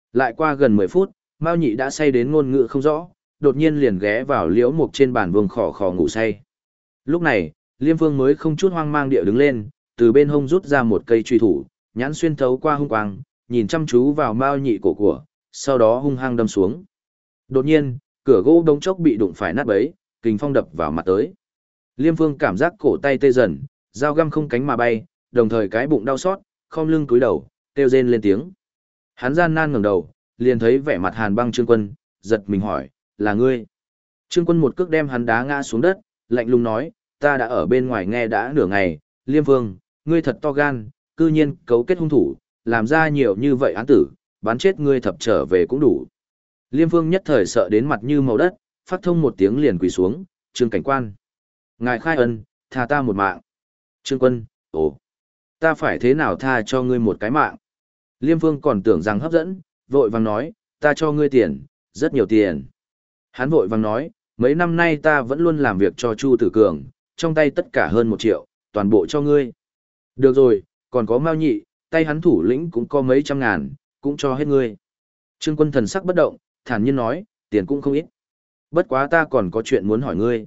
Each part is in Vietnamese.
Lại qua gần 10 phút, Mao Nhị đã say đến ngôn ngữ không rõ, đột nhiên liền ghé vào liễu mục trên bàn vương khò khò ngủ say. Lúc này, Liêm Vương mới không chút hoang mang địa đứng lên, từ bên hông rút ra một cây truy thủ, nhãn xuyên thấu qua hung quang, nhìn chăm chú vào Mao Nhị cổ của, sau đó hung hăng đâm xuống. Đột nhiên, cửa gỗ đống chốc bị đụng phải nát bấy, kình phong đập vào mặt tới. Liêm Vương cảm giác cổ tay tê dần, dao găm không cánh mà bay, đồng thời cái bụng đau xót, khom lưng cúi đầu, kêu rên lên tiếng. Hắn gian nan ngẩng đầu, liền thấy vẻ mặt Hàn Băng Trương Quân, giật mình hỏi, là ngươi? Trương Quân một cước đem hắn đá ngã xuống đất, lạnh lùng nói, ta đã ở bên ngoài nghe đã nửa ngày, Liêm Vương, ngươi thật to gan, cư nhiên cấu kết hung thủ, làm ra nhiều như vậy án tử, bắn chết ngươi thập trở về cũng đủ. Liêm Vương nhất thời sợ đến mặt như màu đất, phát thông một tiếng liền quỳ xuống, Trương cảnh quan. Ngài khai ân, tha ta một mạng. Trương Quân, ồ, ta phải thế nào tha cho ngươi một cái mạng? Liêm Vương còn tưởng rằng hấp dẫn, vội vàng nói, ta cho ngươi tiền, rất nhiều tiền. Hắn vội vàng nói, mấy năm nay ta vẫn luôn làm việc cho Chu Tử Cường, trong tay tất cả hơn 1 triệu, toàn bộ cho ngươi. Được rồi, còn có Mao Nhị, tay hắn thủ lĩnh cũng có mấy trăm ngàn, cũng cho hết ngươi. Trương Quân thần sắc bất động, thản nhiên nói, tiền cũng không ít. Bất quá ta còn có chuyện muốn hỏi ngươi.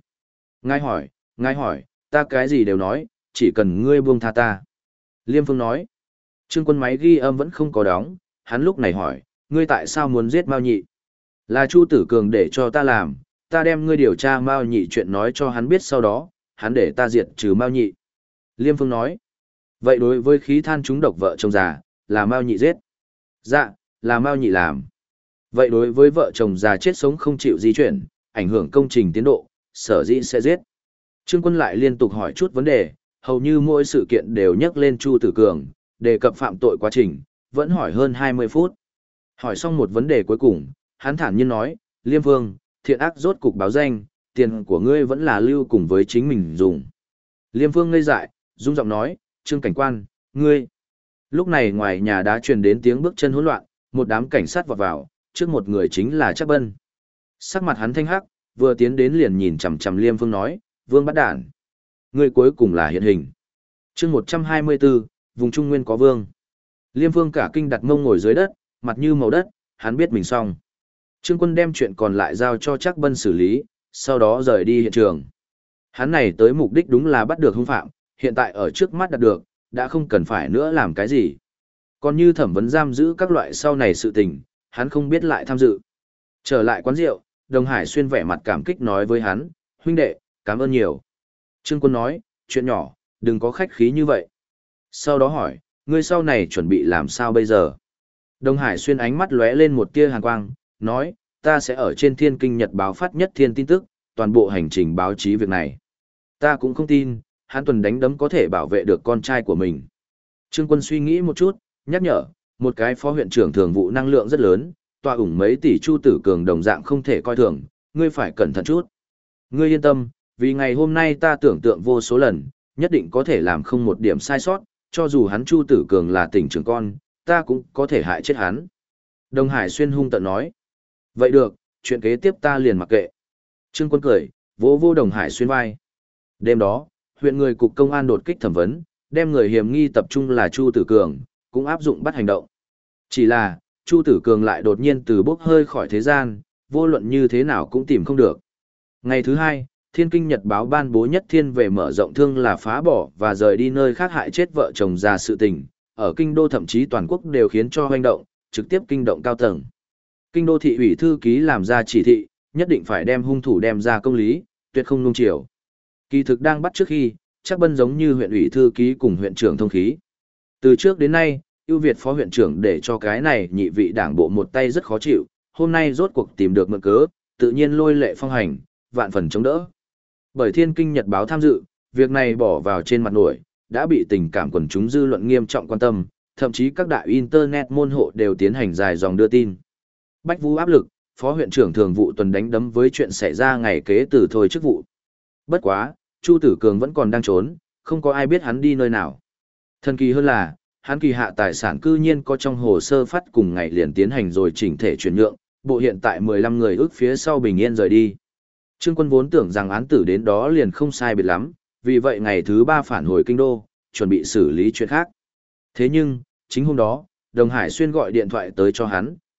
Ngài hỏi, ta cái gì đều nói, chỉ cần ngươi buông tha ta. Liêm Phương nói, Trương Quân máy ghi âm vẫn không có đóng, hắn lúc này hỏi, ngươi tại sao muốn giết Mao Nhị? Là Chu Tử Cường để cho ta làm, ta đem ngươi điều tra Mao Nhị chuyện nói cho hắn biết sau đó, hắn để ta diệt trừ Mao Nhị. Liêm Phương nói, vậy đối với khí than trúng độc vợ chồng già, là Mao Nhị giết? Dạ, là Mao Nhị làm. Vậy đối với vợ chồng già chết sống không chịu di chuyển, ảnh hưởng công trình tiến độ, sở dĩ sẽ giết. Trương Quân lại liên tục hỏi chút vấn đề, hầu như mỗi sự kiện đều nhắc lên Chu Tử Cường, đề cập phạm tội quá trình, vẫn hỏi hơn 20 phút. Hỏi xong một vấn đề cuối cùng, hắn thản nhiên nói, Liêm Vương, thiện ác rốt cục báo danh, tiền của ngươi vẫn là lưu cùng với chính mình dùng. Liêm Vương ngây dại, rung giọng nói, Trương cảnh quan, ngươi. Lúc này ngoài nhà đã truyền đến tiếng bước chân hỗn loạn, một đám cảnh sát vọt vào, trước một người chính là Trác Bân. Sắc mặt hắn thanh hắc, vừa tiến đến liền nhìn chằm chằm Liêm Vương nói, Vương bắt đản. Ngươi cuối cùng là hiện hình. Chương 124, vùng Trung Nguyên có vương. Liêm Vương cả kinh đặt mông ngồi dưới đất, mặt như màu đất, hắn biết mình xong. Trương Quân đem chuyện còn lại giao cho Trác Bân xử lý, sau đó rời đi hiện trường. Hắn này tới mục đích đúng là bắt được hung phạm, hiện tại ở trước mắt đạt được, đã không cần phải nữa làm cái gì. Còn như thẩm vấn giam giữ các loại sau này sự tình, hắn không biết lại tham dự. Trở lại quán rượu, Đồng Hải Xuyên vẻ mặt cảm kích nói với hắn, huynh đệ, cảm ơn nhiều. Trương Quân nói, chuyện nhỏ, đừng có khách khí như vậy. Sau đó hỏi, ngươi sau này chuẩn bị làm sao bây giờ? Đồng Hải Xuyên ánh mắt lóe lên một tia hàn quang, nói, ta sẽ ở trên Thiên Kinh Nhật báo phát nhất thiên tin tức, toàn bộ hành trình báo chí việc này. Ta cũng không tin, hắn tuần đánh đấm có thể bảo vệ được con trai của mình. Trương Quân suy nghĩ một chút, nhắc nhở, một cái phó huyện trưởng thường vụ năng lượng rất lớn, tọa ủng mấy tỷ Chu Tử Cường đồng dạng không thể coi thường, ngươi phải cẩn thận chút. Ngươi yên tâm, vì ngày hôm nay ta tưởng tượng vô số lần, nhất định có thể làm không một điểm sai sót, cho dù hắn Chu Tử Cường là tỉnh trưởng con, ta cũng có thể hại chết hắn. Đồng Hải Xuyên hung tợn nói. Vậy được, chuyện kế tiếp ta liền mặc kệ. Trương Quân cười, vỗ vô Đồng Hải Xuyên vai. Đêm đó, huyện người cục công an đột kích thẩm vấn, đem người hiểm nghi tập trung là Chu Tử Cường, cũng áp dụng bắt hành động. Chỉ là, Chu Tử Cường lại đột nhiên từ bốc hơi khỏi thế gian, vô luận như thế nào cũng tìm không được. Ngày thứ hai, Thiên Kinh Nhật báo ban bố nhất thiên về mở rộng thương là phá bỏ và rời đi nơi khác hại chết vợ chồng già sự tình, ở kinh đô thậm chí toàn quốc đều khiến cho hoành động, trực tiếp kinh động cao tầng. Kinh đô thị ủy thư ký làm ra chỉ thị, nhất định phải đem hung thủ đem ra công lý, tuyệt không nung chiều. Kỳ thực đang bắt trước khi, Trác Bân giống như huyện ủy thư ký cùng huyện trưởng thông khí. Từ trước đến nay, ưu việt phó huyện trưởng để cho cái này nhị vị đảng bộ một tay rất khó chịu, hôm nay rốt cuộc tìm được mượn cớ, tự nhiên lôi lệ phong hành, vạn phần chống đỡ. Bởi Thiên Kinh Nhật báo tham dự, việc này bỏ vào trên mặt nổi, đã bị tình cảm quần chúng dư luận nghiêm trọng quan tâm, thậm chí các đại internet môn hộ đều tiến hành dài dòng đưa tin. Bách Vũ áp lực, phó huyện trưởng thường vụ tuần đánh đấm với chuyện xảy ra ngày kế từ thôi chức vụ. Bất quá, Chu Tử Cường vẫn còn đang trốn, không có ai biết hắn đi nơi nào. Thần kỳ hơn là, hắn kỳ hạ tài sản cư nhiên có trong hồ sơ phát cùng ngày liền tiến hành rồi chỉnh thể chuyển nhượng, bộ hiện tại 15 người ước phía sau bình yên rời đi. Trương Quân vốn tưởng rằng án tử đến đó liền không sai biệt lắm, vì vậy ngày thứ 3 phản hồi kinh đô, chuẩn bị xử lý chuyện khác. Thế nhưng, chính hôm đó, Đồng Hải Xuyên gọi điện thoại tới cho hắn,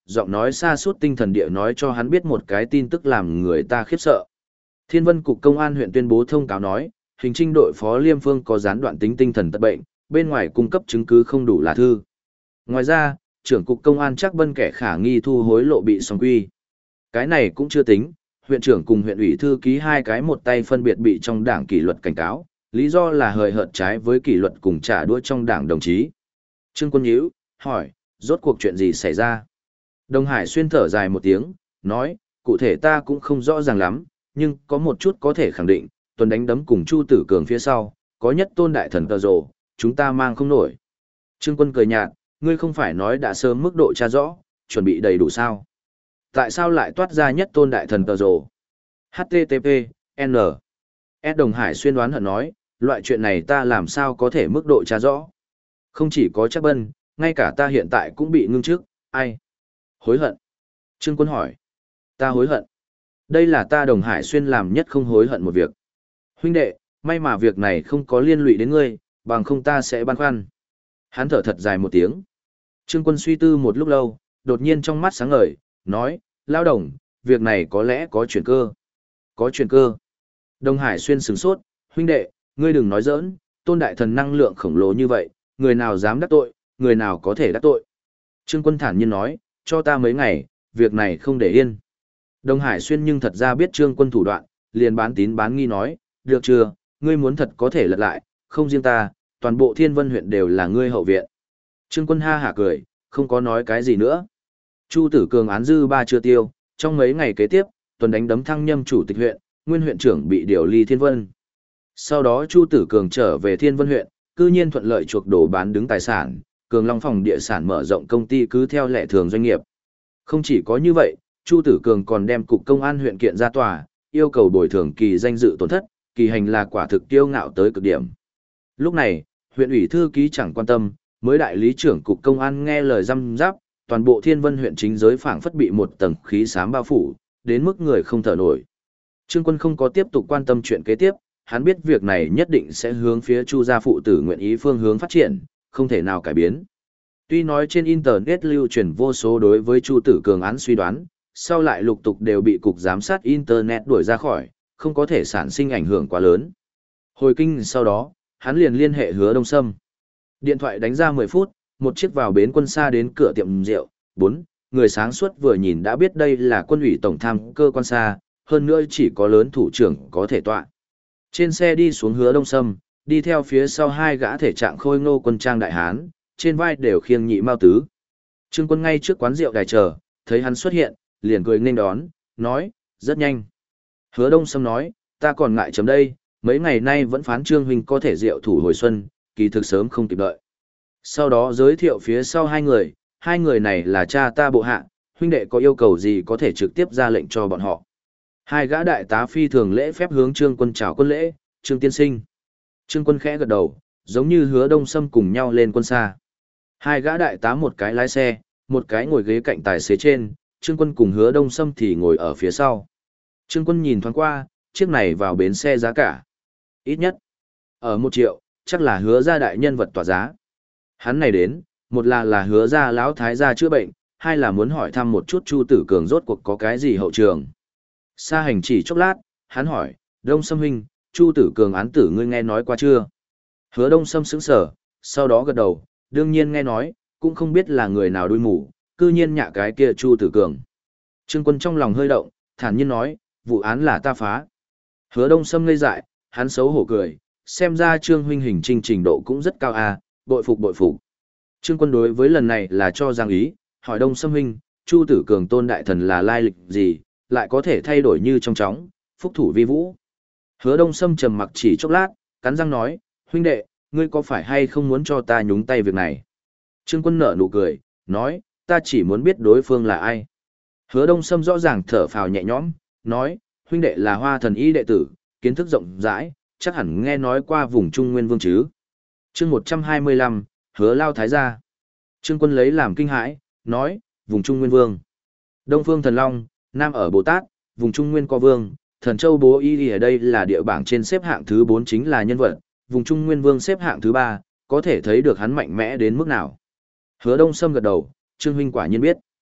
giọng nói xa suốt tinh thần địa nói cho hắn biết một cái tin tức làm người ta khiếp sợ. Thiên Vân Cục Công an huyện tuyên bố thông cáo nói, hình trinh đội phó Liêm Phương có gián đoạn tính tinh thần tật bệnh, bên ngoài cung cấp chứng cứ không đủ là thư. Ngoài ra, trưởng cục công an Trác Bân kẻ khả nghi thu hối lộ bị song quy. Cái này cũng chưa tính, huyện trưởng cùng huyện ủy thư ký hai cái một tay phân biệt bị trong đảng kỷ luật cảnh cáo, lý do là hời hợt trái với kỷ luật cùng trả đũa trong đảng đồng chí. Trương Quân nhíu, hỏi, rốt cuộc chuyện gì xảy ra? Đông Hải Xuyên thở dài một tiếng, nói, cụ thể ta cũng không rõ ràng lắm, nhưng có một chút có thể khẳng định, tuần đánh đấm cùng Chu Tử Cường phía sau, có nhất tôn đại thần tờ rồ, chúng ta mang không nổi. Trương Quân cười nhạt, ngươi không phải nói đã sớm mức độ tra rõ, chuẩn bị đầy đủ sao? Tại sao lại toát ra nhất tôn đại thần tờ rồ? HTTP, N. S. Đồng Hải Xuyên đoán hận nói, loại chuyện này ta làm sao có thể mức độ tra rõ? Không chỉ có Trác Bân, ngay cả ta hiện tại cũng bị ngưng trước, ai? Hối hận. Trương Quân hỏi. Ta hối hận. Đây là ta Đồng Hải Xuyên làm nhất không hối hận một việc. Huynh đệ, may mà việc này không có liên lụy đến ngươi, bằng không ta sẽ băn khoăn. Hắn thở thật dài một tiếng. Trương Quân suy tư một lúc lâu, đột nhiên trong mắt sáng ngời, nói, Lao Đồng, việc này có lẽ có chuyển cơ. Có chuyển cơ. Đồng Hải Xuyên sửng sốt, huynh đệ, ngươi đừng nói giỡn, tôn đại thần năng lượng khổng lồ như vậy, người nào dám đắc tội, người nào có thể đắc tội. Trương Quân thản nhiên nói, cho ta mấy ngày, việc này không để yên. Đồng Hải Xuyên nhưng thật ra biết Trương Quân thủ đoạn, liền bán tín bán nghi nói, được chưa, ngươi muốn thật có thể lật lại, không riêng ta, toàn bộ Thiên Vân huyện đều là ngươi hậu viện. Trương Quân ha hả cười, không có nói cái gì nữa. Chu Tử Cường án dư ba chưa tiêu, trong mấy ngày kế tiếp, tuần đánh đấm thăng nhâm chủ tịch huyện, nguyên huyện trưởng bị điều ly Thiên Vân. Sau đó Chu Tử Cường trở về Thiên Vân huyện, cư nhiên thuận lợi chuộc đồ bán đứng tài sản, Cường Long phòng địa sản mở rộng công ty cứ theo lệ thường doanh nghiệp. Không chỉ có như vậy, Chu Tử Cường còn đem cục công an huyện kiện ra tòa, yêu cầu bồi thường kỳ danh dự tổn thất, kỳ hành là quả thực kiêu ngạo tới cực điểm. Lúc này, huyện ủy thư ký chẳng quan tâm, mới đại lý trưởng cục công an nghe lời răm giáp, toàn bộ Thiên Vân huyện chính giới phảng phất bị một tầng khí xám bao phủ, đến mức người không thở nổi. Trương Quân không có tiếp tục quan tâm chuyện kế tiếp, hắn biết việc này nhất định sẽ hướng phía Chu gia phụ tử nguyện ý phương hướng phát triển, không thể nào cải biến. Tuy nói trên internet lưu truyền vô số đối với Chu Tử Cường án suy đoán, sau lại lục tục đều bị cục giám sát internet đuổi ra khỏi, không có thể sản sinh ảnh hưởng quá lớn. Hồi kinh sau đó, hắn liền liên hệ Hứa Đông Sâm. Điện thoại đánh ra 10 phút, một chiếc vào bến quân xa đến cửa tiệm rượu, 4, người sáng suốt vừa nhìn đã biết đây là quân ủy tổng tham cơ quan xa, hơn nữa chỉ có lớn thủ trưởng có thể tọa. Trên xe đi xuống Hứa Đông Sâm, đi theo phía sau hai gã thể trạng khôi ngô quân trang đại hán, trên vai đều khiêng nhị mao tứ. Trương Quân ngay trước quán rượu đài chờ, thấy hắn xuất hiện, liền cười nên đón, nói, rất nhanh. Hứa Đông Sâm nói, ta còn ngại chấm đây, mấy ngày nay vẫn phán Trương huynh có thể rượu thủ hồi xuân, kỳ thực sớm không kịp đợi. Sau đó giới thiệu phía sau hai người này là cha ta bộ hạ, huynh đệ có yêu cầu gì có thể trực tiếp ra lệnh cho bọn họ. Hai gã đại tá phi thường lễ phép hướng Trương Quân chào quân lễ, Trương tiên sinh. Trương Quân khẽ gật đầu, giống như Hứa Đông Sâm cùng nhau lên quân xa. Hai gã đại tá một cái lái xe, một cái ngồi ghế cạnh tài xế trên, Trương Quân cùng Hứa Đông Sâm thì ngồi ở phía sau. Trương Quân nhìn thoáng qua, chiếc này vào bến xe giá cả. Ít nhất, ở 1 triệu, chắc là Hứa gia đại nhân vật tỏa giá. Hắn này đến, một là Hứa gia lão thái gia chữa bệnh, hai là muốn hỏi thăm một chút Chu Tử Cường rốt cuộc có cái gì hậu trường. Xa hành chỉ chốc lát, hắn hỏi, Đông Sâm huynh, Chu Tử Cường án tử ngươi nghe nói qua chưa? Hứa Đông Sâm sững sờ, sau đó gật đầu, đương nhiên nghe nói, cũng không biết là người nào đuôi mù, cư nhiên nhạ cái kia Chu Tử Cường. Trương Quân trong lòng hơi động, thản nhiên nói, vụ án là ta phá. Hứa Đông Sâm ngây dại, hắn xấu hổ cười, xem ra Trương huynh hình trình độ cũng rất cao à, bội phục bội phục. Trương Quân đối với lần này là cho rằng ý, hỏi Đông Sâm huynh, Chu Tử Cường tôn đại thần là lai lịch gì, lại có thể thay đổi như trong chóng, phúc thủ vi vũ. Hứa Đông Sâm trầm mặc chỉ chốc lát, cắn răng nói, huynh đệ, ngươi có phải hay không muốn cho ta nhúng tay việc này? Trương Quân nở nụ cười, nói, ta chỉ muốn biết đối phương là ai. Hứa Đông Sâm rõ ràng thở phào nhẹ nhõm, nói, huynh đệ là Hoa Thần Y đệ tử, kiến thức rộng rãi, chắc hẳn nghe nói qua vùng Trung Nguyên Vương chứ. Chương 125, Hứa Lao Thái gia. Trương Quân lấy làm kinh hãi, nói, vùng Trung Nguyên Vương. Đông Phương Thần Long, Nam ở Bồ Tát, vùng Trung Nguyên có Vương, Thần Châu Bố Y ở đây là địa bảng trên xếp hạng thứ 4 chính là nhân vật, vùng Trung Nguyên Vương xếp hạng thứ 3, có thể thấy được hắn mạnh mẽ đến mức nào. Hứa Đông Sâm gật đầu, Trương huynh quả nhiên biết.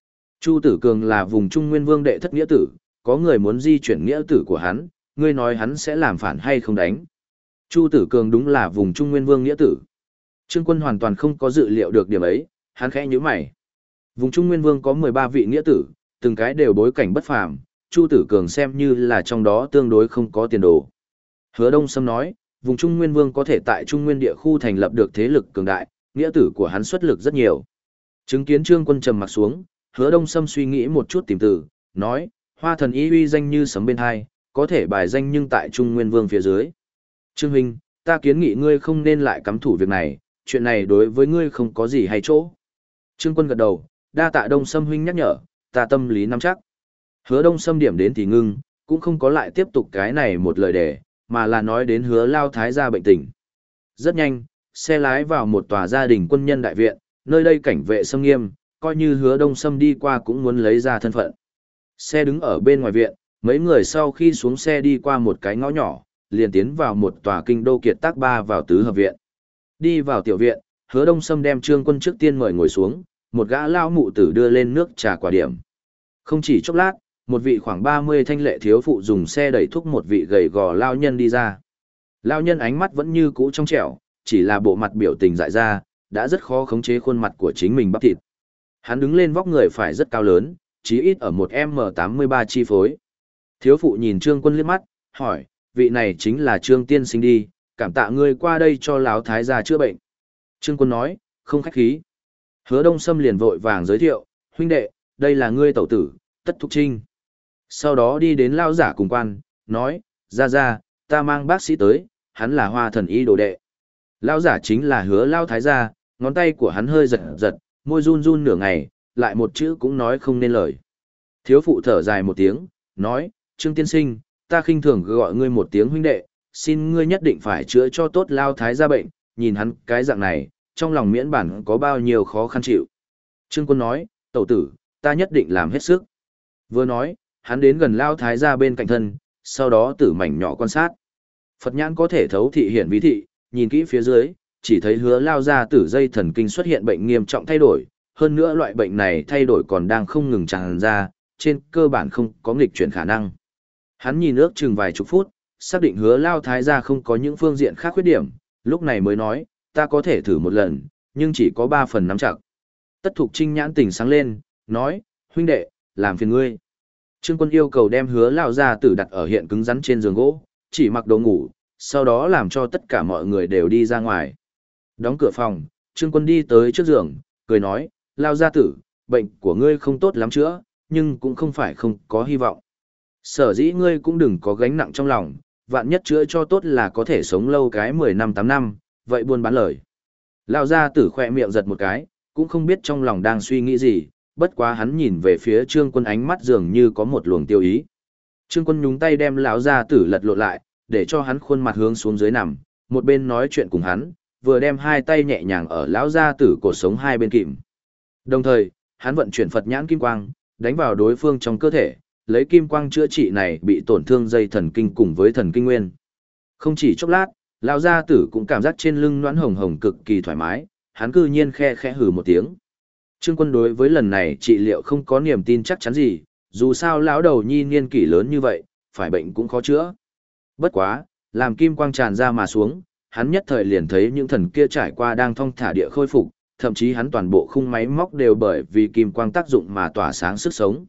Chu Tử Cường là vùng Trung Nguyên Vương đệ thất nghĩa tử, có người muốn di chuyển nghĩa tử của hắn, ngươi nói hắn sẽ làm phản hay không đánh. Chu Tử Cường đúng là vùng Trung Nguyên Vương nghĩa tử. Trương Quân hoàn toàn không có dự liệu được điểm ấy, hắn khẽ nhíu mày. Vùng Trung Nguyên Vương có 13 vị nghĩa tử, từng cái đều bối cảnh bất phàm, Chu Tử Cường xem như là trong đó tương đối không có tiền đồ. Hứa Đông Sâm nói, vùng Trung Nguyên Vương có thể tại Trung Nguyên địa khu thành lập được thế lực cường đại, nghĩa tử của hắn xuất lực rất nhiều. Chứng kiến Trương Quân trầm mặt xuống, Hứa Đông Sâm suy nghĩ một chút tìm từ, nói, Hoa Thần Y uy danh như sấm bên hai, có thể bài danh nhưng tại Trung Nguyên Vương phía dưới. Trương huynh, ta kiến nghị ngươi không nên lại cắm thủ việc này, chuyện này đối với ngươi không có gì hay chỗ. Trương Quân gật đầu, đa tạ Đông Sâm huynh nhắc nhở, ta tâm lý nắm chắc. Hứa Đông Sâm điểm đến thì ngưng, cũng không có lại tiếp tục cái này một lời đề, mà là nói đến Hứa Lao Thái gia bệnh tình. Rất nhanh, xe lái vào một tòa gia đình quân nhân đại viện, nơi đây cảnh vệ xâm nghiêm, coi như Hứa Đông Sâm đi qua cũng muốn lấy ra thân phận. Xe đứng ở bên ngoài viện, mấy người sau khi xuống xe đi qua một cái ngõ nhỏ, liền tiến vào một tòa kinh đô kiệt tác ba vào tứ hợp viện. Đi vào tiểu viện, Hứa Đông Sâm đem Trương Quân trước tiên mời ngồi xuống, một gã lao mụ tử đưa lên nước trà quả điểm. Không chỉ chốc lát, một vị khoảng 30 thanh lệ thiếu phụ dùng xe đẩy thúc một vị gầy gò lao nhân đi ra. Lao nhân ánh mắt vẫn như cũ trong trẻo, chỉ là bộ mặt biểu tình dại ra, đã rất khó khống chế khuôn mặt của chính mình bắp thịt. Hắn đứng lên vóc người phải rất cao lớn, chí ít ở một M83 chi phối. Thiếu phụ nhìn Trương Quân liếc mắt, hỏi, vị này chính là Trương tiên sinh đi, cảm tạ ngươi qua đây cho lão thái gia chữa bệnh. Trương Quân nói, không khách khí. Hứa Đông Sâm liền vội vàng giới thiệu, huynh đệ, đây là ngươi tẩu tử, Tất Thục Trinh. Sau đó đi đến lao giả cùng quan, nói, ra, ta mang bác sĩ tới, hắn là Hoa Thần Y đồ đệ. Lao giả chính là Hứa Lao Thái gia, ngón tay của hắn hơi giật giật, môi run run nửa ngày, lại một chữ cũng nói không nên lời. Thiếu phụ thở dài một tiếng, nói, Trương tiên sinh, ta khinh thường gọi ngươi một tiếng huynh đệ, xin ngươi nhất định phải chữa cho tốt Lao Thái gia bệnh, nhìn hắn cái dạng này, trong lòng miễn bản có bao nhiêu khó khăn chịu. Trương Quân nói, tẩu tử, ta nhất định làm hết sức. Vừa nói, hắn đến gần Lao Thái gia bên cạnh thân, sau đó tử mảnh nhỏ quan sát. Phật nhãn có thể thấu thị hiển vi thị, nhìn kỹ phía dưới, chỉ thấy Hứa Lao gia tử dây thần kinh xuất hiện bệnh nghiêm trọng thay đổi, hơn nữa loại bệnh này thay đổi còn đang không ngừng tràn ra, trên cơ bản không có nghịch chuyển khả năng. Hắn nhìn ước chừng vài chục phút, xác định Hứa Lao Thái gia không có những phương diện khác khuyết điểm, lúc này mới nói, ta có thể thử một lần, nhưng chỉ có 3 phần nắm chặt. Tất Thục Trinh nhãn tỉnh sáng lên, nói, huynh đệ, làm phiền ngươi. Trương Quân yêu cầu đem Hứa Lao gia tử đặt ở hiện cứng rắn trên giường gỗ, chỉ mặc đồ ngủ, sau đó làm cho tất cả mọi người đều đi ra ngoài. Đóng cửa phòng, Trương Quân đi tới trước giường, cười nói, Lao gia tử, bệnh của ngươi không tốt lắm chữa, nhưng cũng không phải không có hy vọng. Sở dĩ ngươi cũng đừng có gánh nặng trong lòng, vạn nhất chữa cho tốt là có thể sống lâu cái 10 năm 8 năm, vậy buôn bán lời. Lao gia tử khỏe miệng giật một cái, cũng không biết trong lòng đang suy nghĩ gì, bất quá hắn nhìn về phía Trương Quân ánh mắt dường như có một luồng tiêu ý. Trương Quân nhúng tay đem lão gia tử lật lộn lại, để cho hắn khuôn mặt hướng xuống dưới nằm, một bên nói chuyện cùng hắn, vừa đem hai tay nhẹ nhàng ở lão gia tử cổ sống hai bên kìm. Đồng thời, hắn vận chuyển Phật nhãn kim quang, đánh vào đối phương trong cơ thể, lấy kim quang chữa trị này bị tổn thương dây thần kinh cùng với thần kinh nguyên. Không chỉ chốc lát, lão gia tử cũng cảm giác trên lưng loãng hồng hồng cực kỳ thoải mái, hắn cư nhiên khe khẽ hừ một tiếng. Trương Quân đối với lần này trị liệu không có niềm tin chắc chắn gì, dù sao lão đầu nhi niên kỷ lớn như vậy, phải bệnh cũng khó chữa. Bất quá, làm kim quang tràn ra mà xuống, hắn nhất thời liền thấy những thần kia trải qua đang thong thả địa khôi phục, thậm chí hắn toàn bộ khung máy móc đều bởi vì kim quang tác dụng mà tỏa sáng sức sống.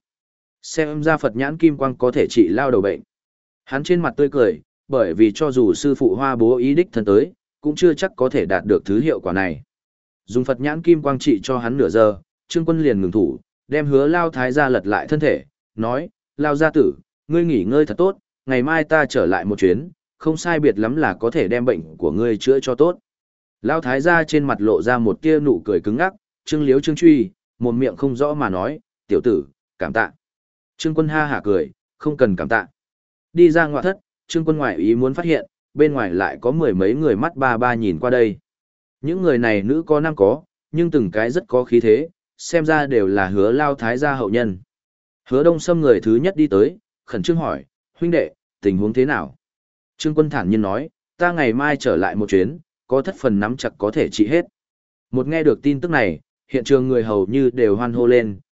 Xem ra Phật nhãn kim quang có thể trị lao đầu bệnh. Hắn trên mặt tươi cười, bởi vì cho dù sư phụ Hoa bố ý đích thân tới, cũng chưa chắc có thể đạt được thứ hiệu quả này. Dùng Phật nhãn kim quang trị cho hắn nửa giờ, Trương Quân liền ngừng thủ, đem Hứa Lao Thái gia lật lại thân thể, nói, Lao gia tử, ngươi nghỉ ngơi thật tốt, ngày mai ta trở lại một chuyến, không sai biệt lắm là có thể đem bệnh của ngươi chữa cho tốt. Lao Thái gia trên mặt lộ ra một tia nụ cười cứng ngắc, Trương Liếu Trương Truy, một miệng không rõ mà nói, tiểu tử, cảm tạ. Trương Quân ha hả cười, không cần cảm tạ. Đi ra ngoại thất, Trương Quân ngoại ý muốn phát hiện, bên ngoài lại có mười mấy người mắt ba ba nhìn qua đây. Những người này nữ có nam có, nhưng từng cái rất có khí thế, xem ra đều là Hứa Lao Thái gia hậu nhân. Hứa Đông Sâm người thứ nhất đi tới, khẩn trương hỏi, huynh đệ, tình huống thế nào? Trương Quân thản nhiên nói, ta ngày mai trở lại một chuyến, có thất phần nắm chặt có thể trị hết. Một nghe được tin tức này, hiện trường người hầu như đều hoan hô lên,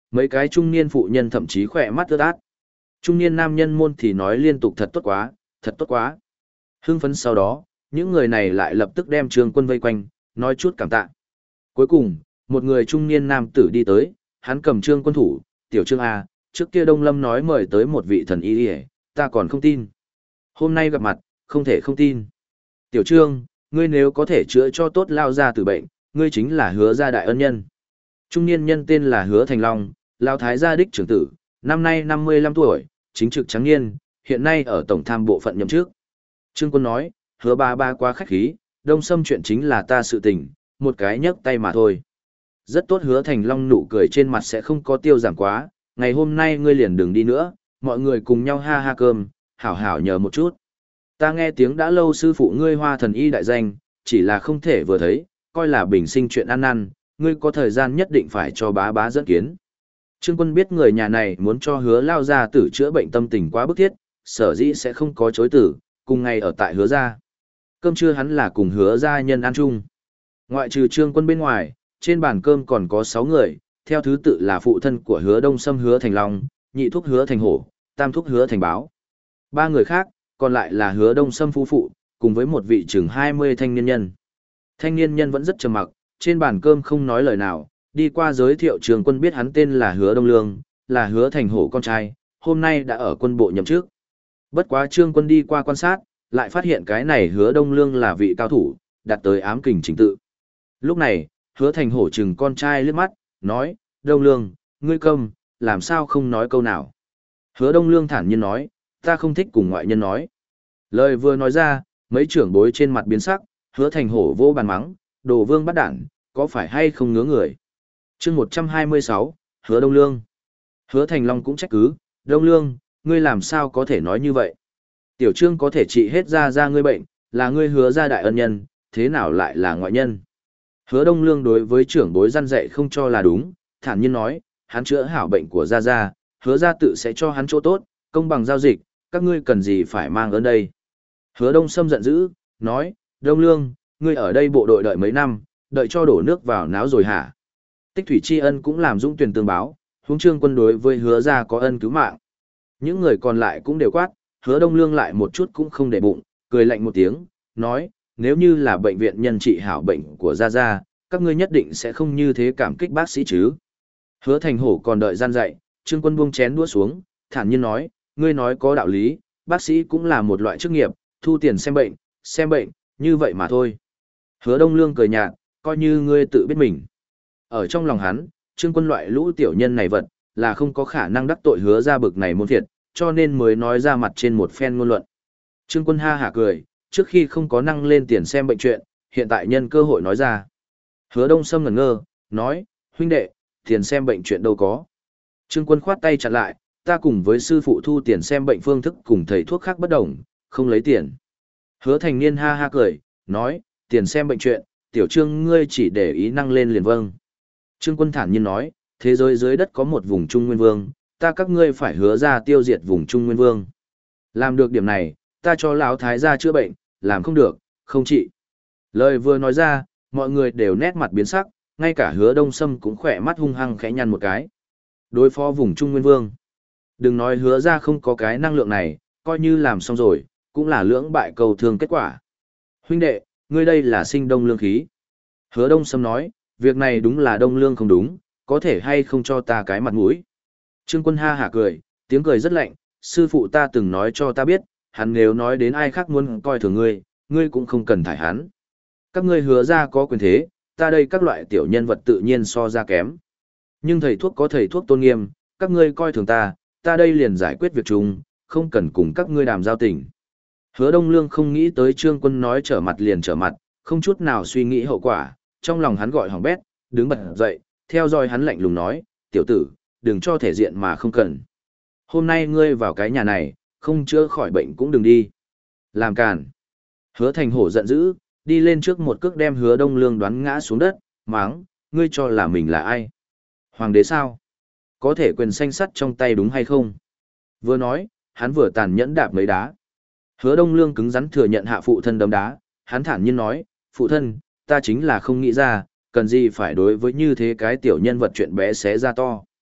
mấy cái trung niên phụ nhân thậm chí khỏe mắt ướt át. Trung niên nam nhân môn thì nói liên tục thật tốt quá, thật tốt quá. Hưng phấn sau đó, những người này lại lập tức đem Trương Quân vây quanh, nói chút cảm tạ. Cuối cùng, một người trung niên nam tử đi tới, hắn cầm Trương Quân thủ, tiểu Trương A, trước kia Đông Lâm nói mời tới một vị thần y y, ta còn không tin. Hôm nay gặp mặt, không thể không tin. Tiểu Trương, ngươi nếu có thể chữa cho tốt lao ra từ bệnh, ngươi chính là Hứa gia đại ân nhân. Trung niên nhân tên là Hứa Thành Long, lao thái gia đích trưởng tử, năm nay 55 tuổi, chính trực trắng niên, hiện nay ở tổng tham bộ phận nhậm chức. Trương Quân nói, Hứa ba quá khách khí, Đông Sâm chuyện chính là ta sự tình, một cái nhấc tay mà thôi. Rất tốt. Hứa Thành Long nụ cười trên mặt sẽ không có tiêu giảm quá, ngày hôm nay ngươi liền đừng đi nữa, mọi người cùng nhau ha ha cơm, hảo hảo nhờ một chút. Ta nghe tiếng đã lâu sư phụ ngươi Hoa thần y đại danh, chỉ là không thể vừa thấy, coi là bình sinh chuyện ăn năn, ngươi có thời gian nhất định phải cho bá dẫn kiến. Trương Quân biết người nhà này muốn cho Hứa lao gia tử chữa bệnh tâm tình quá bức thiết, sở dĩ sẽ không có chối tử, cùng ngày ở tại Hứa gia. Cơm trưa hắn là cùng Hứa gia nhân ăn chung. Ngoại trừ Trương Quân bên ngoài, trên bàn cơm còn có 6 người, theo thứ tự là phụ thân của Hứa Đông Sâm Hứa Thành Long, nhị thúc Hứa Thành Hổ, tam thúc Hứa Thành Báo. 3 người khác, còn lại là Hứa Đông Sâm phu phụ, cùng với một vị chừng 20 thanh niên nhân. Thanh niên nhân vẫn rất trầm mặc, trên bàn cơm không nói lời nào, đi qua giới thiệu Trương Quân biết hắn tên là Hứa Đông Lương, là Hứa Thành Hổ con trai, hôm nay đã ở quân bộ nhậm chức. Bất quá Trương Quân đi qua quan sát, lại phát hiện cái này Hứa Đông Lương là vị cao thủ, đạt tới ám kình chính tự. Lúc này, Hứa Thành Hổ chừng con trai liếc mắt, nói, Đông Lương, ngươi câm, làm sao không nói câu nào. Hứa Đông Lương thản nhiên nói, ta không thích cùng ngoại nhân nói. Lời vừa nói ra, mấy trưởng bối trên mặt biến sắc, Hứa Thành Hổ vô bàn mắng, đồ vương bắt đản, có phải hay không ngứa người. Chương 126, Hứa Đông Lương. Hứa Thành Long cũng trách cứ, Đông Lương, ngươi làm sao có thể nói như vậy. Tiểu Trương có thể trị hết ra ngươi bệnh, là ngươi Hứa gia đại ân nhân, thế nào lại là ngoại nhân. Hứa Đông Lương đối với trưởng bối răn dạy không cho là đúng, thản nhiên nói, hắn chữa hảo bệnh của Gia, Hứa gia tự sẽ cho hắn chỗ tốt, công bằng giao dịch, các ngươi cần gì phải mang ơn đây. Hứa Đông Sâm giận dữ, nói, Đông Lương, ngươi ở đây bộ đội đợi mấy năm, đợi cho đổ nước vào náo rồi hả? Tích thủy tri ân cũng làm dũng tuyển tương báo, huống Trương Quân đối với Hứa gia có ân cứu mạng. Những người còn lại cũng đều quát, Hứa Đông Lương lại một chút cũng không để bụng, cười lạnh một tiếng, nói, nếu như là bệnh viện nhân trị hảo bệnh của Gia, các ngươi nhất định sẽ không như thế cảm kích bác sĩ chứ. Hứa Thành Hổ còn đợi gian dạy, Trương Quân buông chén đũa xuống, thản nhiên nói, ngươi nói có đạo lý, bác sĩ cũng là một loại chức nghiệp, thu tiền xem bệnh, như vậy mà thôi. Hứa Đông Lương cười nhạt, coi như ngươi tự biết mình. Ở trong lòng hắn, Trương Quân loại lũ tiểu nhân này vật, là không có khả năng đắc tội Hứa gia bực này môn thiệt, cho nên mới nói ra mặt trên một phen ngôn luận. Trương Quân ha hả cười, trước khi không có năng lên tiền xem bệnh chuyện, hiện tại nhân cơ hội nói ra. Hứa Đông Sâm ngẩn ngơ, nói, huynh đệ, tiền xem bệnh chuyện đâu có. Trương Quân khoát tay chặn lại, ta cùng với sư phụ thu tiền xem bệnh phương thức cùng thầy thuốc khác bất đồng, không lấy tiền. Hứa Thành Niên ha ha cười, nói, tiền xem bệnh chuyện, tiểu Trương ngươi chỉ để ý năng lên liền vâng. Trương Quân thản nhiên nói, thế giới dưới đất có một vùng Trung Nguyên Vương, ta các ngươi phải hứa ra tiêu diệt vùng Trung Nguyên Vương. Làm được điểm này, ta cho lão thái gia chữa bệnh, làm không được, không trị. Lời vừa nói ra, mọi người đều nét mặt biến sắc, ngay cả Hứa Đông Sâm cũng khỏe mắt hung hăng khẽ nhăn một cái. Đối phó vùng Trung Nguyên Vương. Đừng nói Hứa ra không có cái năng lượng này, coi như làm xong rồi, cũng là lưỡng bại cầu thường kết quả. Huynh đệ, ngươi đây là sinh đông lương khí. Hứa Đông Sâm nói, việc này đúng là đông lương không đúng, có thể hay không cho ta cái mặt mũi. Trương Quân ha hả cười, tiếng cười rất lạnh, sư phụ ta từng nói cho ta biết, hắn nếu nói đến ai khác muốn coi thường ngươi, ngươi cũng không cần thải hắn. Các ngươi Hứa ra có quyền thế, ta đây các loại tiểu nhân vật tự nhiên so ra kém. Nhưng thầy thuốc có thầy thuốc tôn nghiêm, các ngươi coi thường ta, ta đây liền giải quyết việc chung, không cần cùng các ngươi đàm giao tình. Hứa Đông Lương không nghĩ tới Trương Quân nói trở mặt liền trở mặt, không chút nào suy nghĩ hậu quả, trong lòng hắn gọi hỏng bét, đứng bật dậy, theo dõi hắn lạnh lùng nói, tiểu tử, đừng cho thể diện mà không cần. Hôm nay ngươi vào cái nhà này, không chữa khỏi bệnh cũng đừng đi. Làm càn. Hứa Thành Hổ giận dữ, đi lên trước một cước đem Hứa Đông Lương đoán ngã xuống đất, mắng, ngươi cho là mình là ai? Hoàng đế sao? Có thể quyền xanh sắt trong tay đúng hay không? Vừa nói, hắn vừa tàn nhẫn đạp mấy đá. Hứa Đông Lương cứng rắn thừa nhận hạ phụ thân đấm đá, hắn thản nhiên nói, phụ thân, ta chính là không nghĩ ra, cần gì phải đối với như thế cái tiểu nhân vật chuyện bé xé ra to.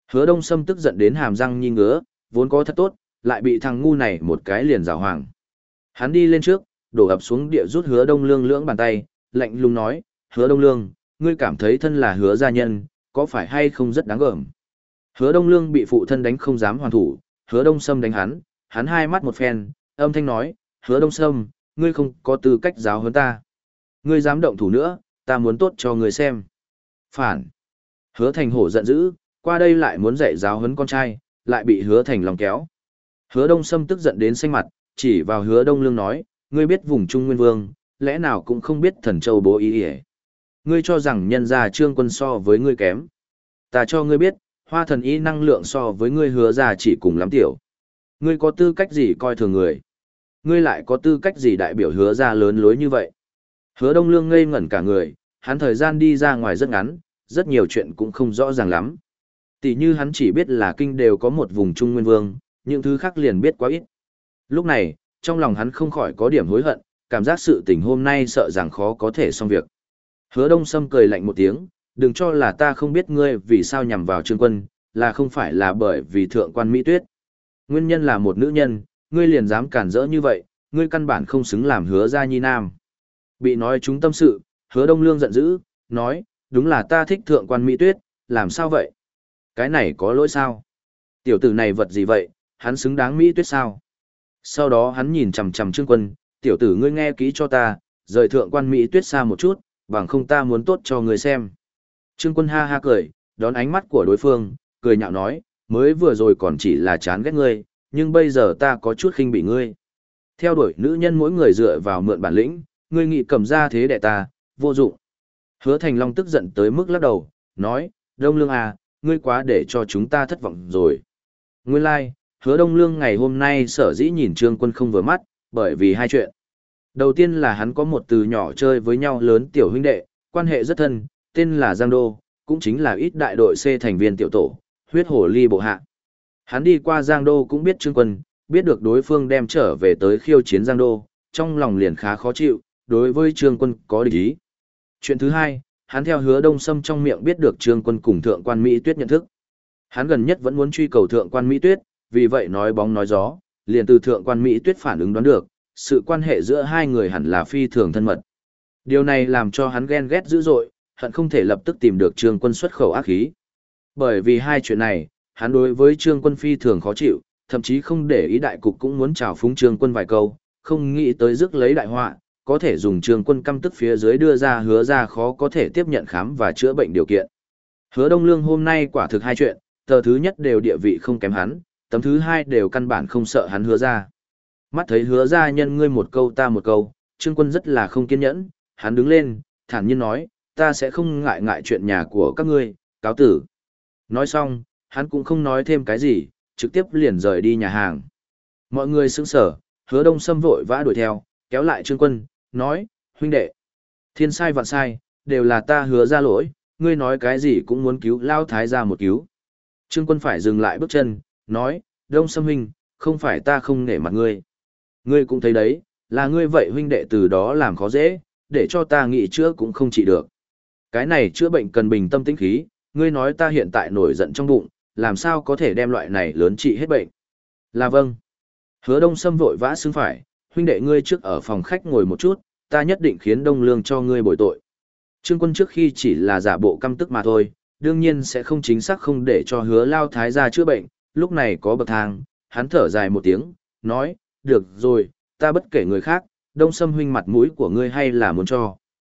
Hứa Đông Sâm tức giận đến hàm răng nhi ngứa, vốn có thật tốt, lại bị thằng ngu này một cái liền giảo hoàng. Hắn đi lên trước, đổ ập xuống địa rút Hứa Đông Lương lưỡng bàn tay, lạnh lùng nói, Hứa Đông Lương, ngươi cảm thấy thân là Hứa gia nhân, có phải hay không rất đáng gờm. Hứa Đông Lương bị phụ thân đánh không dám hoàn thủ, Hứa Đông Sâm đánh hắn hai mắt một phen, âm thanh nói, Hứa Đông Sâm, ngươi không có tư cách giáo huấn ta. Ngươi dám động thủ nữa, ta muốn tốt cho ngươi xem. Phản. Hứa Thành Hổ giận dữ, qua đây lại muốn dạy giáo huấn con trai, lại bị Hứa Thành lòng kéo. Hứa Đông Sâm tức giận đến xanh mặt, chỉ vào Hứa Đông Lương nói, ngươi biết vùng Trung Nguyên Vương, lẽ nào cũng không biết Thần Châu bố ý ỉa. Ngươi cho rằng nhân gia Trương Quân so với ngươi kém. Ta cho ngươi biết, Hoa Thần Y năng lượng so với ngươi Hứa gia chỉ cùng lắm tiểu. Ngươi có tư cách gì coi thường người? Ngươi lại có tư cách gì đại biểu Hứa gia lớn lối như vậy? Hứa Đông Lương ngây ngẩn cả người, hắn thời gian đi ra ngoài rất ngắn, rất nhiều chuyện cũng không rõ ràng lắm. Tỷ như hắn chỉ biết là kinh đều có một vùng Trung Nguyên Vương, những thứ khác liền biết quá ít. Lúc này, trong lòng hắn không khỏi có điểm hối hận, cảm giác sự tình hôm nay sợ rằng khó có thể xong việc. Hứa Đông Sâm cười lạnh một tiếng, đừng cho là ta không biết ngươi vì sao nhằm vào Trương Quân, là không phải là bởi vì thượng quan Mỹ Tuyết. Nguyên nhân là một nữ nhân, ngươi liền dám cản rỡ như vậy, ngươi căn bản không xứng làm Hứa gia nhi nam. Bị nói chúng tâm sự, Hứa Đông Lương giận dữ, nói, đúng là ta thích thượng quan Mỹ Tuyết, làm sao vậy? Cái này có lỗi sao? Tiểu tử này vật gì vậy, hắn xứng đáng Mỹ Tuyết sao? Sau đó hắn nhìn chằm chằm Trương Quân, tiểu tử ngươi nghe kỹ cho ta, rời thượng quan Mỹ Tuyết xa một chút, bằng không ta muốn tốt cho ngươi xem. Trương Quân ha ha cười, đón ánh mắt của đối phương, cười nhạo nói, mới vừa rồi còn chỉ là chán ghét ngươi, nhưng bây giờ ta có chút khinh bị ngươi. Theo đuổi nữ nhân mỗi người dựa vào mượn bản lĩnh, ngươi nghĩ cầm ra thế để ta, vô dụng. Hứa Thành Long tức giận tới mức lắc đầu, nói, Đông Lương à, ngươi quá để cho chúng ta thất vọng rồi. Nguyên lai, like, Hứa Đông Lương ngày hôm nay sở dĩ nhìn Trương Quân không vừa mắt, bởi vì hai chuyện. Đầu tiên là hắn có một từ nhỏ chơi với nhau lớn tiểu huynh đệ, quan hệ rất thân, tên là Giang Đô, cũng chính là ít đại đội C thành viên tiểu tổ, huyết hổ ly bộ hạ. Hắn đi qua Giang Đô cũng biết Trương Quân, biết được đối phương đem trở về tới khiêu chiến Giang Đô, trong lòng liền khá khó chịu, đối với Trương Quân có địch ý. Chuyện thứ hai, hắn theo Hứa Đông Sâm trong miệng biết được Trương Quân cùng thượng quan Mỹ Tuyết nhận thức. Hắn gần nhất vẫn muốn truy cầu thượng quan Mỹ Tuyết, vì vậy nói bóng nói gió, liền từ thượng quan Mỹ Tuyết phản ứng đoán được, sự quan hệ giữa hai người hẳn là phi thường thân mật. Điều này làm cho hắn ghen ghét dữ dội, hận không thể lập tức tìm được Trương Quân xuất khẩu ác khí. Bởi vì hai chuyện này, hắn đối với Trương Quân phi thường khó chịu, thậm chí không để ý đại cục cũng muốn chào phúng Trương Quân vài câu, không nghĩ tới rước lấy đại họa, có thể dùng Trương Quân căm tức phía dưới đưa ra Hứa ra khó có thể tiếp nhận khám và chữa bệnh điều kiện. Hứa Đông Lương hôm nay quả thực hai chuyện, tờ thứ nhất đều địa vị không kém hắn, tấm thứ hai đều căn bản không sợ hắn Hứa ra. Mắt thấy Hứa ra nhân ngươi một câu ta một câu, Trương Quân rất là không kiên nhẫn, hắn đứng lên, thản nhiên nói, ta sẽ không ngại ngại chuyện nhà của các ngươi, cáo tử. Nói xong, hắn cũng không nói thêm cái gì, trực tiếp liền rời đi nhà hàng. Mọi người sững sờ, Hứa Đông Sâm vội vã đuổi theo, kéo lại Trương Quân, nói, huynh đệ, thiên sai vạn sai, đều là ta Hứa ra lỗi, ngươi nói cái gì cũng muốn cứu Lao Thái gia một cứu. Trương Quân phải dừng lại bước chân, nói, Đông Sâm huynh, không phải ta không nể mặt ngươi. Ngươi cũng thấy đấy, là ngươi vậy huynh đệ từ đó làm khó dễ, để cho ta nghĩ chữa cũng không trị được. Cái này chữa bệnh cần bình tâm tĩnh khí, ngươi nói ta hiện tại nổi giận trong bụng, làm sao có thể đem loại này lớn trị hết bệnh. Là vâng. Hứa Đông Sâm vội vã xứng phải, huynh đệ ngươi trước ở phòng khách ngồi một chút, ta nhất định khiến Đông Lương cho ngươi bồi tội. Trương Quân trước khi chỉ là giả bộ căm tức mà thôi, đương nhiên sẽ không chính xác không để cho Hứa Lao Thái gia chữa bệnh, lúc này có bậc thang, hắn thở dài một tiếng, nói, được rồi, ta bất kể người khác, Đông Sâm huynh mặt mũi của ngươi hay là muốn cho.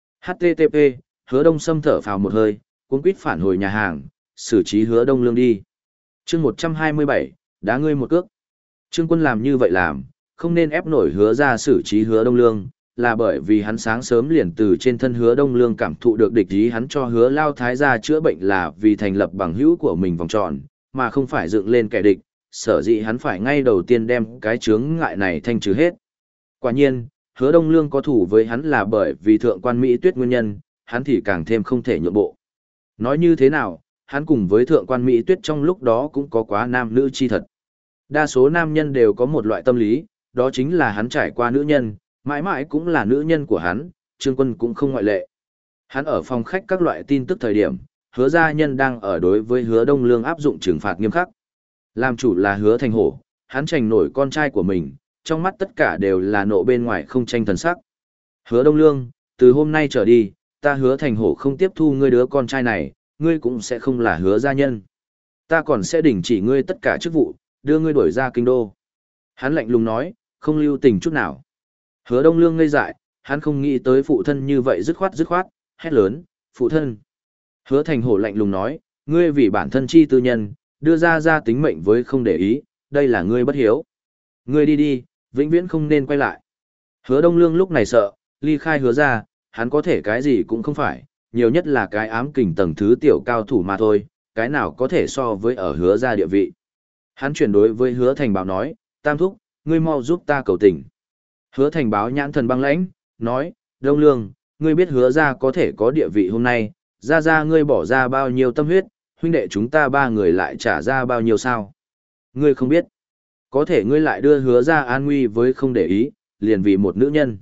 HTTP, Hứa Đông Sâm thở phào một hơi, cuống quýt phản hồi nhà hàng, xử trí Hứa Đông Lương đi. Chương 127, đá ngươi một cước. Trương Quân làm như vậy làm, không nên ép nổi Hứa ra xử trí Hứa Đông Lương, là bởi vì hắn sáng sớm liền từ trên thân Hứa Đông Lương cảm thụ được địch ý hắn cho Hứa Lao Thái gia chữa bệnh là vì thành lập bằng hữu của mình vòng tròn, mà không phải dựng lên kẻ địch, sở dĩ hắn phải ngay đầu tiên đem cái chướng ngại này thanh trừ hết. Quả nhiên, Hứa Đông Lương có thủ với hắn là bởi vì thượng quan Mỹ Tuyết nguyên nhân, hắn thì càng thêm không thể nhượng bộ. Nói như thế nào, hắn cùng với thượng quan Mỹ Tuyết trong lúc đó cũng có quá nam nữ chi thật. Đa số nam nhân đều có một loại tâm lý, đó chính là hắn trải qua nữ nhân, mãi mãi cũng là nữ nhân của hắn, Trương Quân cũng không ngoại lệ. Hắn ở phòng khách các loại tin tức thời điểm, hứa gia nhân đang ở đối với hứa Đông Lương áp dụng trừng phạt nghiêm khắc. Làm chủ là hứa thành hổ, hắn trành nổi con trai của mình, trong mắt tất cả đều là nộ bên ngoài không tranh thần sắc. Hứa Đông Lương, từ hôm nay trở đi, ta hứa thành hổ không tiếp thu ngươi đứa con trai này, ngươi cũng sẽ không là hứa gia nhân. Ta còn sẽ đình chỉ ngươi tất cả chức vụ, đưa ngươi đuổi ra kinh đô. Hắn lạnh lùng nói, không lưu tình chút nào. Hứa Đông Lương ngây dại, hắn không nghĩ tới phụ thân như vậy dứt khoát, hét lớn, phụ thân. Hứa thành hổ lạnh lùng nói, ngươi vì bản thân chi tư nhân, đưa ra tính mệnh với không để ý, đây là ngươi bất hiếu. Ngươi đi đi, vĩnh viễn không nên quay lại. Hứa Đông Lương lúc này sợ, ly khai hứa ra, hắn có thể cái gì cũng không phải, nhiều nhất là cái ám kình tầng thứ tiểu cao thủ mà thôi, cái nào có thể so với ở hứa ra địa vị. Hắn chuyển đối với hứa thành báo nói, tam thúc, ngươi mau giúp ta cầu tình. Hứa thành báo nhãn thần băng lãnh, nói, Đông Lương, ngươi biết hứa ra có thể có địa vị hôm nay, ra ngươi bỏ ra bao nhiêu tâm huyết, huynh đệ chúng ta ba người lại trả ra bao nhiêu sao. Ngươi không biết, có thể ngươi lại đưa hứa ra an nguy với không để ý, liền vì một nữ nhân.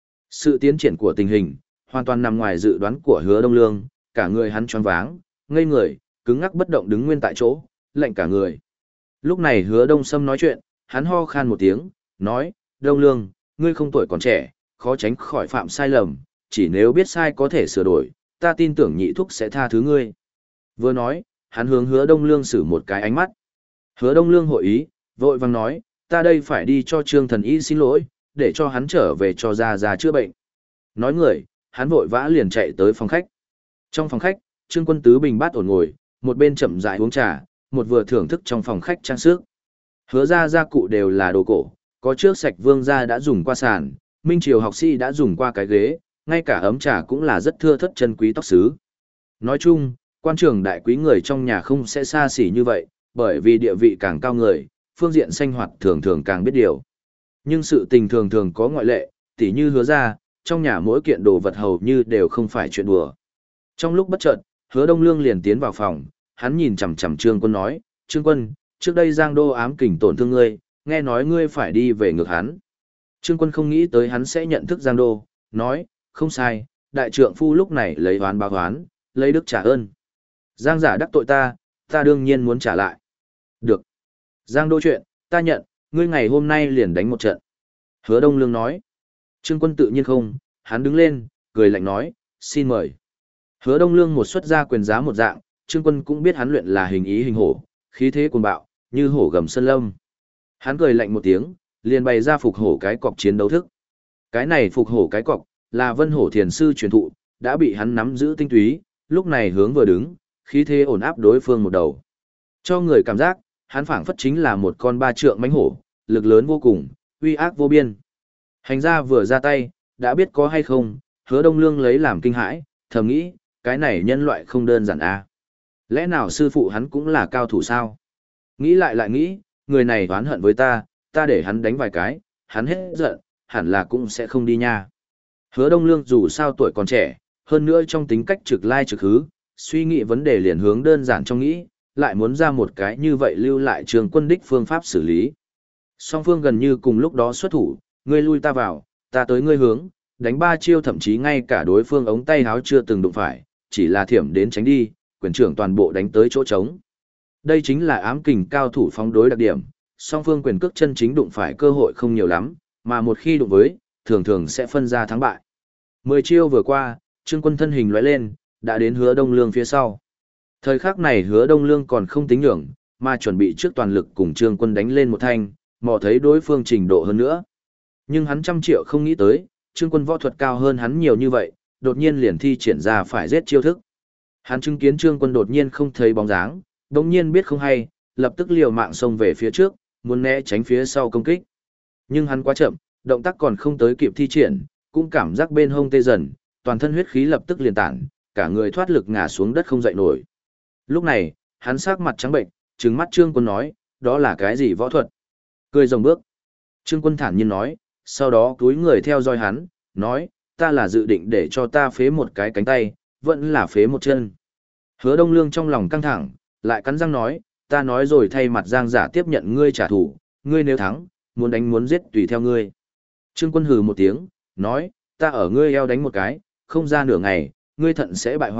Sự tiến triển của tình hình, hoàn toàn nằm ngoài dự đoán của hứa Đông Lương, cả người hắn choáng váng, ngây người, cứng ngắc bất động đứng nguyên tại chỗ, lạnh cả người. Lúc này hứa Đông Sâm nói chuyện, hắn ho khan một tiếng, nói, Đông Lương, ngươi không tuổi còn trẻ, khó tránh khỏi phạm sai lầm, chỉ nếu biết sai có thể sửa đổi, ta tin tưởng nhị thúc sẽ tha thứ ngươi. Vừa nói, hắn hướng hứa Đông Lương sử một cái ánh mắt. Hứa Đông Lương hội ý, vội vàng nói, ta đây phải đi cho Trương Thần Y xin lỗi, để cho hắn trở về cho ra chữa bệnh. Nói người, hắn vội vã liền chạy tới phòng khách. Trong phòng khách, Trương Quân Tứ bình bát ổn ngồi, một bên chậm rãi uống trà, một vừa thưởng thức trong phòng khách trang sức. Hứa ra gia cụ đều là đồ cổ, có trước sạch vương gia đã dùng qua sàn, minh triều học sĩ đã dùng qua cái ghế, ngay cả ấm trà cũng là rất thưa thất chân quý tóc xứ. Nói chung, quan trường đại quý người trong nhà không sẽ xa xỉ như vậy, bởi vì địa vị càng cao người, phương diện sinh hoạt thường thường càng biết điều. Nhưng sự tình thường thường có ngoại lệ, tỉ như hứa ra, trong nhà mỗi kiện đồ vật hầu như đều không phải chuyện đùa. Trong lúc bất chợt, hứa Đông Lương liền tiến vào phòng, hắn nhìn chằm chằm Trương Quân nói, Trương Quân, trước đây Giang Đô ám kình tổn thương ngươi, nghe nói ngươi phải đi về ngược hắn. Trương Quân không nghĩ tới hắn sẽ nhận thức Giang Đô, nói, không sai, đại trượng phu lúc này lấy oán báo oán, lấy đức trả ơn. Giang giả đắc tội ta đương nhiên muốn trả lại. Được. Giang Đô chuyện, ta nhận, ngươi ngày hôm nay liền đánh một trận. Hứa Đông Lương nói. Trương Quân tự nhiên không, hắn đứng lên, cười lạnh nói, xin mời. Hứa Đông Lương một xuất ra quyền giá một dạng, Trương Quân cũng biết hắn luyện là hình ý hình hổ, khí thế cuồng bạo, như hổ gầm sơn lâm. Hắn cười lạnh một tiếng, liền bày ra phục hổ cái cọc chiến đấu thức. Cái này phục hổ cái cọc, là Vân Hổ Thiền Sư truyền thụ, đã bị hắn nắm giữ tinh túy, lúc này hướng vừa đứng, khí thế ổn áp đối phương một đầu. Cho người cảm giác, hắn phảng phất chính là một con ba trượng mãnh hổ, lực lớn vô cùng, uy ác vô biên. Hành gia vừa ra tay, đã biết có hay không, Hứa Đông Lương lấy làm kinh hãi, thầm nghĩ, cái này nhân loại không đơn giản à. Lẽ nào sư phụ hắn cũng là cao thủ sao? Nghĩ lại nghĩ, người này oán hận với ta để hắn đánh vài cái, hắn hết giận, hẳn là cũng sẽ không đi nha. Hứa Đông Lương dù sao tuổi còn trẻ, hơn nữa trong tính cách trực lai trực hứ, suy nghĩ vấn đề liền hướng đơn giản trong nghĩ, lại muốn ra một cái như vậy lưu lại Trường Quân đích phương pháp xử lý. Song phương gần như cùng lúc đó xuất thủ, ngươi lui ta vào, ta tới ngươi hướng, đánh ba chiêu thậm chí ngay cả đối phương ống tay háo chưa từng đụng phải, chỉ là thiểm đến tránh đi, quyền trưởng toàn bộ đánh tới chỗ trống. Đây chính là ám kình cao thủ phóng đối đặc điểm, song phương quyền cước chân chính đụng phải cơ hội không nhiều lắm, mà một khi đụng với, thường thường sẽ phân ra thắng bại. 10 chiêu vừa qua, Trương Quân thân hình lóe lên, đã đến Hứa Đông Lương phía sau. Thời khắc này Hứa Đông Lương còn không tính nhường, mà chuẩn bị trước toàn lực cùng Trương Quân đánh lên một thanh, mò thấy đối phương trình độ hơn nữa. Nhưng hắn trăm triệu không nghĩ tới, Trương Quân võ thuật cao hơn hắn nhiều như vậy, đột nhiên liền thi triển ra phải giết chiêu thức. Hắn chứng kiến Trương Quân đột nhiên không thấy bóng dáng, đột nhiên biết không hay, lập tức liều mạng xông về phía trước, muốn né tránh phía sau công kích. Nhưng hắn quá chậm, động tác còn không tới kịp thi triển, cũng cảm giác bên hông tê dần, toàn thân huyết khí lập tức liền tản, cả người thoát lực ngã xuống đất không dậy nổi. Lúc này, hắn sắc mặt trắng bệnh, trừng mắt Trương Quân nói, đó là cái gì võ thuật? Cười rồng bước. Trương Quân thản nhiên nói, sau đó túi người theo dõi hắn, nói, ta là dự định để cho ta phế một cái cánh tay, vẫn là phế một chân. Hứa Đông Lương trong lòng căng thẳng, lại cắn răng nói, ta nói rồi thay mặt Giang giả tiếp nhận ngươi trả thù, ngươi nếu thắng, muốn đánh muốn giết tùy theo ngươi. Trương Quân hừ một tiếng, nói, ta ở ngươi eo đánh một cái, không ra nửa ngày, ngươi thận sẽ bại hoại,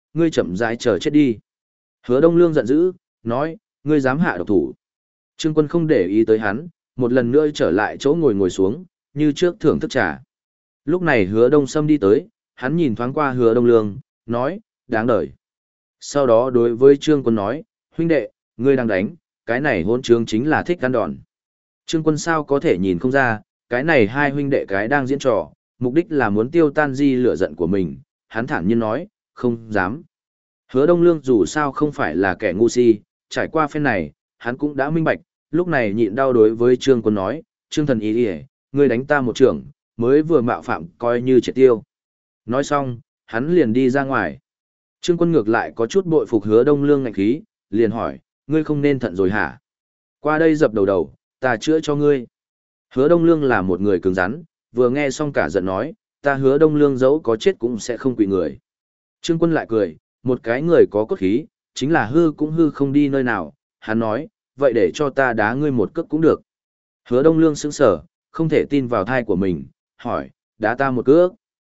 ngươi chậm rãi chờ chết đi. Hứa Đông Lương giận dữ, nói, ngươi dám hạ độc thủ. Trương Quân không để ý tới hắn, một lần nữa trở lại chỗ ngồi xuống, như trước thưởng thức trà. Lúc này Hứa Đông Sâm đi tới, hắn nhìn thoáng qua Hứa Đông Lương, nói, đáng đời. Sau đó đối với Trương Quân nói, huynh đệ, ngươi đang đánh, cái này hôn trướng chính là thích ăn đòn. Trương Quân sao có thể nhìn không ra, cái này hai huynh đệ cái đang diễn trò, mục đích là muốn tiêu tan di lửa giận của mình, hắn thản nhiên nói, không dám. Hứa Đông Lương dù sao không phải là kẻ ngu si, trải qua phen này, hắn cũng đã minh bạch, lúc này nhịn đau đối với Trương Quân nói, Trương thần ý đi, ngươi đánh ta một trưởng, mới vừa mạo phạm coi như triệt tiêu. Nói xong, hắn liền đi ra ngoài. Trương Quân ngược lại có chút bội phục Hứa Đông Lương ngạnh khí, liền hỏi, ngươi không nên thận rồi hả? Qua đây dập đầu, ta chữa cho ngươi. Hứa Đông Lương là một người cứng rắn, vừa nghe xong cả giận nói, ta Hứa Đông Lương dẫu có chết cũng sẽ không quỵ người. Trương Quân lại cười, một cái người có cốt khí, chính là hư cũng hư không đi nơi nào, hắn nói, vậy để cho ta đá ngươi một cước cũng được. Hứa Đông Lương sững sờ, không thể tin vào thai của mình, hỏi, đá ta một cước.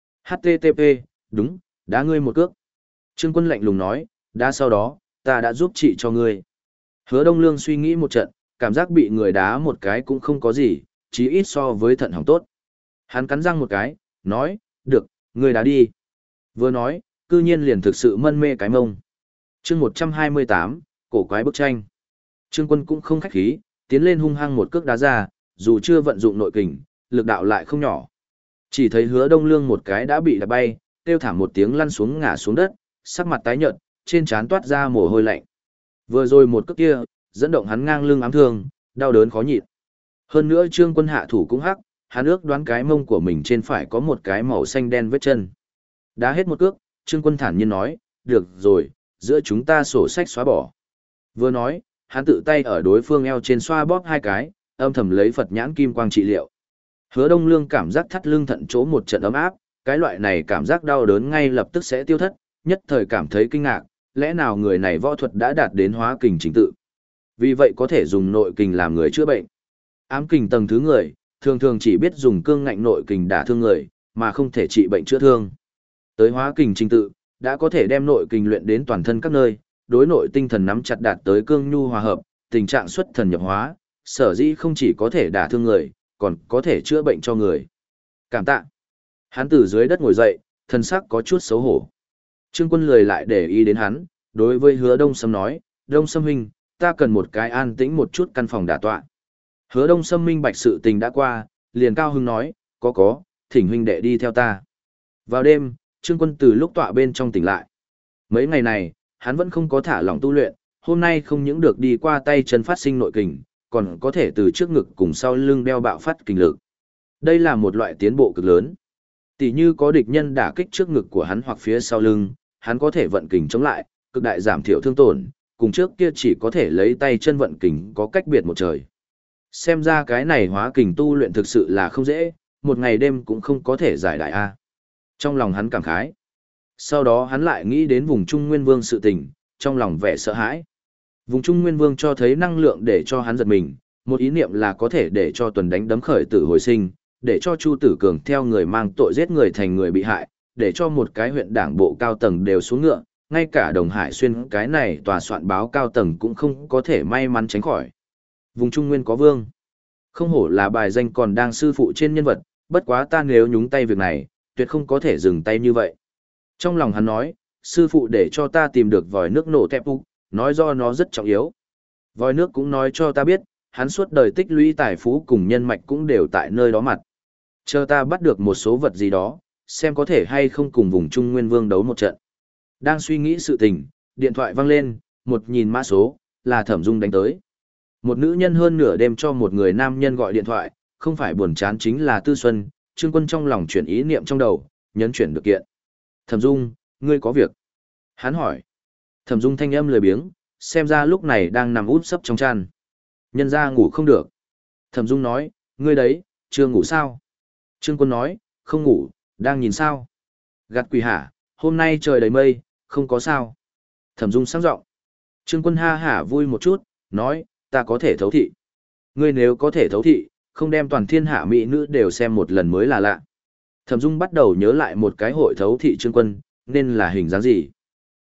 HTTP, đúng, đá ngươi một cước. Trương Quân lạnh lùng nói, đá sau đó, ta đã giúp trị cho ngươi. Hứa Đông Lương suy nghĩ một trận, cảm giác bị người đá một cái cũng không có gì, chí ít so với thận hỏng tốt. Hắn cắn răng một cái, nói, được, ngươi đá đi. Vừa nói, cư nhiên liền thực sự mân mê cái mông. Chương 128, cổ quái bức tranh. Trương Quân cũng không khách khí, tiến lên hung hăng một cước đá ra, dù chưa vận dụng nội kình, lực đạo lại không nhỏ. Chỉ thấy Hứa Đông Lương một cái đã bị đá bay, kêu thảm một tiếng lăn xuống ngã xuống đất, sắc mặt tái nhợt, trên trán toát ra mồ hôi lạnh. Vừa rồi một cước kia, dẫn động hắn ngang lưng ám thương, đau đớn khó nhịn. Hơn nữa Trương Quân hạ thủ cũng hắc, hắn ước đoán cái mông của mình trên phải có một cái màu xanh đen vết chân. Đá hết một cước, Trương Quân thản nhiên nói, được rồi, giữa chúng ta sổ sách xóa bỏ. Vừa nói, hắn tự tay ở đối phương eo trên xoa bóp hai cái, âm thầm lấy Phật nhãn kim quang trị liệu. Hứa Đông Lương cảm giác thắt lưng thận chỗ một trận ấm áp, cái loại này cảm giác đau đớn ngay lập tức sẽ tiêu thất, nhất thời cảm thấy kinh ngạc, lẽ nào người này võ thuật đã đạt đến hóa kình trình tự. Vì vậy có thể dùng nội kình làm người chữa bệnh. Ám kình tầng thứ người, thường thường chỉ biết dùng cương ngạnh nội kình đả thương người, mà không thể trị bệnh chữa thương. Tới hóa kình trình tự, đã có thể đem nội kình luyện đến toàn thân các nơi, đối nội tinh thần nắm chặt đạt tới cương nhu hòa hợp, tình trạng xuất thần nhập hóa, sở dĩ không chỉ có thể đả thương người, còn có thể chữa bệnh cho người. Cảm tạ. Hắn từ dưới đất ngồi dậy, thân sắc có chút xấu hổ. Trương Quân lười lại để ý đến hắn, đối với Hứa Đông Sâm nói, Đông Sâm huynh, ta cần một cái an tĩnh một chút căn phòng đả tọa. Hứa Đông Sâm minh bạch sự tình đã qua, liền cao hứng nói, có, thỉnh huynh đệ đi theo ta. Vào đêm, Trương Quân từ lúc tọa bên trong tỉnh lại. Mấy ngày này, hắn vẫn không có thả lỏng tu luyện, hôm nay không những được đi qua tay chân phát sinh nội kình, còn có thể từ trước ngực cùng sau lưng đeo bạo phát kình lực. Đây là một loại tiến bộ cực lớn. Tỷ như có địch nhân đả kích trước ngực của hắn hoặc phía sau lưng, hắn có thể vận kình chống lại, cực đại giảm thiểu thương tổn, cùng trước kia chỉ có thể lấy tay chân vận kình có cách biệt một trời. Xem ra cái này hóa kình tu luyện thực sự là không dễ, một ngày đêm cũng không có thể giải đại a. Trong lòng hắn cảm khái. Sau đó hắn lại nghĩ đến vùng Trung Nguyên Vương sự tình, trong lòng vẻ sợ hãi. Vùng Trung Nguyên Vương cho thấy năng lượng để cho hắn giật mình, một ý niệm là có thể để cho Tuần đánh đấm khởi tử hồi sinh, để cho Chu Tử Cường theo người mang tội giết người thành người bị hại, để cho một cái huyện đảng bộ cao tầng đều xuống ngựa, ngay cả Đồng Hải Xuyên cái này tòa soạn báo cao tầng cũng không có thể may mắn tránh khỏi. Vùng Trung Nguyên có vương. Không hổ là bài danh còn đang sư phụ trên nhân vật, bất quá ta nếu nhúng tay việc này, tuyệt không có thể dừng tay như vậy. Trong lòng hắn nói, sư phụ để cho ta tìm được vòi nước nổ tẹp úc, nói do nó rất trọng yếu. Vòi nước cũng nói cho ta biết, hắn suốt đời tích lũy tài phú cùng nhân mạch cũng đều tại nơi đó mặt. Chờ ta bắt được một số vật gì đó, xem có thể hay không cùng vùng Trung Nguyên Vương đấu một trận. Đang suy nghĩ sự tình, điện thoại vang lên, một nhìn mã số, là Thẩm Dung đánh tới. Một nữ nhân hơn nửa đêm cho một người nam nhân gọi điện thoại, không phải buồn chán chính là Tư Xuân, Trương Quân trong lòng chuyển ý niệm trong đầu, nhấn chuyển được kiện. Thẩm Dung, ngươi có việc. Hắn hỏi. Thẩm Dung thanh âm lười biếng, xem ra lúc này đang nằm út sấp trong chăn. Nhân ra ngủ không được. Thẩm Dung nói, ngươi đấy, chưa ngủ sao? Trương Quân nói, không ngủ, đang nhìn sao? Gạt quỷ hả, hôm nay trời đầy mây, không có sao. Thẩm Dung sáng giọng. Trương Quân ha hả vui một chút, nói, ta có thể thấu thị. Ngươi nếu có thể thấu thị, không đem toàn thiên hạ mỹ nữ đều xem một lần mới là lạ. Thẩm Dung bắt đầu nhớ lại một cái hội thấu thị Trương Quân, nên là hình dáng gì.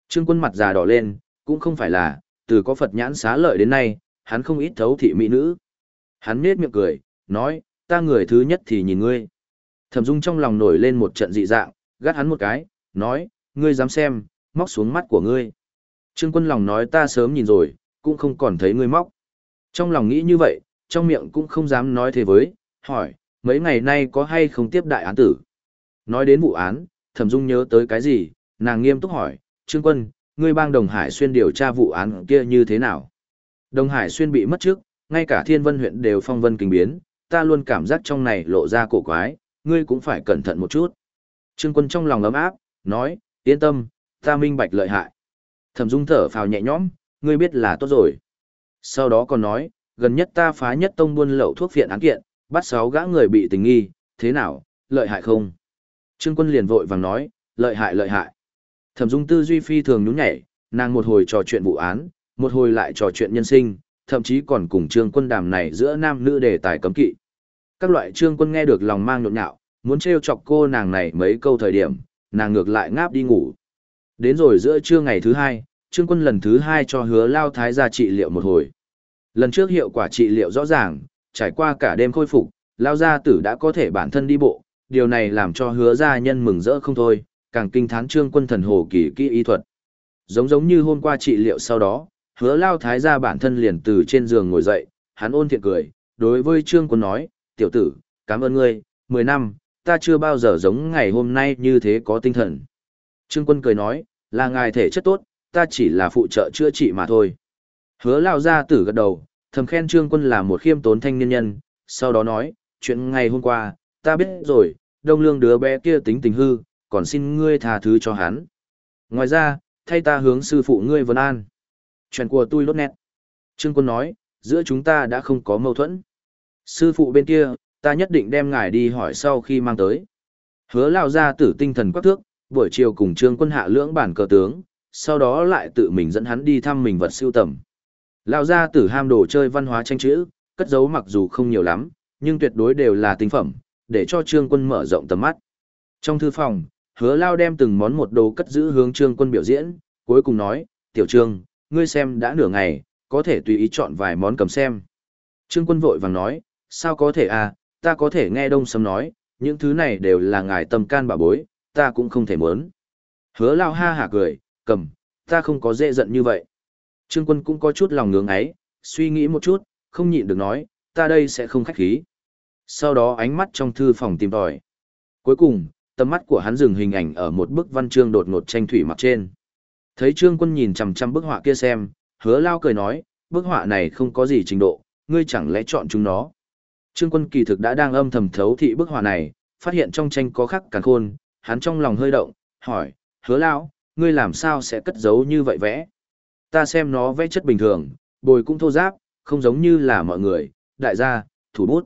Trương Quân mặt già đỏ lên, cũng không phải là, từ có Phật nhãn xá lợi đến nay, hắn không ít thấu thị mỹ nữ. Hắn nhếch miệng cười, nói, ta người thứ nhất thì nhìn ngươi. Thẩm Dung trong lòng nổi lên một trận dị dạng, gắt hắn một cái, nói, ngươi dám xem, móc xuống mắt của ngươi. Trương Quân lòng nói ta sớm nhìn rồi, cũng không còn thấy ngươi móc. Trong lòng nghĩ như vậy, trong miệng cũng không dám nói thế với, hỏi, mấy ngày nay có hay không tiếp đại án tử. Nói đến vụ án, Thẩm Dung nhớ tới cái gì, nàng nghiêm túc hỏi, Trương Quân, ngươi bang Đồng Hải Xuyên điều tra vụ án kia như thế nào? Đồng Hải Xuyên bị mất trước, ngay cả Thiên Vân huyện đều phong vân kinh biến, ta luôn cảm giác trong này lộ ra cổ quái, ngươi cũng phải cẩn thận một chút. Trương Quân trong lòng ấm áp, nói, yên tâm, ta minh bạch lợi hại. Thẩm Dung thở phào nhẹ nhõm, ngươi biết là tốt rồi. Sau đó còn nói, gần nhất ta phá nhất tông buôn lậu thuốc phiện án kiện, bắt 6 gã người bị tình nghi, thế nào, lợi hại không? Trương Quân liền vội vàng nói, lợi hại lợi hại. Thẩm Dung tư duy phi thường nhún nhảy, nàng một hồi trò chuyện vụ án, một hồi lại trò chuyện nhân sinh, thậm chí còn cùng Trương Quân đàm này giữa nam nữ đề tài cấm kỵ. Các loại Trương Quân nghe được lòng mang nhộn nhạo, muốn trêu chọc cô nàng này mấy câu thời điểm, nàng ngược lại ngáp đi ngủ. Đến rồi giữa trưa ngày thứ 2, Trương Quân lần thứ 2 cho Hứa Lao Thái gia trị liệu một hồi. Lần trước hiệu quả trị liệu rõ ràng, trải qua cả đêm khôi phục, Lao gia tử đã có thể bản thân đi bộ, điều này làm cho Hứa gia nhân mừng rỡ không thôi, càng kinh thán Trương Quân thần hồ kỳ kỹ y thuật. Giống như hôm qua trị liệu sau đó, Hứa Lao Thái gia bản thân liền từ trên giường ngồi dậy, hắn ôn thiện cười, đối với Trương Quân nói, tiểu tử, cảm ơn ngươi, 10 năm, ta chưa bao giờ giống ngày hôm nay như thế có tinh thần. Trương Quân cười nói, là ngài thể chất tốt, ta chỉ là phụ trợ chữa trị mà thôi. Hứa Lao gia tử gật đầu, thầm khen Trương Quân là một khiêm tốn thanh niên nhân, sau đó nói, chuyện ngày hôm qua, ta biết rồi, Đông Lương đứa bé kia tính tình hư, còn xin ngươi tha thứ cho hắn. Ngoài ra, thay ta hướng sư phụ ngươi vấn an. Chuyện của tôi lốt nét. Trương Quân nói, giữa chúng ta đã không có mâu thuẫn. Sư phụ bên kia, ta nhất định đem ngài đi hỏi sau khi mang tới. Hứa Lao gia tử tinh thần quắc thước, buổi chiều cùng Trương Quân hạ lưỡng bản cờ tướng, sau đó lại tự mình dẫn hắn đi thăm mình vật sưu tầm. Lao gia tử ham đồ chơi văn hóa tranh chữ, cất giấu mặc dù không nhiều lắm, nhưng tuyệt đối đều là tinh phẩm, để cho Trương Quân mở rộng tầm mắt. Trong thư phòng, Hứa Lao đem từng món một đồ cất giữ hướng Trương Quân biểu diễn, cuối cùng nói, tiểu Trương, ngươi xem đã nửa ngày, có thể tùy ý chọn vài món cầm xem. Trương Quân vội vàng nói, sao có thể à, ta có thể nghe Đông Sâm nói, những thứ này đều là ngài tâm can bảo bối, ta cũng không thể muốn. Hứa Lao ha hả cười, cầm, ta không có dễ giận như vậy. Trương Quân cũng có chút lòng ngưỡng ấy, suy nghĩ một chút, không nhịn được nói, ta đây sẽ không khách khí. Sau đó ánh mắt trong thư phòng tìm tòi. Cuối cùng, tầm mắt của hắn dừng hình ảnh ở một bức văn chương đột ngột tranh thủy mặc trên. Thấy Trương Quân nhìn chằm chằm bức họa kia xem, Hứa Lao cười nói, bức họa này không có gì trình độ, ngươi chẳng lẽ chọn chúng nó. Trương Quân kỳ thực đã đang âm thầm thấu thị bức họa này, phát hiện trong tranh có khắc càn khôn, hắn trong lòng hơi động, hỏi, Hứa Lao, ngươi làm sao sẽ cất giấu như vậy vẽ? Ta xem nó vẽ chất bình thường, bồi cũng thô ráp, không giống như là mọi người, đại gia, thủ bút.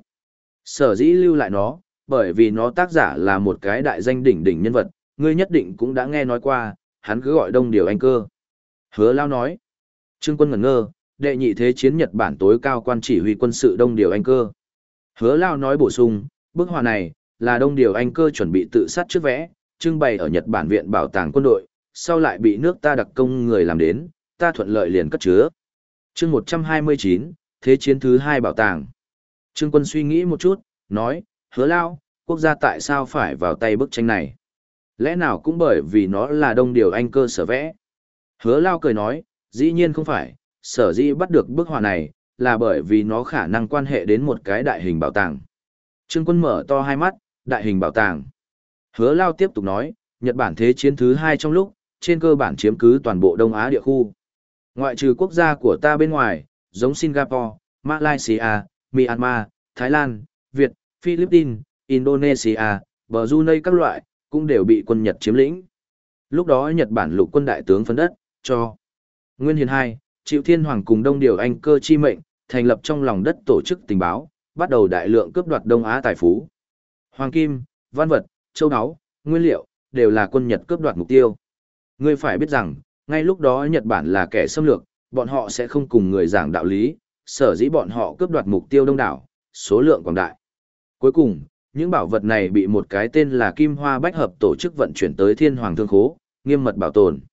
Sở dĩ lưu lại nó, bởi vì nó tác giả là một cái đại danh đỉnh đỉnh nhân vật, ngươi nhất định cũng đã nghe nói qua, hắn cứ gọi Đông Điều Anh Cơ. Hứa Lao nói, Trương Quân ngẩn ngơ, đệ nhị thế chiến Nhật Bản tối cao quan chỉ huy quân sự Đông Điều Anh Cơ. Hứa Lao nói bổ sung, bức họa này, là Đông Điều Anh Cơ chuẩn bị tự sát trước vẽ, trưng bày ở Nhật Bản Viện Bảo tàng quân đội, sau lại bị nước ta đặc công người làm đến, ta thuận lợi liền cất chứa. Chương 129, Thế chiến thứ 2 bảo tàng. Trương Quân suy nghĩ một chút, nói, Hứa Lao, quốc gia tại sao phải vào tay bức tranh này? Lẽ nào cũng bởi vì nó là Đông Điều Anh Cơ sở vẽ? Hứa Lao cười nói, dĩ nhiên không phải, sở dĩ bắt được bức họa này, là bởi vì nó khả năng quan hệ đến một cái đại hình bảo tàng. Trương Quân mở to hai mắt, đại hình bảo tàng. Hứa Lao tiếp tục nói, Nhật Bản Thế chiến thứ 2 trong lúc, trên cơ bản chiếm cứ toàn bộ Đông Á địa khu. Ngoại trừ quốc gia của ta bên ngoài, giống Singapore, Malaysia, Myanmar, Thái Lan, Việt, Philippines, Indonesia, Brunei các loại, cũng đều bị quân Nhật chiếm lĩnh. Lúc đó Nhật Bản lục quân đại tướng phân đất, cho Nguyên Hiền II, Triệu Thiên Hoàng cùng Đông Điều Anh Cơ chi mệnh, thành lập trong lòng đất tổ chức tình báo, bắt đầu đại lượng cướp đoạt Đông Á tài phú. Hoàng kim, văn vật, châu áo, nguyên liệu, đều là quân Nhật cướp đoạt mục tiêu. Ngươi phải biết rằng, ngay lúc đó Nhật Bản là kẻ xâm lược, bọn họ sẽ không cùng người giảng đạo lý, sở dĩ bọn họ cướp đoạt mục tiêu đông đảo, số lượng quảng đại. Cuối cùng, những bảo vật này bị một cái tên là Kim Hoa Bách Hợp tổ chức vận chuyển tới Thiên Hoàng Thương Khố, nghiêm mật bảo tồn.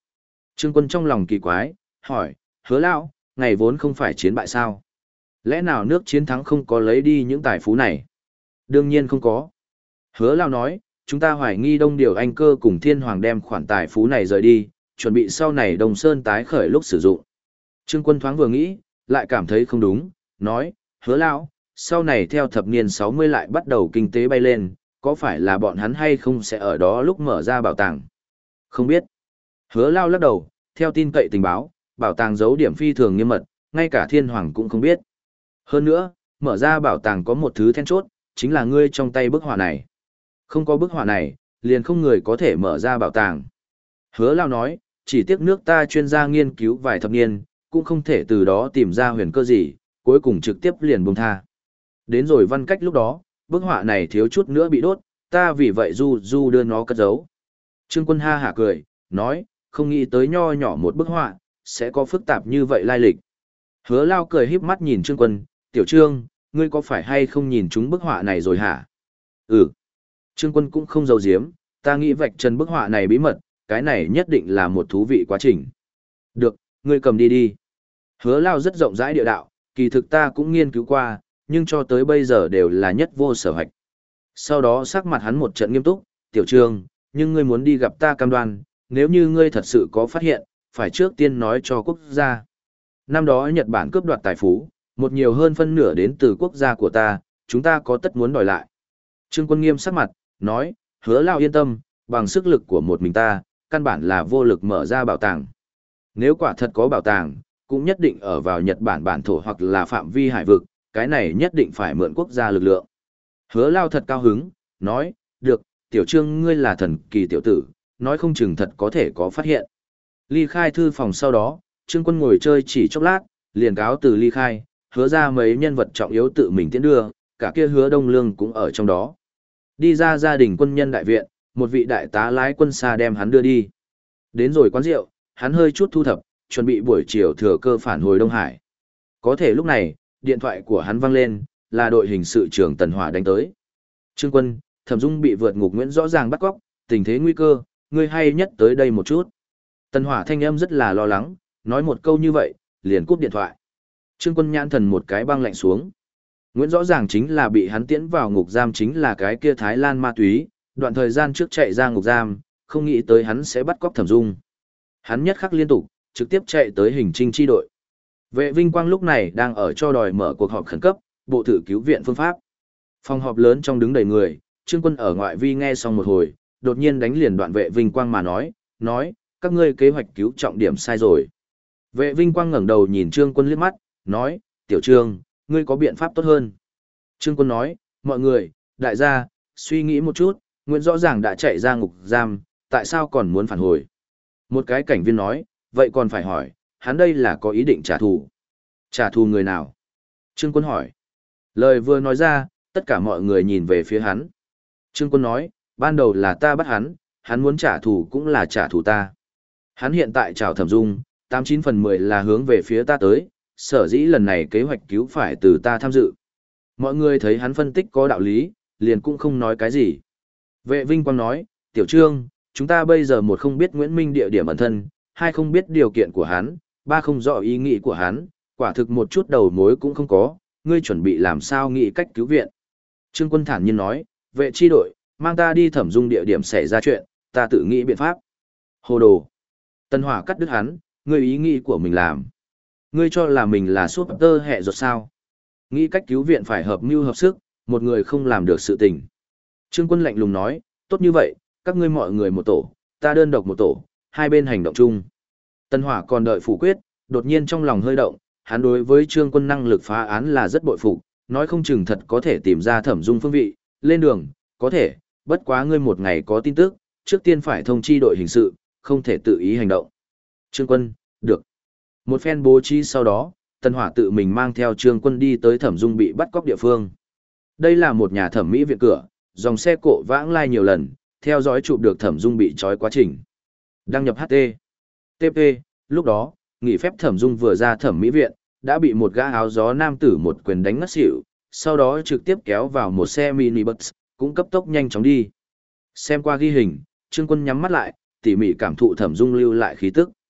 Trương Quân trong lòng kỳ quái, hỏi, Hứa lão, ngày vốn không phải chiến bại sao? Lẽ nào nước chiến thắng không có lấy đi những tài phú này? Đương nhiên không có. Hứa lão nói, chúng ta hoài nghi Đông Điều Anh Cơ cùng Thiên Hoàng đem khoản tài phú này rời đi, chuẩn bị sau này Đông Sơn tái khởi lúc sử dụng. Trương Quân thoáng vừa nghĩ, lại cảm thấy không đúng, nói, Hứa lão, sau này theo thập niên 60 lại bắt đầu kinh tế bay lên, có phải là bọn hắn hay không sẽ ở đó lúc mở ra bảo tàng? Không biết. Hứa lão lắc đầu, theo tin cậy tình báo, bảo tàng giấu điểm phi thường nghiêm mật, ngay cả Thiên Hoàng cũng không biết. Hơn nữa, mở ra bảo tàng có một thứ then chốt, chính là ngươi trong tay bức họa này. Không có bức họa này, liền không người có thể mở ra bảo tàng. Hứa lão nói, chỉ tiếc nước ta chuyên gia nghiên cứu vài thập niên, cũng không thể từ đó tìm ra huyền cơ gì, cuối cùng trực tiếp liền buông tha. Đến rồi Văn Cách lúc đó, bức họa này thiếu chút nữa bị đốt, ta vì vậy du đưa nó cất giấu. Trương Quân ha hả cười, nói, không nghĩ tới nho nhỏ một bức họa, sẽ có phức tạp như vậy lai lịch. Hứa Lao cười híp mắt nhìn Trương Quân, tiểu Trương, ngươi có phải hay không nhìn chúng bức họa này rồi hả? Ừ. Trương Quân cũng không giấu giếm, ta nghĩ vạch trần bức họa này bí mật, cái này nhất định là một thú vị quá trình. Được, ngươi cầm đi đi. Hứa Lao rất rộng rãi địa đạo, kỳ thực ta cũng nghiên cứu qua, nhưng cho tới bây giờ đều là nhất vô sở hạch. Sau đó sắc mặt hắn một trận nghiêm túc, tiểu Trương, nhưng ngươi muốn đi gặp ta cam đoan, nếu như ngươi thật sự có phát hiện, phải trước tiên nói cho quốc gia. Năm đó Nhật Bản cướp đoạt tài phú, một nhiều hơn phân nửa đến từ quốc gia của ta, chúng ta có tất muốn đòi lại. Trương Quân nghiêm sắc mặt, nói, Hứa Lao yên tâm, bằng sức lực của một mình ta, căn bản là vô lực mở ra bảo tàng. Nếu quả thật có bảo tàng, cũng nhất định ở vào Nhật Bản bản thổ hoặc là phạm vi hải vực, cái này nhất định phải mượn quốc gia lực lượng. Hứa Lao thật cao hứng, nói, được, tiểu Trương ngươi là thần kỳ tiểu tử, nói không chừng thật có thể có phát hiện. Ly khai thư phòng sau đó, Trương Quân ngồi chơi chỉ chốc lát, liền cáo từ ly khai, hứa ra mấy nhân vật trọng yếu tự mình tiễn đưa, cả kia Hứa Đông Lương cũng ở trong đó. Đi ra gia đình quân nhân đại viện, một vị đại tá lái quân xa đem hắn đưa đi. Đến rồi quán rượu, hắn hơi chút thu thập, chuẩn bị buổi chiều thừa cơ phản hồi Đông Hải. Có thể lúc này, điện thoại của hắn vang lên, là đội hình sự trưởng Tần Hỏa đánh tới. Trương Quân, Thẩm Dung bị vượt ngục Nguyễn rõ ràng bắt cóc, tình thế nguy cơ, ngươi hay nhất tới đây một chút. Tần Hỏa thanh âm rất là lo lắng, nói một câu như vậy, liền cúp điện thoại. Trương Quân nhãn thần một cái băng lạnh xuống. Nguyễn rõ ràng chính là bị hắn tiễn vào ngục giam chính là cái kia Thái Lan ma túy, đoạn thời gian trước chạy ra ngục giam, không nghĩ tới hắn sẽ bắt cóc Thẩm Dung. Hắn nhất khắc liên tục, trực tiếp chạy tới hình trinh chi đội. Vệ Vinh Quang lúc này đang ở cho đòi mở cuộc họp khẩn cấp, bộ thử cứu viện phương pháp. Phòng họp lớn trong đứng đầy người, Trương Quân ở ngoại vi nghe xong một hồi, đột nhiên đánh liền đoạn Vệ Vinh Quang mà nói, các ngươi kế hoạch cứu trọng điểm sai rồi. Vệ Vinh Quang ngẩng đầu nhìn Trương Quân liếc mắt, nói, tiểu Trương, ngươi có biện pháp tốt hơn. Trương Quân nói, mọi người, đại gia, suy nghĩ một chút, Nguyễn rõ ràng đã chạy ra ngục giam, tại sao còn muốn phản hồi? Một cái cảnh viên nói, vậy còn phải hỏi, hắn đây là có ý định trả thù. Trả thù người nào? Trương Quân hỏi. Lời vừa nói ra, tất cả mọi người nhìn về phía hắn. Trương Quân nói, ban đầu là ta bắt hắn muốn trả thù cũng là trả thù ta. Hắn hiện tại chào Thẩm Dung, 89 phần 10 là hướng về phía ta tới, sở dĩ lần này kế hoạch cứu phải từ ta tham dự. Mọi người thấy hắn phân tích có đạo lý, liền cũng không nói cái gì. Vệ Vinh Quang nói, tiểu Trương, chúng ta bây giờ một không biết Nguyễn Minh địa điểm ẩn thân, hai không biết điều kiện của hắn, ba không rõ ý nghĩ của hắn, quả thực một chút đầu mối cũng không có, ngươi chuẩn bị làm sao nghĩ cách cứu viện. Trương Quân thản nhiên nói, vệ chi đội, mang ta đi Thẩm Dung địa điểm xảy ra chuyện, ta tự nghĩ biện pháp. Hồ đồ. Tân Hỏa cắt đứt hắn, ngươi ý nghĩ của mình làm. Ngươi cho là mình là súp tơ hẹ ruột sao. Nghĩ cách cứu viện phải hợp mưu hợp sức, một người không làm được sự tình. Trương Quân lạnh lùng nói, tốt như vậy, các ngươi mọi người một tổ, ta đơn độc một tổ, hai bên hành động chung. Tân Hỏa còn đợi phủ quyết, đột nhiên trong lòng hơi động, hắn đối với Trương Quân năng lực phá án là rất bội phục, nói không chừng thật có thể tìm ra Thẩm Dung phương vị, lên đường, có thể, bất quá ngươi một ngày có tin tức, trước tiên phải thông chi đội hình sự, không thể tự ý hành động. Trương Quân, được. Một phen bố trí sau đó, Tân Hỏa tự mình mang theo Trương Quân đi tới Thẩm Dung bị bắt cóc địa phương. Đây là một nhà thẩm mỹ viện cửa, dòng xe cộ vãng lai nhiều lần, theo dõi chụp được Thẩm Dung bị trói quá trình. Đăng nhập HT. TP, lúc đó, nghỉ phép Thẩm Dung vừa ra thẩm mỹ viện, đã bị một gã áo gió nam tử một quyền đánh ngất xỉu, sau đó trực tiếp kéo vào một xe mini bus, cũng cấp tốc nhanh chóng đi. Xem qua ghi hình, Trương Quân nhắm mắt lại, tỉ mỉ cảm thụ Thẩm Dung lưu lại khí tức.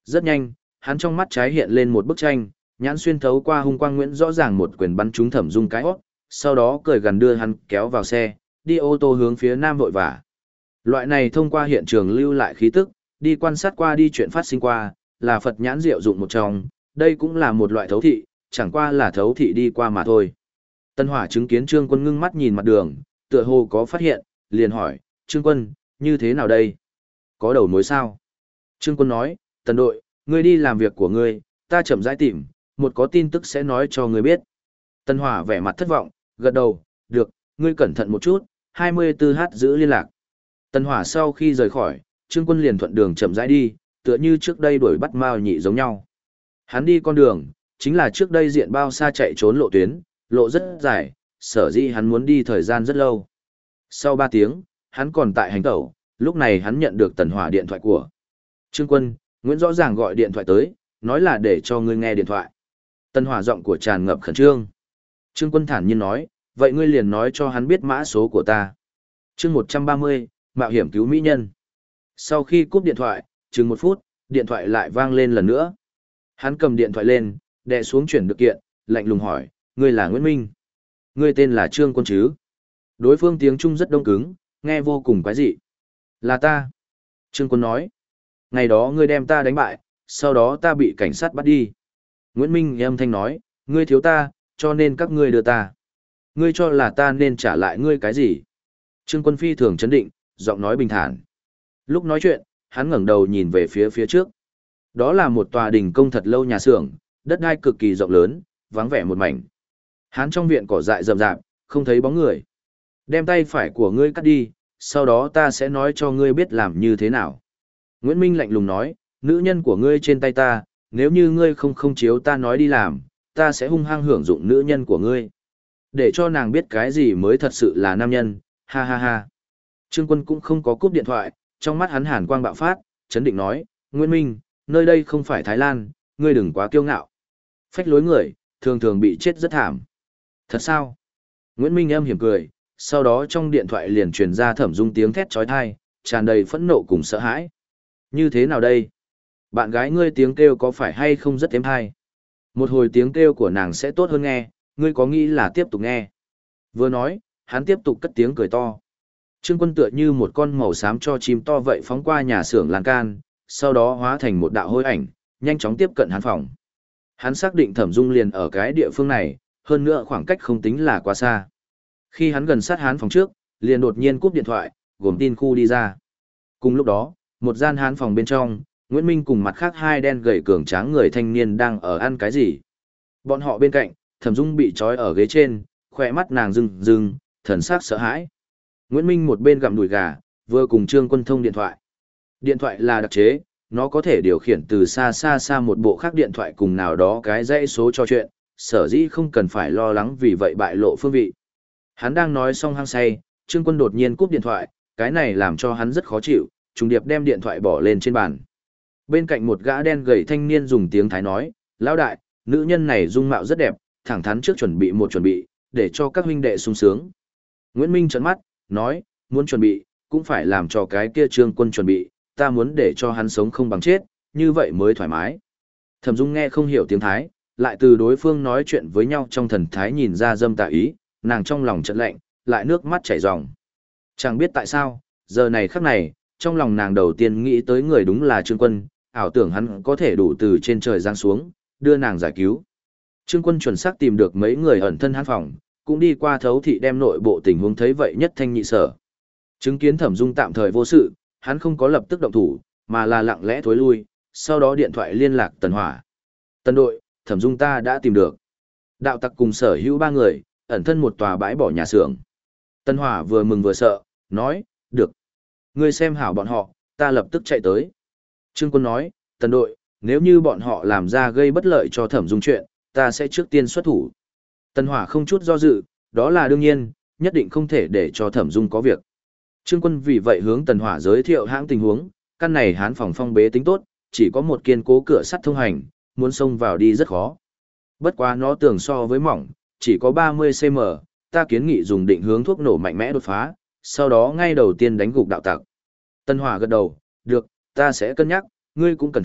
Rất nhanh, hắn trong mắt trái hiện lên một bức tranh, nhãn xuyên thấu qua hung quang Nguyễn rõ ràng một quyền bắn trúng Thẩm Dung cái hót, sau đó cười gần đưa hắn kéo vào xe, đi ô tô hướng phía nam vội vã. Loại này thông qua hiện trường lưu lại khí tức, đi quan sát qua đi chuyện phát sinh qua, là Phật nhãn diệu dụng một trong, đây cũng là một loại thấu thị, chẳng qua là thấu thị đi qua mà thôi. Tân Hỏa chứng kiến Trương Quân ngưng mắt nhìn mặt đường, tựa hồ có phát hiện, liền hỏi, Trương Quân, như thế nào đây? Có đầu mối sao? Trương Quân nói, Tần đội, ngươi đi làm việc của ngươi, ta chậm rãi tìm, một có tin tức sẽ nói cho ngươi biết. Tân Hỏa vẻ mặt thất vọng, gật đầu, được, ngươi cẩn thận một chút, 24h giữ liên lạc. Tân Hỏa sau khi rời khỏi, Trương Quân liền thuận đường chậm rãi đi, tựa như trước đây đuổi bắt Mao Nhị giống nhau. Hắn đi con đường, chính là trước đây diện bao xa chạy trốn lộ tuyến, lộ rất dài, sở dĩ hắn muốn đi thời gian rất lâu. Sau 3 tiếng, hắn còn tại hành tẩu, lúc này hắn nhận được Tần Hỏa điện thoại của. Trương Quân, Nguyễn rõ ràng gọi điện thoại tới, nói là để cho ngươi nghe điện thoại. Tần Hỏa giọng của tràn ngập khẩn trương. Trương Quân thản nhiên nói, vậy ngươi liền nói cho hắn biết mã số của ta. Chương 130, mạo hiểm cứu mỹ nhân. Sau khi cúp điện thoại, chừng 1 phút, điện thoại lại vang lên lần nữa. Hắn cầm điện thoại lên, đè xuống chuyển được kiện, lạnh lùng hỏi, ngươi là Nguyễn Minh. Ngươi tên là Trương Quân chứ? Đối phương tiếng Trung rất đông cứng, nghe vô cùng quái dị. Là ta. Trương Quân nói. Ngày đó ngươi đem ta đánh bại, sau đó ta bị cảnh sát bắt đi. Nguyễn Minh âm thanh nói, ngươi thiếu ta, cho nên các ngươi đưa ta. Ngươi cho là ta nên trả lại ngươi cái gì? Trương Quân phi thường chấn định, giọng nói bình thản. Lúc nói chuyện, hắn ngẩng đầu nhìn về phía trước. Đó là một tòa đình công thật lâu nhà xưởng, đất đai cực kỳ rộng lớn, vắng vẻ một mảnh. Hắn trong viện cỏ dại rậm rạp, không thấy bóng người. Đem tay phải của ngươi cắt đi, sau đó ta sẽ nói cho ngươi biết làm như thế nào. Nguyễn Minh lạnh lùng nói, nữ nhân của ngươi trên tay ta, nếu như ngươi không chiếu ta nói đi làm, ta sẽ hung hăng hưởng dụng nữ nhân của ngươi. Để cho nàng biết cái gì mới thật sự là nam nhân, ha ha ha. Trương Quân cũng không có cúp điện thoại, trong mắt hắn hàn quang bạo phát, chấn định nói, Nguyễn Minh, nơi đây không phải Thái Lan, ngươi đừng quá kiêu ngạo. Phách lối người, thường thường bị chết rất thảm. Thật sao? Nguyễn Minh âm hiểm cười, sau đó trong điện thoại liền truyền ra Thẩm Dung tiếng thét chói tai, tràn đầy phẫn nộ cùng sợ hãi. Như thế nào đây? Bạn gái ngươi tiếng kêu có phải hay không rất êm tai? Một hồi tiếng kêu của nàng sẽ tốt hơn nghe, ngươi có nghĩ là tiếp tục nghe? Vừa nói, hắn tiếp tục cất tiếng cười to. Trương Quân tựa như một con màu xám cho chim to vậy phóng qua nhà xưởng lan can, sau đó hóa thành một đạo hôi ảnh, nhanh chóng tiếp cận hắn phòng. Hắn xác định Thẩm Dung liền ở cái địa phương này, hơn nữa khoảng cách không tính là quá xa. Khi hắn gần sát hắn phòng trước, liền đột nhiên cúp điện thoại, gồm tin khu đi ra. Cùng lúc đó, một gian hắn phòng bên trong, Nguyễn Minh cùng mặt khác 2 đen gầy cường tráng người thanh niên đang ở ăn cái gì. Bọn họ bên cạnh, Thẩm Dung bị trói ở ghế trên, khỏe mắt nàng rưng rưng, thần sắc sợ hãi. Nguyễn Minh một bên gặm đùi gà, vừa cùng Trương Quân thông điện thoại. Điện thoại là đặc chế, nó có thể điều khiển từ xa một bộ khác điện thoại cùng nào đó cái dãy số cho chuyện, sở dĩ không cần phải lo lắng vì vậy bại lộ phương vị. Hắn đang nói xong hăng say, Trương Quân đột nhiên cúp điện thoại, cái này làm cho hắn rất khó chịu, trùng điệp đem điện thoại bỏ lên trên bàn. Bên cạnh một gã đen gầy thanh niên dùng tiếng Thái nói, lão đại, nữ nhân này dung mạo rất đẹp, thẳng thắn trước chuẩn bị, để cho các huynh đệ sung sướng. Nguyễn Minh trợn mắt, nói, muốn chuẩn bị, cũng phải làm cho cái kia Trương Quân chuẩn bị, ta muốn để cho hắn sống không bằng chết, như vậy mới thoải mái. Thẩm Dung nghe không hiểu tiếng Thái, lại từ đối phương nói chuyện với nhau trong thần thái nhìn ra dâm tà ý, nàng trong lòng chợt lạnh, lại nước mắt chảy ròng. Chẳng biết tại sao, giờ này khắc này, trong lòng nàng đầu tiên nghĩ tới người đúng là Trương Quân, ảo tưởng hắn có thể đủ từ trên trời giáng xuống, đưa nàng giải cứu. Trương Quân chuẩn xác tìm được mấy người ẩn thân hắn phòng, cũng đi qua thấu thị đem nội bộ tình huống thấy vậy nhất thanh nhị sở. Chứng kiến Thẩm Dung tạm thời vô sự, hắn không có lập tức động thủ, mà là lặng lẽ thối lui, sau đó điện thoại liên lạc Tần Hỏa. Tần đội, Thẩm Dung ta đã tìm được. Đạo tặc cùng sở hữu 3 người, ẩn thân một tòa bãi bỏ nhà xưởng. Tần Hỏa vừa mừng vừa sợ, nói, được. Ngươi xem hảo bọn họ, ta lập tức chạy tới. Trương Quân nói, Tần đội, nếu như bọn họ làm ra gây bất lợi cho Thẩm Dung chuyện, ta sẽ trước tiên xuất thủ. Tần Hỏa không chút do dự, đó là đương nhiên, nhất định không thể để cho Thẩm Dung có việc. Trương Quân vì vậy hướng Tần Hỏa giới thiệu hãng tình huống, căn này hán phòng phong bế tính tốt, chỉ có một kiên cố cửa sắt thông hành, muốn xông vào đi rất khó. Bất quá nó tường so với mỏng, chỉ có 30 cm, ta kiến nghị dùng định hướng thuốc nổ mạnh mẽ đột phá, sau đó ngay đầu tiên đánh gục đạo tặc. Tần Hỏa gật đầu, được, ta sẽ cân nhắc, ngươi cũng cẩn thận,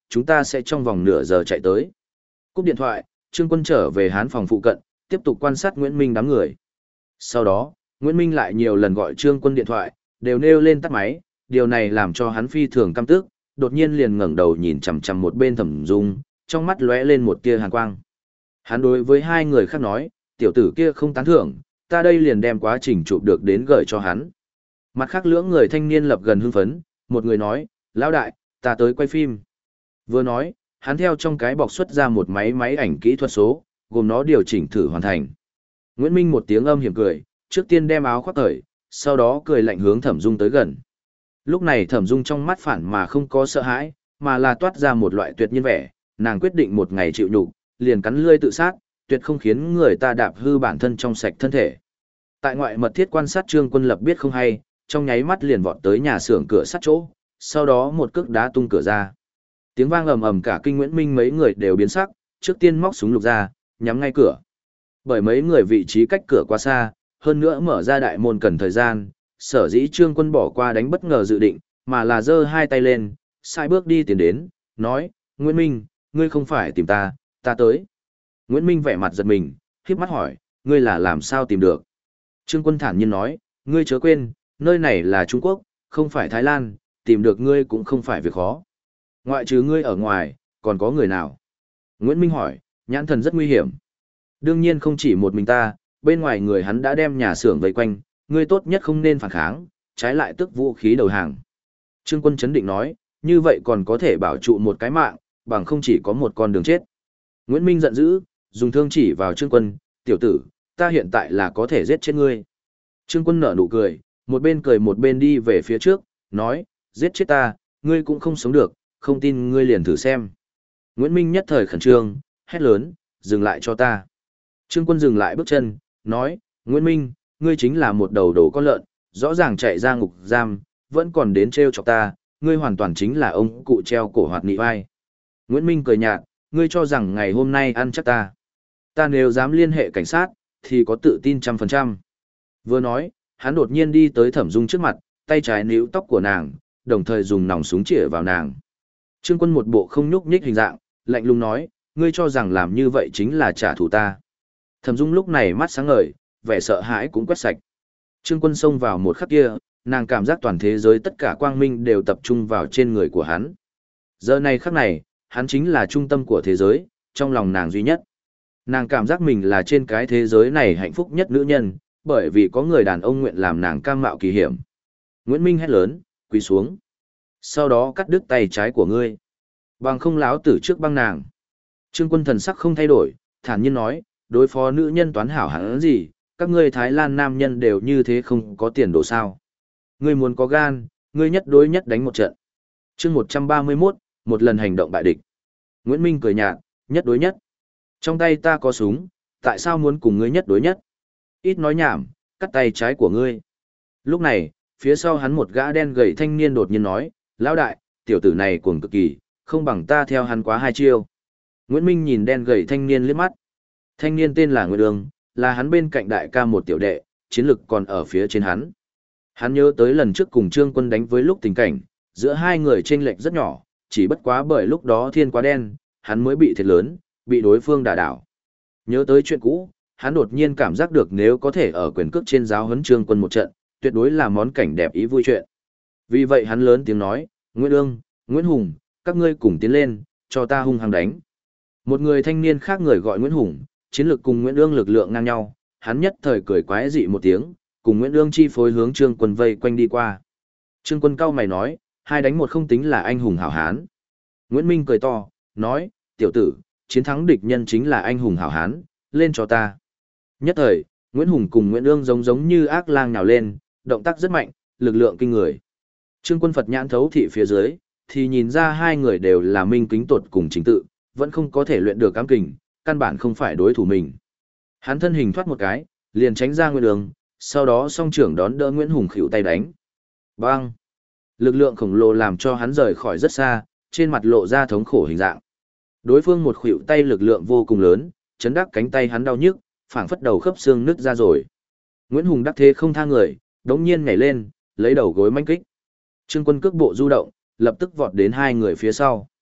chúng ta sẽ trong vòng nửa giờ chạy tới. Cúp điện thoại, Trương Quân trở về Hán phòng phụ cận, tiếp tục quan sát Nguyễn Minh đám người. Sau đó, Nguyễn Minh lại nhiều lần gọi Trương Quân điện thoại, đều nêu lên tắt máy, điều này làm cho hắn phi thường căm tức, đột nhiên liền ngẩng đầu nhìn chằm chằm một bên Thẩm Dung, trong mắt lóe lên một tia hàn quang. Hắn đối với hai người khác nói, tiểu tử kia không tán thưởng, ta đây liền đem quá trình chụp được đến gửi cho hắn. Mặt khác lưỡng người thanh niên lập gần hưng phấn, một người nói, lão đại, ta tới quay phim. Vừa nói, hắn theo trong cái bọc xuất ra một máy ảnh kỹ thuật số, gồm nó điều chỉnh thử hoàn thành. Nguyễn Minh một tiếng âm hiểm cười, trước tiên đem áo khoác cởi, sau đó cười lạnh hướng Thẩm Dung tới gần. Lúc này Thẩm Dung trong mắt phản mà không có sợ hãi, mà là toát ra một loại tuyệt nhiên vẻ, nàng quyết định một ngày chịu nhục, liền cắn lưỡi tự sát, tuyệt không khiến người ta đạp hư bản thân trong sạch thân thể. Tại ngoại mật thiết quan sát Trương Quân Lập biết không hay, trong nháy mắt liền vọt tới nhà xưởng cửa sắt chỗ, sau đó một cước đá tung cửa ra. Tiếng vang ầm ầm cả kinh Nguyễn Minh mấy người đều biến sắc, trước tiên móc súng lục ra, nhắm ngay cửa. Bởi mấy người vị trí cách cửa quá xa, hơn nữa mở ra đại môn cần thời gian, sở dĩ Trương Quân bỏ qua đánh bất ngờ dự định, mà là giơ hai tay lên, sai bước đi tiến đến, nói, Nguyễn Minh, ngươi không phải tìm ta, ta tới. Nguyễn Minh vẻ mặt giật mình, khiếp mắt hỏi, ngươi là làm sao tìm được? Trương Quân thản nhiên nói, ngươi chớ quên, nơi này là Trung Quốc, không phải Thái Lan, tìm được ngươi cũng không phải việc khó. Ngoại trừ ngươi ở ngoài, còn có người nào? Nguyễn Minh hỏi, nhãn thần rất nguy hiểm. Đương nhiên không chỉ một mình ta, bên ngoài người hắn đã đem nhà xưởng vây quanh, ngươi tốt nhất không nên phản kháng, trái lại tức vũ khí đầu hàng. Trương Quân chấn định nói, như vậy còn có thể bảo trụ một cái mạng, bằng không chỉ có một con đường chết. Nguyễn Minh giận dữ, dùng thương chỉ vào Trương Quân, tiểu tử, ta hiện tại là có thể giết chết ngươi. Trương Quân nở nụ cười một bên đi về phía trước, nói, giết chết ta, ngươi cũng không sống được, không tin ngươi liền thử xem. Nguyễn Minh nhất thời khẩn trương, hét lớn, dừng lại cho ta. Trương Quân dừng lại bước chân, nói, Nguyễn Minh, ngươi chính là một đầu đồ con lợn, rõ ràng chạy ra ngục giam, vẫn còn đến trêu chọc ta, ngươi hoàn toàn chính là ông cụ treo cổ hoạt nị vai. Nguyễn Minh cười nhạt, ngươi cho rằng ngày hôm nay ăn chắc ta. Ta nếu dám liên hệ cảnh sát, thì có tự tin 100%. Vừa nói, hắn đột nhiên đi tới Thẩm Dung trước mặt, tay trái níu tóc của nàng, đồng thời dùng nòng súng chĩa vào nàng. Trương Quân một bộ không nhúc nhích hình dạng, lạnh lùng nói, ngươi cho rằng làm như vậy chính là trả thù ta. Thẩm Dung lúc này mắt sáng ngời, vẻ sợ hãi cũng quét sạch. Trương Quân xông vào một khắc kia, nàng cảm giác toàn thế giới tất cả quang minh đều tập trung vào trên người của hắn. Giờ này khắc này, hắn chính là trung tâm của thế giới, trong lòng nàng duy nhất. Nàng cảm giác mình là trên cái thế giới này hạnh phúc nhất nữ nhân, bởi vì có người đàn ông nguyện làm nàng cam mạo kỳ hiểm. Nguyễn Minh hét lớn, quỳ xuống. Sau đó cắt đứt tay trái của ngươi. Bằng không láo tử trước băng nàng. Trương Quân thần sắc không thay đổi, thản nhiên nói, đối phó nữ nhân toán hảo hẳn gì, các ngươi Thái Lan nam nhân đều như thế không có tiền đồ sao. Ngươi muốn có gan, ngươi nhất đối nhất đánh một trận. Chương 131, một lần hành động bại địch. Nguyễn Minh cười nhạt, nhất đối nhất. Trong tay ta có súng, tại sao muốn cùng ngươi nhất đối nhất? Ít nói nhảm, cắt tay trái của ngươi. Lúc này, phía sau hắn một gã đen gầy thanh niên đột nhiên nói, lão đại, tiểu tử này cuồng cực kỳ, không bằng ta theo hắn quá hai chiêu. Nguyễn Minh nhìn đen gầy thanh niên liếc mắt. Thanh niên tên là Nguyễn Đường, là hắn bên cạnh đại ca một tiểu đệ, chiến lực còn ở phía trên hắn. Hắn nhớ tới lần trước cùng Trương Quân đánh với lúc tình cảnh, giữa hai người chênh lệch rất nhỏ, chỉ bất quá bởi lúc đó thiên quá đen, hắn mới bị thiệt lớn, bị đối phương đả đảo. Nhớ tới chuyện cũ, hắn đột nhiên cảm giác được nếu có thể ở quyền cước trên giáo huấn Trương Quân một trận, tuyệt đối là món cảnh đẹp ý vui chuyện. Vì vậy hắn lớn tiếng nói, Nguyễn Ương, Nguyễn Hùng, các ngươi cùng tiến lên, cho ta hung hăng đánh. Một người thanh niên khác người gọi Nguyễn Hùng, chiến lược cùng Nguyễn Ương lực lượng ngang nhau, hắn nhất thời cười quái dị một tiếng, cùng Nguyễn Ương chi phối hướng Trương Quân vây quanh đi qua. Trương Quân cau mày nói, hai đánh một không tính là anh hùng hảo hán. Nguyễn Minh cười to, nói, tiểu tử, chiến thắng địch nhân chính là anh hùng hảo hán, lên cho ta. Nhất thời, Nguyễn Hùng cùng Nguyễn Ương giống như ác lang nhào lên, động tác rất mạnh, lực lượng kinh người. Trương Quân Phật nhãn thấu thị phía dưới, thì nhìn ra hai người đều là minh kính tột cùng chính tự, vẫn không có thể luyện được cám kình, căn bản không phải đối thủ mình. Hắn thân hình thoát một cái, liền tránh ra Nguyễn Ương, sau đó song trưởng đón đỡ Nguyễn Hùng khuỵu tay đánh. Bang! Lực lượng khổng lồ làm cho hắn rời khỏi rất xa, trên mặt lộ ra thống khổ hình dạng. Đối phương một khuỵu tay lực lượng vô cùng lớn, chấn đắc cánh tay hắn đau nhức, phảng phất đầu khớp xương nứt ra rồi. Nguyễn Hùng đắc thế không tha người, đống nhiên nhảy lên, lấy đầu gối manh kích. Trương Quân cước bộ du động, lập tức vọt đến hai người phía sau.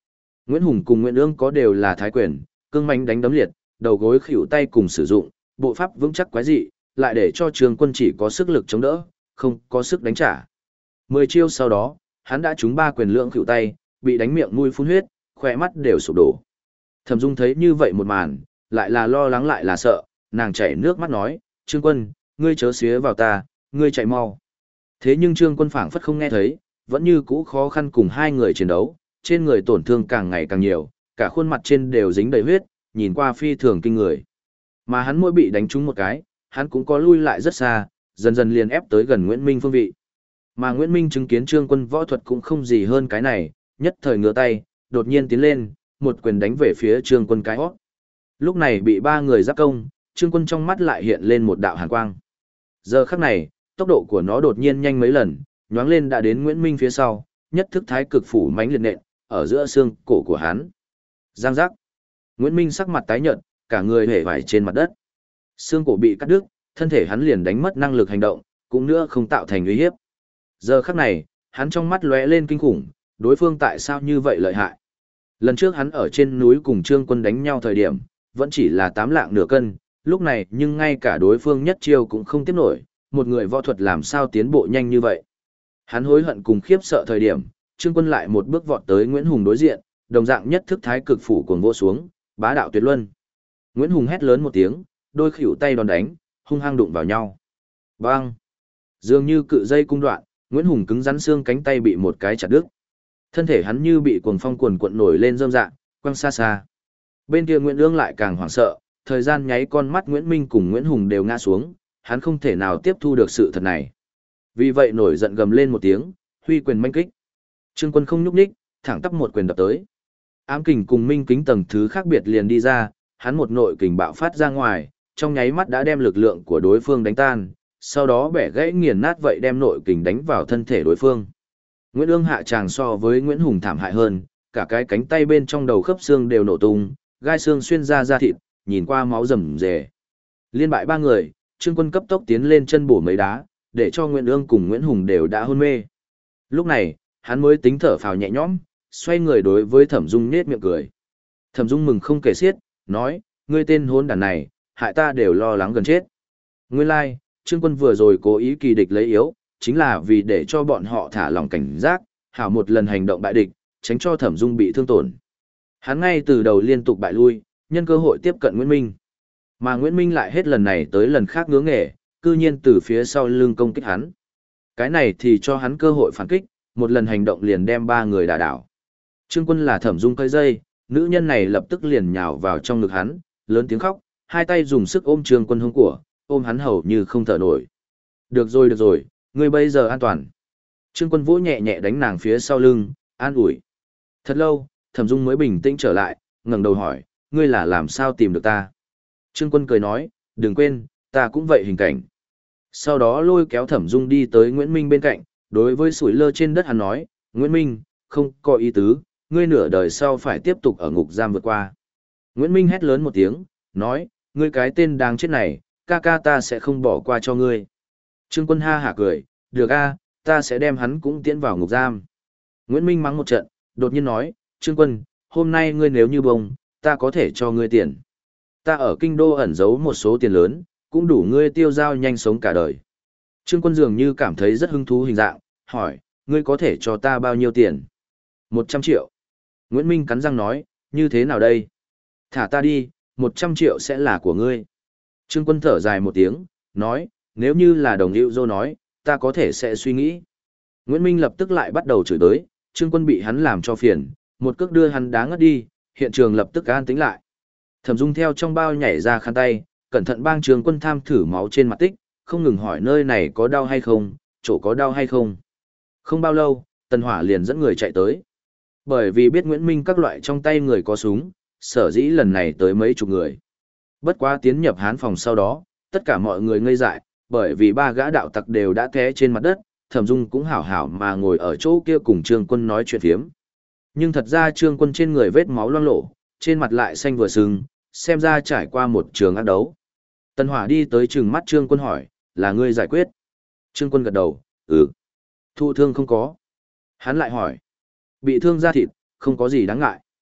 Nguyễn Hùng cùng Nguyễn Ương có đều là thái quyền, cương mãnh đánh đấm liệt, đầu gối khuỷu tay cùng sử dụng, bộ pháp vững chắc quái dị, lại để cho Trương Quân chỉ có sức lực chống đỡ, không có sức đánh trả. 10 chiêu sau đó, hắn đã trúng 3 quyền lưỡng khuỷu tay, bị đánh miệng mũi phun huyết, khỏe mắt đều sụp đổ. Thẩm Dung thấy như vậy một màn, lại là lo lắng lại là sợ, nàng chảy nước mắt nói, Trương Quân, ngươi chớ xía vào ta, ngươi chạy mau. Thế nhưng Trương Quân phảng phất không nghe thấy, vẫn như cũ khó khăn cùng hai người chiến đấu, trên người tổn thương càng ngày càng nhiều, cả khuôn mặt trên đều dính đầy huyết, nhìn qua phi thường kinh người. Mà hắn mỗi bị đánh trúng một cái, hắn cũng có lui lại rất xa, dần dần liền ép tới gần Nguyễn Minh phương vị. Mà Nguyễn Minh chứng kiến Trương Quân võ thuật cũng không gì hơn cái này, nhất thời ngửa tay, đột nhiên tiến lên, một quyền đánh về phía Trương Quân cái hót. Lúc này bị ba người giáp công, Trương Quân trong mắt lại hiện lên một đạo hàn quang. Giờ khắc này, tốc độ của nó đột nhiên nhanh mấy lần, nhoáng lên đã đến Nguyễn Minh phía sau, nhất thức thái cực phủ mãnh liệt nện ở giữa xương cổ của hắn. Giang giác. Nguyễn Minh sắc mặt tái nhợt, cả người hể vải trên mặt đất. Xương cổ bị cắt đứt, thân thể hắn liền đánh mất năng lực hành động, cũng nữa không tạo thành uy hiếp. Giờ khắc này, hắn trong mắt lóe lên kinh khủng, đối phương tại sao như vậy lợi hại. Lần trước hắn ở trên núi cùng Trương Quân đánh nhau thời điểm, vẫn chỉ là 8 lạng nửa cân, lúc này nhưng ngay cả đối phương nhất chiêu cũng không tiếp nổi, một người võ thuật làm sao tiến bộ nhanh như vậy. Hắn hối hận cùng khiếp sợ thời điểm, Trương Quân lại một bước vọt tới Nguyễn Hùng đối diện, đồng dạng nhất thức thái cực phủ cuồng vỗ xuống, bá đạo tuyệt luân. Nguyễn Hùng hét lớn một tiếng, đôi khuỷu tay đòn đánh, hung hăng đụng vào nhau. Bang! Dường như cự dây cung đoạn, Nguyễn Hùng cứng rắn xương cánh tay bị một cái chặt đứt. Thân thể hắn như bị cuồng phong cuồn cuộn nổi lên rơm rạ, quăng xa xa. Bên kia Nguyễn Ương lại càng hoảng sợ, thời gian nháy con mắt Nguyễn Minh cùng Nguyễn Hùng đều ngã xuống, hắn không thể nào tiếp thu được sự thật này. Vì vậy nổi giận gầm lên một tiếng, huy quyền manh kích. Trương Quân không nhúc nhích, thẳng tắp một quyền đập tới. Ám kình cùng minh kính tầng thứ khác biệt liền đi ra, hắn một nội kình bạo phát ra ngoài, trong nháy mắt đã đem lực lượng của đối phương đánh tan, sau đó bẻ gãy nghiền nát vậy đem nội kình đánh vào thân thể đối phương. Nguyễn Ương hạ tràng so với Nguyễn Hùng thảm hại hơn, cả cái cánh tay bên trong đầu khớp xương đều nổ tung, gai xương xuyên ra da thịt, nhìn qua máu rầm rề. Liên bại ba người, Trương Quân cấp tốc tiến lên chân bổ mấy đá, để cho Nguyễn Ương cùng Nguyễn Hùng đều đã hôn mê. Lúc này, hắn mới tính thở phào nhẹ nhõm, xoay người đối với Thẩm Dung nhếch miệng cười. Thẩm Dung mừng không kể xiết, nói, ngươi tên hôn đàn này, hại ta đều lo lắng gần chết. Nguyên lai, like, Trương Quân vừa rồi cố ý kỳ địch lấy yếu, chính là vì để cho bọn họ thả lòng cảnh giác, hảo một lần hành động bại địch, tránh cho Thẩm Dung bị thương tổn. Hắn ngay từ đầu liên tục bại lui, nhân cơ hội tiếp cận Nguyễn Minh. Mà Nguyễn Minh lại hết lần này tới lần khác ngứa nghề, cư nhiên từ phía sau lưng công kích hắn. Cái này thì cho hắn cơ hội phản kích, một lần hành động liền đem ba người đả đảo. Trương Quân là Thẩm Dung cơi dây, nữ nhân này lập tức liền nhào vào trong ngực hắn, lớn tiếng khóc, hai tay dùng sức ôm Trương Quân hông của, ôm hắn hầu như không thở nổi. Được rồi, ngươi bây giờ an toàn. Trương Quân vỗ nhẹ nhẹ đánh nàng phía sau lưng, an ủi. Thật lâu, Thẩm Dung mới bình tĩnh trở lại, ngẩng đầu hỏi, ngươi là làm sao tìm được ta? Trương Quân cười nói, đừng quên, ta cũng vậy hình cảnh. Sau đó lôi kéo Thẩm Dung đi tới Nguyễn Minh bên cạnh, đối với sủi lơ trên đất hắn nói, Nguyễn Minh, không có ý tứ, ngươi nửa đời sau phải tiếp tục ở ngục giam vượt qua. Nguyễn Minh hét lớn một tiếng, nói, ngươi cái tên đáng chết này, ca ca ta sẽ không bỏ qua cho ngươi. Trương Quân ha hả cười, được a, ta sẽ đem hắn cũng tiễn vào ngục giam. Nguyễn Minh mắng một trận, đột nhiên nói, Trương Quân, hôm nay ngươi nếu như bông, ta có thể cho ngươi tiền. Ta ở kinh đô ẩn giấu một số tiền lớn, cũng đủ ngươi tiêu dao nhanh sống cả đời. Trương Quân dường như cảm thấy rất hứng thú hình dạng, hỏi, ngươi có thể cho ta bao nhiêu tiền? 100 triệu. Nguyễn Minh cắn răng nói, như thế nào đây? Thả ta đi, 100 triệu sẽ là của ngươi. Trương Quân thở dài một tiếng, nói, nếu như là đồng hữu dô nói, ta có thể sẽ suy nghĩ. Nguyễn Minh lập tức lại bắt đầu chửi tới, Trương Quân bị hắn làm cho phiền, một cước đưa hắn đá ngất đi, hiện trường lập tức an tĩnh lại. Thẩm Dung theo trong bao nhảy ra khăn tay, cẩn thận bang Trương Quân tham thử máu trên mặt tích, không ngừng hỏi nơi này có đau hay không, chỗ có đau hay không. Không bao lâu, Tần Hỏa liền dẫn người chạy tới. Bởi vì biết Nguyễn Minh các loại trong tay người có súng, sở dĩ lần này tới mấy chục người. Bất quá tiến nhập hán phòng sau đó, tất cả mọi người ngây dại, bởi vì ba gã đạo tặc đều đã té trên mặt đất, Thẩm Dung cũng hảo hảo mà ngồi ở chỗ kia cùng Trương Quân nói chuyện phiếm. Nhưng thật ra Trương Quân trên người vết máu loang lổ, trên mặt lại xanh vừa sưng, xem ra trải qua một trường ác đấu. Tần Hỏa đi tới trừng mắt Trương Quân hỏi, là ngươi giải quyết? Trương Quân gật đầu, ừ. Thụ thương không có. Hắn lại hỏi, bị thương da thịt, không có gì đáng ngại.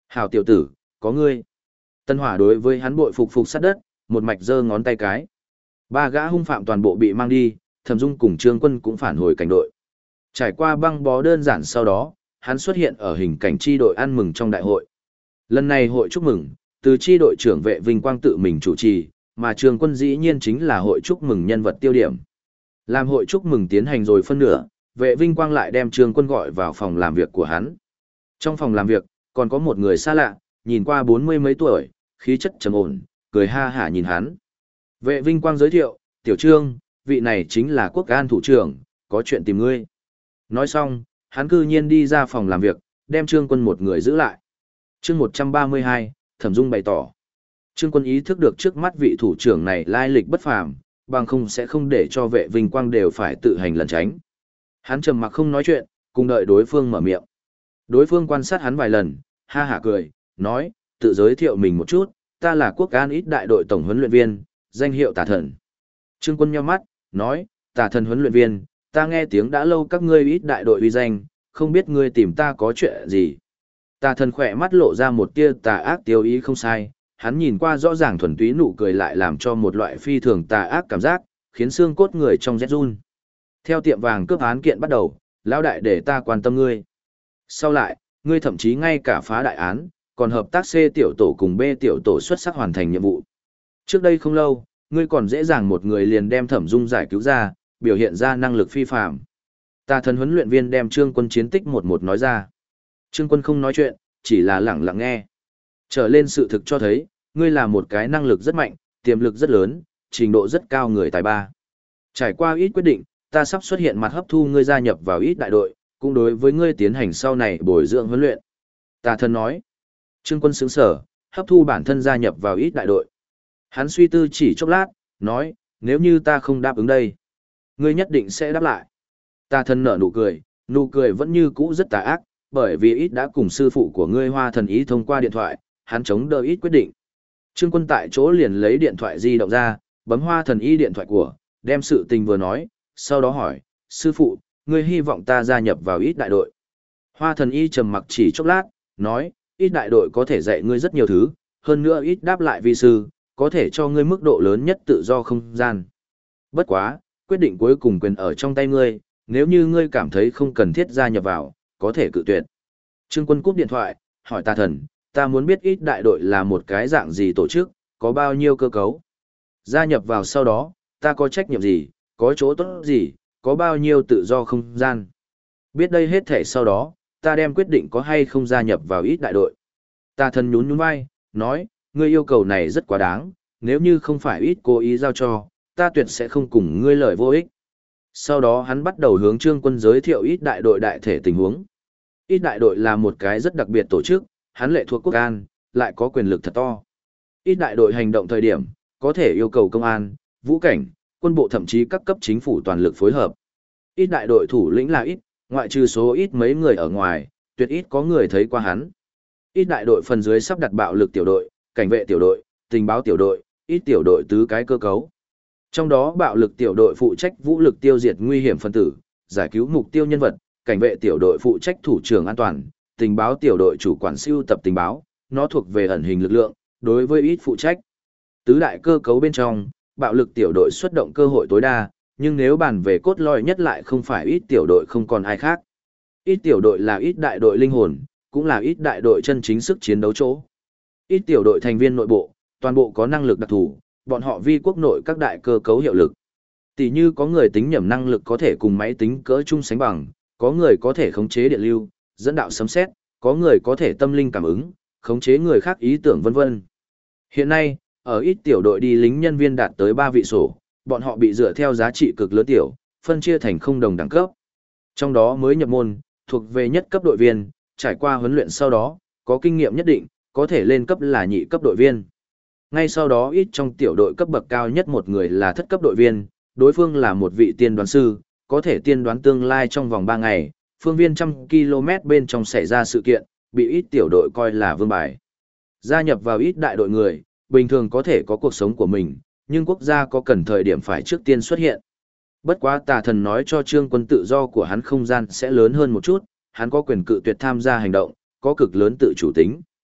Hảo tiểu tử, có ngươi. Tân Hỏa đối với hắn bội phục sát đất, một mạch giơ ngón tay cái. Ba gã hung phạm toàn bộ bị mang đi, Thẩm Dung cùng Trương Quân cũng phản hồi cảnh đội. Trải qua băng bó đơn giản sau đó, hắn xuất hiện ở hình cảnh chi đội ăn mừng trong đại hội. Lần này hội chúc mừng, từ chi đội trưởng Vệ Vinh Quang tự mình chủ trì, mà Trương Quân dĩ nhiên chính là hội chúc mừng nhân vật tiêu điểm. Làm hội chúc mừng tiến hành rồi phân nửa, Vệ Vinh Quang lại đem Trương Quân gọi vào phòng làm việc của hắn. Trong phòng làm việc, còn có một người xa lạ, nhìn qua 40 mấy tuổi, khí chất trầm ổn, cười ha hả nhìn hắn. Vệ Vinh Quang giới thiệu, Tiểu Trương, vị này chính là quốc an thủ trưởng, có chuyện tìm ngươi. Nói xong, hắn cư nhiên đi ra phòng làm việc, đem Trương Quân một người giữ lại. Chương 132, Thẩm Dung bày tỏ. Trương Quân ý thức được trước mắt vị thủ trưởng này lai lịch bất phàm, bằng không sẽ không để cho Vệ Vinh Quang đều phải tự hành lẩn tránh. Hắn trầm mặc không nói chuyện, cùng đợi đối phương mở miệng. Đối phương quan sát hắn vài lần, ha hả cười, nói, tự giới thiệu mình một chút, ta là quốc an ít đại đội tổng huấn luyện viên, danh hiệu Tà Thần. Trương Quân nhíu mắt, nói, Tà Thần huấn luyện viên, ta nghe tiếng đã lâu các ngươi ít đại đội uy danh, không biết ngươi tìm ta có chuyện gì. Tà Thần khỏe mắt lộ ra một tia tà ác tiêu ý không sai, hắn nhìn qua rõ ràng thuần túy nụ cười lại làm cho một loại phi thường tà ác cảm giác, khiến xương cốt người trong rét run. Theo tiệm vàng cướp án kiện bắt đầu, lão đại để ta quan tâm ngươi. Sau lại, ngươi thậm chí ngay cả phá đại án, còn hợp tác C tiểu tổ cùng B tiểu tổ xuất sắc hoàn thành nhiệm vụ. Trước đây không lâu, ngươi còn dễ dàng một người liền đem Thẩm Dung giải cứu ra, biểu hiện ra năng lực phi phàm. Tà Thần huấn luyện viên đem Trương Quân chiến tích một nói ra. Trương Quân không nói chuyện, chỉ là lặng lặng nghe. Trở lên sự thực cho thấy, ngươi là một cái năng lực rất mạnh, tiềm lực rất lớn, trình độ rất cao người tài ba. Trải qua ít quyết định, ta sắp xuất hiện mặt hấp thu ngươi gia nhập vào ít đại đội, cũng đối với ngươi tiến hành sau này bồi dưỡng huấn luyện. Tà Thần nói. Trương Quân sững sờ, hấp thu bản thân gia nhập vào ít đại đội. Hắn suy tư chỉ chốc lát, nói, nếu như ta không đáp ứng đây, ngươi nhất định sẽ đáp lại. Tà Thần nở nụ cười vẫn như cũ rất tà ác, bởi vì ít đã cùng sư phụ của ngươi Hoa Thần Ý thông qua điện thoại, hắn chống đỡ ít quyết định. Trương Quân tại chỗ liền lấy điện thoại di động ra, bấm Hoa Thần Ý điện thoại của, đem sự tình vừa nói, sau đó hỏi, sư phụ, ngươi hy vọng ta gia nhập vào ít đại đội. Hoa Thần Y trầm mặc chỉ chốc lát, nói, ít đại đội có thể dạy ngươi rất nhiều thứ, hơn nữa ít đáp lại vi sư, có thể cho ngươi mức độ lớn nhất tự do không gian. Bất quá, quyết định cuối cùng quyền ở trong tay ngươi, nếu như ngươi cảm thấy không cần thiết gia nhập vào, có thể cự tuyệt. Trương Quân cúp điện thoại, hỏi Tà Thần, ta muốn biết ít đại đội là một cái dạng gì tổ chức, có bao nhiêu cơ cấu. Gia nhập vào sau đó, ta có trách nhiệm gì, có chỗ tốt gì, có bao nhiêu tự do không gian. Biết đây hết thể sau đó, ta đem quyết định có hay không gia nhập vào ít đại đội. Tà Thần nhún vai, nói, ngươi yêu cầu này rất quá đáng, nếu như không phải ít cố ý giao cho, ta tuyệt sẽ không cùng ngươi lời vô ích. Sau đó hắn bắt đầu hướng Trương Quân giới thiệu ít đại đội đại thể tình huống. Ít đại đội là một cái rất đặc biệt tổ chức, hắn lệ thuộc quốc an, lại có quyền lực thật to. Ít đại đội hành động thời điểm, có thể yêu cầu công an, vũ cảnh, quân bộ thậm chí các cấp chính phủ toàn lực phối hợp. Ít đại đội thủ lĩnh là ít, ngoại trừ số ít mấy người ở ngoài, tuyệt ít có người thấy qua hắn. Ít đại đội phần dưới sắp đặt bạo lực tiểu đội, cảnh vệ tiểu đội, tình báo tiểu đội, ít tiểu đội tứ cái cơ cấu. Trong đó bạo lực tiểu đội phụ trách vũ lực tiêu diệt nguy hiểm phân tử, giải cứu mục tiêu nhân vật, cảnh vệ tiểu đội phụ trách thủ trưởng an toàn, tình báo tiểu đội chủ quản siêu tập tình báo, nó thuộc về ẩn hình lực lượng, đối với ít phụ trách. Tứ đại cơ cấu bên trong, bạo lực tiểu đội xuất động cơ hội tối đa, nhưng nếu bàn về cốt lõi nhất lại không phải ít tiểu đội không còn ai khác. Ít tiểu đội là ít đại đội linh hồn, cũng là ít đại đội chân chính sức chiến đấu chỗ. Ít tiểu đội thành viên nội bộ, toàn bộ có năng lực đặc thù, bọn họ vi quốc nội các đại cơ cấu hiệu lực. Tỷ như có người tính nhẩm năng lực có thể cùng máy tính cỡ chung sánh bằng, có người có thể khống chế điện lưu, dẫn đạo sấm sét, có người có thể tâm linh cảm ứng, khống chế người khác ý tưởng vân vân. Hiện nay, ở ít tiểu đội đi lính nhân viên đạt tới 3 vị sổ, bọn họ bị dựa theo giá trị cực lớn tiểu, phân chia thành không đồng đẳng cấp. Trong đó mới nhập môn, thuộc về nhất cấp đội viên, trải qua huấn luyện sau đó, có kinh nghiệm nhất định, có thể lên cấp là nhị cấp đội viên. Ngay sau đó ít trong tiểu đội cấp bậc cao nhất một người là thất cấp đội viên, đối phương là một vị tiên đoán sư, có thể tiên đoán tương lai trong vòng 3 ngày, phương viên 100 km bên trong xảy ra sự kiện, bị ít tiểu đội coi là vương bài. Gia nhập vào ít đại đội người, bình thường có thể có cuộc sống của mình, nhưng quốc gia có cần thời điểm phải trước tiên xuất hiện. Bất quá Tà Thần nói cho Trương Quân tự do của hắn không gian sẽ lớn hơn một chút, hắn có quyền cự tuyệt tham gia hành động, có cực lớn tự chủ tính.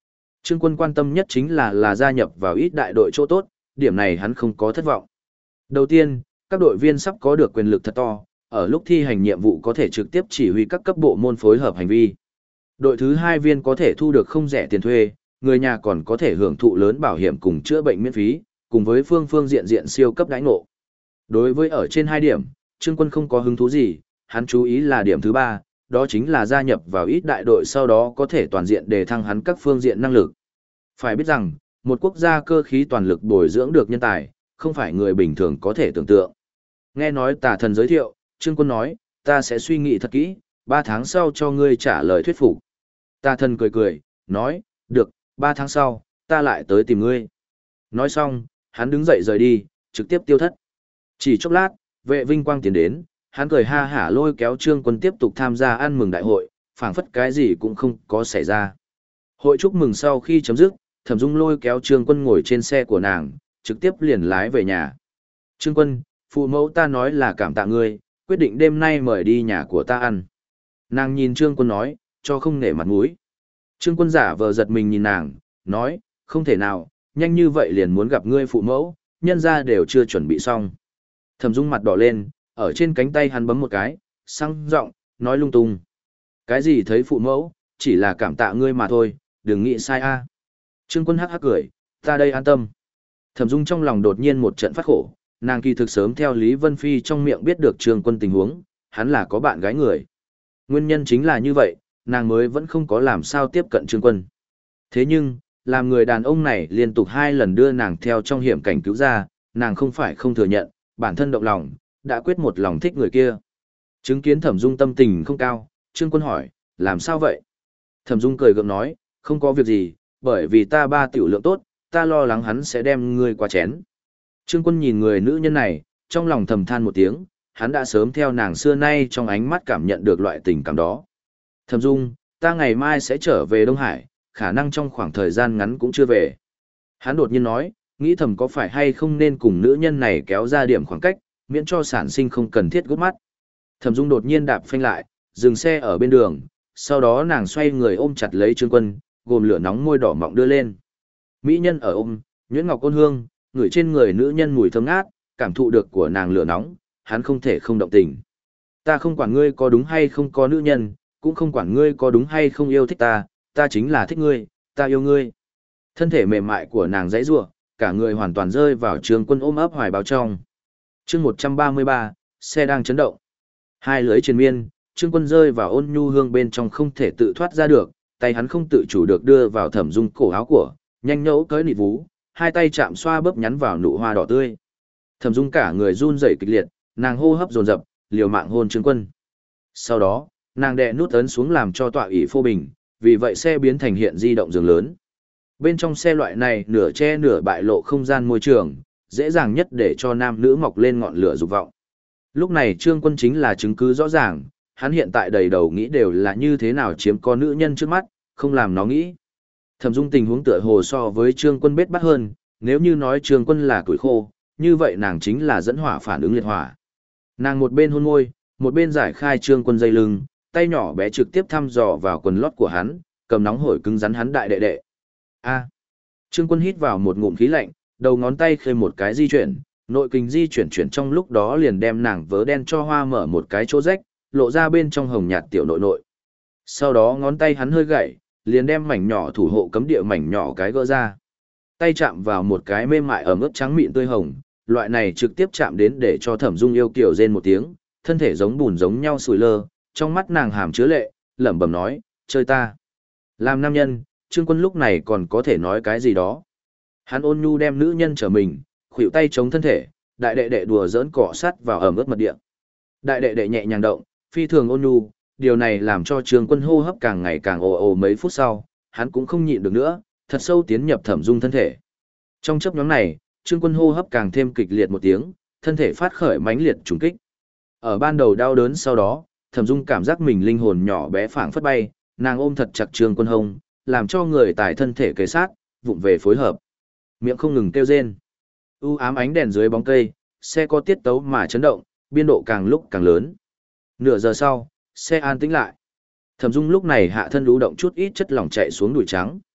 Trương Quân quan tâm nhất chính là gia nhập vào ít đại đội chỗ tốt, điểm này hắn không có thất vọng. Đầu tiên, các đội viên sắp có được quyền lực thật to, ở lúc thi hành nhiệm vụ có thể trực tiếp chỉ huy các cấp bộ môn phối hợp hành vi. Đội thứ hai viên có thể thu được không rẻ tiền thuê, người nhà còn có thể hưởng thụ lớn bảo hiểm cùng chữa bệnh miễn phí, cùng với phương diện siêu cấp đãi ngộ. Đối với ở trên hai điểm, Trương Quân không có hứng thú gì, hắn chú ý là điểm thứ ba, đó chính là gia nhập vào ít đại đội sau đó có thể toàn diện đề thăng hắn các phương diện năng lực. Phải biết rằng, một quốc gia cơ khí toàn lực bồi dưỡng được nhân tài, không phải người bình thường có thể tưởng tượng. Nghe nói Tà Thần giới thiệu, Trương Quân nói, ta sẽ suy nghĩ thật kỹ, 3 tháng sau cho ngươi trả lời thuyết phục. Tà Thần cười cười, nói, được, 3 tháng sau, ta lại tới tìm ngươi. Nói xong, hắn đứng dậy rời đi, trực tiếp tiêu thất. Chỉ chốc lát, vệ vinh quang tiến đến, hắn cười ha hả lôi kéo Trương Quân tiếp tục tham gia ăn mừng đại hội, phảng phất cái gì cũng không có xảy ra. Hội chúc mừng sau khi chấm dứt, Thẩm Dung lôi kéo Trương Quân ngồi trên xe của nàng, trực tiếp liền lái về nhà. Trương Quân, phụ mẫu ta nói là cảm tạ ngươi, quyết định đêm nay mời đi nhà của ta ăn. Nàng nhìn Trương Quân nói, cho không nể mặt mũi. Trương Quân giả vờ giật mình nhìn nàng, nói, không thể nào, nhanh như vậy liền muốn gặp ngươi phụ mẫu, nhân ra đều chưa chuẩn bị xong. Thẩm Dung mặt đỏ lên, ở trên cánh tay hắn bấm một cái, sang giọng nói lung tung. Cái gì thấy phụ mẫu, chỉ là cảm tạ ngươi mà thôi, đừng nghĩ sai a. Trương Quân hắc hắc cười, ta đây an tâm. Thẩm Dung trong lòng đột nhiên một trận phát khổ, nàng kỳ thực sớm theo Lý Vân Phi trong miệng biết được Trương Quân tình huống, hắn là có bạn gái người. Nguyên nhân chính là như vậy, nàng mới vẫn không có làm sao tiếp cận Trương Quân. Thế nhưng, làm người đàn ông này liên tục 2 lần đưa nàng theo trong hiểm cảnh cứu ra, nàng không phải không thừa nhận, bản thân động lòng, đã quyết một lòng thích người kia. Chứng kiến Thẩm Dung tâm tình không cao, Trương Quân hỏi, làm sao vậy? Thẩm Dung cười gượng nói, không có việc gì, bởi vì ta 3 tiểu lượng tốt, ta lo lắng hắn sẽ đem ngươi qua chén. Trương Quân nhìn người nữ nhân này, trong lòng thầm than một tiếng, hắn đã sớm theo nàng xưa nay trong ánh mắt cảm nhận được loại tình cảm đó. Thẩm Dung, ta ngày mai sẽ trở về Đông Hải, khả năng trong khoảng thời gian ngắn cũng chưa về. Hắn đột nhiên nói, nghĩ thầm có phải hay không nên cùng nữ nhân này kéo ra điểm khoảng cách, miễn cho sản sinh không cần thiết gút mắt. Thẩm Dung đột nhiên đạp phanh lại, dừng xe ở bên đường, sau đó nàng xoay người ôm chặt lấy Trương Quân, gồm lửa nóng môi đỏ mọng đưa lên. Mỹ nhân ở ôm, nhuyễn ngọc ôn hương, ngửi trên người nữ nhân mùi thơm ngát, cảm thụ được của nàng lửa nóng, hắn không thể không động tình. Ta không quản ngươi có đúng hay không có nữ nhân, cũng không quản ngươi có đúng hay không yêu thích ta, ta chính là thích ngươi, ta yêu ngươi. Thân thể mềm mại của nàng giãy giụa, cả người hoàn toàn rơi vào Trương Quân ôm ấp hoài báo trong. Chương 133, xe đang chấn động. Hai lưỡi triền miên, Trương Quân rơi vào ôn nhu hương bên trong không thể tự thoát ra được, tay hắn không tự chủ được đưa vào Thẩm Dung cổ áo của, nhanh nhẩu cởi nịt vú, hai tay chạm xoa bóp nhắn vào nụ hoa đỏ tươi. Thẩm Dung cả người run rẩy kịch liệt, nàng hô hấp dồn dập, liều mạng hôn Trương Quân. Sau đó, nàng đè nút ấn xuống làm cho tọa ỷ phô bình, vì vậy xe biến thành hiện di động giường lớn. Bên trong xe loại này nửa che nửa bại lộ không gian môi trường, dễ dàng nhất để cho nam nữ mọc lên ngọn lửa dục vọng. Lúc này Trương Quân chính là chứng cứ rõ ràng, hắn hiện tại đầy đầu nghĩ đều là như thế nào chiếm con nữ nhân trước mắt, không làm nó nghĩ. Thẩm Dung tình huống tựa hồ so với Trương Quân bết bắt hơn, nếu như nói Trương Quân là củi khô, như vậy nàng chính là dẫn hỏa phản ứng liệt hỏa. Nàng một bên hôn môi, một bên giải khai Trương Quân dây lưng, tay nhỏ bé trực tiếp thăm dò vào quần lót của hắn, cầm nóng hổi cứng rắn hắn đại đệ đệ. A. Trương Quân hít vào một ngụm khí lạnh, đầu ngón tay khơi một cái di chuyển, nội kình di chuyển chuyển trong lúc đó liền đem nàng vớ đen cho hoa mở một cái chỗ rách, lộ ra bên trong hồng nhạt tiểu nội nội. Sau đó ngón tay hắn hơi gãy, liền đem mảnh nhỏ thủ hộ cấm địa mảnh nhỏ cái gỡ ra. Tay chạm vào một cái mềm mại ẩm ướt trắng mịn tươi hồng, loại này trực tiếp chạm đến để cho Thẩm Dung yêu kiều rên một tiếng, thân thể giống bùn giống nhau sùi lơ, trong mắt nàng hàm chứa lệ, lẩm bẩm nói, chơi ta. Làm nam nhân, Trương Quân lúc này còn có thể nói cái gì đó. Hắn ôn nhu đem nữ nhân trở mình, khuỷu tay chống thân thể, đại đệ đệ đùa giỡn cọ sát vào ẩm ướt mật địa. Đại đệ đệ nhẹ nhàng động, phi thường ôn nhu, điều này làm cho Trương Quân hô hấp càng ngày càng ồ ồ mấy phút sau, hắn cũng không nhịn được nữa, thật sâu tiến nhập Thẩm Dung thân thể. Trong chốc ngắn này, Trương Quân hô hấp càng thêm kịch liệt một tiếng, thân thể phát khởi mãnh liệt trùng kích. Ở ban đầu đau đớn sau đó, Thẩm Dung cảm giác mình linh hồn nhỏ bé phảng phất bay, nàng ôm thật chặt Trương Quân hông, làm cho người tài thân thể kề sát, vụng về phối hợp. Miệng không ngừng kêu rên. U ám ánh đèn dưới bóng cây, xe có tiết tấu mà chấn động, biên độ càng lúc càng lớn. Nửa giờ sau, xe an tĩnh lại. Thẩm Dung lúc này hạ thân lú động chút ít chất lỏng chạy xuống đùi trắng.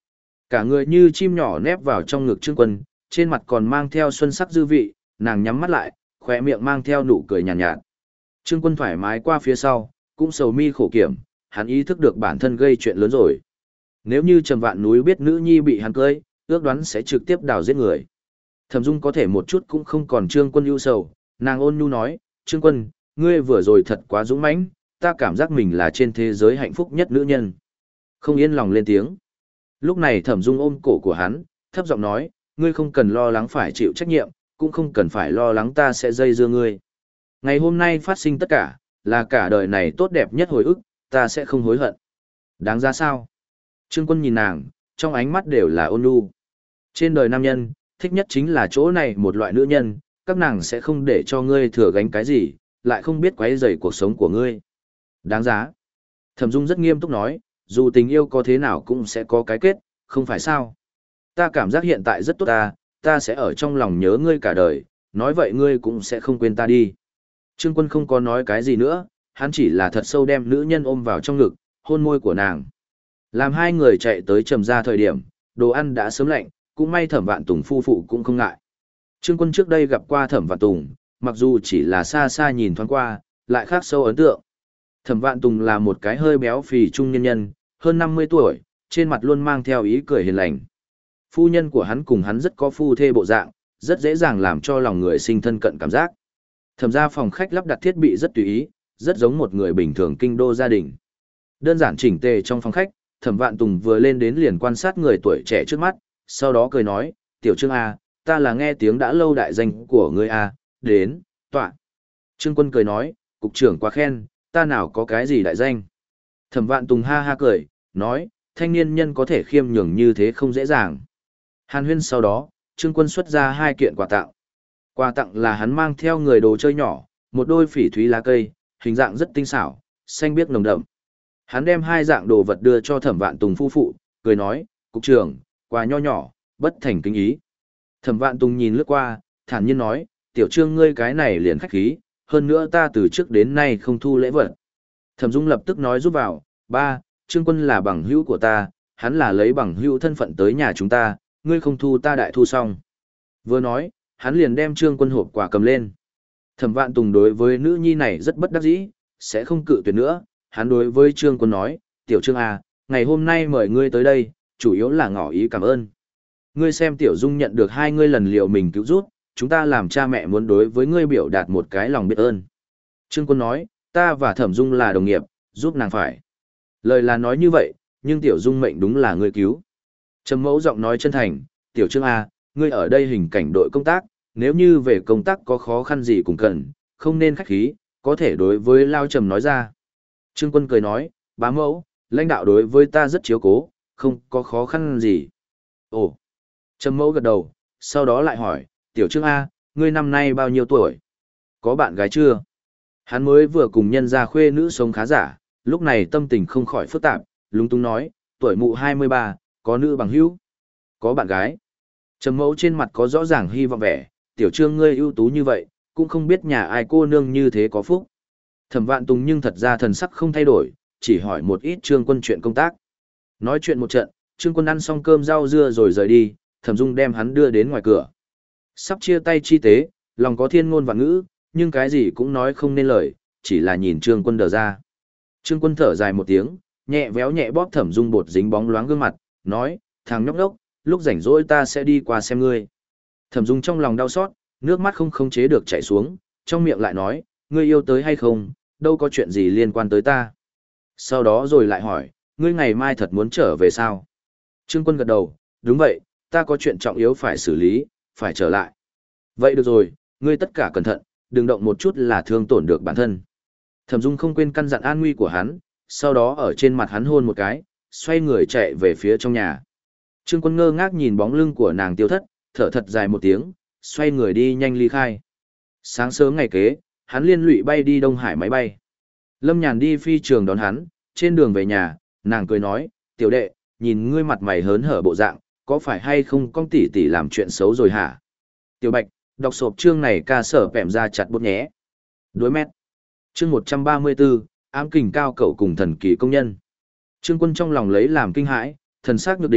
Cả người như chim nhỏ nép vào trong ngực Trương Quân, trên mặt còn mang theo xuân sắc dư vị, nàng nhắm mắt lại, khóe miệng mang theo nụ cười nhàn nhạt. Trương Quân thoải mái qua phía sau, cũng sầu mi khổ kiểm, hắn ý thức được bản thân gây chuyện lớn rồi. Nếu như Trầm Vạn Núi biết nữ nhi bị hắn cưới, ước đoán sẽ trực tiếp đào giết người. Thẩm Dung có thể một chút cũng không còn Trương Quân ưu sầu, nàng ôn nhu nói, Trương Quân, ngươi vừa rồi thật quá dũng mãnh, ta cảm giác mình là trên thế giới hạnh phúc nhất nữ nhân. Không yên lòng lên tiếng. Lúc này Thẩm Dung ôm cổ của hắn, thấp giọng nói, ngươi không cần lo lắng phải chịu trách nhiệm, cũng không cần phải lo lắng ta sẽ dây dưa ngươi. Ngày hôm nay phát sinh tất cả, là cả đời này tốt đẹp nhất hồi ức, ta sẽ không hối hận. Đáng ra sao? Trương Quân nhìn nàng, trong ánh mắt đều là ôn nhu. Trên đời nam nhân, thích nhất chính là chỗ này một loại nữ nhân, các nàng sẽ không để cho ngươi thừa gánh cái gì, lại không biết quấy rầy cuộc sống của ngươi. Đáng giá. Thẩm Dung rất nghiêm túc nói, dù tình yêu có thế nào cũng sẽ có cái kết, không phải sao? Ta cảm giác hiện tại rất tốt ta sẽ ở trong lòng nhớ ngươi cả đời, nói vậy ngươi cũng sẽ không quên ta đi. Trương Quân không có nói cái gì nữa, hắn chỉ là thật sâu đem nữ nhân ôm vào trong ngực, hôn môi của nàng. Làm hai người chạy tới Trầm gia thời điểm, đồ ăn đã sớm lạnh, cũng may Thẩm Vạn Tùng phu phụ cũng không ngại. Trương Quân trước đây gặp qua Thẩm Vạn Tùng, mặc dù chỉ là xa xa nhìn thoáng qua, lại khác sâu ấn tượng. Thẩm Vạn Tùng là một cái hơi béo phì trung nhân nhân, hơn 50 tuổi, trên mặt luôn mang theo ý cười hiền lành. Phu nhân của hắn cùng hắn rất có phu thê bộ dạng, rất dễ dàng làm cho lòng người sinh thân cận cảm giác. Thẩm gia phòng khách lắp đặt thiết bị rất tùy ý, rất giống một người bình thường kinh đô gia đình. Đơn giản chỉnh tề trong phòng khách, Thẩm Vạn Tùng vừa lên đến liền quan sát người tuổi trẻ trước mắt, sau đó cười nói, Tiểu Trương A, ta là nghe tiếng đã lâu đại danh của ngươi A, đến, tọa. Trương Quân cười nói, cục trưởng quá khen, ta nào có cái gì đại danh. Thẩm Vạn Tùng ha ha cười, nói, thanh niên nhân có thể khiêm nhường như thế không dễ dàng. Hàn huyên sau đó, Trương Quân xuất ra 2 kiện quà tặng. Quà tặng là hắn mang theo người đồ chơi nhỏ, một đôi phỉ thúy lá cây, hình dạng rất tinh xảo, xanh biếc nồng đậm. Hắn đem 2 dạng đồ vật đưa cho Thẩm Vạn Tùng phu phụ, cười nói, cục trưởng, quà nho nhỏ, bất thành kính ý. Thẩm Vạn Tùng nhìn lướt qua, thản nhiên nói, Tiểu Trương ngươi cái này liền khách khí, hơn nữa ta từ trước đến nay không thu lễ vật. Thẩm Dung lập tức nói giúp vào, ba, Trương Quân là bằng hữu của ta, hắn là lấy bằng hữu thân phận tới nhà chúng ta, ngươi không thu ta đại thu xong. Vừa nói, hắn liền đem Trương Quân hộp quà cầm lên. Thẩm Vạn Tùng đối với nữ nhi này rất bất đắc dĩ, sẽ không cự tuyệt nữa, hắn đối với Trương Quân nói, Tiểu Trương à, ngày hôm nay mời ngươi tới đây, chủ yếu là ngỏ ý cảm ơn. Ngươi xem Tiểu Dung nhận được 2 ngươi lần liệu mình cứu giúp, chúng ta làm cha mẹ muốn đối với ngươi biểu đạt một cái lòng biết ơn. Trương Quân nói, ta và Thẩm Dung là đồng nghiệp, giúp nàng phải. Lời là nói như vậy, nhưng Tiểu Dung mệnh đúng là ngươi cứu. Trầm Mẫu giọng nói chân thành, Tiểu Trương A, ngươi ở đây hình cảnh đội công tác, nếu như về công tác có khó khăn gì cũng cần, không nên khách khí, có thể đối với Lao Trầm nói ra. Trương Quân cười nói, bá mẫu, lãnh đạo đối với ta rất chiếu cố, không có khó khăn gì. Ồ, Trầm Mẫu gật đầu, sau đó lại hỏi, Tiểu Trương A, ngươi năm nay bao nhiêu tuổi? Có bạn gái chưa? Hắn mới vừa cùng nhân gia khuê nữ sống khá giả, lúc này tâm tình không khỏi phức tạp, lúng túng nói, tuổi mụ 23, có nữ bằng hữu, có bạn gái. Trầm Mẫu trên mặt có rõ ràng hy vọng vẻ, Tiểu Trương ngươi ưu tú như vậy, cũng không biết nhà ai cô nương như thế có phúc. Thẩm Vạn Tùng nhưng thật ra thần sắc không thay đổi, chỉ hỏi một ít Trương Quân chuyện công tác. Nói chuyện một trận, Trương Quân ăn xong cơm rau dưa rồi rời đi, Thẩm Dung đem hắn đưa đến ngoài cửa. Sắp chia tay chi tế, lòng có thiên ngôn vạn ngữ, nhưng cái gì cũng nói không nên lời, chỉ là nhìn Trương Quân đờ ra. Trương Quân thở dài một tiếng, nhẹ véo nhẹ bóp Thẩm Dung bột dính bóng loáng gương mặt, nói, thằng nhóc đốc, lúc rảnh rỗi ta sẽ đi qua xem ngươi. Thẩm Dung trong lòng đau xót, nước mắt không khống chế được chảy xuống, trong miệng lại nói, ngươi yêu tới hay không, đâu có chuyện gì liên quan tới ta. Sau đó rồi lại hỏi, ngươi ngày mai thật muốn trở về sao? Trương Quân gật đầu, đúng vậy, ta có chuyện trọng yếu phải xử lý, phải trở lại. Vậy được rồi, ngươi tất cả cẩn thận, đừng động một chút là thương tổn được bản thân. Thẩm Dung không quên căn dặn an nguy của hắn, sau đó ở trên mặt hắn hôn một cái, xoay người chạy về phía trong nhà. Trương Quân ngơ ngác nhìn bóng lưng của nàng tiêu thất, thở thật dài một tiếng, xoay người đi nhanh ly khai. Sáng sớm ngày kế, hắn liên lụy bay đi Đông Hải máy bay. Lâm Nhàn đi phi trường đón hắn, trên đường về nhà, nàng cười nói, tiểu đệ, nhìn ngươi mặt mày hớn hở bộ dạng, có phải hay không con tỷ tỷ làm chuyện xấu rồi hả? Tiểu Bạch, đọc sộp chương này ca sở bẻm ra chặt bút nhé. Đối mét. Chương 134, ám kình cao cẩu cùng thần kỳ công nhân. Trương Quân trong lòng lấy làm kinh hãi, thần sắc nhược định,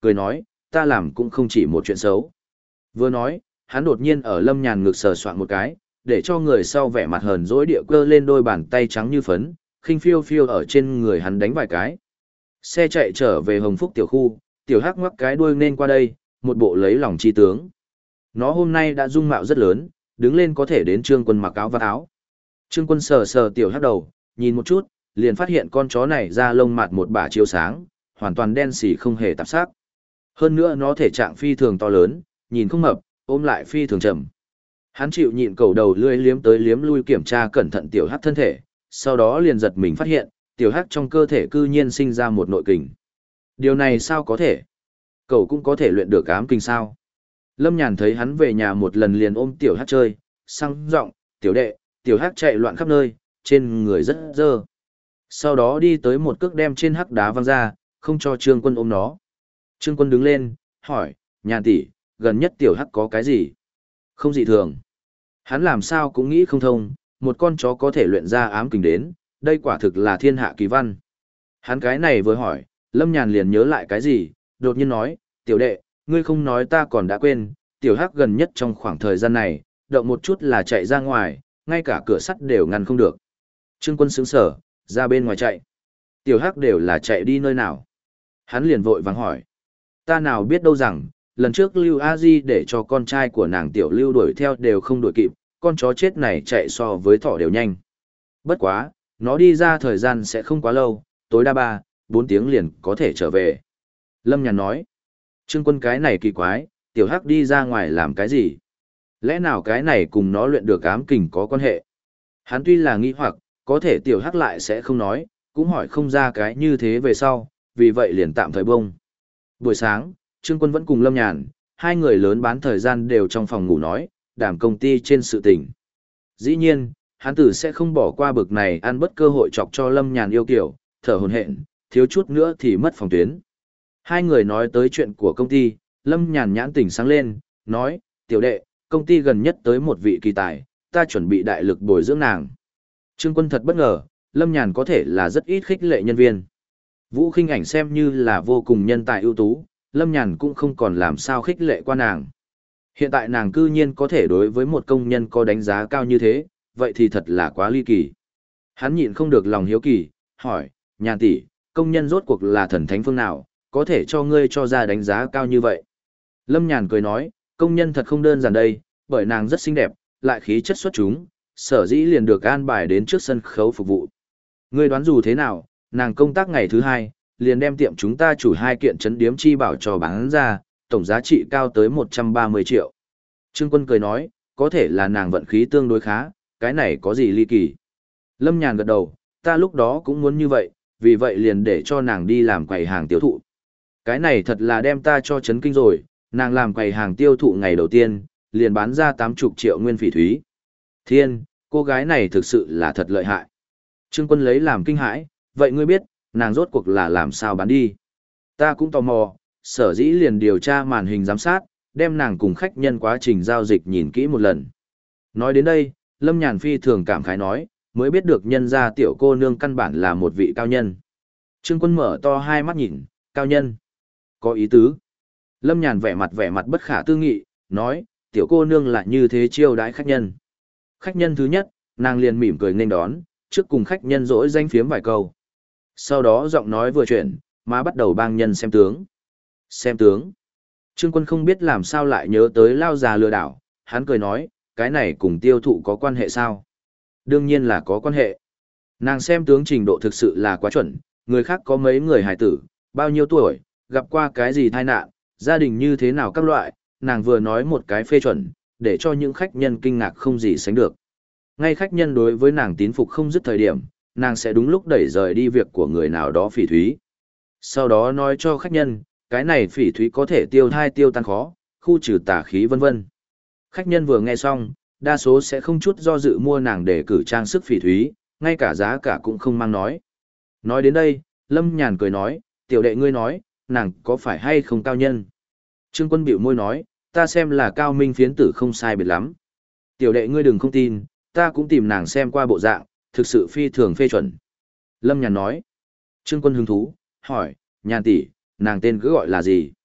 cười nói, ta làm cũng không chỉ một chuyện xấu. Vừa nói, hắn đột nhiên ở Lâm Nhàn ngực sờ soạn một cái, để cho người sau vẻ mặt hờn dỗi địa cơ lên đôi bàn tay trắng như phấn, khinh phiêu phiêu ở trên người hắn đánh vài cái. Xe chạy trở về Hồng Phúc tiểu khu, tiểu hắc ngoắc cái đuôi nên qua đây, một bộ lấy lòng chi tướng. Nó hôm nay đã dung mạo rất lớn, đứng lên có thể đến Trương Quân mặc áo và áo. Trương Quân sờ sờ tiểu hắc đầu, nhìn một chút, liền phát hiện con chó này da lông mặt một bả chiếu sáng, hoàn toàn đen xì không hề tạp sắc. Hơn nữa nó thể trạng phi thường to lớn, nhìn không mập, ôm lại phi thường chậm. Hắn chịu nhịn cầu đầu lưỡi liếm tới liếm lui kiểm tra cẩn thận tiểu hắc thân thể, sau đó liền giật mình phát hiện, tiểu hắc trong cơ thể cư nhiên sinh ra một nội kình. Điều này sao có thể? Cậu cũng có thể luyện được ám kình sao? Lâm Nhàn thấy hắn về nhà một lần liền ôm tiểu hắc chơi, sang giọng, tiểu đệ, tiểu hắc chạy loạn khắp nơi, trên người rất dơ. Sau đó đi tới một cước đem trên hắc đá văng ra, không cho Trương Quân ôm nó. Trương Quân đứng lên, hỏi, Nhàn tỷ, gần nhất tiểu hắc có cái gì? Không dị thường. Hắn làm sao cũng nghĩ không thông, một con chó có thể luyện ra ám kình đến, đây quả thực là thiên hạ kỳ văn. Hắn cái này vừa hỏi, Lâm Nhàn liền nhớ lại cái gì, đột nhiên nói, tiểu đệ, ngươi không nói ta còn đã quên, tiểu hắc gần nhất trong khoảng thời gian này, động một chút là chạy ra ngoài, ngay cả cửa sắt đều ngăn không được. Trương Quân sững sờ, ra bên ngoài chạy. Tiểu hắc đều là chạy đi nơi nào? Hắn liền vội vàng hỏi. Ta nào biết đâu rằng, lần trước Lưu A Di để cho con trai của nàng tiểu Lưu đuổi theo đều không đuổi kịp, con chó chết này chạy so với thỏ đều nhanh. Bất quá, nó đi ra thời gian sẽ không quá lâu, tối đa 3-4 tiếng liền có thể trở về. Lâm Nhàn nói. Trương Quân cái này kỳ quái, tiểu hắc đi ra ngoài làm cái gì? Lẽ nào cái này cùng nó luyện được ám kình có quan hệ? Hắn tuy là nghi hoặc, có thể tiểu hắc lại sẽ không nói, cũng hỏi không ra cái như thế về sau, vì vậy liền tạm thời bông. Buổi sáng, Trương Quân vẫn cùng Lâm Nhàn, hai người lớn bán thời gian đều trong phòng ngủ nói, đảm công ty trên sự tình. Dĩ nhiên, hắn tử sẽ không bỏ qua bực này ăn bất cơ hội chọc cho Lâm Nhàn yêu kiểu, thở hổn hển, thiếu chút nữa thì mất phòng tuyến. Hai người nói tới chuyện của công ty, Lâm Nhàn nhãn tỉnh sáng lên, nói, tiểu đệ, công ty gần nhất tới một vị kỳ tài, ta chuẩn bị đại lực bồi dưỡng nàng. Trương Quân thật bất ngờ, Lâm Nhàn có thể là rất ít khích lệ nhân viên. Vũ Khinh Ảnh xem như là vô cùng nhân tài ưu tú, Lâm Nhàn cũng không còn làm sao khích lệ qua nàng. Hiện tại nàng cư nhiên có thể đối với một công nhân có đánh giá cao như thế, vậy thì thật là quá ly kỳ. Hắn nhịn không được lòng hiếu kỳ, hỏi, Nhàn tỷ, công nhân rốt cuộc là thần thánh phương nào, có thể cho ngươi cho ra đánh giá cao như vậy. Lâm Nhàn cười nói, công nhân thật không đơn giản đây, bởi nàng rất xinh đẹp, lại khí chất xuất chúng, sở dĩ liền được an bài đến trước sân khấu phục vụ. Ngươi đoán dù thế nào, nàng công tác ngày thứ 2, liền đem tiệm chúng ta chủ 2 kiện trấn điếm chi bảo cho bán ra, tổng giá trị cao tới 130 triệu. Trương Quân cười nói, có thể là nàng vận khí tương đối khá, cái này có gì ly kỳ. Lâm Nhàn gật đầu, ta lúc đó cũng muốn như vậy, vì vậy liền để cho nàng đi làm quầy hàng tiêu thụ. Cái này thật là đem ta cho chấn kinh rồi, nàng làm quầy hàng tiêu thụ ngày đầu tiên, liền bán ra 80 triệu nguyên phỉ thúy. Thiên, cô gái này thực sự là thật lợi hại. Trương Quân lấy làm kinh hãi, vậy ngươi biết, nàng rốt cuộc là làm sao bán đi. Ta cũng tò mò, sở dĩ liền điều tra màn hình giám sát, đem nàng cùng khách nhân quá trình giao dịch nhìn kỹ một lần. Nói đến đây, Lâm Nhàn phi thường cảm khái nói, mới biết được nhân gia tiểu cô nương căn bản là một vị cao nhân. Trương Quân mở to hai mắt nhìn, cao nhân. Có ý tứ. Lâm Nhàn vẻ mặt bất khả tư nghị, nói, tiểu cô nương lại như thế chiêu đãi khách nhân. Khách nhân thứ nhất, nàng liền mỉm cười nên đón, trước cùng khách nhân dỗi danh phiếm vài câu. Sau đó giọng nói vừa chuyển, má bắt đầu bang nhân xem tướng. Xem tướng. Trương Quân không biết làm sao lại nhớ tới lao già lừa đảo, hắn cười nói, cái này cùng tiêu thụ có quan hệ sao? Đương nhiên là có quan hệ. Nàng xem tướng trình độ thực sự là quá chuẩn, người khác có mấy người hài tử, bao nhiêu tuổi, gặp qua cái gì tai nạn, gia đình như thế nào các loại, nàng vừa nói một cái phê chuẩn, để cho những khách nhân kinh ngạc không gì sánh được. Ngay khách nhân đối với nàng tín phục không dứt thời điểm, nàng sẽ đúng lúc đẩy rời đi việc của người nào đó phỉ thúy. Sau đó nói cho khách nhân, cái này phỉ thúy có thể tiêu thai tiêu tan khó, khu trừ tà khí vân vân. Khách nhân vừa nghe xong, đa số sẽ không chút do dự mua nàng để cử trang sức phỉ thúy, ngay cả giá cả cũng không mang nói. Nói đến đây, Lâm Nhàn cười nói, tiểu đệ ngươi nói, nàng có phải hay không cao nhân? Trương Quân bĩu môi nói, ta xem là cao minh phiến tử không sai biệt lắm. Tiểu đệ ngươi đừng không tin, ta cũng tìm nàng xem qua bộ dạng, thực sự phi thường phê chuẩn. Lâm Nhàn nói. Trương Quân hứng thú, hỏi, Nhàn tỷ, nàng tên cứ gọi là gì?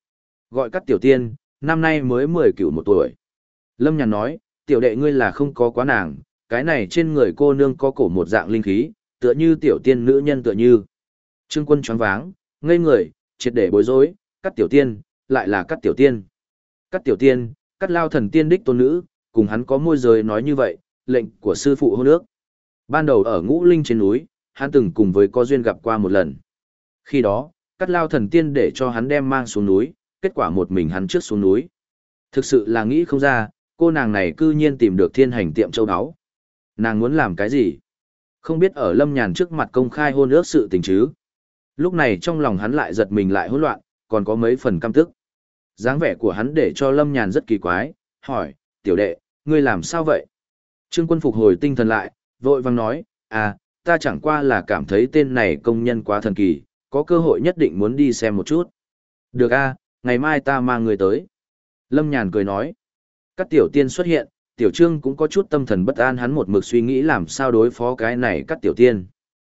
Gọi Cát Tiểu Tiên, năm nay mới 10 cửu một tuổi. Lâm Nhàn nói, tiểu đệ ngươi là không có quá nàng, cái này trên người cô nương có cổ một dạng linh khí, tựa như tiểu tiên nữ nhân tựa như. Trương Quân choáng váng, ngây người, triệt để bối rối, Cát Tiểu Tiên, lại là Cát Tiểu Tiên. Cát Tiểu Tiên, Cát Lao Thần Tiên đích tôn nữ, cùng hắn có môi giới nói như vậy, lệnh của sư phụ hôn ước. Ban đầu ở Ngũ Linh trên núi, hắn từng cùng với có duyên gặp qua một lần. Khi đó, Cát Lao Thần Tiên để cho hắn đem mang xuống núi, kết quả một mình hắn trước xuống núi. Thực sự là nghĩ không ra, cô nàng này cư nhiên tìm được Thiên Hành tiệm châu áo. Nàng muốn làm cái gì? Không biết ở Lâm Nhàn trước mặt công khai hôn ước sự tình chứ. Lúc này trong lòng hắn lại giật mình lại hỗn loạn, còn có mấy phần căm tức. Dáng vẻ của hắn để cho Lâm Nhàn rất kỳ quái, hỏi, tiểu đệ, ngươi làm sao vậy? Trương Quân phục hồi tinh thần lại, vội vang nói, ta chẳng qua là cảm thấy tên này công nhân quá thần kỳ, có cơ hội nhất định muốn đi xem một chút. Được ngày mai ta mang người tới. Lâm Nhàn cười nói, các tiểu tiên xuất hiện, tiểu trương cũng có chút tâm thần bất an, hắn một mực suy nghĩ làm sao đối phó cái này các tiểu tiên.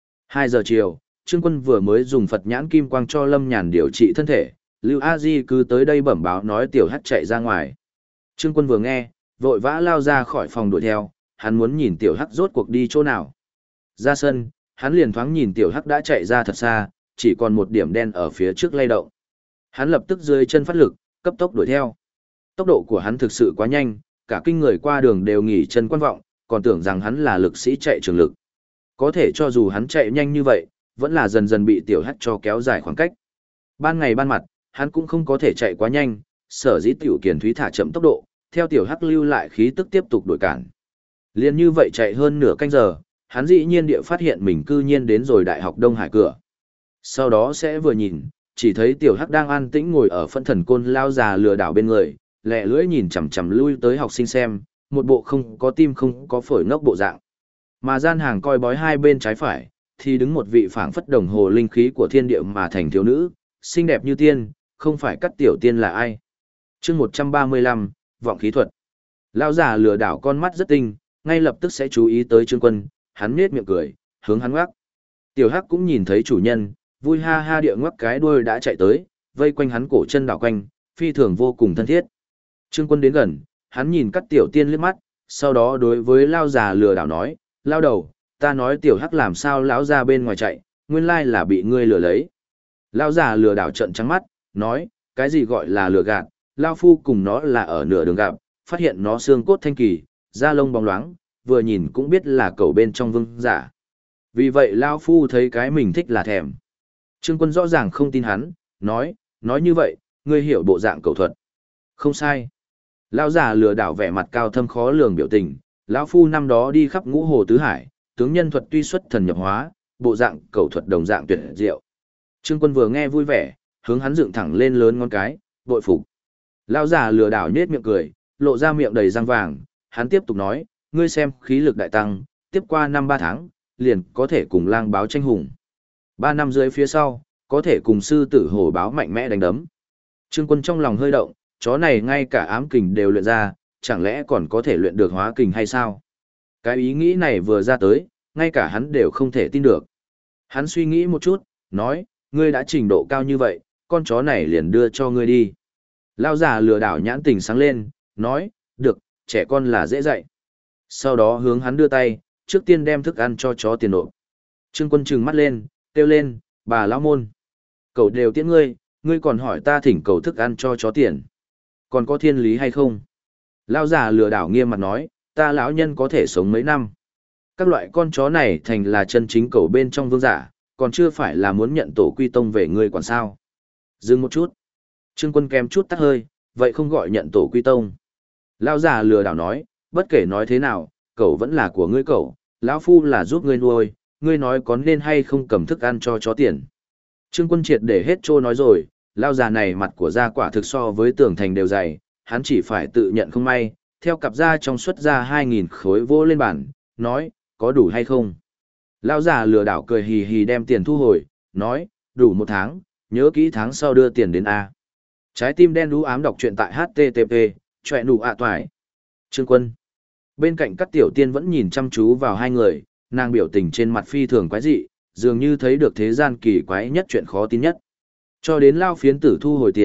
2 giờ chiều, Trương Quân vừa mới dùng Phật nhãn kim quang cho Lâm Nhàn điều trị thân thể, Lưu A Di cứ tới đây bẩm báo nói tiểu hắc chạy ra ngoài. Trương Quân vừa nghe, vội vã lao ra khỏi phòng đuổi theo, hắn muốn nhìn tiểu hắc rốt cuộc đi chỗ nào. Ra sân, hắn liền thoáng nhìn tiểu hắc đã chạy ra thật xa, chỉ còn một điểm đen ở phía trước lay động. Hắn lập tức dưới chân phát lực, cấp tốc đuổi theo. Tốc độ của hắn thực sự quá nhanh, cả kinh người qua đường đều nghỉ chân quan vọng, còn tưởng rằng hắn là lực sĩ chạy trường lực. Có thể cho dù hắn chạy nhanh như vậy, vẫn là dần dần bị tiểu hắc cho kéo dài khoảng cách. Ban ngày ban mặt, hắn cũng không có thể chạy quá nhanh, sở dĩ tiểu kiền thúy thả chậm tốc độ, theo tiểu hắc lưu lại khí tức tiếp tục đuổi cản. Liên như vậy chạy hơn nửa canh giờ, hắn dĩ nhiên địa phát hiện mình cư nhiên đến rồi Đại học Đông Hải cửa. Sau đó sẽ vừa nhìn, chỉ thấy tiểu hắc đang an tĩnh ngồi ở phân thần côn lao già lừa đảo bên người, lẹ lưỡi nhìn chằm chằm lui tới học sinh xem, một bộ không có tim không có phổi ngốc bộ dạng. Mà gian hàng coi bói hai bên trái phải, thì đứng một vị phảng phất đồng hồ linh khí của thiên địa mà thành thiếu nữ, xinh đẹp như tiên, không phải Cát Tiểu Tiên là ai. Chương 135, vọng khí thuật. Lão già lừa đảo con mắt rất tinh, ngay lập tức sẽ chú ý tới Trương Quân, hắn nhếch miệng cười, hướng hắn ngoắc. Tiểu Hắc cũng nhìn thấy chủ nhân, vui ha ha địa ngoắc cái đuôi đã chạy tới, vây quanh hắn cổ chân đảo quanh, phi thường vô cùng thân thiết. Trương Quân đến gần, hắn nhìn Cát Tiểu Tiên liếc mắt, sau đó đối với lão già lừa đảo nói, lao đầu, ta nói Tiểu Hắc làm sao lão ra bên ngoài chạy, nguyên lai là bị ngươi lừa lấy. Lão già lừa đảo trợn trắng mắt, nói, cái gì gọi là lừa gạt, lao phu cùng nó là ở nửa đường gặp, phát hiện nó xương cốt thanh kỳ, da lông bóng loáng, vừa nhìn cũng biết là cẩu bên trong vương giả. Vì vậy lao phu thấy cái mình thích là thèm. Trương Quân rõ ràng không tin hắn, nói như vậy, ngươi hiểu bộ dạng cẩu thuật. Không sai. Lão già lừa đảo vẻ mặt cao thâm khó lường biểu tình, lão phu năm đó đi khắp ngũ hồ tứ hải, tướng nhân thuật tuy xuất thần nhập hóa, bộ dạng cẩu thuật đồng dạng tuyệt diệu. Trương Quân vừa nghe vui vẻ, hướng hắn dựng thẳng lên lớn ngón cái, bội phục. Lão già lừa đảo nhếch miệng cười, lộ ra miệng đầy răng vàng, hắn tiếp tục nói, ngươi xem khí lực đại tăng, tiếp qua 5-3 tháng, liền có thể cùng lang báo tranh hùng. 3 năm dưới phía sau, có thể cùng sư tử hổ báo mạnh mẽ đánh đấm. Trương Quân trong lòng hơi động, chó này ngay cả ám kình đều luyện ra, chẳng lẽ còn có thể luyện được hóa kình hay sao? Cái ý nghĩ này vừa ra tới, ngay cả hắn đều không thể tin được. Hắn suy nghĩ một chút, nói, ngươi đã trình độ cao như vậy, con chó này liền đưa cho ngươi đi. Lao già lừa đảo nhãn tình sáng lên, nói, được, trẻ con là dễ dạy. Sau đó hướng hắn đưa tay, trước tiên đem thức ăn cho chó tiền nộp. Trương Quân trừng mắt lên, kêu lên, bà lão môn. Cậu đều tiễn ngươi, ngươi còn hỏi ta thỉnh cầu thức ăn cho chó tiền. Còn có thiên lý hay không? Lao già lừa đảo nghiêm mặt nói, ta lão nhân có thể sống mấy năm. Các loại con chó này thành là chân chính cậu bên trong vương giả, còn chưa phải là muốn nhận tổ quy tông về ngươi còn sao. Dừng một chút. Trương Quân kèm chút tắt hơi, vậy không gọi nhận tổ quy tông. Lao già lừa đảo nói, bất kể nói thế nào, cậu vẫn là của ngươi cậu, lão phu là giúp ngươi nuôi, ngươi nói có nên hay không cầm thức ăn cho chó tiền. Trương Quân triệt để hết trô nói rồi, lao già này mặt của da quả thực so với tường thành đều dày, hắn chỉ phải tự nhận không may, theo cặp da trong xuất ra 2.000 khối vô lên bàn, nói, có đủ hay không. Lao già lừa đảo cười hì hì đem tiền thu hồi, nói, đủ 1 tháng, nhớ kỹ tháng sau đưa tiền đến A. Trái tim đen đú ám đọc truyện tại HTTP, chọe nụ ạ toài. Trương Quân. Bên cạnh các tiểu tiên vẫn nhìn chăm chú vào hai người, nàng biểu tình trên mặt phi thường quái dị, dường như thấy được thế gian kỳ quái nhất chuyện khó tin nhất. Cho đến lao phiến tử thu hồi tiền,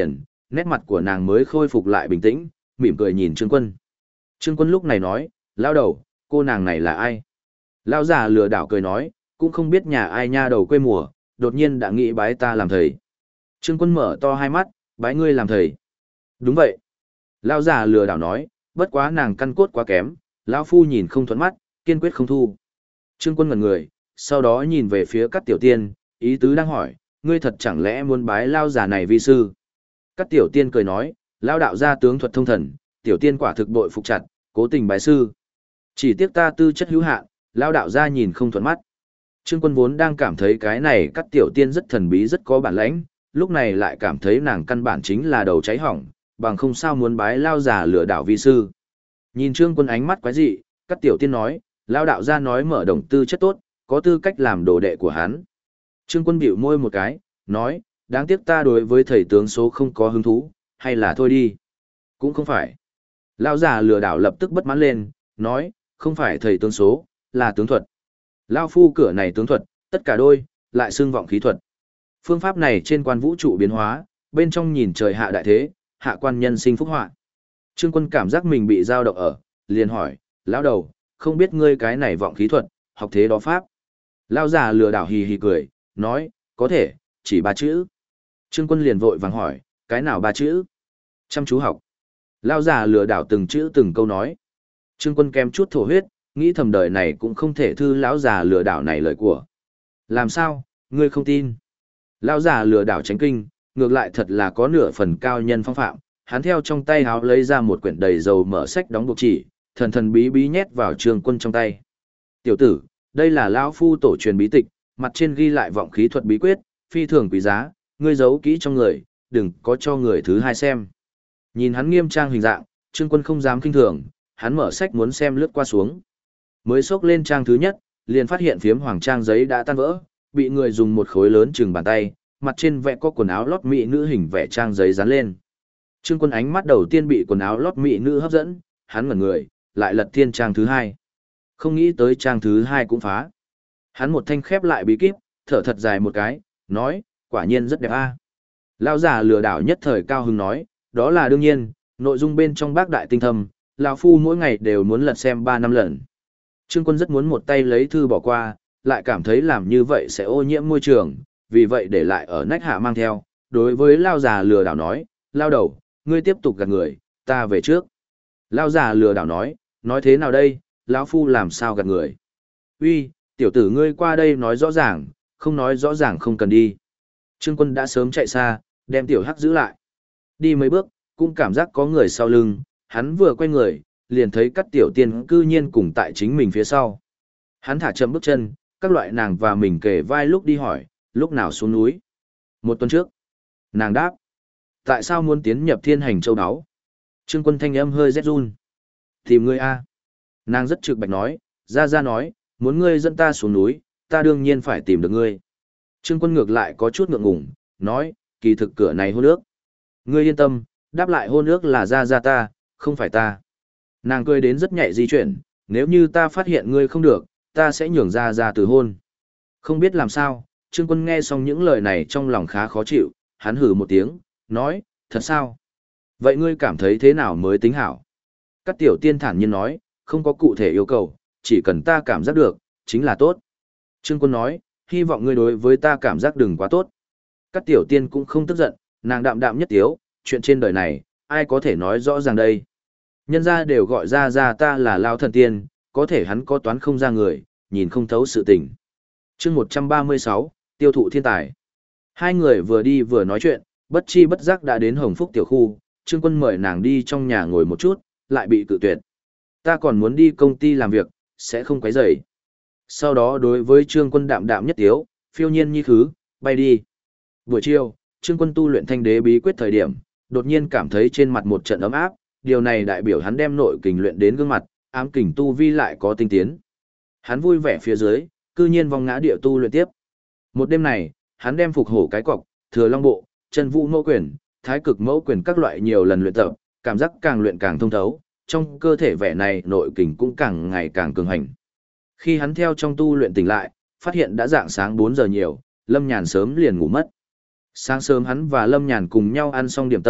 nét mặt của nàng mới khôi phục lại bình tĩnh, mỉm cười nhìn Trương Quân. Trương Quân lúc này nói, lao đầu, cô nàng này là ai? Lao già lừa đảo cười nói, cũng không biết nhà ai nha đầu quê mùa, đột nhiên đã nghĩ bái ta làm thầy. Trương Quân mở to hai mắt, bái ngươi làm thầy. Đúng vậy. Lao già lừa đảo nói, bất quá nàng căn cốt quá kém, lão phu nhìn không thuận mắt, kiên quyết không thu. Trương Quân ngẩn người, sau đó nhìn về phía Cát Tiểu Tiên, ý tứ đang hỏi, ngươi thật chẳng lẽ muốn bái lao già này vi sư? Cát Tiểu Tiên cười nói, lao đạo gia tướng thuật thông thần, Tiểu Tiên quả thực bội phục chặt, cố tình bái sư. Chỉ tiếc ta tư chất hữu hạn, lao đạo gia nhìn không thuận mắt. Trương Quân vốn đang cảm thấy cái này Cát Tiểu Tiên rất thần bí rất có bản lãnh, lúc này lại cảm thấy nàng căn bản chính là đầu cháy hỏng, bằng không sao muốn bái lao già lừa đảo vi sư. Nhìn Trương Quân ánh mắt quái dị, Cát Tiểu Tiên nói, lao đạo gia nói mở đồng tư chất tốt, có tư cách làm đồ đệ của hắn. Trương Quân bĩu môi một cái, nói, đáng tiếc ta đối với thầy tướng số không có hứng thú, hay là thôi đi. Cũng không phải. Lao già lừa đảo lập tức bất mãn lên, nói, không phải thầy tướng số, là tướng thuật. Lao phu cửa này tướng thuật, tất cả đôi, lại xưng vọng khí thuật. Phương pháp này trên quan vũ trụ biến hóa, bên trong nhìn trời hạ đại thế, hạ quan nhân sinh phúc họa. Trương Quân cảm giác mình bị dao động ở, liền hỏi, lão đầu, không biết ngươi cái này vọng khí thuật, học thế đó pháp. Lao già lừa đảo hì hì cười, nói, có thể, chỉ 3 chữ. Trương Quân liền vội vàng hỏi, cái nào 3 chữ? Chăm chú học. Lao già lừa đảo từng chữ từng câu nói. Trương Quân kém chút thổ huyết, nghĩ thầm đời này cũng không thể thư lão già lừa đảo này lời của. Làm sao, ngươi không tin? Lão già lừa đảo tránh kinh, ngược lại thật là có nửa phần cao nhân phong phạm, hắn theo trong tay háo lấy ra một quyển đầy dầu mở sách đóng buộc chỉ, thần thần bí bí nhét vào Trương Quân trong tay. Tiểu tử, đây là lão phu tổ truyền bí tịch, mặt trên ghi lại vọng khí thuật bí quyết, phi thường quý giá, ngươi giấu kỹ trong người, đừng có cho người thứ hai xem. Nhìn hắn nghiêm trang hình dạng, Trương Quân không dám kinh thường, hắn mở sách muốn xem lướt qua xuống. Mới xốc lên trang thứ nhất, liền phát hiện phiếm hoàng trang giấy đã tan vỡ, bị người dùng một khối lớn chừng bàn tay, mặt trên vẽ có quần áo lót mỹ nữ hình vẽ trang giấy dán lên. Trương Quân ánh mắt đầu tiên bị quần áo lót mỹ nữ hấp dẫn, hắn ngẩn người, lại lật thiên trang thứ hai. Không nghĩ tới trang thứ hai cũng phá. Hắn một thanh khép lại bí kíp, thở thật dài một cái, nói, quả nhiên rất đẹp a. Lão già lừa đảo nhất thời cao hứng nói, đó là đương nhiên, nội dung bên trong bác đại tinh thâm, lão phu mỗi ngày đều muốn lật xem 3 năm lần. Trương Quân rất muốn một tay lấy thư bỏ qua, lại cảm thấy làm như vậy sẽ ô nhiễm môi trường, vì vậy để lại ở nách hạ mang theo, đối với lão già lừa đảo nói, lao đầu, ngươi tiếp tục gạt người, ta về trước. Lão già lừa đảo nói thế nào đây, lão phu làm sao gạt người? Uy, tiểu tử ngươi qua đây nói rõ ràng, không nói rõ ràng không cần đi. Trương Quân đã sớm chạy xa, đem tiểu hắc giữ lại. Đi mấy bước, cũng cảm giác có người sau lưng, hắn vừa quay người, liền thấy Cát Tiểu Tiên cư nhiên cùng tại chính mình phía sau. Hắn thả chậm bước chân, các loại nàng và mình kề vai lúc đi hỏi, lúc nào xuống núi. 1 tuần trước. Nàng đáp. Tại sao muốn tiến nhập Thiên Hành Châu đáo? Trương Quân thanh âm hơi rét run. Tìm ngươi a. Nàng rất trực bạch nói, ra nói, muốn ngươi dẫn ta xuống núi, ta đương nhiên phải tìm được ngươi. Trương Quân ngược lại có chút ngượng ngùng, nói, kỳ thực cửa này hôn ước. Ngươi yên tâm, đáp lại hôn ước là ra ta, không phải ta. Nàng cười đến rất nhạy di chuyển, nếu như ta phát hiện ngươi không được, ta sẽ nhường ra từ hôn. Không biết làm sao, Trương Quân nghe xong những lời này trong lòng khá khó chịu, hắn hừ một tiếng, nói, thật sao? Vậy ngươi cảm thấy thế nào mới tính hảo? Cát Tiểu Tiên thản nhiên nói, không có cụ thể yêu cầu, chỉ cần ta cảm giác được, chính là tốt. Trương Quân nói, hy vọng ngươi đối với ta cảm giác đừng quá tốt. Cát Tiểu Tiên cũng không tức giận, nàng đạm đạm nhất tiếu, chuyện trên đời này, ai có thể nói rõ ràng đây. Nhân gia đều gọi ra ta là Lao Thần Tiên, có thể hắn có toán không ra người, nhìn không thấu sự tình. Chương 136, tiêu thụ thiên tài. Hai người vừa đi vừa nói chuyện, bất chi bất giác đã đến Hồng Phúc tiểu khu, Trương Quân mời nàng đi trong nhà ngồi một chút, lại bị cự tuyệt. Ta còn muốn đi công ty làm việc, sẽ không quấy rầy. Sau đó đối với Trương Quân đạm đạm nhất tiếu, phiêu nhiên như khứ, bay đi. Buổi chiều, Trương Quân tu luyện thanh đế bí quyết thời điểm, đột nhiên cảm thấy trên mặt một trận ấm áp, điều này đại biểu hắn đem nội kình luyện đến gương mặt, ám kình tu vi lại có tinh tiến. Hắn vui vẻ phía dưới, cư nhiên vòng ngã địa tu luyện tiếp. Một đêm này, hắn đem phục hổ cái cọc, thừa long bộ, chân vũ mẫu quyền, thái cực mẫu quyền các loại nhiều lần luyện tập, cảm giác càng luyện càng thông thấu, trong cơ thể vẻ này nội kình cũng càng ngày càng cường hành. Khi hắn theo trong tu luyện tỉnh lại, phát hiện đã dạng sáng 4 giờ nhiều, Lâm Nhàn sớm liền ngủ mất. Sáng sớm hắn và Lâm Nhàn cùng nhau ăn xong điểm tâm,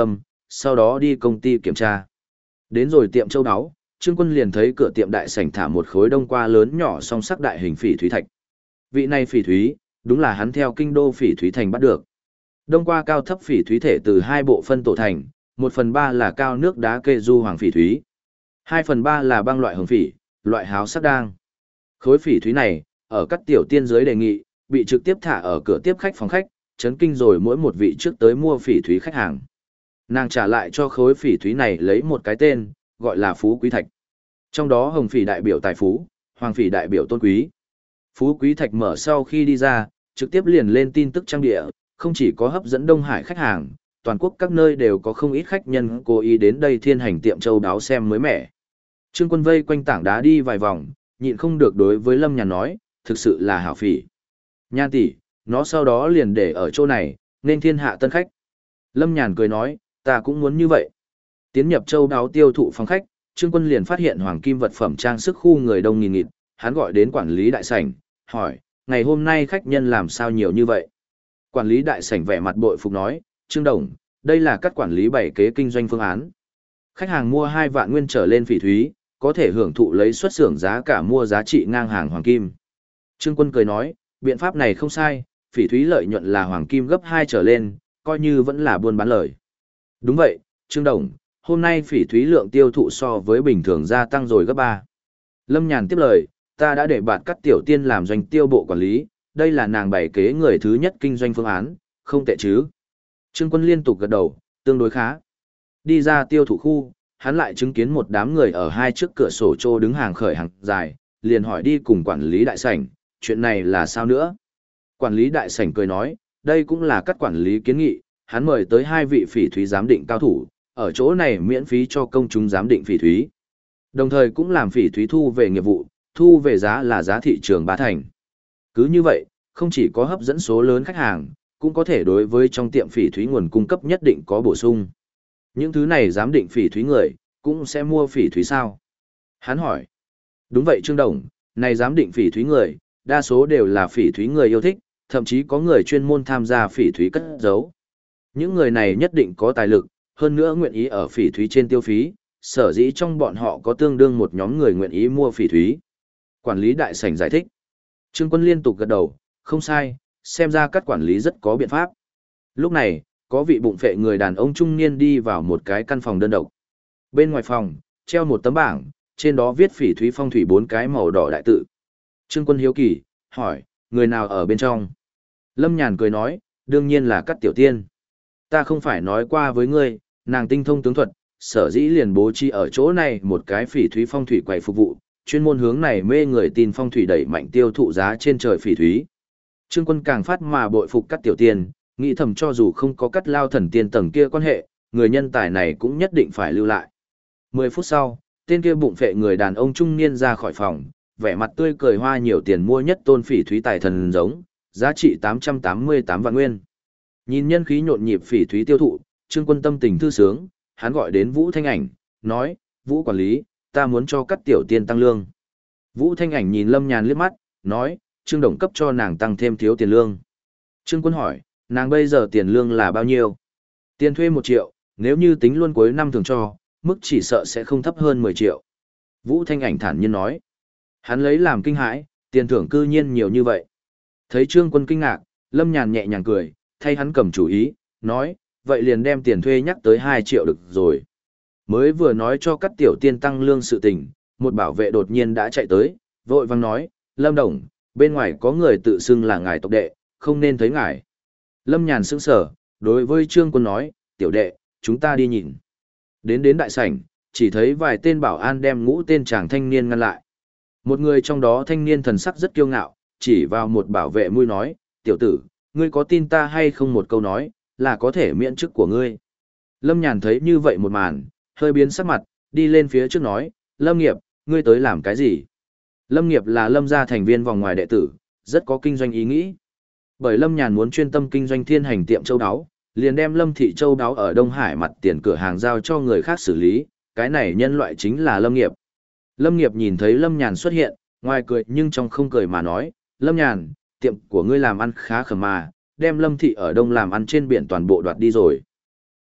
sau đó đi công ty kiểm tra. Đến rồi tiệm châu áo, Trương Quân liền thấy cửa tiệm đại sảnh thả một khối đông qua lớn nhỏ song sắc đại hình phỉ thúy thạch. Vị này phỉ thúy, đúng là hắn theo kinh đô phỉ thúy thành bắt được. Đông qua cao thấp phỉ thúy thể từ hai bộ phân tổ thành, 1/3 là cao nước đá kê du hoàng phỉ thúy, 2/3 là băng loại hồng phỉ, loại háo sắc đang. Khối phỉ thúy này, ở các tiểu tiên dưới đề nghị, bị trực tiếp thả ở cửa tiếp khách phòng khách, chấn kinh rồi mỗi một vị trước tới mua phỉ thúy khách hàng. Nàng trả lại cho khối phỉ thúy này lấy một cái tên, gọi là phú quý thạch. Trong đó hồng phỉ đại biểu tài phú, hoàng phỉ đại biểu tôn quý. Phú quý thạch mở sau khi đi ra, trực tiếp liền lên tin tức trang địa, không chỉ có hấp dẫn Đông Hải khách hàng, toàn quốc các nơi đều có không ít khách nhân cố ý đến đây thiên hành tiệm châu đáo xem mới mẻ. Trương Quân vây quanh tảng đá đi vài vòng, nhịn không được đối với Lâm Nhàn nói, thực sự là hảo phỉ. Nhan tỷ, nó sau đó liền để ở chỗ này, nên thiên hạ tân khách. Lâm Nhàn cười nói, ta cũng muốn như vậy. Tiến nhập châu đáo tiêu thụ phòng khách, Trương Quân liền phát hiện hoàng kim vật phẩm trang sức khu người đông nghìn nghịt, hắn gọi đến quản lý đại sảnh, hỏi, ngày hôm nay khách nhân làm sao nhiều như vậy? Quản lý đại sảnh vẻ mặt bội phục nói, Trương Đồng, đây là các quản lý bảy kế kinh doanh phương án. Khách hàng mua 2 vạn nguyên trở lên phỉ thúy, có thể hưởng thụ lấy xuất xưởng giá cả mua giá trị ngang hàng hoàng kim. Trương Quân cười nói, biện pháp này không sai, phỉ thúy lợi nhuận là hoàng kim gấp 2 trở lên, coi như vẫn là buôn bán lời. Đúng vậy, Trương Đồng, hôm nay phỉ thúy lượng tiêu thụ so với bình thường gia tăng rồi gấp 3. Lâm Nhàn tiếp lời, ta đã để bạn cắt tiểu tiên làm doanh tiêu bộ quản lý, đây là nàng bày kế người thứ nhất kinh doanh phương án, không tệ chứ. Trương Quân liên tục gật đầu, tương đối khá. Đi ra tiêu thụ khu, hắn lại chứng kiến một đám người ở hai trước cửa sổ trô đứng hàng khởi hàng dài, liền hỏi đi cùng quản lý đại sảnh, chuyện này là sao nữa? Quản lý đại sảnh cười nói, đây cũng là các quản lý kiến nghị, hắn mời tới 2 vị phỉ thúy giám định cao thủ, ở chỗ này miễn phí cho công chúng giám định phỉ thúy. Đồng thời cũng làm phỉ thúy thu về nghiệp vụ, thu về giá là giá thị trường 3 thành. Cứ như vậy, không chỉ có hấp dẫn số lớn khách hàng, cũng có thể đối với trong tiệm phỉ thúy nguồn cung cấp nhất định có bổ sung. Những thứ này giám định phỉ thúy người, cũng sẽ mua phỉ thúy sao? Hắn hỏi. Đúng vậy Trương Đồng, này giám định phỉ thúy người, đa số đều là phỉ thúy người yêu thích, thậm chí có người chuyên môn tham gia phỉ thúy cất giấu. Những người này nhất định có tài lực, hơn nữa nguyện ý ở phỉ thúy trên tiêu phí, sở dĩ trong bọn họ có tương đương một nhóm người nguyện ý mua phỉ thúy. Quản lý đại sảnh giải thích. Trương Quân liên tục gật đầu, không sai, xem ra các quản lý rất có biện pháp. Lúc này, có vị bụng phệ người đàn ông trung niên đi vào một cái căn phòng đơn độc. Bên ngoài phòng, treo một tấm bảng, trên đó viết phỉ thúy phong thủy 4 cái màu đỏ đại tự. Trương Quân hiếu kỳ, hỏi, người nào ở bên trong? Lâm Nhàn cười nói, đương nhiên là các tiểu tiên. Ta không phải nói qua với ngươi, nàng tinh thông tướng thuật, sở dĩ liền bố trí ở chỗ này một cái phỉ thúy phong thủy quầy phục vụ, chuyên môn hướng này mê người tin phong thủy đẩy mạnh tiêu thụ giá trên trời phỉ thúy. Trương Quân càng phát mà bội phục các tiểu tiên, nghĩ thầm cho dù không có cắt lao thần tiên tầng kia quan hệ, người nhân tài này cũng nhất định phải lưu lại. 10 phút sau, tên kia bụng phệ người đàn ông trung niên ra khỏi phòng, vẻ mặt tươi cười hoa nhiều tiền mua nhất tôn phỉ thúy tài thần giống, giá trị 888 vạn nguyên. Nhìn nhân khí nhộn nhịp phỉ thúy tiêu thụ, Trương Quân tâm tình thư sướng, hắn gọi đến Vũ Thanh Ảnh, nói, Vũ quản lý, ta muốn cho các tiểu tiên tăng lương. Vũ Thanh Ảnh nhìn Lâm Nhàn liếc mắt, nói, Trương Đồng cấp cho nàng tăng thêm thiếu tiền lương. Trương Quân hỏi, nàng bây giờ tiền lương là bao nhiêu? Tiền thuê 1 triệu, nếu như tính luôn cuối năm thường cho, mức chỉ sợ sẽ không thấp hơn 10 triệu. Vũ Thanh Ảnh thản nhiên nói. Hắn lấy làm kinh hãi, tiền thưởng cư nhiên nhiều như vậy. Thấy Trương Quân kinh ngạc, Lâm Nhàn nhẹ nhàng cười, thay hắn cầm chủ ý, nói, vậy liền đem tiền thuê nhắc tới 2 triệu được rồi. Mới vừa nói cho các tiểu tiên tăng lương sự tình, một bảo vệ đột nhiên đã chạy tới, vội vang nói, Lâm Đồng, bên ngoài có người tự xưng là ngài tộc đệ, không nên thấy ngài. Lâm Nhàn sững sờ, đối với Trương Quân nói, tiểu đệ, chúng ta đi nhìn. Đến đại sảnh, chỉ thấy vài tên bảo an đem ngũ tên chàng thanh niên ngăn lại. Một người trong đó thanh niên thần sắc rất kiêu ngạo, chỉ vào một bảo vệ mũi nói, tiểu tử, ngươi có tin ta hay không một câu nói, là có thể miễn chức của ngươi. Lâm Nhàn thấy như vậy một màn, hơi biến sắc mặt, đi lên phía trước nói, Lâm Nghiệp, ngươi tới làm cái gì? Lâm Nghiệp là Lâm gia thành viên vòng ngoài đệ tử, rất có kinh doanh ý nghĩ. Bởi Lâm Nhàn muốn chuyên tâm kinh doanh thiên hành tiệm châu đáo, liền đem Lâm thị châu đáo ở Đông Hải mặt tiền cửa hàng giao cho người khác xử lý, cái này nhân loại chính là Lâm Nghiệp. Lâm Nghiệp nhìn thấy Lâm Nhàn xuất hiện, ngoài cười nhưng trong không cười mà nói, Lâm Nhàn, tiệm của ngươi làm ăn khá khẩm mà, đem Lâm thị ở Đông làm ăn trên biển toàn bộ đoạt đi rồi.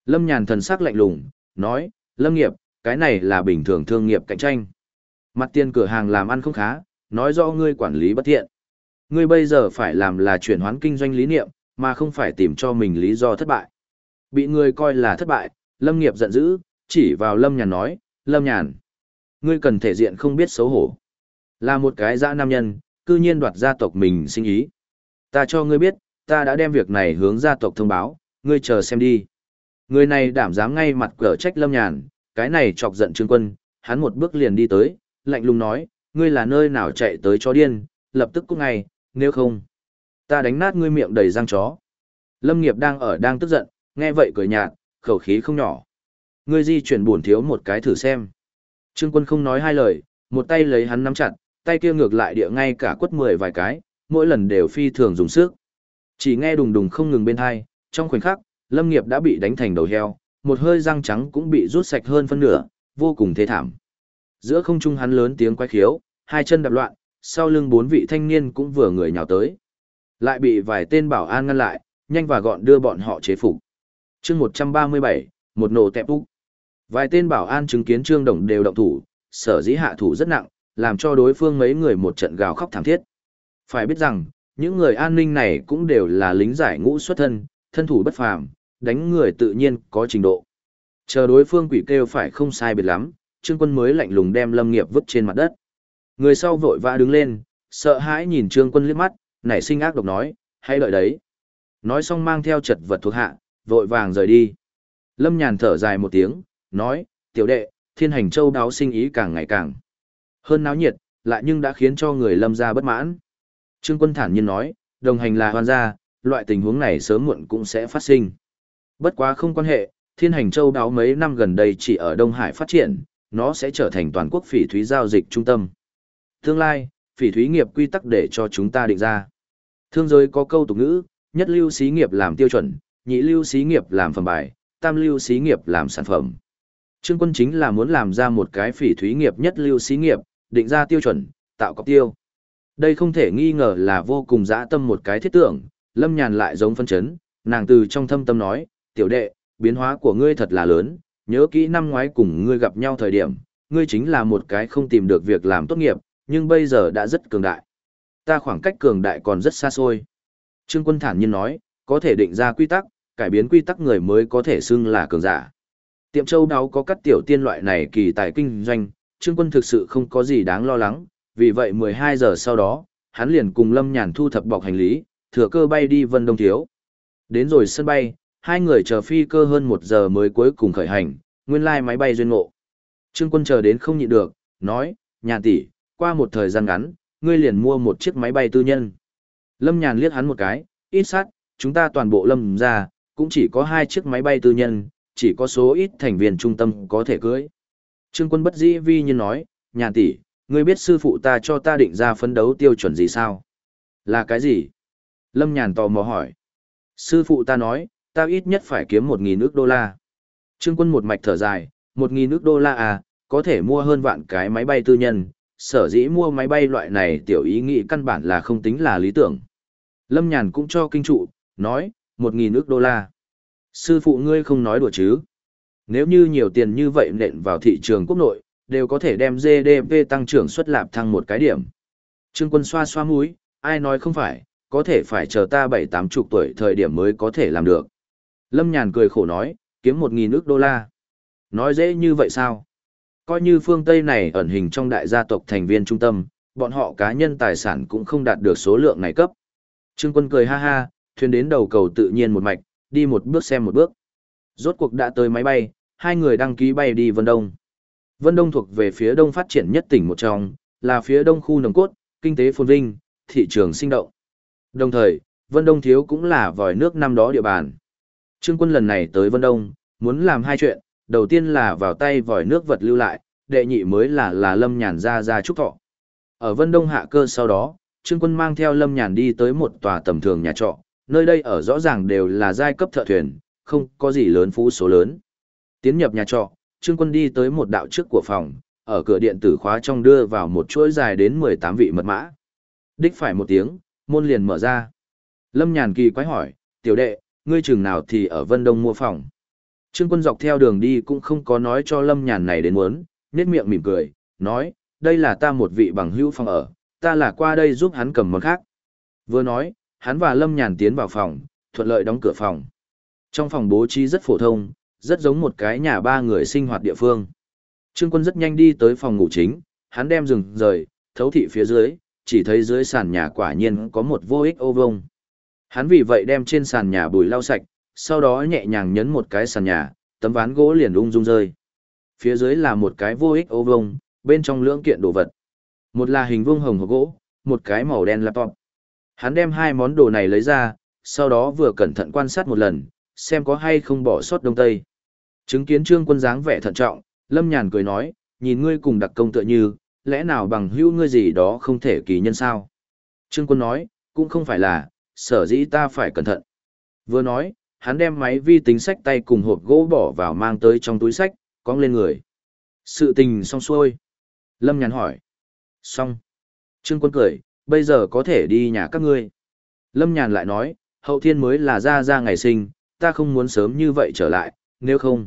Lâm Nhàn thần sắc lạnh lùng, nói, Lâm nghiệp, cái này là bình thường thương nghiệp cạnh tranh. Mặt tiền cửa hàng làm ăn không khá, nói rõ ngươi quản lý bất thiện. Ngươi bây giờ phải làm là chuyển hoán kinh doanh lý niệm, mà không phải tìm cho mình lý do thất bại. Bị người coi là thất bại, Lâm nghiệp giận dữ, chỉ vào Lâm Nhàn nói, Lâm Nhàn, ngươi cần thể diện không biết xấu hổ. Là một cái dã nam nhân, cư nhiên đoạt gia tộc mình sinh ý. Ta cho ngươi biết, ta đã đem việc này hướng gia tộc thông báo, ngươi chờ xem đi. Người này đảm dám ngay mặt cở trách Lâm Nhàn, cái này chọc giận Trương Quân, hắn một bước liền đi tới, lạnh lùng nói, ngươi là nơi nào chạy tới chó điên, lập tức cút ngay, nếu không, ta đánh nát ngươi miệng đầy răng chó. Lâm nghiệp đang tức giận, nghe vậy cười nhạt, khẩu khí không nhỏ. Ngươi di chuyển buồn thiếu một cái thử xem. Trương Quân không nói hai lời, một tay lấy hắn nắm chặt, tay kia ngược lại địa ngay cả quất 10 vài cái, mỗi lần đều phi thường dùng sức. Chỉ nghe đùng đùng không ngừng bên hai, trong khoảnh khắc, Lâm nghiệp đã bị đánh thành đầu heo, một hơi răng trắng cũng bị rút sạch hơn phân nửa, vô cùng thê thảm. Giữa không trung hắn lớn tiếng quái khiếu, hai chân đạp loạn, sau lưng 4 vị thanh niên cũng vừa người nhào tới. Lại bị vài tên bảo an ngăn lại, nhanh và gọn đưa bọn họ chế phục. Chương 137, một nổ tẹp úc. Vài tên bảo an chứng kiến Trương Đồng đều động thủ, sở dĩ hạ thủ rất nặng, làm cho đối phương mấy người một trận gào khóc thảm thiết. Phải biết rằng, những người an ninh này cũng đều là lính giải ngũ xuất thân, thân thủ bất phàm, đánh người tự nhiên có trình độ. Chờ đối phương quỷ kêu phải không sai biệt lắm, Trương Quân mới lạnh lùng đem Lâm nghiệp vứt trên mặt đất. Người sau vội vã đứng lên, sợ hãi nhìn Trương Quân liếc mắt, nảy sinh ác độc nói, hãy đợi đấy. Nói xong mang theo chật vật thuộc hạ, vội vàng rời đi. Lâm Nhàn thở dài một tiếng, nói, tiểu đệ, Thiên Hành Châu đáo sinh ý càng ngày càng hơn náo nhiệt, lại nhưng đã khiến cho người Lâm gia bất mãn. Trương Quân thản nhiên nói, đồng hành là hoan gia, loại tình huống này sớm muộn cũng sẽ phát sinh. Bất quá không quan hệ, Thiên Hành Châu đáo mấy năm gần đây chỉ ở Đông Hải phát triển, nó sẽ trở thành toàn quốc phỉ thúy giao dịch trung tâm. Tương lai, phỉ thúy nghiệp quy tắc để cho chúng ta định ra. Thương giới có câu tục ngữ, nhất lưu xí nghiệp làm tiêu chuẩn, nhị lưu xí nghiệp làm phẩm bài, tam lưu xí nghiệp làm sản phẩm. Trương Quân chính là muốn làm ra một cái phỉ thúy nghiệp nhất lưu xí nghiệp, định ra tiêu chuẩn, tạo cọc tiêu. Đây không thể nghi ngờ là vô cùng dã tâm một cái thiết tưởng, Lâm Nhàn lại giống phân chấn, nàng từ trong thâm tâm nói, tiểu đệ, biến hóa của ngươi thật là lớn, nhớ kỹ năm ngoái cùng ngươi gặp nhau thời điểm, ngươi chính là một cái không tìm được việc làm tốt nghiệp, nhưng bây giờ đã rất cường đại. Ta khoảng cách cường đại còn rất xa xôi. Trương Quân thản nhiên nói, có thể định ra quy tắc, cải biến quy tắc người mới có thể xưng là cường giả. Tiệm châu đáo có các tiểu tiên loại này kỳ tài kinh doanh, Trương Quân thực sự không có gì đáng lo lắng, vì vậy 12 giờ sau đó, hắn liền cùng Lâm Nhàn thu thập bọc hành lý, thừa cơ bay đi Vân Đông Thiếu. Đến rồi sân bay, hai người chờ phi cơ hơn 1 giờ mới cuối cùng khởi hành, nguyên lai máy bay duyên ngộ. Trương Quân chờ đến không nhịn được, nói, Nhàn tỷ, qua một thời gian ngắn, ngươi liền mua một chiếc máy bay tư nhân. Lâm Nhàn liếc hắn một cái, ít sát, chúng ta toàn bộ Lâm ra, cũng chỉ có 2 chiếc máy bay tư nhân, chỉ có số ít thành viên trung tâm có thể cưới. Trương Quân bất dĩ vi nhiên nói, Nhàn tỷ, ngươi biết sư phụ ta cho ta định ra phấn đấu tiêu chuẩn gì sao? Là cái gì? Lâm Nhàn tò mò hỏi. Sư phụ ta nói, ta ít nhất phải kiếm 1.000 ức đô la. Trương Quân một mạch thở dài, 1.000 ức đô la à, có thể mua hơn vạn cái máy bay tư nhân, sở dĩ mua máy bay loại này tiểu ý nghĩ căn bản là không tính là lý tưởng. Lâm Nhàn cũng cho kinh trụ, nói, 1.000 ức đô la. Sư phụ ngươi không nói đùa chứ? Nếu như nhiều tiền như vậy nện vào thị trường quốc nội, đều có thể đem GDP tăng trưởng suất lạp thăng một cái điểm. Trương Quân xoa xoa mũi, ai nói không phải, có thể phải chờ ta 7-80 tuổi thời điểm mới có thể làm được. Lâm Nhàn cười khổ nói, kiếm 1.000 ức đô la. Nói dễ như vậy sao? Coi như phương Tây này ẩn hình trong đại gia tộc thành viên trung tâm, bọn họ cá nhân tài sản cũng không đạt được số lượng này cấp. Trương Quân cười ha ha, thuyền đến đầu cầu tự nhiên một mạch, đi một bước xem một bước. Rốt cuộc đã tới máy bay, hai người đăng ký bay đi Vân Đông. Vân Đông thuộc về phía đông phát triển nhất tỉnh một trong, là phía đông khu nòng cốt, kinh tế phồn vinh, thị trường sinh động. Đồng thời, Vân Đông thiếu cũng là vòi nước năm đó địa bàn. Trương Quân lần này tới Vân Đông, muốn làm 2 chuyện, đầu tiên là vào tay vòi nước vật lưu lại, đệ nhị mới là Lâm Nhàn ra chúc thọ. Ở Vân Đông hạ cơ sau đó, Trương Quân mang theo Lâm Nhàn đi tới một tòa tầm thường nhà trọ, nơi đây ở rõ ràng đều là giai cấp thợ thuyền, không có gì lớn phú số lớn. Tiến nhập nhà trọ, Trương Quân đi tới một đạo trước của phòng, ở cửa điện tử khóa trong đưa vào một chuỗi dài đến 18 vị mật mã. Đích phải một tiếng, môn liền mở ra. Lâm Nhàn kỳ quái hỏi, tiểu đệ, ngươi chừng nào thì ở Vân Đông mua phòng? Trương Quân dọc theo đường đi cũng không có nói cho Lâm Nhàn này đến muốn, nhếch miệng mỉm cười, nói, đây là ta một vị bằng hữu phòng ở, ta là qua đây giúp hắn cầm món khác. Vừa nói, hắn và Lâm Nhàn tiến vào phòng, thuận lợi đóng cửa phòng. Trong phòng bố trí rất phổ thông, rất giống một cái nhà ba người sinh hoạt địa phương. Trương Quân rất nhanh đi tới phòng ngủ chính, hắn đem giường rời, thấu thị phía dưới, chỉ thấy dưới sàn nhà quả nhiên có một vô ích ô vuông. Hắn vì vậy đem trên sàn nhà bùi lau sạch, sau đó nhẹ nhàng nhấn một cái sàn nhà, tấm ván gỗ liền ung dung rơi. Phía dưới là một cái vô ích ô vuông, bên trong lưỡng kiện đồ vật. Một là hình vuông hồng hộp gỗ, một cái màu đen laptop. Hắn đem hai món đồ này lấy ra, sau đó vừa cẩn thận quan sát một lần, xem có hay không bỏ sót đông tây. Chứng kiến Trương Quân dáng vẻ thận trọng, Lâm Nhàn cười nói, nhìn ngươi cùng đặc công tựa như, lẽ nào bằng hữu ngươi gì đó không thể kỳ nhân sao? Trương Quân nói, cũng không phải là, sở dĩ ta phải cẩn thận. Vừa nói, hắn đem máy vi tính sách tay cùng hộp gỗ bỏ vào mang tới trong túi sách, cong lên người. Sự tình xong xuôi. Lâm Nhàn hỏi. Xong. Trương Quân cười, bây giờ có thể đi nhà các ngươi. Lâm Nhàn lại nói, hậu thiên mới là ra ngày sinh, ta không muốn sớm như vậy trở lại, nếu không,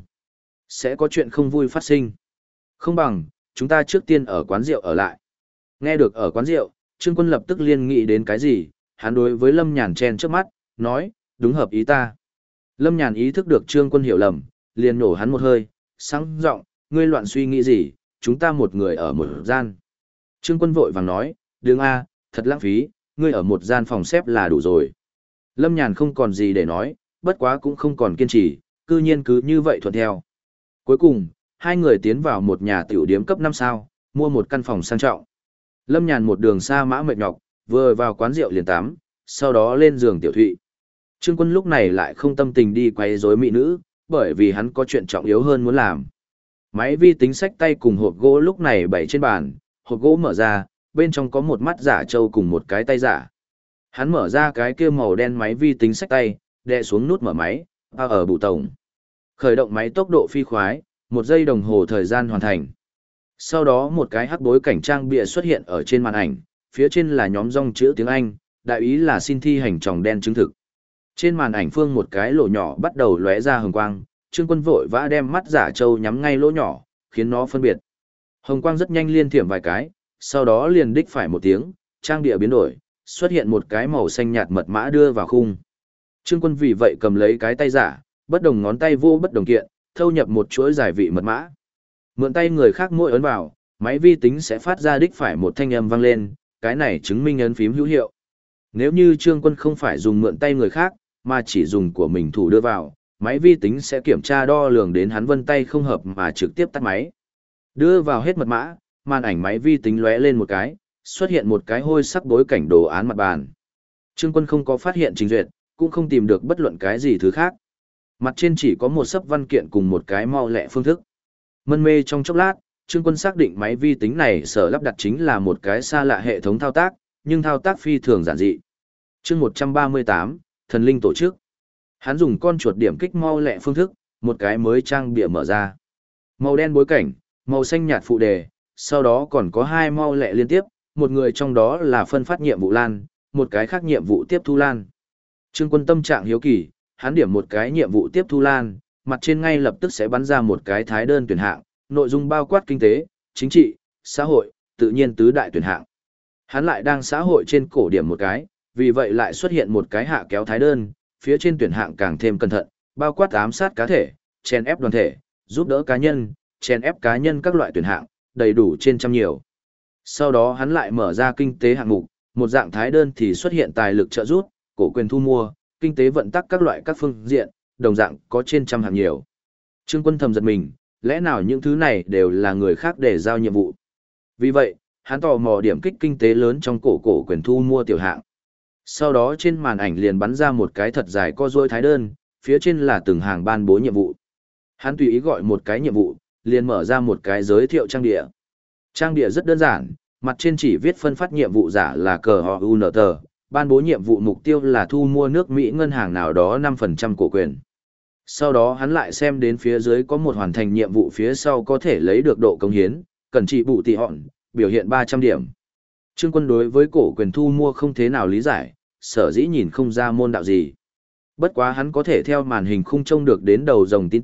sẽ có chuyện không vui phát sinh. Không bằng, chúng ta trước tiên ở quán rượu ở lại. Nghe được ở quán rượu, Trương Quân lập tức liên nghĩ đến cái gì, hắn đối với Lâm Nhàn chen trước mắt, nói, đúng hợp ý ta. Lâm Nhàn ý thức được Trương Quân hiểu lầm, liền nổ hắn một hơi, sáng giọng, ngươi loạn suy nghĩ gì, chúng ta một người ở một gian. Trương Quân vội vàng nói, đừng a, thật lãng phí, ngươi ở một gian phòng xếp là đủ rồi. Lâm Nhàn không còn gì để nói, bất quá cũng không còn kiên trì, cư nhiên cứ như vậy thuận theo. Cuối cùng, hai người tiến vào một nhà tiểu điếm cấp 5 sao, mua một căn phòng sang trọng. Lâm Nhàn một đường xa mã mệt nhọc, vừa vào quán rượu liền tắm, sau đó lên giường tiểu thụy. Trương Quân lúc này lại không tâm tình đi quấy rối mỹ nữ, bởi vì hắn có chuyện trọng yếu hơn muốn làm. Máy vi tính sách tay cùng hộp gỗ lúc này bày trên bàn, hộp gỗ mở ra, bên trong có một mắt giả trâu cùng một cái tay giả. Hắn mở ra cái kia màu đen máy vi tính sách tay, đè xuống nút mở máy, ở bụ tổng. Khởi động máy tốc độ phi khoái, 1 giây đồng hồ thời gian hoàn thành. Sau đó một cái hắc bối cảnh trang bìa xuất hiện ở trên màn ảnh, phía trên là nhóm dòng chữ tiếng Anh, đại ý là xin thi hành tròng đen chứng thực. Trên màn ảnh phương một cái lỗ nhỏ bắt đầu lóe ra hồng quang, Trương Quân vội vã đem mắt giả trâu nhắm ngay lỗ nhỏ, khiến nó phân biệt. Hồng quang rất nhanh liên thiểm vài cái, sau đó liền đích phải một tiếng, trang địa biến đổi, xuất hiện một cái màu xanh nhạt mật mã đưa vào khung. Trương Quân vì vậy cầm lấy cái tay giả, bất đồng ngón tay vô bất đồng kiện, thâu nhập một chuỗi giải vị mật mã. Mượn tay người khác mỗi ấn vào, máy vi tính sẽ phát ra đích phải một thanh âm vang lên, cái này chứng minh ấn phím hữu hiệu. Nếu như Trương Quân không phải dùng mượn tay người khác, mà chỉ dùng của mình thủ đưa vào, máy vi tính sẽ kiểm tra đo lường đến hắn vân tay không hợp mà trực tiếp tắt máy. Đưa vào hết mật mã, màn ảnh máy vi tính lóe lên một cái, xuất hiện một cái hôi sắc bối cảnh đồ án mặt bàn. Trương Quân không có phát hiện trình duyệt, cũng không tìm được bất luận cái gì thứ khác. Mặt trên chỉ có một sấp văn kiện cùng một cái mau lẹ phương thức. Mân mê trong chốc lát, Trương Quân xác định máy vi tính này sở lắp đặt chính là một cái xa lạ hệ thống thao tác, nhưng thao tác phi thường giản dị. Chương 138, Thần linh tổ chức. Hắn dùng con chuột điểm kích mau lẹ phương thức, một cái mới trang bìa mở ra. Màu đen bối cảnh, màu xanh nhạt phụ đề, sau đó còn có 2 mau lẹ liên tiếp, một người trong đó là phân phát nhiệm vụ lan, một cái khác nhiệm vụ tiếp thu lan. Trương Quân tâm trạng hiếu kỳ, hắn điểm một cái nhiệm vụ tiếp thu lan, mặt trên ngay lập tức sẽ bắn ra một cái thái đơn tuyển hạng, nội dung bao quát kinh tế, chính trị, xã hội, tự nhiên tứ đại tuyển hạng. Hắn lại đang xã hội trên cổ điểm một cái, vì vậy lại xuất hiện một cái hạ kéo thái đơn, phía trên tuyển hạng càng thêm cẩn thận, bao quát ám sát cá thể, chèn ép đoàn thể, giúp đỡ cá nhân, chèn ép cá nhân các loại tuyển hạng, đầy đủ trên trăm nhiều. Sau đó hắn lại mở ra kinh tế hạng mục, một dạng thái đơn thì xuất hiện tài lực trợ giúp, cổ quyền thu mua, kinh tế vận tắc các loại các phương diện, đồng dạng có trên trăm hạng nhiều. Trương Quân thầm giật mình, lẽ nào những thứ này đều là người khác để giao nhiệm vụ. Vì vậy, hắn tò mò điểm kích kinh tế lớn trong cổ quyền thu mua tiểu hạng. Sau đó trên màn ảnh liền bắn ra một cái thật dài co duỗi thái đơn, phía trên là từng hàng ban bố nhiệm vụ. Hắn tùy ý gọi một cái nhiệm vụ, liền mở ra một cái giới thiệu trang địa. Trang địa rất đơn giản, mặt trên chỉ viết phân phát nhiệm vụ giả là cờ họ UNT, ban bố nhiệm vụ mục tiêu là thu mua nước Mỹ ngân hàng nào đó 5% cổ quyền. Sau đó hắn lại xem đến phía dưới có một hoàn thành nhiệm vụ phía sau có thể lấy được độ công hiến, cần trị bù tỷ họn, biểu hiện 300 điểm. Trương Quân đối với cổ quyền thu mua không thế nào lý giải, sở dĩ nhìn không ra môn đạo gì. Bất quá hắn có thể theo màn hình khung trông được đến đầu dòng tin tức,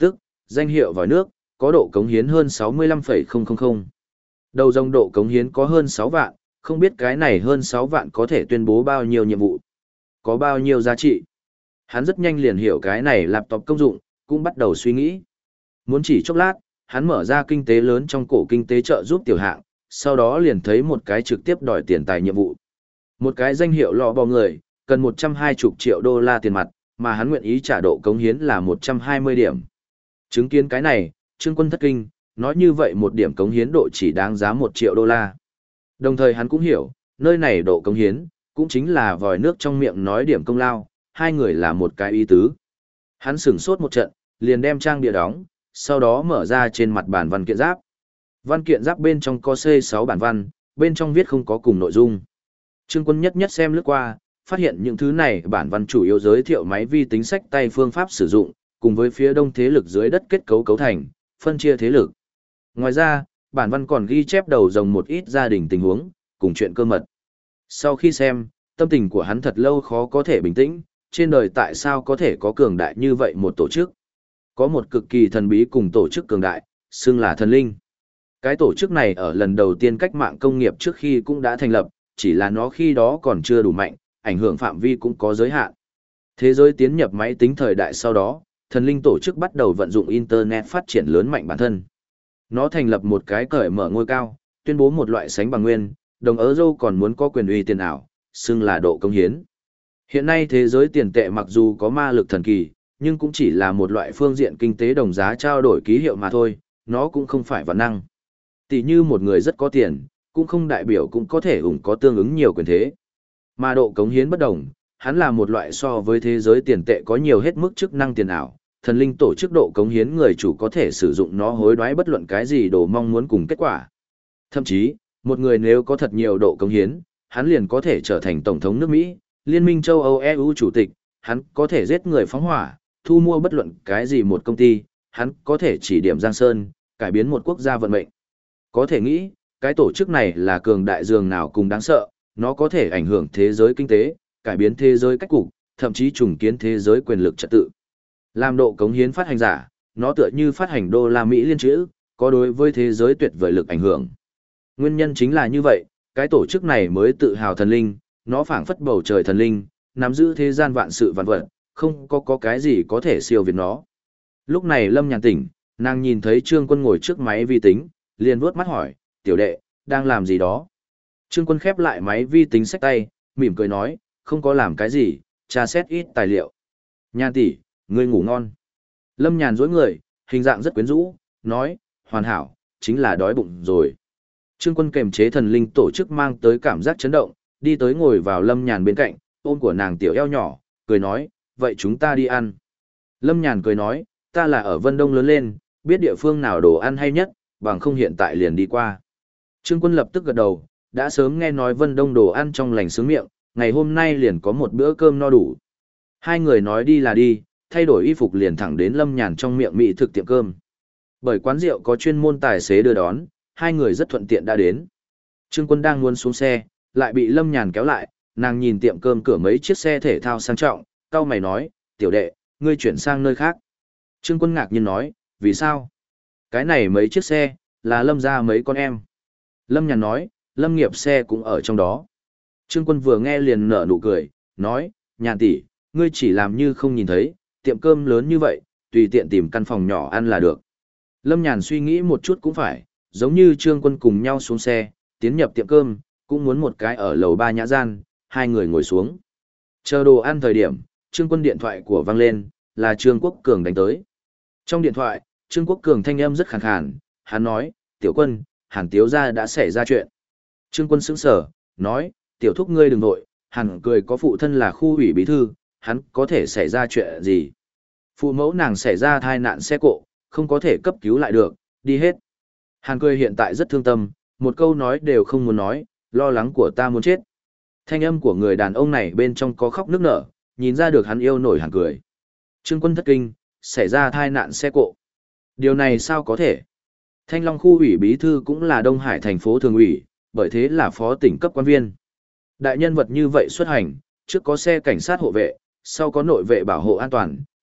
danh hiệu vòi nước, có độ cống hiến hơn 65,000. Đầu dòng độ cống hiến có hơn 6 vạn, không biết cái này hơn 6 vạn có thể tuyên bố bao nhiêu nhiệm vụ, có bao nhiêu giá trị. Hắn rất nhanh liền hiểu cái này laptop công dụng, cũng bắt đầu suy nghĩ. Muốn chỉ chốc lát, hắn mở ra kinh tế lớn trong cổ kinh tế trợ giúp tiểu hạng, sau đó liền thấy một cái trực tiếp đòi tiền tài nhiệm vụ. Một cái danh hiệu lọ bò người, cần 120 triệu đô la tiền mặt, mà hắn nguyện ý trả độ cống hiến là 120 điểm. Chứng kiến cái này, Trương Quân thất kinh, nói như vậy một điểm cống hiến độ chỉ đáng giá 1 triệu đô la. Đồng thời hắn cũng hiểu, nơi này độ cống hiến, cũng chính là vòi nước trong miệng nói điểm công lao, hai người là một cái ý tứ. Hắn sửng sốt một trận, liền đem trang bìa đóng, sau đó mở ra trên mặt bản văn kiện giáp. Văn kiện giáp bên trong có C6 bản văn, bên trong viết không có cùng nội dung. Trương Quân nhất nhất xem lướt qua, phát hiện những thứ này bản văn chủ yếu giới thiệu máy vi tính sách tay phương pháp sử dụng, cùng với phía đông thế lực dưới đất kết cấu cấu thành, phân chia thế lực. Ngoài ra, bản văn còn ghi chép đầu dòng một ít gia đình tình huống, cùng chuyện cơ mật. Sau khi xem, tâm tình của hắn thật lâu khó có thể bình tĩnh, trên đời tại sao có thể có cường đại như vậy một tổ chức. Có một cực kỳ thần bí cùng tổ chức cường đại, xưng là thần linh. Cái tổ chức này ở lần đầu tiên cách mạng công nghiệp trước khi cũng đã thành lập, chỉ là nó khi đó còn chưa đủ mạnh, ảnh hưởng phạm vi cũng có giới hạn. Thế giới tiến nhập máy tính thời đại sau đó, thần linh tổ chức bắt đầu vận dụng Internet phát triển lớn mạnh bản thân. Nó thành lập một cái cởi mở ngôi cao, tuyên bố một loại sánh bằng nguyên, đồng euro còn muốn có quyền uy tiền ảo, xưng là độ công hiến. Hiện nay thế giới tiền tệ mặc dù có ma lực thần kỳ, nhưng cũng chỉ là một loại phương diện kinh tế đồng giá trao đổi ký hiệu mà thôi, nó cũng không phải vạn năng. Tỷ như một người rất có tiền, cũng không đại biểu cũng có thể có tương ứng nhiều quyền thế. Mà độ cống hiến bất đồng, hắn là một loại so với thế giới tiền tệ có nhiều hết mức chức năng tiền ảo, thần linh tổ chức độ cống hiến người chủ có thể sử dụng nó hối đoái bất luận cái gì đồ mong muốn cùng kết quả. Thậm chí, một người nếu có thật nhiều độ cống hiến, hắn liền có thể trở thành tổng thống nước Mỹ, Liên minh châu Âu EU chủ tịch, hắn có thể giết người phóng hỏa, thu mua bất luận cái gì một công ty, hắn có thể chỉ điểm Giang Sơn, cải biến một quốc gia vận mệnh. Có thể nghĩ, cái tổ chức này là cường đại dường nào cùng đáng sợ, nó có thể ảnh hưởng thế giới kinh tế, cải biến thế giới cách cục, thậm chí trùng kiến thế giới quyền lực trật tự. Làm độ cống hiến phát hành giả, nó tựa như phát hành đô la Mỹ liên chữ, có đối với thế giới tuyệt vời lực ảnh hưởng. Nguyên nhân chính là như vậy, cái tổ chức này mới tự hào thần linh, nó phảng phất bầu trời thần linh, nắm giữ thế gian vạn sự vạn vật, không có cái gì có thể siêu việt nó. Lúc này Lâm Nhàn tỉnh, nàng nhìn thấy Trương Quân ngồi trước máy vi tính, liền vuốt mắt hỏi, tiểu đệ, đang làm gì đó? Trương Quân khép lại máy vi tính xách tay, mỉm cười nói, không có làm cái gì, tra xét ít tài liệu. Nhàn tỷ, ngươi ngủ ngon. Lâm Nhàn dối người, hình dạng rất quyến rũ, nói, hoàn hảo, chính là đói bụng rồi. Trương Quân kềm chế thần linh tổ chức mang tới cảm giác chấn động, đi tới ngồi vào Lâm Nhàn bên cạnh, ôm của nàng tiểu eo nhỏ, cười nói, vậy chúng ta đi ăn. Lâm Nhàn cười nói, ta là ở Vân Đông lớn lên, biết địa phương nào đồ ăn hay nhất, bằng không hiện tại liền đi qua. Trương Quân lập tức gật đầu, đã sớm nghe nói Vân Đông đồ ăn trong lành sướng miệng, ngày hôm nay liền có một bữa cơm no đủ. Hai người nói đi là đi, thay đổi y phục liền thẳng đến Lâm Nhàn trong miệng mỹ thực tiệm cơm. Bởi quán rượu có chuyên môn tài xế đưa đón, hai người rất thuận tiện đã đến. Trương Quân đang muốn xuống xe, lại bị Lâm Nhàn kéo lại, nàng nhìn tiệm cơm cửa mấy chiếc xe thể thao sang trọng, cau mày nói, tiểu đệ, ngươi chuyển sang nơi khác. Trương Quân ngạc nhiên nói, vì sao? Cái này mấy chiếc xe, là Lâm ra mấy con em. Lâm Nhàn nói, Lâm nghiệp xe cũng ở trong đó. Trương Quân vừa nghe liền nở nụ cười, nói, Nhàn tỷ, ngươi chỉ làm như không nhìn thấy, tiệm cơm lớn như vậy, tùy tiện tìm căn phòng nhỏ ăn là được. Lâm Nhàn suy nghĩ một chút cũng phải, giống như Trương Quân cùng nhau xuống xe, tiến nhập tiệm cơm, cũng muốn một cái ở lầu 3 nhã gian, hai người ngồi xuống. Chờ đồ ăn thời điểm, Trương Quân điện thoại của vang lên, là Trương Quốc Cường đánh tới. Trong điện thoại, Trương Quốc Cường thanh âm rất khàn khàn, hắn nói, tiểu Quân, Hàn Tiếu gia đã xảy ra chuyện. Trương Quân sững sờ, nói, tiểu thúc ngươi đừng nội, Hàn cười có phụ thân là khu ủy bí thư, hắn có thể xảy ra chuyện gì. Phụ mẫu nàng xảy ra tai nạn xe cộ, không có thể cấp cứu lại được, đi hết. Hàn cười hiện tại rất thương tâm, một câu nói đều không muốn nói, lo lắng của ta muốn chết. Thanh âm của người đàn ông này bên trong có khóc nức nở, nhìn ra được hắn yêu nổi Hàn cười. Trương Quân thất kinh, xảy ra tai nạn xe cộ. Điều này sao có thể? Thanh Long khu ủy bí thư cũng là Đông Hải thành phố thường ủy, bởi thế là phó tỉnh cấp quan viên. Đại nhân vật như vậy xuất hành, trước có xe cảnh sát hộ vệ, sau có nội vệ bảo hộ an toàn,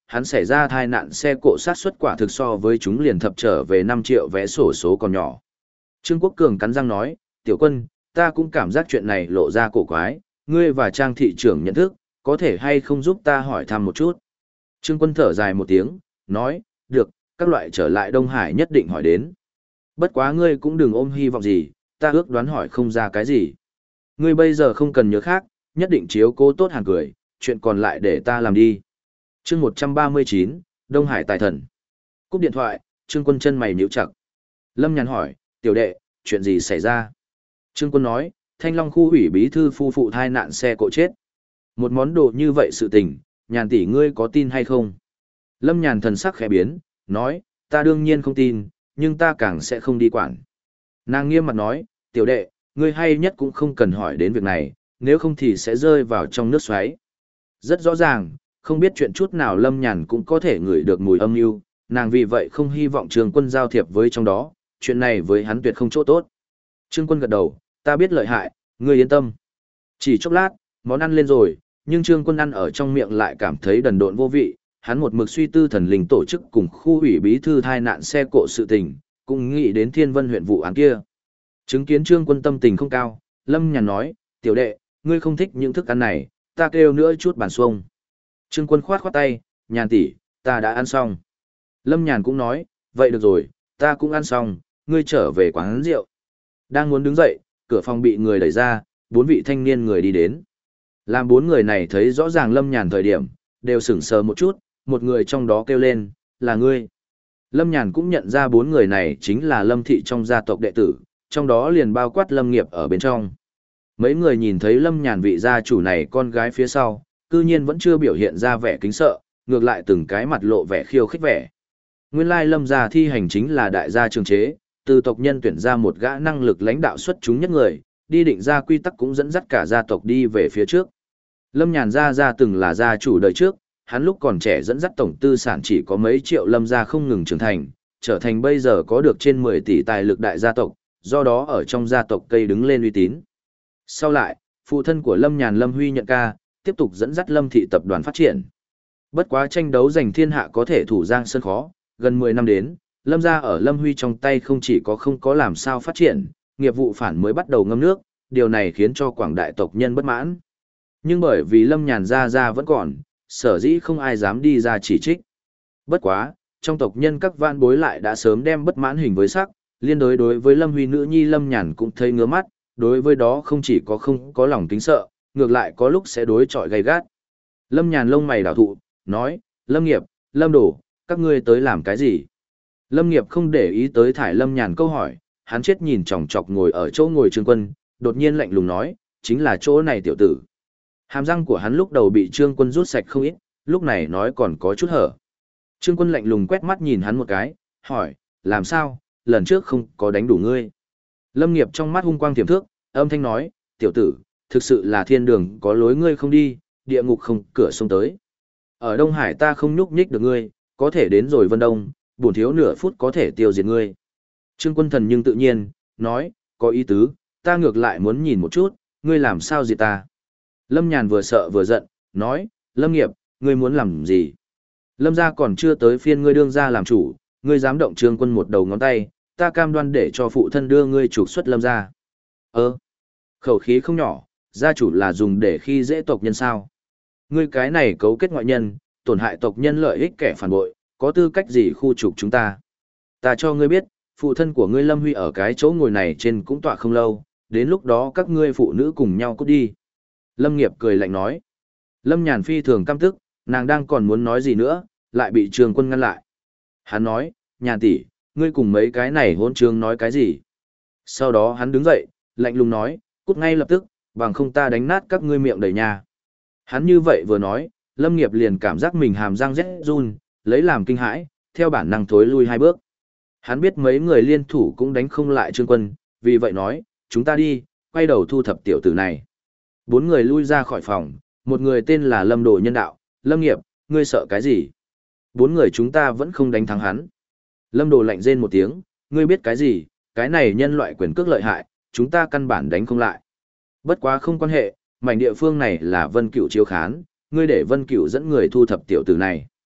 hắn xảy ra tai nạn xe cộ sát suất quả thực so với chúng liền thập trở về 5 triệu vé sổ số còn nhỏ. Trương Quốc Cường cắn răng nói, tiểu quân, ta cũng cảm giác chuyện này lộ ra cổ quái, ngươi và Trang thị trưởng nhận thức, có thể hay không giúp ta hỏi thăm một chút. Trương Quân thở dài một tiếng, nói, được, các loại trở lại Đông Hải nhất định hỏi đến. Bất quá ngươi cũng đừng ôm hy vọng gì, ta ước đoán hỏi không ra cái gì. Ngươi bây giờ không cần nhớ khác, nhất định chiếu cố tốt Hàn Cười, chuyện còn lại để ta làm đi. Chương 139, Đông Hải Tài Thần. Cúp điện thoại, Trương Quân chân mày nhíu chặt. Lâm Nhàn hỏi, tiểu đệ, chuyện gì xảy ra? Trương Quân nói, Thanh Long khu ủy bí thư phu phụ thai nạn xe cộ chết. Một món đồ như vậy sự tình, Nhàn tỷ ngươi có tin hay không? Lâm Nhàn thần sắc khẽ biến, nói, ta đương nhiên không tin, nhưng ta càng sẽ không đi quản. Nàng nghiêm mặt nói, tiểu đệ, ngươi hay nhất cũng không cần hỏi đến việc này, nếu không thì sẽ rơi vào trong nước xoáy. Rất rõ ràng, không biết chuyện chút nào Lâm Nhàn cũng có thể ngửi được mùi âm mưu, nàng vì vậy không hy vọng Trương Quân giao thiệp với trong đó, chuyện này với hắn tuyệt không chỗ tốt. Trương Quân gật đầu, ta biết lợi hại, ngươi yên tâm. Chỉ chốc lát, món ăn lên rồi, nhưng Trương Quân ăn ở trong miệng lại cảm thấy đần độn vô vị, hắn một mực suy tư thần linh tổ chức cùng khu ủy bí thư thai nạn xe cộ sự tình, cũng nghĩ đến Thiên Vân huyện vụ án kia. Chứng kiến Trương Quân tâm tình không cao, Lâm Nhàn nói, tiểu đệ, ngươi không thích những thức ăn này, ta kêu nữa chút bàn xuông. Trương Quân khoát khoát tay, Nhàn tỷ, ta đã ăn xong. Lâm Nhàn cũng nói, vậy được rồi, ta cũng ăn xong, ngươi trở về quán rượu. Đang muốn đứng dậy, cửa phòng bị người đẩy ra, 4 vị thanh niên người đi đến. Làm 4 người này thấy rõ ràng Lâm Nhàn thời điểm, đều sững sờ một chút, một người trong đó kêu lên, là ngươi. Lâm Nhàn cũng nhận ra 4 người này chính là Lâm thị trong gia tộc đệ tử, trong đó liền bao quát Lâm Nghiệp ở bên trong. Mấy người nhìn thấy Lâm Nhàn vị gia chủ này con gái phía sau, cư nhiên vẫn chưa biểu hiện ra vẻ kính sợ, ngược lại từng cái mặt lộ vẻ khiêu khích vẻ. Nguyên lai Lâm gia thi hành chính là đại gia trường chế, từ tộc nhân tuyển ra một gã năng lực lãnh đạo xuất chúng nhất người, đi định ra quy tắc cũng dẫn dắt cả gia tộc đi về phía trước. Lâm Nhàn gia từng là gia chủ đời trước, hắn lúc còn trẻ dẫn dắt tổng tư sản chỉ có mấy triệu Lâm gia không ngừng trưởng thành, trở thành bây giờ có được trên 10 tỷ tài lực đại gia tộc, do đó ở trong gia tộc cây đứng lên uy tín. Sau lại, phụ thân của Lâm Nhàn Lâm Huy nhận ca, tiếp tục dẫn dắt Lâm thị tập đoàn phát triển. Bất quá tranh đấu giành thiên hạ có thể thủ giang sơn khó, gần 10 năm đến, Lâm gia ở Lâm Huy trong tay không chỉ có không có làm sao phát triển, nghiệp vụ phản mới bắt đầu ngâm nước, điều này khiến cho quảng đại tộc nhân bất mãn. Nhưng bởi vì Lâm Nhàn gia vẫn còn, sở dĩ không ai dám đi ra chỉ trích. Bất quá, trong tộc nhân các vạn bối lại đã sớm đem bất mãn hình với sắc, liên đối với Lâm Huy nữ nhi Lâm Nhàn cũng thấy ngứa mắt, đối với đó không chỉ có không có lòng kính sợ, ngược lại có lúc sẽ đối chọi gay gắt. Lâm Nhàn lông mày đảo thụ, nói, Lâm Nghiệp, Lâm Đổ, các ngươi tới làm cái gì? Lâm Nghiệp không để ý tới thải Lâm Nhàn câu hỏi, hắn chết nhìn chòng chọc ngồi ở chỗ ngồi Trương Quân, đột nhiên lạnh lùng nói, chính là chỗ này tiểu tử. Hàm răng của hắn lúc đầu bị Trương Quân rút sạch không ít, lúc này nói còn có chút hở. Trương Quân lạnh lùng quét mắt nhìn hắn một cái, hỏi, làm sao, lần trước không có đánh đủ ngươi. Lâm Nghiệp trong mắt hung quang tiềm thước, âm thanh nói, tiểu tử, thực sự là thiên đường có lối ngươi không đi, địa ngục không cửa sông tới. Ở Đông Hải ta không nhúc nhích được ngươi, có thể đến rồi Vân Đông, bổn thiếu nửa phút có thể tiêu diệt ngươi. Trương Quân thần nhưng tự nhiên, nói, có ý tứ, ta ngược lại muốn nhìn một chút, ngươi làm sao diệt ta. Lâm Nhàn vừa sợ vừa giận, nói, Lâm Nghiệp, ngươi muốn làm gì? Lâm gia còn chưa tới phiên ngươi đương gia làm chủ, ngươi dám động Trương Quân một đầu ngón tay, ta cam đoan để cho phụ thân đưa ngươi trục xuất Lâm gia. Khẩu khí không nhỏ, gia chủ là dùng để khi dễ tộc nhân sao? Ngươi cái này cấu kết ngoại nhân, tổn hại tộc nhân lợi ích kẻ phản bội, có tư cách gì khu trục chúng ta? Ta cho ngươi biết, phụ thân của ngươi Lâm Huy ở cái chỗ ngồi này trên cũng tọa không lâu, đến lúc đó các ngươi phụ nữ cùng nhau cút đi. Lâm Nghiệp cười lạnh nói. Lâm Nhàn phi thường căm tức, nàng đang còn muốn nói gì nữa, lại bị Trương Quân ngăn lại. Hắn nói, Nhàn tỷ, ngươi cùng mấy cái này hôn trương nói cái gì? Sau đó hắn đứng dậy, lạnh lùng nói, cút ngay lập tức, bằng không ta đánh nát các ngươi miệng đầy nhà. Hắn như vậy vừa nói, Lâm Nghiệp liền cảm giác mình hàm răng rét run, lấy làm kinh hãi, theo bản năng thối lui 2 bước. Hắn biết mấy người liên thủ cũng đánh không lại Trương Quân, vì vậy nói, chúng ta đi, quay đầu thu thập tiểu tử này. 4 người lui ra khỏi phòng, một người tên là Lâm Đồ Nhân Đạo, Lâm Nghiệp, ngươi sợ cái gì? 4 người chúng ta vẫn không đánh thắng hắn. Lâm Đồ lạnh rên một tiếng, ngươi biết cái gì, cái này nhân loại quyền cước lợi hại, chúng ta căn bản đánh không lại. Bất quá không quan hệ, mảnh địa phương này là Vân Cửu chiếu khán, ngươi để Vân Cửu dẫn người thu thập tiểu tử này.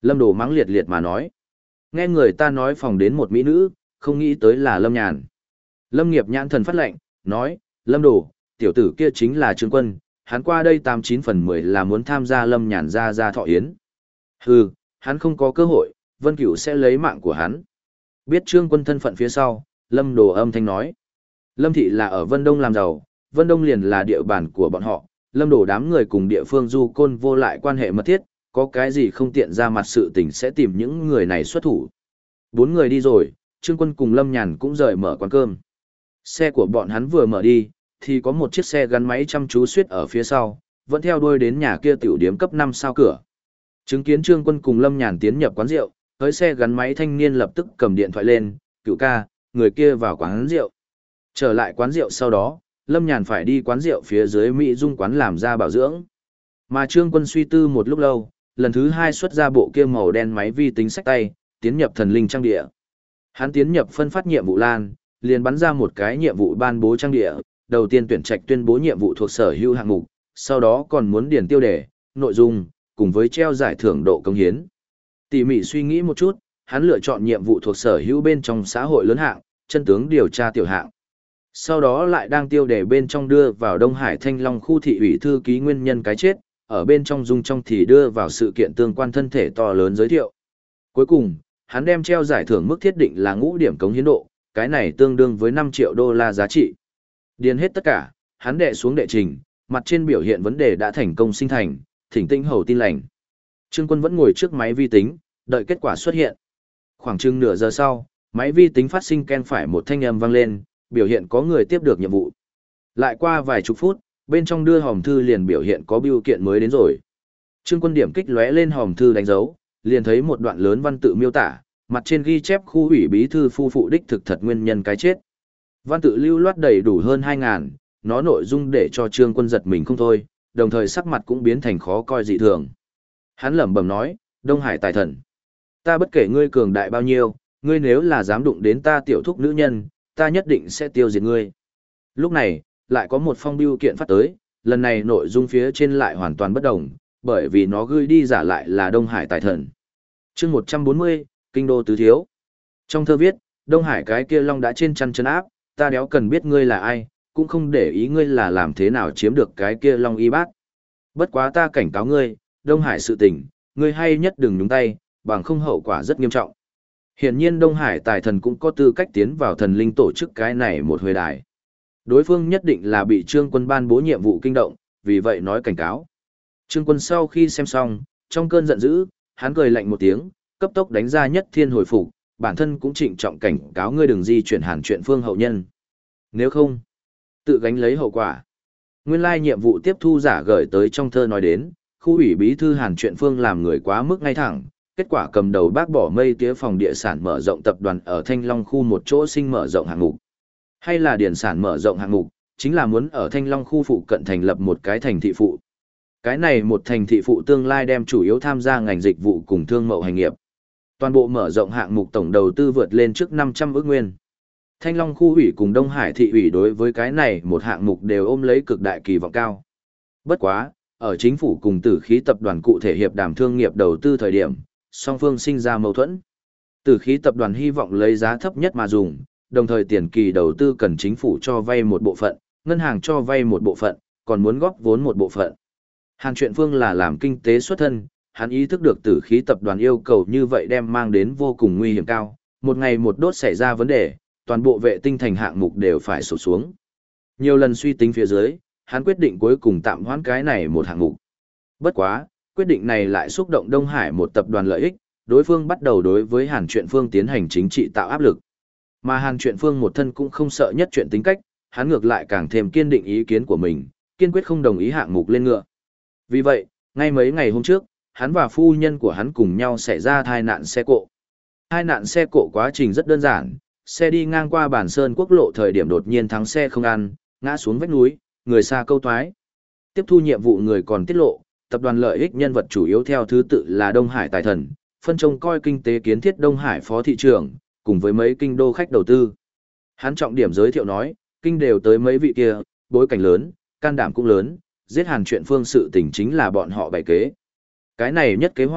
Lâm Đồ mắng liệt liệt mà nói. Nghe người ta nói phòng đến một mỹ nữ, không nghĩ tới là Lâm Nhàn. Lâm Nghiệp nhãn thần phát lệnh, nói, Lâm Đồ, tiểu tử kia chính là Trương Quân, hắn qua đây 89/10 là muốn tham gia Lâm Nhàn ra thọ yến. Hừ, hắn không có cơ hội, Vân Cửu sẽ lấy mạng của hắn. Biết Trương Quân thân phận phía sau, Lâm Đồ âm thanh nói. Lâm Thị là ở Vân Đông làm giàu, Vân Đông liền là địa bàn của bọn họ, Lâm Đồ đám người cùng địa phương du côn vô lại quan hệ mật thiết, có cái gì không tiện ra mặt sự tình sẽ tìm những người này xuất thủ. 4 người đi rồi, Trương Quân cùng Lâm Nhàn cũng rời mở quán cơm. Xe của bọn hắn vừa mở đi, thì có một chiếc xe gắn máy chăm chú suýt ở phía sau, vẫn theo đuôi đến nhà kia tiểu điếm cấp 5 sao cửa. Chứng kiến Trương Quân cùng Lâm Nhàn tiến nhập quán rượu, tới xe gắn máy thanh niên lập tức cầm điện thoại lên, cựu ca, người kia vào quán rượu. Trở lại quán rượu sau đó, Lâm Nhàn phải đi quán rượu phía dưới Mỹ Dung quán làm ra bảo dưỡng. Mà Trương Quân suy tư một lúc lâu, lần thứ 2 xuất ra bộ kia màu đen máy vi tính sách tay, tiến nhập thần linh trang địa. Hắn tiến nhập phân phát nhiệm vụ lan, liền bắn ra một cái nhiệm vụ ban bố trang địa, đầu tiên tuyển trạch tuyên bố nhiệm vụ thuộc sở hữu hạng mục, sau đó còn muốn điền tiêu đề, nội dung, cùng với treo giải thưởng độ công hiến. Tỉ mỉ suy nghĩ một chút, hắn lựa chọn nhiệm vụ thuộc sở hữu bên trong xã hội lớn hạng, chân tướng điều tra tiểu hạng. Sau đó lại đang tiêu đề bên trong đưa vào Đông Hải Thanh Long khu thị ủy thư ký nguyên nhân cái chết, ở bên trong dung trong thì đưa vào sự kiện tương quan thân thể to lớn giới thiệu. Cuối cùng, hắn đem treo giải thưởng mức thiết định là 5 điểm cống hiến độ, cái này tương đương với 5 triệu đô la giá trị. Điền hết tất cả, hắn đệ xuống đệ trình, mặt trên biểu hiện vấn đề đã thành công sinh thành, thỉnh tinh hầu tin lành. Trương Quân vẫn ngồi trước máy vi tính, đợi kết quả xuất hiện. Khoảng chừng nửa giờ sau, máy vi tính phát sinh ken phải một thanh âm vang lên, biểu hiện có người tiếp được nhiệm vụ. Lại qua vài chục phút, bên trong đưa hòm thư liền biểu hiện có bưu kiện mới đến rồi. Trương Quân điểm kích lóe lên hòm thư đánh dấu, liền thấy một đoạn lớn văn tự miêu tả, mặt trên ghi chép khu ủy bí thư phu phụ đích thực thật nguyên nhân cái chết. Văn tự lưu loát đầy đủ hơn 2.000, nó nội dung để cho Trương Quân giật mình không thôi, đồng thời sắc mặt cũng biến thành khó coi dị thường. Hắn lẩm bẩm nói, Đông Hải tài thần. Ta bất kể ngươi cường đại bao nhiêu, ngươi nếu là dám đụng đến ta tiểu thúc nữ nhân, ta nhất định sẽ tiêu diệt ngươi. Lúc này, lại có một phong bưu kiện phát tới, lần này nội dung phía trên lại hoàn toàn bất đồng, bởi vì nó gửi đi giả lại là Đông Hải tài thần. Chương 140, Kinh đô tứ thiếu. Trong thơ viết, Đông Hải cái kia long đã trên chăn chân áp, ta đéo cần biết ngươi là ai, cũng không để ý ngươi là làm thế nào chiếm được cái kia long y bát. Bất quá ta cảnh cáo ngươi, Đông Hải sự tình, ngươi hay nhất đừng nhúng tay, bằng không hậu quả rất nghiêm trọng. Hiển nhiên Đông Hải tài thần cũng có tư cách tiến vào thần linh tổ chức cái này một huệ đài. Đối phương nhất định là bị Trương Quân ban bố nhiệm vụ kinh động, vì vậy nói cảnh cáo. Trương Quân sau khi xem xong, trong cơn giận dữ, hắn cười lạnh một tiếng, cấp tốc đánh ra nhất thiên hồi phục, bản thân cũng trịnh trọng cảnh cáo ngươi đừng di chuyển Hàn Truyện Phương hậu nhân. Nếu không, tự gánh lấy hậu quả. Nguyên lai nhiệm vụ tiếp thu giả gửi tới trong thơ nói đến, khu ủy bí thư Hàn Truyện Phương làm người quá mức ngay thẳng, kết quả cầm đầu bác bỏ mây tía phòng địa sản mở rộng tập đoàn ở Thanh Long khu một chỗ sinh mở rộng hạng mục. Hay là điển sản mở rộng hạng mục, chính là muốn ở Thanh Long khu phụ cận thành lập một cái thành thị phụ. Cái này một thành thị phụ tương lai đem chủ yếu tham gia ngành dịch vụ cùng thương mậu hành nghiệp. Toàn bộ mở rộng hạng mục tổng đầu tư vượt lên trước 500 ức nguyên. Thanh Long khu ủy cùng Đông Hải thị ủy đối với cái này một hạng mục đều ôm lấy cực đại kỳ vọng cao. Bất quá, ở chính phủ cùng Tử Khí tập đoàn cụ thể hiệp đàm thương nghiệp đầu tư thời điểm, song phương sinh ra mâu thuẫn. Tử Khí tập đoàn hy vọng lấy giá thấp nhất mà dùng, đồng thời tiền kỳ đầu tư cần chính phủ cho vay một bộ phận, ngân hàng cho vay một bộ phận, còn muốn góp vốn một bộ phận. Hàn Truyện Phương là làm kinh tế xuất thân, hắn ý thức được Tử Khí tập đoàn yêu cầu như vậy đem mang đến vô cùng nguy hiểm cao, một ngày một đốt xảy ra vấn đề, toàn bộ vệ tinh thành hạng mục đều phải sụp xuống. Nhiều lần suy tính phía dưới, hắn quyết định cuối cùng tạm hoãn cái này một hạng mục. Bất quá, quyết định này lại xúc động Đông Hải một tập đoàn lợi ích, đối phương bắt đầu đối với Hàn Truyện Phương tiến hành chính trị tạo áp lực. Mà Hàn Truyện Phương một thân cũng không sợ nhất chuyện tính cách, hắn ngược lại càng thêm kiên định ý kiến của mình, kiên quyết không đồng ý hạng mục lên ngựa. Vì vậy, ngay mấy ngày hôm trước, hắn và phu nhân của hắn cùng nhau xảy ra tai nạn xe cộ. Tai nạn xe cộ quá trình rất đơn giản, xe đi ngang qua Bản Sơn quốc lộ thời điểm đột nhiên thắng xe không ăn, ngã xuống vách núi, người xa câu thoái. Tiếp thu nhiệm vụ người còn tiết lộ, tập đoàn lợi ích nhân vật chủ yếu theo thứ tự là Đông Hải tài thần, phân trông coi kinh tế kiến thiết Đông Hải phó thị trưởng, cùng với mấy kinh đô khách đầu tư. Hắn trọng điểm giới thiệu nói, kinh đều tới mấy vị kia, bối cảnh lớn, can đảm cũng lớn, giết Hàn Truyện Phương sự tình chính là bọn họ bày kế. Cái này nhất kế hoa,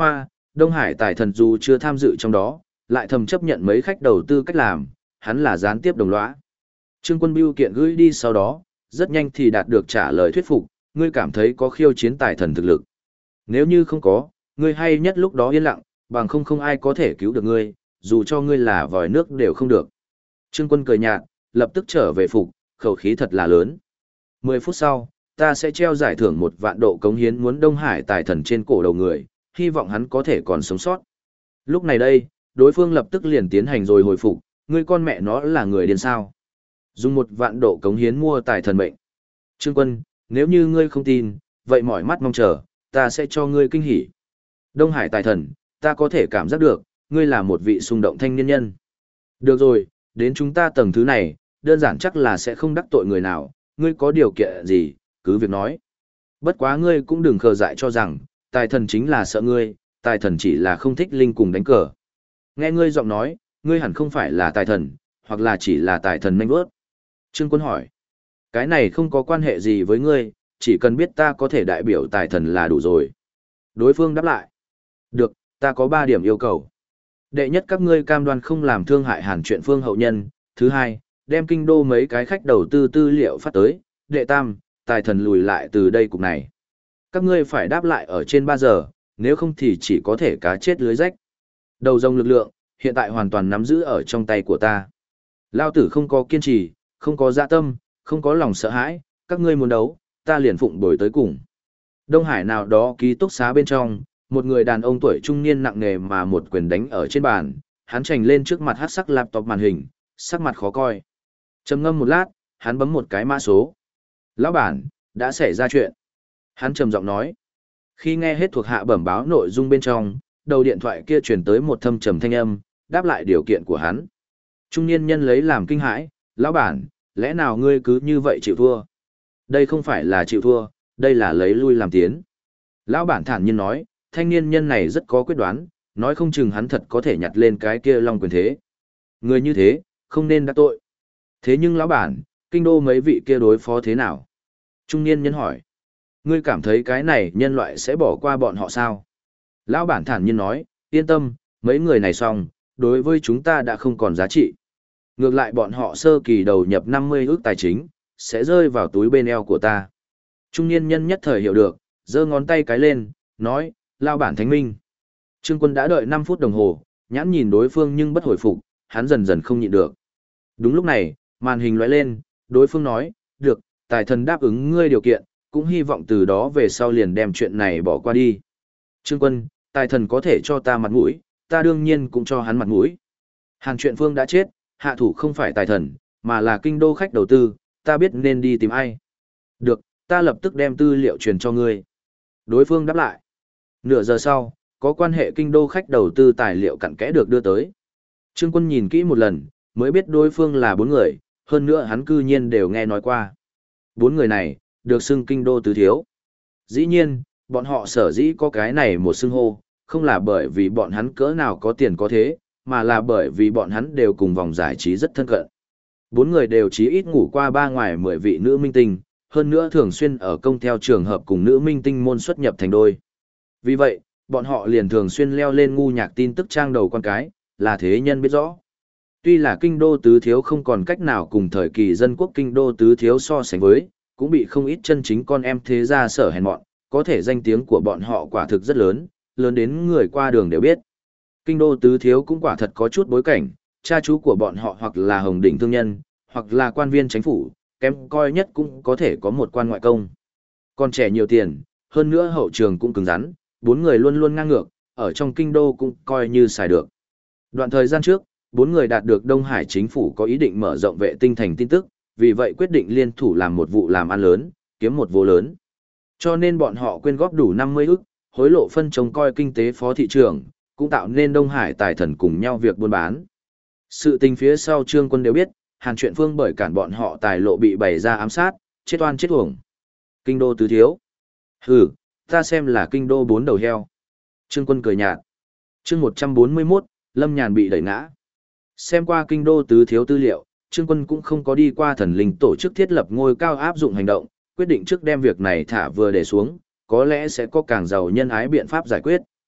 Đông Hải tài thần dù chưa tham dự trong đó, lại thầm chấp nhận mấy khách đầu tư cách làm, hắn là gián tiếp đồng lõa. Trương Quân bưu kiện gửi đi sau đó, rất nhanh thì đạt được trả lời thuyết phục, ngươi cảm thấy có khiêu chiến tài thần thực lực. Nếu như không có, ngươi hay nhất lúc đó yên lặng, bằng không ai có thể cứu được ngươi, dù cho ngươi là vòi nước đều không được. Trương Quân cười nhạt, lập tức trở về phục, khẩu khí thật là lớn. 10 phút sau, ta sẽ treo giải thưởng 1.000.000 độ cống hiến muốn Đông Hải tài thần trên cổ đầu người, hy vọng hắn có thể còn sống sót. Lúc này đây, đối phương lập tức liền tiến hành rồi hồi phục, ngươi con mẹ nó là người điên sao. Dùng 1.000.000 độ cống hiến mua tài thần mệnh. Trương Quân, nếu như ngươi không tin, vậy mỏi mắt mong chờ, ta sẽ cho ngươi kinh hỉ. Đông Hải tài thần, ta có thể cảm giác được, ngươi là một vị xung động thanh niên nhân. Được rồi, đến chúng ta tầng thứ này, đơn giản chắc là sẽ không đắc tội người nào, ngươi có điều kiện gì, cứ việc nói. Bất quá ngươi cũng đừng khờ dại cho rằng, tài thần chính là sợ ngươi, tài thần chỉ là không thích linh cùng đánh cờ. Nghe ngươi giọng nói, ngươi hẳn không phải là tài thần, hoặc là chỉ là tài thần nanh vớt. Trương Quân hỏi, cái này không có quan hệ gì với ngươi, chỉ cần biết ta có thể đại biểu tài thần là đủ rồi. Đối phương đáp lại, được, ta có 3 điểm yêu cầu. Đệ nhất, các ngươi cam đoan không làm thương hại Hàn Truyện Phương hậu nhân. Thứ hai, đem kinh đô mấy cái khách đầu tư tư liệu phát tới. Đệ tam, tài thần lùi lại từ đây cục này. Các ngươi phải đáp lại ở trên 3 giờ, nếu không thì chỉ có thể cá chết lưới rách. Đầu rồng lực lượng, hiện tại hoàn toàn nắm giữ ở trong tay của ta. Lao tử không có kiên trì, không có dạ tâm, không có lòng sợ hãi, các ngươi muốn đấu, ta liền phụng bồi tới cùng. Đông Hải nào đó ký túc xá bên trong, một người đàn ông tuổi trung niên nặng nề mà một quyền đánh ở trên bàn, hắn trành lên trước mặt hát sắc laptop màn hình, sắc mặt khó coi. Trầm ngâm một lát, hắn bấm một cái mã số. Lão bản, đã xảy ra chuyện. Hắn trầm giọng nói. Khi nghe hết thuộc hạ bẩm báo nội dung bên trong, đầu điện thoại kia truyền tới một thâm trầm thanh âm, đáp lại điều kiện của hắn. Trung niên nhân lấy làm kinh hãi, lão bản, lẽ nào ngươi cứ như vậy chịu thua? Đây không phải là chịu thua, đây là lấy lui làm tiến. Lão bản thản nhiên nói, thanh niên nhân này rất có quyết đoán, nói không chừng hắn thật có thể nhặt lên cái kia long quyền thế. Người như thế, không nên đắc tội. Thế nhưng lão bản, kinh đô mấy vị kia đối phó thế nào? Trung niên nhân hỏi. Ngươi cảm thấy cái này nhân loại sẽ bỏ qua bọn họ sao? Lão bản thản nhiên nói, yên tâm, mấy người này xong, đối với chúng ta đã không còn giá trị. Ngược lại bọn họ sơ kỳ đầu nhập 50 ức tài chính, sẽ rơi vào túi bên eo của ta. Trung niên nhân nhất thời hiểu được, giơ ngón tay cái lên, nói, lão bản thánh minh. Trương Quân đã đợi 5 phút đồng hồ, nhãn nhìn đối phương nhưng bất hồi phục, hắn dần dần không nhịn được. Đúng lúc này, màn hình lóe lên, đối phương nói, được, tài thần đáp ứng ngươi điều kiện, cũng hy vọng từ đó về sau liền đem chuyện này bỏ qua đi. Trương Quân, tài thần có thể cho ta mặt mũi, ta đương nhiên cũng cho hắn mặt mũi. Hàn Truyện Phương đã chết, hạ thủ không phải tài thần, mà là kinh đô khách đầu tư, ta biết nên đi tìm ai. Được, ta lập tức đem tư liệu truyền cho ngươi. Đối phương đáp lại. Nửa giờ sau, có quan hệ kinh đô khách đầu tư tài liệu cặn kẽ được đưa tới. Trương Quân nhìn kỹ một lần, mới biết đối phương là 4 người, hơn nữa hắn cư nhiên đều nghe nói qua. 4 người này, được xưng kinh đô tứ thiếu. Dĩ nhiên, bọn họ sở dĩ có cái này một xưng hô, không là bởi vì bọn hắn cỡ nào có tiền có thế, mà là bởi vì bọn hắn đều cùng vòng giải trí rất thân cận. 4 người đều chí ít ngủ qua 3 ngoài 10 vị nữ minh tinh, hơn nữa thường xuyên ở công theo trường hợp cùng nữ minh tinh môn xuất nhập thành đôi. Vì vậy, bọn họ liền thường xuyên leo lên ngu nhạc tin tức trang đầu con cái, là thế nhân biết rõ. Tuy là kinh đô tứ thiếu không còn cách nào cùng thời kỳ dân quốc kinh đô tứ thiếu so sánh với, cũng bị không ít chân chính con em thế gia sở hèn mọn, có thể danh tiếng của bọn họ quả thực rất lớn, lớn đến người qua đường đều biết. Kinh đô tứ thiếu cũng quả thật có chút bối cảnh, cha chú của bọn họ hoặc là hồng đỉnh thương nhân, hoặc là quan viên chính phủ, kém coi nhất cũng có thể có một quan ngoại công. Còn trẻ nhiều tiền, hơn nữa hậu trường cũng cứng rắn, 4 người luôn luôn ngang ngược, ở trong kinh đô cũng coi như xài được. Đoạn thời gian trước, 4 người đạt được Đông Hải chính phủ có ý định mở rộng vệ tinh thành tin tức, vì vậy quyết định liên thủ làm một vụ làm ăn lớn, kiếm một vô lớn. Cho nên bọn họ quyên góp đủ 50 ức, hối lộ phân trông coi kinh tế phó thị trường, cũng tạo nên Đông Hải tài thần cùng nhau việc buôn bán. Sự tình phía sau Trương Quân đều biết, Hàn Truyện Phương bởi cản bọn họ tài lộ bị bày ra ám sát, chết oan chết uổng. Kinh đô tứ thiếu. Hừ, ta xem là kinh đô 4 đầu heo. Trương Quân cười nhạt. Chương 141, Lâm Nhàn bị đẩy ngã. Xem qua kinh đô tứ thiếu tư liệu, Trương Quân cũng không có đi qua thần linh tổ chức thiết lập ngôi cao áp dụng hành động, quyết định trước đem việc này thả vừa để xuống, có lẽ sẽ có càng giàu nhân ái biện pháp giải quyết.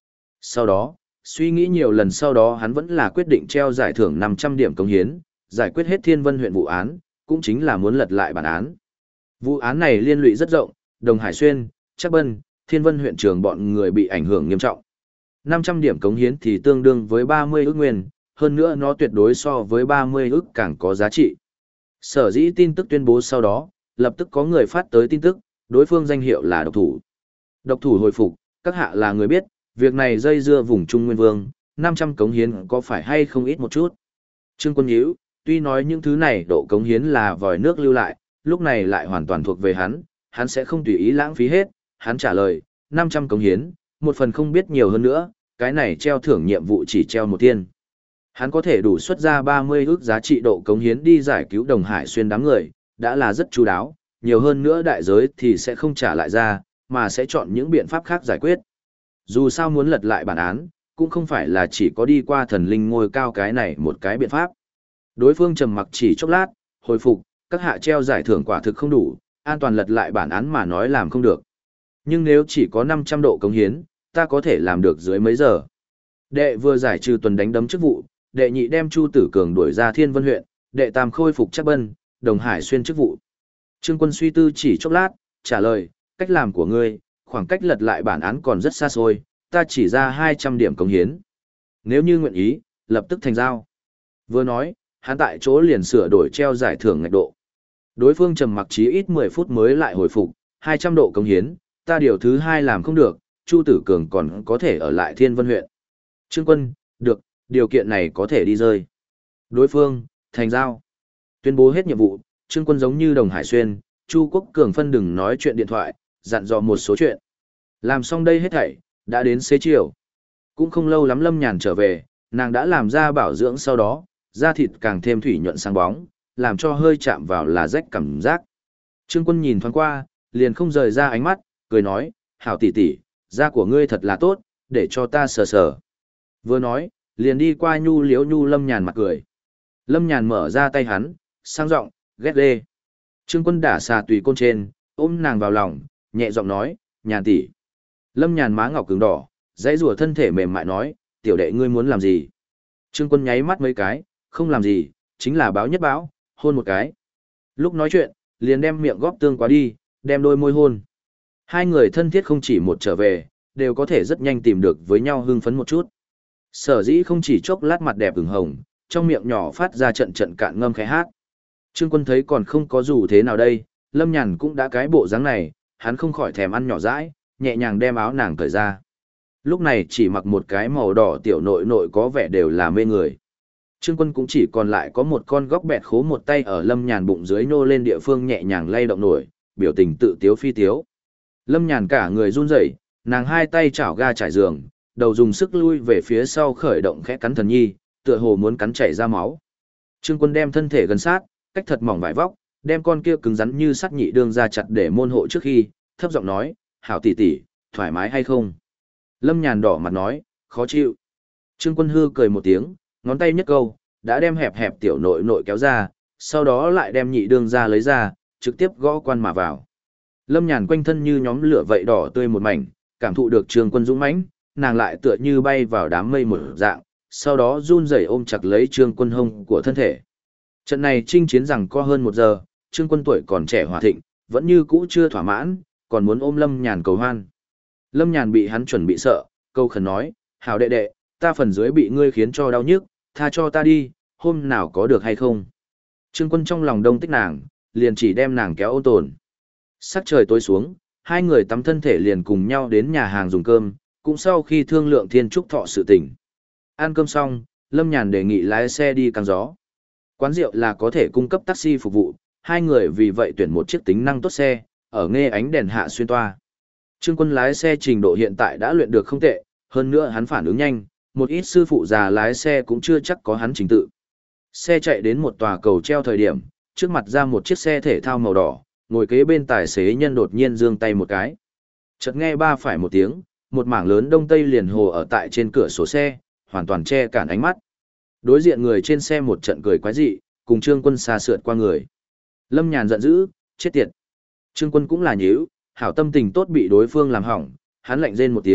Sau đó, suy nghĩ nhiều lần sau đó hắn vẫn là quyết định treo giải thưởng 500 điểm cống hiến, giải quyết hết Thiên Vân huyện vụ án, cũng chính là muốn lật lại bản án. Vụ án này liên lụy rất rộng, Đồng Hải Xuyên, Trác Bân, Thiên Vân huyện trường bọn người bị ảnh hưởng nghiêm trọng. 500 điểm cống hiến thì tương đương với 30 ức nguyên, hơn nữa nó tuyệt đối so với 30 ức càng có giá trị. Sở dĩ tin tức tuyên bố sau đó, lập tức có người phát tới tin tức, đối phương danh hiệu là độc thủ. Độc thủ hồi phục, các hạ là người biết, việc này dây dưa vùng Trung Nguyên Vương, 500 cống hiến có phải hay không ít một chút. Trương Quân nhíu, tuy nói những thứ này độ cống hiến là vòi nước lưu lại, lúc này lại hoàn toàn thuộc về hắn sẽ không tùy ý lãng phí hết, hắn trả lời, 500 cống hiến, một phần không biết nhiều hơn nữa, cái này treo thưởng nhiệm vụ chỉ treo một tiên. Hắn có thể đủ xuất ra 30 ức giá trị độ cống hiến đi giải cứu Đồng Hải Xuyên đám người, đã là rất chu đáo, nhiều hơn nữa đại giới thì sẽ không trả lại ra, mà sẽ chọn những biện pháp khác giải quyết. Dù sao muốn lật lại bản án, cũng không phải là chỉ có đi qua thần linh ngôi cao cái này một cái biện pháp. Đối phương trầm mặc chỉ chốc lát, hồi phục, các hạ treo giải thưởng quả thực không đủ, an toàn lật lại bản án mà nói làm không được. Nhưng nếu chỉ có 500 độ cống hiến, ta có thể làm được dưới mấy giờ. Đệ vừa giải trừ tuần đánh đấm chức vụ, đệ nhị đem Chu Tử Cường đuổi ra Thiên Vân huyện, đệ tam khôi phục Trác Bân, Đồng Hải Xuyên chức vụ. Trương Quân suy tư chỉ chốc lát, trả lời, cách làm của ngươi, khoảng cách lật lại bản án còn rất xa xôi, ta chỉ ra 200 điểm cống hiến. Nếu như nguyện ý, lập tức thành giao. Vừa nói, hắn tại chỗ liền sửa đổi treo giải thưởng ngạch độ. Đối phương trầm mặc chí ít 10 phút mới lại hồi phục, 200 độ cống hiến, ta điều thứ hai làm không được, Chu Tử Cường còn có thể ở lại Thiên Vân huyện. Trương Quân, được, điều kiện này có thể đi rơi. Đối phương, thành giao. Tuyên bố hết nhiệm vụ, Trương Quân giống như Đồng Hải Xuyên, Chu Quốc Cường phân đừng nói chuyện điện thoại, dặn dò một số chuyện. Làm xong đây hết thảy, đã đến xế chiều. Cũng không lâu lắm Lâm Nhàn trở về, nàng đã làm ra bảo dưỡng sau đó, da thịt càng thêm thủy nhuận sáng bóng, làm cho hơi chạm vào là rách cảm giác. Trương Quân nhìn thoáng qua, liền không rời ra ánh mắt, cười nói, hảo tỷ tỷ, da của ngươi thật là tốt, để cho ta sờ sờ. Vừa nói, liền đi qua nhu liếu nhu Lâm Nhàn mặt cười. Lâm Nhàn mở ra tay hắn, sang giọng, ghét ghê. Trương Quân đả xà tùy côn trên, ôm nàng vào lòng, nhẹ giọng nói, Nhàn tỷ. Lâm Nhàn má ngọc cứng đỏ, dãy rùa thân thể mềm mại nói, tiểu đệ ngươi muốn làm gì? Trương Quân nháy mắt mấy cái, không làm gì, chính là báo nhất báo, hôn một cái. Lúc nói chuyện, liền đem miệng góp tương quá đi, đem đôi môi hôn. Hai người thân thiết không chỉ một trở về, đều có thể rất nhanh tìm được với nhau hưng phấn một chút. Sở dĩ không chỉ chốc lát mặt đẹp ửng hồng, trong miệng nhỏ phát ra trận trận cạn ngâm khẽ hát. Trương Quân thấy còn không có dù thế nào đây, Lâm Nhàn cũng đã cái bộ dáng này, hắn không khỏi thèm ăn nhỏ dãi, nhẹ nhàng đem áo nàng cởi ra. Lúc này chỉ mặc một cái màu đỏ tiểu nội nội có vẻ đều là mê người. Trương Quân cũng chỉ còn lại có một con góc bẹt khố một tay ở Lâm Nhàn bụng dưới nô lên địa phương nhẹ nhàng lay động nổi, biểu tình tự tiếu phi tiếu. Lâm Nhàn cả người run rẩy, nàng hai tay chảo ga trải giường, đầu dùng sức lui về phía sau khởi động khẽ cắn thần nhi, tựa hồ muốn cắn chảy ra máu. Trương Quân đem thân thể gần sát, cách thật mỏng vải vóc, đem con kia cứng rắn như sắt nhị đương ra chặt để môn hộ trước khi, thấp giọng nói, hảo tỷ tỷ, thoải mái hay không? Lâm Nhàn đỏ mặt nói, khó chịu. Trương Quân hư cười một tiếng, ngón tay nhất câu, đã đem hẹp hẹp tiểu nội nội kéo ra, sau đó lại đem nhị đương ra lấy ra, trực tiếp gõ quan mà vào. Lâm Nhàn quanh thân như nhóm lửa vậy đỏ tươi một mảnh, cảm thụ được Trương Quân dũng mãnh, nàng lại tựa như bay vào đám mây một dạng, sau đó run rẩy ôm chặt lấy Trương Quân hông của thân thể. Trận này chinh chiến rằng có hơn 1 giờ, Trương Quân tuổi còn trẻ hòa thịnh, vẫn như cũ chưa thỏa mãn, còn muốn ôm Lâm Nhàn cầu hoan. Lâm Nhàn bị hắn chuẩn bị sợ, câu khẩn nói, hảo đệ đệ, ta phần dưới bị ngươi khiến cho đau nhức, tha cho ta đi, hôm nào có được hay không? Trương Quân trong lòng đông tích nàng, liền chỉ đem nàng kéo ôn tồn. Sắc trời tối xuống, hai người tắm thân thể liền cùng nhau đến nhà hàng dùng cơm, cũng sau khi thương lượng thiên trúc thọ sự tình. Ăn cơm xong, Lâm Nhàn đề nghị lái xe đi căng gió. Quán rượu là có thể cung cấp taxi phục vụ, hai người vì vậy tuyển một chiếc tính năng tốt xe, ở nghe ánh đèn hạ xuyên toa. Trương Quân lái xe trình độ hiện tại đã luyện được không tệ, hơn nữa hắn phản ứng nhanh, một ít sư phụ già lái xe cũng chưa chắc có hắn trình tự. Xe chạy đến một tòa cầu treo thời điểm, trước mặt ra một chiếc xe thể thao màu đỏ, ngồi kế bên tài xế nhân đột nhiên giương tay một cái. Chợt nghe ba phải một tiếng, một mảng lớn đông tây liền hồ ở tại trên cửa sổ xe, hoàn toàn che cản ánh mắt. Đối diện người trên xe một trận cười quái dị, cùng Trương Quân xa sượt qua người. Lâm Nhàn giận dữ, chết tiệt. Trương Quân cũng là nhíu, hảo tâm tình tốt bị đối phương làm hỏng, hắn lạnh rên một tiếng,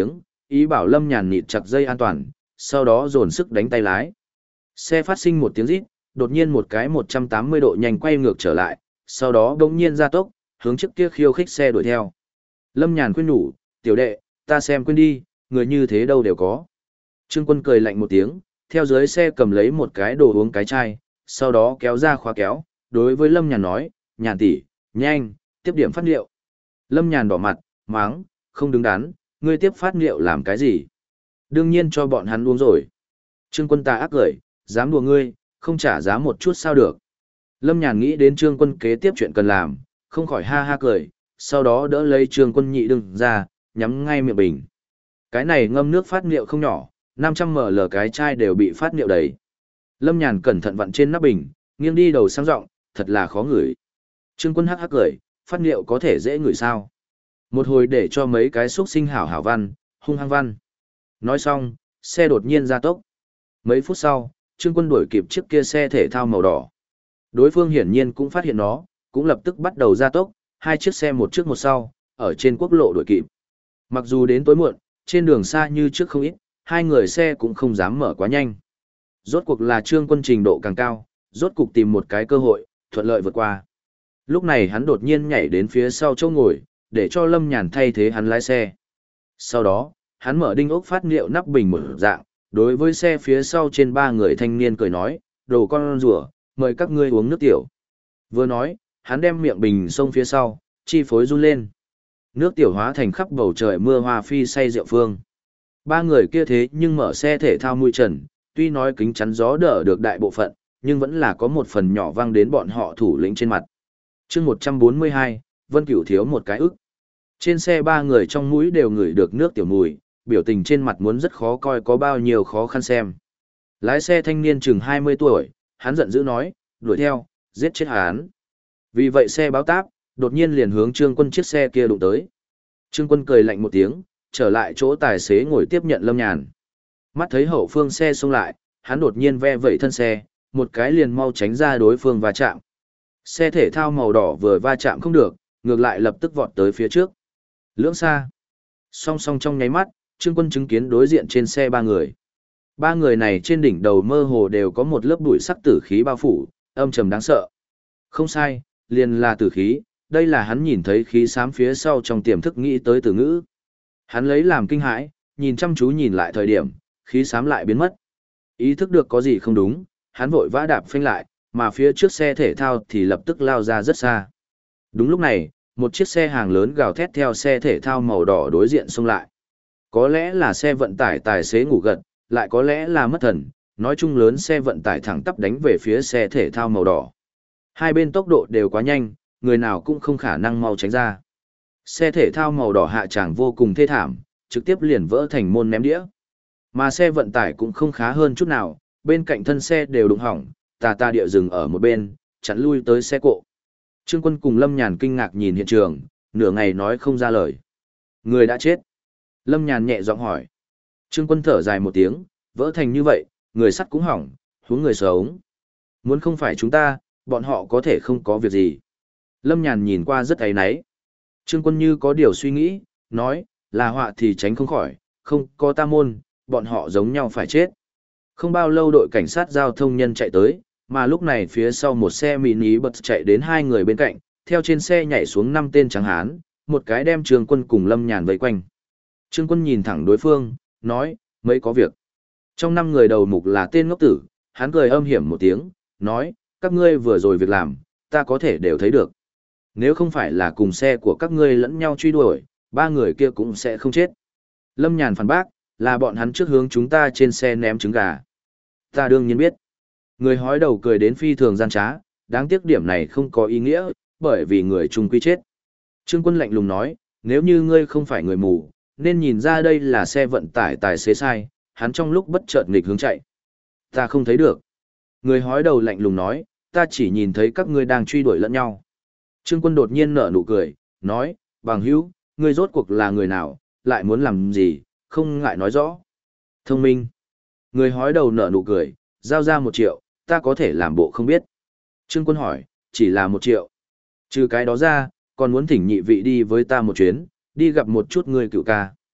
ý bảo Lâm Nhàn nịt chặt dây an toàn, sau đó dồn sức đánh tay lái. Xe phát sinh một tiếng rít, đột nhiên một cái 180 độ nhanh quay ngược trở lại, sau đó đột nhiên gia tốc, hướng trước kia khiêu khích xe đuổi theo. Lâm Nhàn khuyên nhủ, tiểu đệ, ta xem quên đi, người như thế đâu đều có. Trương Quân cười lạnh một tiếng, theo dưới xe cầm lấy một cái đồ uống cái chai, sau đó kéo ra khóa kéo, đối với Lâm Nhàn nói, Nhàn tỷ, nhanh, tiếp điểm phát liệu. Lâm Nhàn đỏ mặt, máng, không đứng đắn, ngươi tiếp phát liệu làm cái gì? Đương nhiên cho bọn hắn uống rồi. Trương Quân ta ác cười, dám đùa ngươi, không trả giá một chút sao được. Lâm Nhàn nghĩ đến Trương Quân kế tiếp chuyện cần làm, không khỏi ha ha cười, sau đó đỡ lấy Trương Quân nhị đừng ra, nhắm ngay miệng bình. Cái này ngâm nước phát liệu không nhỏ, 500 ml cái chai đều bị phát liệu đầy. Lâm Nhàn cẩn thận vặn trên nắp bình, nghiêng đi đầu sang giọng, thật là khó ngửi. Trương Quân hắc hắc cười, phát liệu có thể dễ ngửi sao? Một hồi để cho mấy cái xúc sinh hảo hảo văn, hung hăng văn. Nói xong, xe đột nhiên ra tốc. Mấy phút sau, Trương Quân đuổi kịp chiếc kia xe thể thao màu đỏ. Đối phương hiển nhiên cũng phát hiện nó, cũng lập tức bắt đầu ra tốc, hai chiếc xe một trước một sau, ở trên quốc lộ đuổi kịp. Mặc dù đến tối muộn, trên đường xa như trước không ít, hai người xe cũng không dám mở quá nhanh. Rốt cuộc là Trương Quân trình độ càng cao, rốt cuộc tìm một cái cơ hội, thuận lợi vượt qua. Lúc này hắn đột nhiên nhảy đến phía sau chỗ ngồi, để cho Lâm Nhàn thay thế hắn lái xe. Sau đó, hắn mở đinh ốc phát liệu nắp bình một dạng, đối với xe phía sau trên ba người thanh niên cười nói, đồ con rùa, mời các ngươi uống nước tiểu. Vừa nói, hắn đem miệng bình xông phía sau, chi phối run lên. Nước tiểu hóa thành khắp bầu trời mưa hoa phi say rượu phương. Ba người kia thế nhưng mở xe thể thao mui trần, tuy nói kính chắn gió đỡ được đại bộ phận, nhưng vẫn là có một phần nhỏ vang đến bọn họ thủ lĩnh trên mặt. chương 142, Vân Cửu thiếu một cái ức. Trên xe ba người trong mũi đều ngửi được nước tiểu mùi, biểu tình trên mặt muốn rất khó coi có bao nhiêu khó khăn xem. Lái xe thanh niên chừng 20 tuổi, hắn giận dữ nói, đuổi theo, giết chết hắn. Vì vậy xe báo táp, đột nhiên liền hướng Trương Quân chiếc xe kia đụng tới. Trương Quân cười lạnh một tiếng, trở lại chỗ tài xế ngồi tiếp nhận Lâm Nhàn. Mắt thấy hậu phương xe xông lại, hắn đột nhiên ve vẩy thân xe, một cái liền mau tránh ra đối phương va chạm. Xe thể thao màu đỏ vừa va chạm không được, ngược lại lập tức vọt tới phía trước. Lưỡng xa. Song song trong nháy mắt, Trương Quân chứng kiến đối diện trên xe ba người. Ba người này trên đỉnh đầu mơ hồ đều có một lớp bụi sắc tử khí bao phủ, âm trầm đáng sợ. Không sai, liền là tử khí, đây là hắn nhìn thấy khí xám phía sau trong tiềm thức nghĩ tới từ ngữ. Hắn lấy làm kinh hãi, nhìn chăm chú nhìn lại thời điểm, khí xám lại biến mất. Ý thức được có gì không đúng, hắn vội vã đạp phanh lại, mà phía trước xe thể thao thì lập tức lao ra rất xa. Đúng lúc này, một chiếc xe hàng lớn gào thét theo xe thể thao màu đỏ đối diện xông lại. Có lẽ là xe vận tải tài xế ngủ gật, lại có lẽ là mất thần, nói chung lớn xe vận tải thẳng tắp đánh về phía xe thể thao màu đỏ. Hai bên tốc độ đều quá nhanh, người nào cũng không khả năng mau tránh ra. Xe thể thao màu đỏ hạ tràng vô cùng thê thảm, trực tiếp liền vỡ thành môn ném đĩa. Mà xe vận tải cũng không khá hơn chút nào, bên cạnh thân xe đều đụng hỏng, tà địa dừng ở một bên, chặn lui tới xe cộ. Trương Quân cùng Lâm Nhàn kinh ngạc nhìn hiện trường, nửa ngày nói không ra lời. Người đã chết. Lâm Nhàn nhẹ giọng hỏi. Trương Quân thở dài một tiếng, vỡ thành như vậy, người sắt cũng hỏng, huống người sống. Muốn không phải chúng ta, bọn họ có thể không có việc gì. Lâm Nhàn nhìn qua rất áy náy. Trương Quân như có điều suy nghĩ, nói, là họa thì tránh không khỏi, không có ta môn, bọn họ giống nhau phải chết. Không bao lâu đội cảnh sát giao thông nhân chạy tới, mà lúc này phía sau một xe mini bật chạy đến hai người bên cạnh, theo trên xe nhảy xuống 5 tên trắng hán, một cái đem Trương Quân cùng Lâm Nhàn vây quanh. Trương Quân nhìn thẳng đối phương, nói, mấy có việc. Trong 5 người đầu mục là tên ngốc tử, hắn cười âm hiểm một tiếng, nói, các ngươi vừa rồi việc làm, ta có thể đều thấy được. Nếu không phải là cùng xe của các ngươi lẫn nhau truy đuổi, ba người kia cũng sẽ không chết. Lâm Nhàn phản bác, là bọn hắn trước hướng chúng ta trên xe ném trứng gà. Ta đương nhiên biết. Người hói đầu cười đến phi thường gian trá, đáng tiếc điểm này không có ý nghĩa, bởi vì người chung quy chết. Trương Quân lạnh lùng nói, nếu như ngươi không phải người mù, nên nhìn ra đây là xe vận tải tài xế sai, hắn trong lúc bất chợt nghịch hướng chạy. Ta không thấy được. Người hói đầu lạnh lùng nói, ta chỉ nhìn thấy các ngươi đang truy đuổi lẫn nhau. Trương Quân đột nhiên nở nụ cười, nói, bằng hữu, ngươi rốt cuộc là người nào, lại muốn làm gì, không ngại nói rõ. Thông minh. Người hói đầu nở nụ cười, giao ra 1 triệu, ta có thể làm bộ không biết. Trương Quân hỏi, chỉ là 1 triệu. Trừ cái đó ra, còn muốn thỉnh nhị vị đi với ta một chuyến, đi gặp một chút người cựu ca.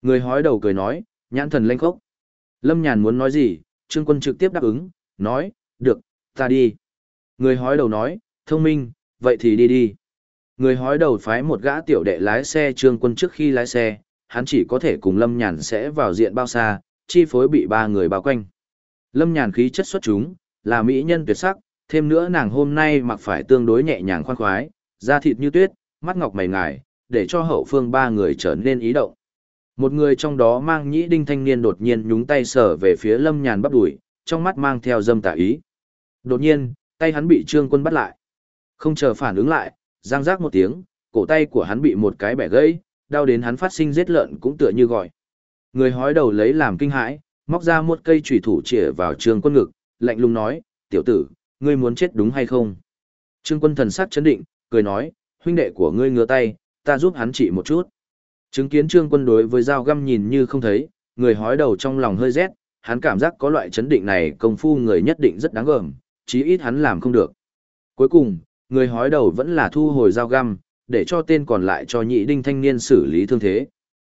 Người hói đầu cười nói, nhãn thần lanh khốc. Lâm Nhàn muốn nói gì, Trương Quân trực tiếp đáp ứng, nói, được, ta đi. Người hói đầu nói, thông minh, vậy thì đi đi. Người hói đầu phái một gã tiểu đệ lái xe Trương Quân trước khi lái xe, hắn chỉ có thể cùng Lâm Nhàn sẽ vào diện bao xa, chi phối bị ba người bao quanh. Lâm Nhàn khí chất xuất chúng, là mỹ nhân tuyệt sắc, thêm nữa nàng hôm nay mặc phải tương đối nhẹ nhàng khoan khoái, da thịt như tuyết, mắt ngọc mày ngài, để cho hậu phương ba người trở nên ý động. Một người trong đó mang nhĩ đinh thanh niên đột nhiên nhúng tay sờ về phía Lâm Nhàn bắp đùi, trong mắt mang theo dâm tà ý. Đột nhiên, tay hắn bị Trương Quân bắt lại. Không chờ phản ứng lại, giang rác một tiếng, cổ tay của hắn bị một cái bẻ gãy, đau đến hắn phát sinh giết lợn cũng tựa như gọi. Người hói đầu lấy làm kinh hãi, móc ra một cây chủy thủ chĩa vào Trương Quân ngực, lạnh lùng nói, tiểu tử, ngươi muốn chết đúng hay không? Trương Quân thần sắc chấn định, cười nói, huynh đệ của ngươi ngứa tay, ta giúp hắn trị một chút. Chứng kiến Trương Quân đối với dao găm nhìn như không thấy, người hói đầu trong lòng hơi rét, hắn cảm giác có loại chấn định này công phu người nhất định rất đáng gờm, chí ít hắn làm không được. Cuối cùng, người hói đầu vẫn là thu hồi dao găm, để cho tên còn lại cho nhị đinh thanh niên xử lý thương thế.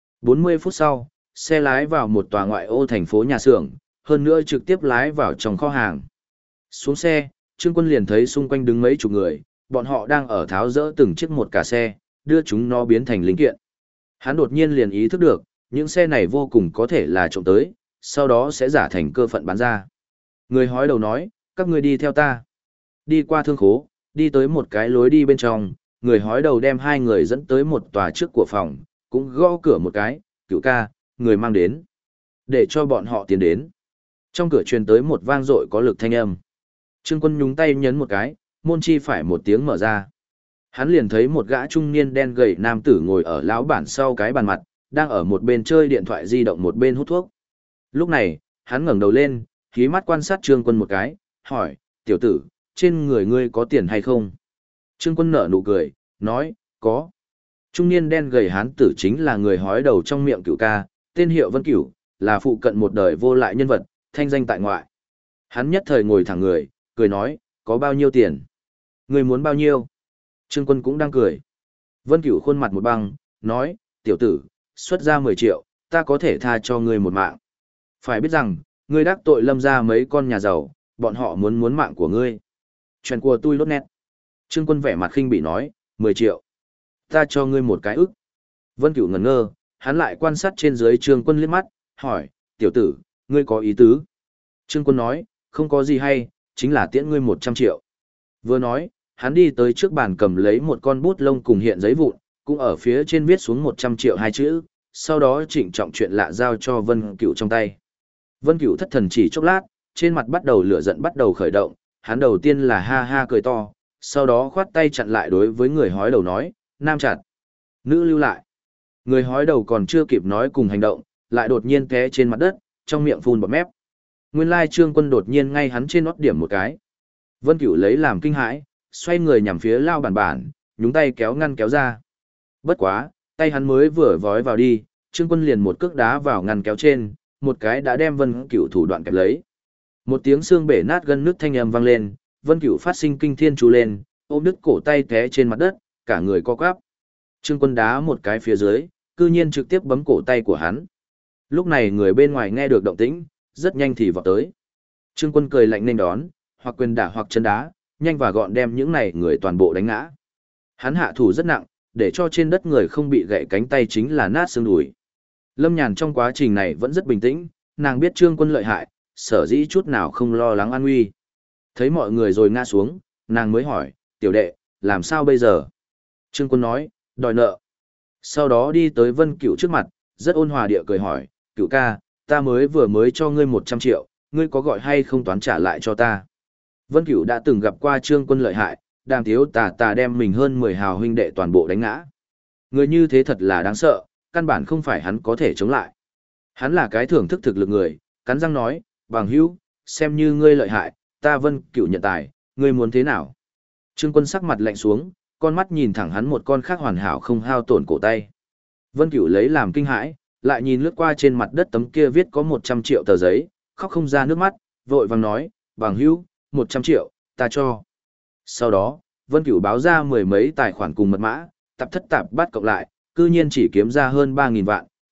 40 phút sau, xe lái vào một tòa ngoại ô thành phố nhà xưởng, hơn nữa trực tiếp lái vào trong kho hàng. Xuống xe, Trương Quân liền thấy xung quanh đứng mấy chục người, bọn họ đang ở tháo dỡ từng chiếc một cả xe, đưa chúng nó biến thành linh kiện. Hắn đột nhiên liền ý thức được, những xe này vô cùng có thể là trộm tới, sau đó sẽ giả thành cơ phận bán ra. Người hói đầu nói, các ngươi đi theo ta. Đi qua thương khố, đi tới một cái lối đi bên trong, người hói đầu đem hai người dẫn tới một tòa trước của phòng, cũng gõ cửa một cái, cựu ca, người mang đến. Để cho bọn họ tiến đến. Trong cửa truyền tới một vang dội có lực thanh âm. Trương Quân nhúng tay nhấn một cái, môn chi phải một tiếng mở ra. Hắn liền thấy một gã trung niên đen gầy nam tử ngồi ở lão bản sau cái bàn mặt, đang ở một bên chơi điện thoại di động một bên hút thuốc. Lúc này, hắn ngẩng đầu lên, khí mắt quan sát Trương Quân một cái, hỏi, tiểu tử, trên người ngươi có tiền hay không? Trương Quân nở nụ cười, nói, có. Trung niên đen gầy hán tử chính là người hói đầu trong miệng Cửu ca, tên hiệu Vân Cửu, là phụ cận một đời vô lại nhân vật, thanh danh tại ngoại. Hắn nhất thời ngồi thẳng người, cười nói, có bao nhiêu tiền? Ngươi muốn bao nhiêu? Trương Quân cũng đang cười. Vân Cửu khuôn mặt một băng, nói, tiểu tử, xuất ra 10 triệu, ta có thể tha cho ngươi một mạng. Phải biết rằng, ngươi đắc tội Lâm ra mấy con nhà giàu, bọn họ muốn mạng của ngươi. Chuyện của tôi lốt nét. Trương Quân vẻ mặt khinh bị nói, 10 triệu. Ta cho ngươi một cái ức. Vân Cửu ngẩn ngơ, hắn lại quan sát trên dưới Trương Quân liếc mắt, hỏi, tiểu tử, ngươi có ý tứ? Trương Quân nói, không có gì hay, chính là tiễn ngươi 100 triệu. Vừa nói, hắn đi tới trước bàn cầm lấy một con bút lông cùng hiện giấy vụn, cũng ở phía trên viết xuống 100 triệu hai chữ, sau đó trịnh trọng chuyện lạ giao cho Vân Cửu trong tay. Vân Cửu thất thần chỉ chốc lát, trên mặt bắt đầu lửa giận bắt đầu khởi động, hắn đầu tiên là ha ha cười to, sau đó khoát tay chặn lại đối với người hói đầu nói, nam chặt, nữ lưu lại. Người hói đầu còn chưa kịp nói cùng hành động, lại đột nhiên té trên mặt đất, trong miệng phun bọt mép. Nguyên lai Trương Quân đột nhiên ngay hắn trên nót điểm một cái. Vân Cửu lấy làm kinh hãi, xoay người nhằm phía lao bản, nhúng tay kéo ngăn kéo ra. Bất quá, tay hắn mới vừa vói vào đi, Trương Quân liền một cước đá vào ngăn kéo trên, một cái đã đem Vân Cửu thủ đoạn kẹp lấy. Một tiếng xương bể nát gân nước thanh âm vang lên, Vân Cửu phát sinh kinh thiên chú lên, ôm đứt cổ tay té trên mặt đất, cả người co quắp. Trương Quân đá một cái phía dưới, cư nhiên trực tiếp bấm cổ tay của hắn. Lúc này người bên ngoài nghe được động tĩnh, rất nhanh thì vọt tới. Trương Quân cười lạnh nên đón, hoặc quyền đả hoặc chân đá, nhanh và gọn đem những này người toàn bộ đánh ngã. Hắn hạ thủ rất nặng, để cho trên đất người không bị gãy cánh tay chính là nát xương đùi. Lâm Nhàn trong quá trình này vẫn rất bình tĩnh, nàng biết Trương Quân lợi hại, sở dĩ chút nào không lo lắng an nguy. Thấy mọi người rồi ngã xuống, nàng mới hỏi, tiểu đệ, làm sao bây giờ? Trương Quân nói, đòi nợ. Sau đó đi tới Vân Cửu trước mặt, rất ôn hòa địa cười hỏi, Cửu ca, ta vừa mới cho ngươi 100 triệu, ngươi có gọi hay không toán trả lại cho ta? Vân Cửu đã từng gặp qua Trương Quân lợi hại, đang thiếu tà đem mình hơn 10 hào huynh đệ toàn bộ đánh ngã. Người như thế thật là đáng sợ, căn bản không phải hắn có thể chống lại. Hắn là cái thưởng thức thực lực người, cắn răng nói, bằng hữu, xem như ngươi lợi hại, ta Vân Cửu nhận tài, ngươi muốn thế nào? Trương Quân sắc mặt lạnh xuống, con mắt nhìn thẳng hắn một con khác hoàn hảo không hao tổn cổ tay. Vân Cửu lấy làm kinh hãi, lại nhìn lướt qua trên mặt đất tấm kia viết có 100 triệu tờ giấy, khóc không ra nước mắt, vội vàng nói, bằng hữu, 100 triệu, ta cho. Sau đó, Vân Cửu báo ra 10 mấy tài khoản cùng mật mã, tạp thất tạp bắt cộng lại, cư nhiên chỉ kiếm ra hơn 3.000 vạn,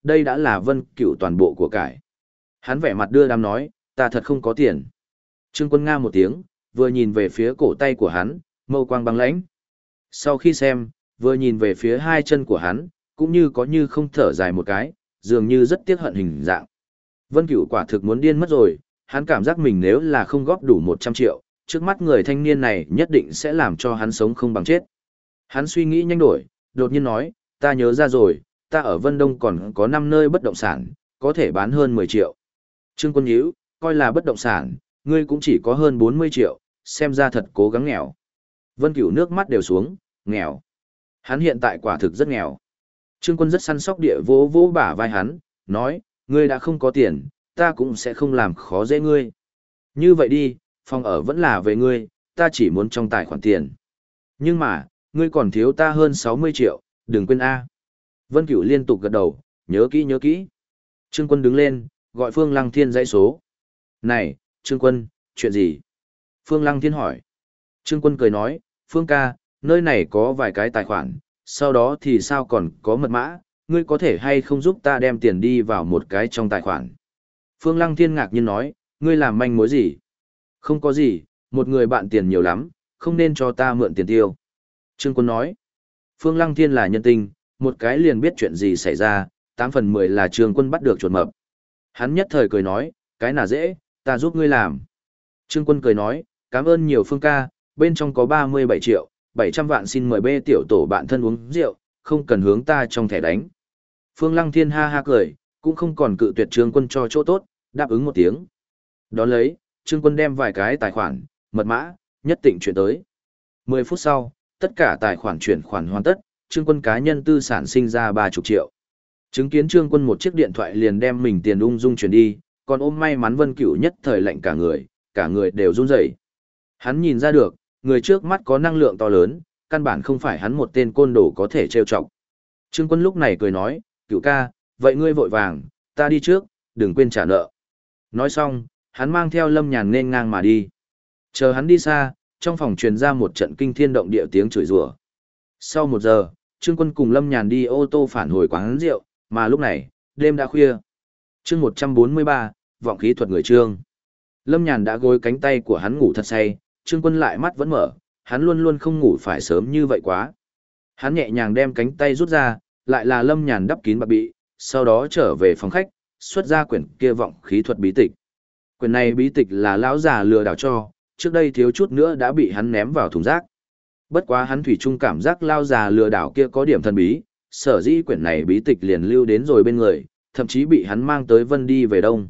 đây đã là Vân Cửu toàn bộ của cải. Hắn vẻ mặt đưa đám nói, ta thật không có tiền. Trương Quân nga một tiếng, vừa nhìn về phía cổ tay của hắn, mâu quang băng lãnh. Sau khi xem, vừa nhìn về phía hai chân của hắn, cũng như có như không thở dài một cái, dường như rất tiếc hận hình dạng. Vân Cửu quả thực muốn điên mất rồi, hắn cảm giác mình nếu là không góp đủ 100 triệu, trước mắt người thanh niên này nhất định sẽ làm cho hắn sống không bằng chết. Hắn suy nghĩ nhanh đổi, đột nhiên nói, ta nhớ ra rồi, ta ở Vân Đông còn có 5 nơi bất động sản, có thể bán hơn 10 triệu. Trương Quân nhíu, coi là bất động sản, ngươi cũng chỉ có hơn 40 triệu, xem ra thật cố gắng nghèo. Vân Cửu nước mắt đều xuống, nghèo. Hắn hiện tại quả thực rất nghèo. Trương Quân rất săn sóc địa vỗ vỗ bả vai hắn, nói, ngươi đã không có tiền, ta cũng sẽ không làm khó dễ ngươi. Như vậy đi, phòng ở vẫn là về ngươi, ta chỉ muốn trong tài khoản tiền. Nhưng mà, ngươi còn thiếu ta hơn 60 triệu, đừng quên A. Vân Cửu liên tục gật đầu, nhớ kỹ nhớ kỹ. Trương Quân đứng lên, gọi Phương Lăng Thiên dãy số. Này, Trương Quân, chuyện gì? Phương Lăng Thiên hỏi. Trương Quân cười nói, Phương ca, nơi này có vài cái tài khoản, sau đó thì sao còn có mật mã, ngươi có thể hay không giúp ta đem tiền đi vào một cái trong tài khoản. Phương Lăng Thiên ngạc nhiên nói, ngươi làm manh mối gì? Không có gì, một người bạn tiền nhiều lắm, không nên cho ta mượn tiền tiêu. Trương Quân nói, Phương Lăng Thiên là nhân tình, một cái liền biết chuyện gì xảy ra, 8 phần 10 là Trương Quân bắt được chuột mập. Hắn nhất thời cười nói, cái nào dễ, ta giúp ngươi làm. Trương Quân cười nói, cảm ơn nhiều Phương ca, bên trong có 37 triệu, 700 vạn xin mời bê tiểu tổ bạn thân uống rượu, không cần hướng ta trong thẻ đánh. Phương Lăng Thiên ha ha cười, cũng không còn cự tuyệt Trương Quân cho chỗ tốt, đáp ứng một tiếng. Đón lấy, Trương Quân đem vài cái tài khoản, mật mã, nhất định chuyển tới. 10 phút sau, tất cả tài khoản chuyển khoản hoàn tất, Trương Quân cá nhân tư sản sinh ra 30 triệu. Chứng kiến Trương Quân một chiếc điện thoại liền đem mình tiền ung dung chuyển đi, còn ôm may mắn Vân Cửu nhất thời lạnh cả người đều run rẩy. Hắn nhìn ra được, người trước mắt có năng lượng to lớn, căn bản không phải hắn một tên côn đồ có thể trêu chọc. Trương Quân lúc này cười nói, Cửu ca, vậy ngươi vội vàng, ta đi trước, đừng quên trả nợ. Nói xong, hắn mang theo Lâm Nhàn nên ngang mà đi. Chờ hắn đi xa, trong phòng truyền ra một trận kinh thiên động địa tiếng chửi rủa. Sau 1 giờ, Trương Quân cùng Lâm Nhàn đi ô tô phản hồi quán rượu, mà lúc này, đêm đã khuya. Chương 143, vọng khí thuật người Trương. Lâm Nhàn đã gối cánh tay của hắn ngủ thật say, Trương Quân lại mắt vẫn mở, hắn luôn luôn không ngủ phải sớm như vậy quá. Hắn nhẹ nhàng đem cánh tay rút ra, lại là Lâm Nhàn đắp kín bạc bị, sau đó trở về phòng khách, xuất ra quyển kia vọng khí thuật bí tịch. Quyển này bí tịch là lão già lừa đảo cho, trước đây thiếu chút nữa đã bị hắn ném vào thùng rác. Bất quá hắn thủy chung cảm giác lão già lừa đảo kia có điểm thần bí, sở dĩ quyển này bí tịch liền lưu đến rồi bên người, thậm chí bị hắn mang tới Vân đi về Đông.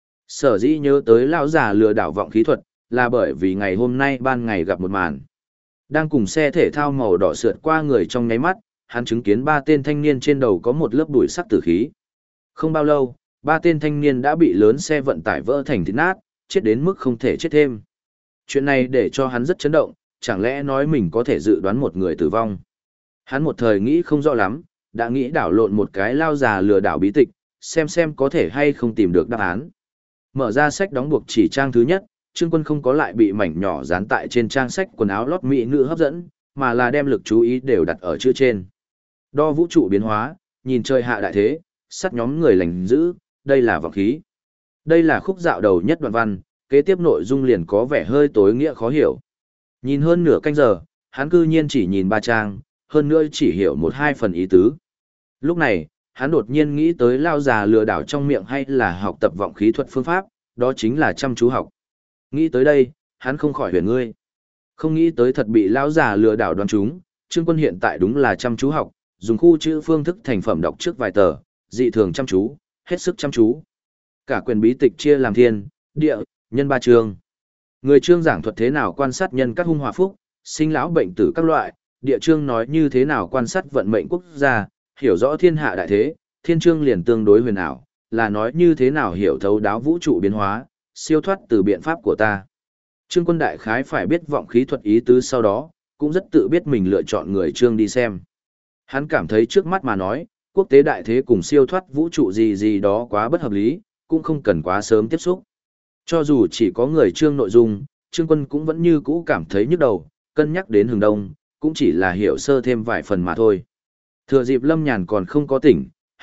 Sở dĩ nhớ tới lão già lừa đảo vọng khí thuật, là bởi vì ngày hôm nay ban ngày gặp một màn. Đang cùng xe thể thao màu đỏ sượt qua người trong nháy mắt, hắn chứng kiến 3 tên thanh niên trên đầu có một lớp bụi sắc tử khí. Không bao lâu, 3 tên thanh niên đã bị lớn xe vận tải vỡ thành thịt nát, chết đến mức không thể chết thêm. Chuyện này để cho hắn rất chấn động, chẳng lẽ nói mình có thể dự đoán một người tử vong. Hắn một thời nghĩ không rõ lắm, đã nghĩ đảo lộn một cái lao già lừa đảo bí tịch, xem có thể hay không tìm được đáp án. Mở ra sách đóng buộc chỉ trang thứ nhất, Trương Quân không có lại bị mảnh nhỏ dán tại trên trang sách quần áo lót mỹ nữ hấp dẫn, mà là đem lực chú ý đều đặt ở chữ trên. Đo vũ trụ biến hóa, nhìn trời hạ đại thế, sát nhóm người lành dữ, đây là vọng khí. Đây là khúc dạo đầu nhất đoạn văn, kế tiếp nội dung liền có vẻ hơi tối nghĩa khó hiểu. Nhìn hơn nửa canh giờ, hắn cư nhiên chỉ nhìn 3 trang, hơn nữa chỉ hiểu 1-2 phần ý tứ. Lúc này, hắn đột nhiên nghĩ tới lao già lừa đảo trong miệng hay là học tập vọng khí thuật phương pháp, đó chính là chăm chú học. Nghĩ tới đây, hắn không khỏi huyền ngươi. Không nghĩ tới thật bị lão già lừa đảo đoán chúng, Trương Quân hiện tại đúng là chăm chú học, dùng khu chữ phương thức thành phẩm đọc trước vài tờ, dị thường chăm chú, hết sức chăm chú. Cả quyền bí tịch chia làm thiên, địa, nhân 3 chương. Người chương giảng thuật thế nào quan sát nhân các hung hòa phúc, sinh lão bệnh tử các loại, địa chương nói như thế nào quan sát vận mệnh quốc gia, hiểu rõ thiên hạ đại thế, thiên chương liền tương đối huyền ảo, là nói như thế nào hiểu thấu đáo vũ trụ biến hóa, siêu thoát từ biện pháp của ta. Trương Quân đại khái phải biết vọng khí thuật ý tứ sau đó, cũng rất tự biết mình lựa chọn người chương đi xem. Hắn cảm thấy trước mắt mà nói, quốc tế đại thế cùng siêu thoát vũ trụ gì đó quá bất hợp lý, cũng không cần quá sớm tiếp xúc. Cho dù chỉ có người chương nội dung, Trương Quân cũng vẫn như cũ cảm thấy nhức đầu, cân nhắc đến hướng đông, cũng chỉ là hiểu sơ thêm vài phần mà thôi. Thừa dịp Lâm Nhàn còn không có tỉnh,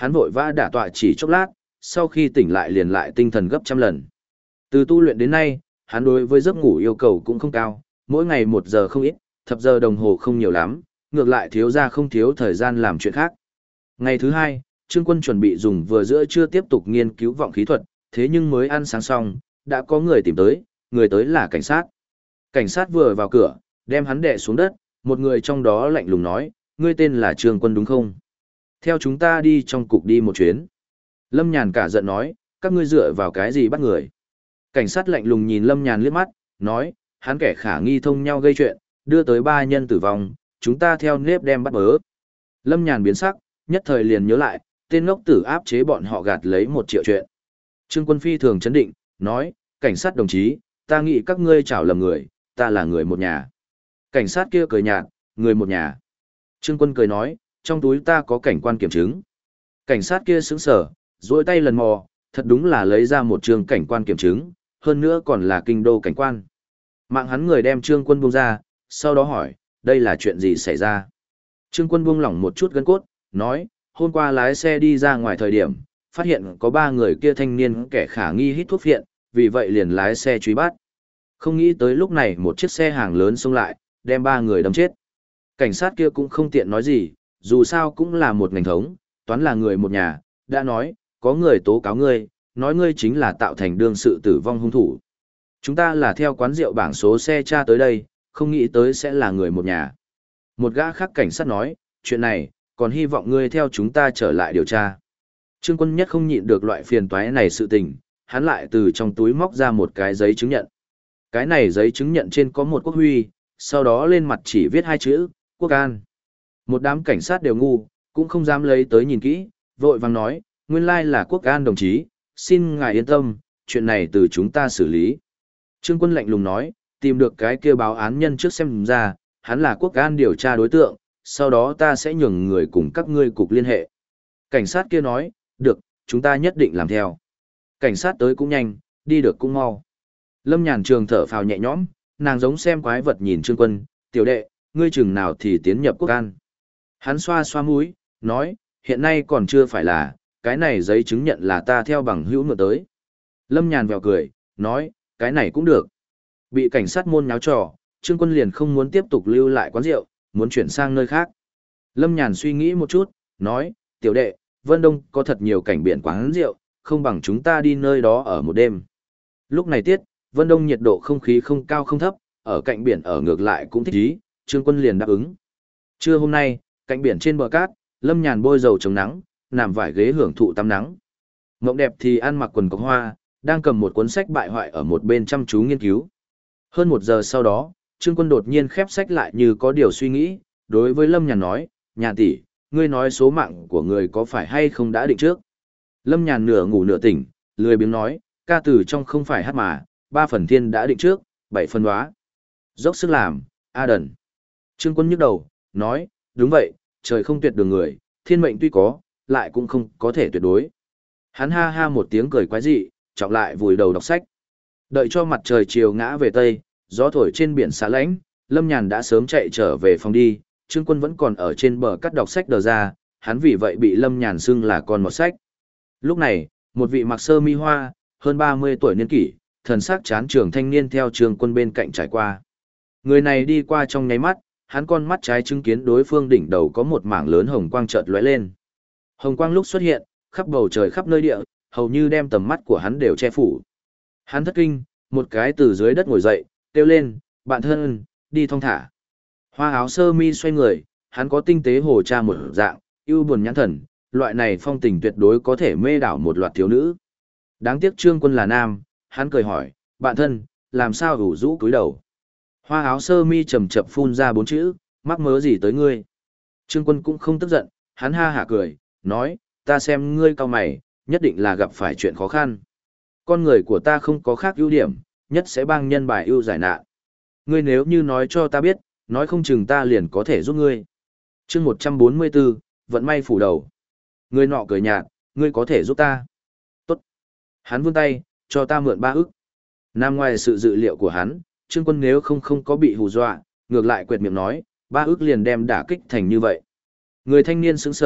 hắn vội vã đả tọa chỉ chốc lát, sau khi tỉnh lại liền lại tinh thần gấp trăm lần. Từ tu luyện đến nay, hắn đối với giấc ngủ yêu cầu cũng không cao, mỗi ngày 1 giờ không ít, thập giờ đồng hồ không nhiều lắm, ngược lại thiếu ra không thiếu thời gian làm chuyện khác. Ngày thứ hai, Trương Quân chuẩn bị dùng vừa giữa trưa tiếp tục nghiên cứu vọng khí thuật, thế nhưng mới ăn sáng xong, đã có người tìm tới, người tới là cảnh sát. Cảnh sát vừa vào cửa, đem hắn đè xuống đất, một người trong đó lạnh lùng nói, ngươi tên là Trương Quân đúng không? Theo chúng ta đi trong cục đi một chuyến. Lâm Nhàn cả giận nói, các ngươi dựa vào cái gì bắt người? Cảnh sát lạnh lùng nhìn Lâm Nhàn liếc mắt, nói, hắn kẻ khả nghi thông nhau gây chuyện, đưa tới 3 nhân tử vong, chúng ta theo nếp đem bắt bớ. Lâm Nhàn biến sắc, nhất thời liền nhớ lại, tên ngốc tử áp chế bọn họ gạt lấy 1 triệu chuyện. Trương Quân phi thường chấn định, nói, cảnh sát đồng chí, ta nghĩ các ngươi chảo lầm người, ta là người một nhà. Cảnh sát kia cười nhạt, người một nhà. Trương Quân cười nói, trong túi ta có cảnh quan kiểm chứng. Cảnh sát kia sững sờ, duỗi tay lần mò, thật đúng là lấy ra một trường cảnh quan kiểm chứng, hơn nữa còn là kinh đô cảnh quan. Mạng hắn người đem Trương Quân buông ra, sau đó hỏi, đây là chuyện gì xảy ra? Trương Quân buông lỏng một chút gân cốt, nói, hôm qua lái xe đi ra ngoài thời điểm, phát hiện có 3 người kia thanh niên kẻ khả nghi hít thuốc phiện, vì vậy liền lái xe truy bắt. Không nghĩ tới lúc này một chiếc xe hàng lớn xông lại, đem 3 người đâm chết. Cảnh sát kia cũng không tiện nói gì, dù sao cũng là một ngành thống, toán là người một nhà, đã nói, có người tố cáo ngươi, nói ngươi chính là tạo thành đương sự tử vong hung thủ. Chúng ta là theo quán rượu bảng số xe tra tới đây, không nghĩ tới sẽ là người một nhà. Một gã khác cảnh sát nói, chuyện này, còn hy vọng ngươi theo chúng ta trở lại điều tra. Trương Quân nhất không nhịn được loại phiền toái này sự tình, hắn lại từ trong túi móc ra một cái giấy chứng nhận. Cái này giấy chứng nhận trên có một quốc huy, sau đó lên mặt chỉ viết 2 chữ, Quốc An. Một đám cảnh sát đều ngu, cũng không dám lấy tới nhìn kỹ, vội vàng nói, nguyên lai là Quốc An đồng chí, xin ngài yên tâm, chuyện này từ chúng ta xử lý. Trương Quân lạnh lùng nói, tìm được cái kia báo án nhân trước xem ra, hắn là Quốc An điều tra đối tượng, sau đó ta sẽ nhường người cùng các ngươi cục liên hệ. Cảnh sát kia nói, được, chúng ta nhất định làm theo. Cảnh sát tới cũng nhanh, đi được cũng mau. Lâm Nhàn Trường thở phào nhẹ nhõm, nàng giống xem quái vật nhìn Trương Quân, tiểu đệ, ngươi chừng nào thì tiến nhập Quốc An. Hắn xoa xoa mũi, nói, hiện nay còn chưa phải là, cái này giấy chứng nhận là ta theo bằng hữu mượn tới. Lâm Nhàn vèo cười, nói, cái này cũng được. Bị cảnh sát môn nháo trò, Trương Quân liền không muốn tiếp tục lưu lại quán rượu, muốn chuyển sang nơi khác. Lâm Nhàn suy nghĩ một chút, nói, tiểu đệ, Vân Đông có thật nhiều cảnh biển quán rượu, không bằng chúng ta đi nơi đó ở một đêm. Lúc này tiết, Vân Đông nhiệt độ không khí không cao không thấp, ở cạnh biển ở ngược lại cũng thích ý, Trương Quân liền đáp ứng. Trưa hôm nay, cạnh biển trên bờ cát, Lâm Nhàn bôi dầu chống nắng, nằm vải ghế hưởng thụ tắm nắng. Mộng đẹp thì ăn mặc quần cộc hoa, đang cầm một cuốn sách bại hoại ở một bên chăm chú nghiên cứu. Hơn 1 giờ sau đó, Trương Quân đột nhiên khép sách lại như có điều suy nghĩ, đối với Lâm Nhàn nói, Nhàn tỷ, ngươi nói số mạng của người có phải hay không đã định trước. Lâm Nhàn nửa ngủ nửa tỉnh, lười biếng nói, ca từ trong không phải hát mà, 3 phần thiên đã định trước, 7 phần đoá. Dốc sức làm, A đần. Trương Quân nhức đầu, nói, đúng vậy, trời không tuyệt đường người, thiên mệnh tuy có, lại cũng không có thể tuyệt đối. Hắn ha ha một tiếng cười quái dị, trọng lại vùi đầu đọc sách. Đợi cho mặt trời chiều ngã về tây, gió thổi trên biển xá lãnh, Lâm Nhàn đã sớm chạy trở về phòng đi, Trương Quân vẫn còn ở trên bờ cắt đọc sách đờ ra, hắn vì vậy bị Lâm Nhàn xưng là con một sách. Lúc này, một vị mặc sơ mi hoa, hơn 30 tuổi niên kỷ, thần sắc chán trường thanh niên theo Trương Quân bên cạnh trải qua. Người này đi qua trong nháy mắt, hắn con mắt trái chứng kiến đối phương đỉnh đầu có một mảng lớn hồng quang chợt lóe lên. Hồng quang lúc xuất hiện, khắp bầu trời khắp nơi địa, hầu như đem tầm mắt của hắn đều che phủ. Hắn thất kinh, một cái từ dưới đất ngồi dậy, kêu lên, bạn thân, đi thong thả. Hoa áo sơ mi xoay người, hắn có tinh tế hồ cha một dạng, ưu buồn nhãn thần, loại này phong tình tuyệt đối có thể mê đảo một loạt thiếu nữ. Đáng tiếc Trương Quân là nam, hắn cười hỏi, bạn thân, làm sao ủ rũ cúi đầu. Hoa áo sơ mi chầm chậm phun ra 4 chữ, mắc mớ gì tới ngươi. Trương Quân cũng không tức giận, hắn ha hả cười, nói, ta xem ngươi cao mày, nhất định là gặp phải chuyện khó khăn. Con người của ta không có khác ưu điểm, nhất sẽ bang nhân bài ưu giải nạn. Ngươi nếu như nói cho ta biết, nói không chừng ta liền có thể giúp ngươi. Chương 144, vận may phủ đầu. Ngươi nọ cười nhạt, ngươi có thể giúp ta. Tốt. Hắn vươn tay, cho ta mượn 3 ức. Nằm ngoài sự dự liệu của hắn, Trương Quân nếu không có bị hù dọa, ngược lại quệt miệng nói, 3 ức liền đem đả kích thành như vậy. Người thanh niên sững sờ,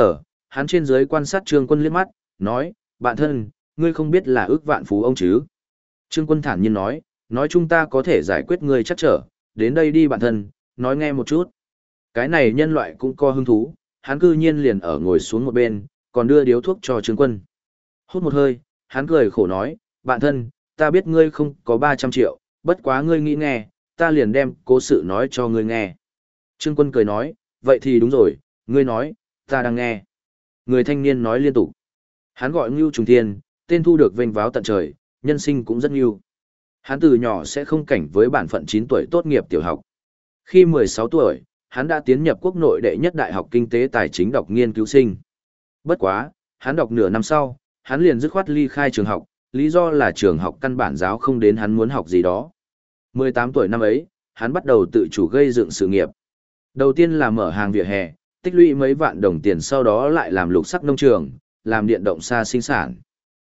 hắn trên dưới quan sát Trương Quân liếc mắt, nói, bạn thân, ngươi không biết là ước vạn phú ông chứ. Trương Quân thản nhiên nói chúng ta có thể giải quyết ngươi chắc trở, đến đây đi bạn thân, nói nghe một chút. Cái này nhân loại cũng có hứng thú, hắn cư nhiên liền ở ngồi xuống một bên, còn đưa điếu thuốc cho Trương Quân. Hút một hơi, hắn cười khổ nói, bạn thân, ta biết ngươi không có 300 triệu, bất quá ngươi nghĩ nghe, ta liền đem cố sự nói cho ngươi nghe. Trương Quân cười nói, vậy thì đúng rồi, ngươi nói, ta đang nghe. Người thanh niên nói liên tục. Hắn gọi Ngưu Trùng Thiên, tên thu được vênh váo tận trời, nhân sinh cũng rất ngưu. Hắn từ nhỏ sẽ không cảnh với bản phận 9 tuổi tốt nghiệp tiểu học. Khi 16 tuổi, hắn đã tiến nhập quốc nội đệ nhất đại học kinh tế tài chính đọc nghiên cứu sinh. Bất quá, hắn đọc nửa năm sau, hắn liền dứt khoát ly khai trường học, lý do là trường học căn bản giáo không đến hắn muốn học gì đó. 18 tuổi năm ấy, hắn bắt đầu tự chủ gây dựng sự nghiệp. Đầu tiên là mở hàng vỉa hè, tích lũy mấy vạn đồng tiền sau đó lại làm lục sắc nông trường, làm điện động xa sinh sản.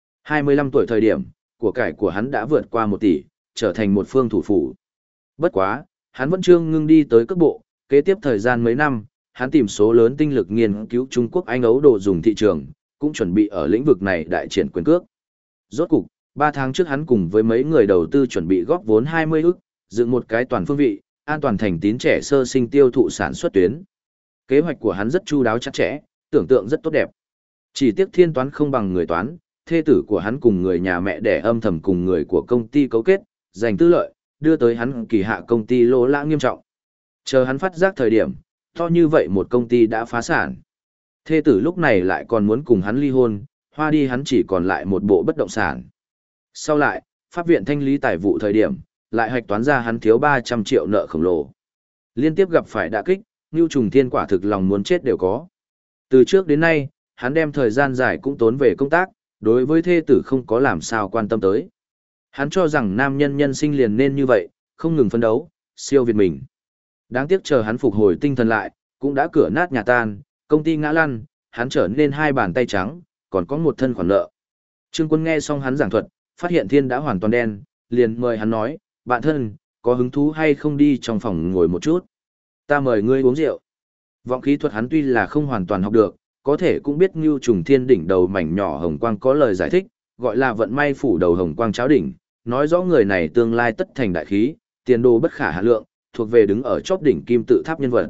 25 tuổi thời điểm, của cải của hắn đã vượt qua 1 tỷ, trở thành một phương thủ phủ. Bất quá, hắn vẫn chưa ngưng đi tới cấp bộ, kế tiếp thời gian mấy năm, hắn tìm số lớn tinh lực nghiên cứu Trung Quốc Anh Ấu đồ dùng thị trường, cũng chuẩn bị ở lĩnh vực này đại triển quyền cước. Rốt cục, 3 tháng trước hắn cùng với mấy người đầu tư chuẩn bị góp vốn 20 ức, dựng một cái toàn phương vị, an toàn thành tín trẻ sơ sinh tiêu thụ sản xuất tuyến. Kế hoạch của hắn rất chu đáo chặt chẽ, tưởng tượng rất tốt đẹp. Chỉ tiếc thiên toán không bằng người toán, thê tử của hắn cùng người nhà mẹ đẻ âm thầm cùng người của công ty cấu kết, giành tư lợi, đưa tới hắn kỳ hạ công ty lỗ lã nghiêm trọng. Chờ hắn phát giác thời điểm, to như vậy một công ty đã phá sản. Thê tử lúc này lại còn muốn cùng hắn ly hôn, hoa đi hắn chỉ còn lại một bộ bất động sản. Sau lại, pháp viện thanh lý tài vụ thời điểm, lại hạch toán ra hắn thiếu 300 triệu nợ khổng lồ. Liên tiếp gặp phải đả kích, Ngưu Trùng Thiên quả thực lòng muốn chết đều có. Từ trước đến nay, hắn đem thời gian dài cũng tốn về công tác, đối với thê tử không có làm sao quan tâm tới. Hắn cho rằng nam nhân nhân sinh liền nên như vậy, không ngừng phấn đấu, siêu việt mình. Đáng tiếc chờ hắn phục hồi tinh thần lại, cũng đã cửa nát nhà tan, công ty ngã lăn, hắn trở nên 2 bàn tay trắng, còn có một thân khoản nợ. Trương Quân nghe xong hắn giảng thuật, phát hiện thiên đã hoàn toàn đen, liền mời hắn nói, bạn thân, có hứng thú hay không đi trong phòng ngồi một chút? Ta mời ngươi uống rượu. Vọng khí thuật hắn tuy là không hoàn toàn học được, có thể cũng biết Ngưu Trùng Thiên đỉnh đầu mảnh nhỏ hồng quang có lời giải thích, gọi là vận may phủ đầu hồng quang cháo đỉnh, nói rõ người này tương lai tất thành đại khí, tiền đồ bất khả hạ lượng, thuộc về đứng ở chóp đỉnh kim tự tháp nhân vật.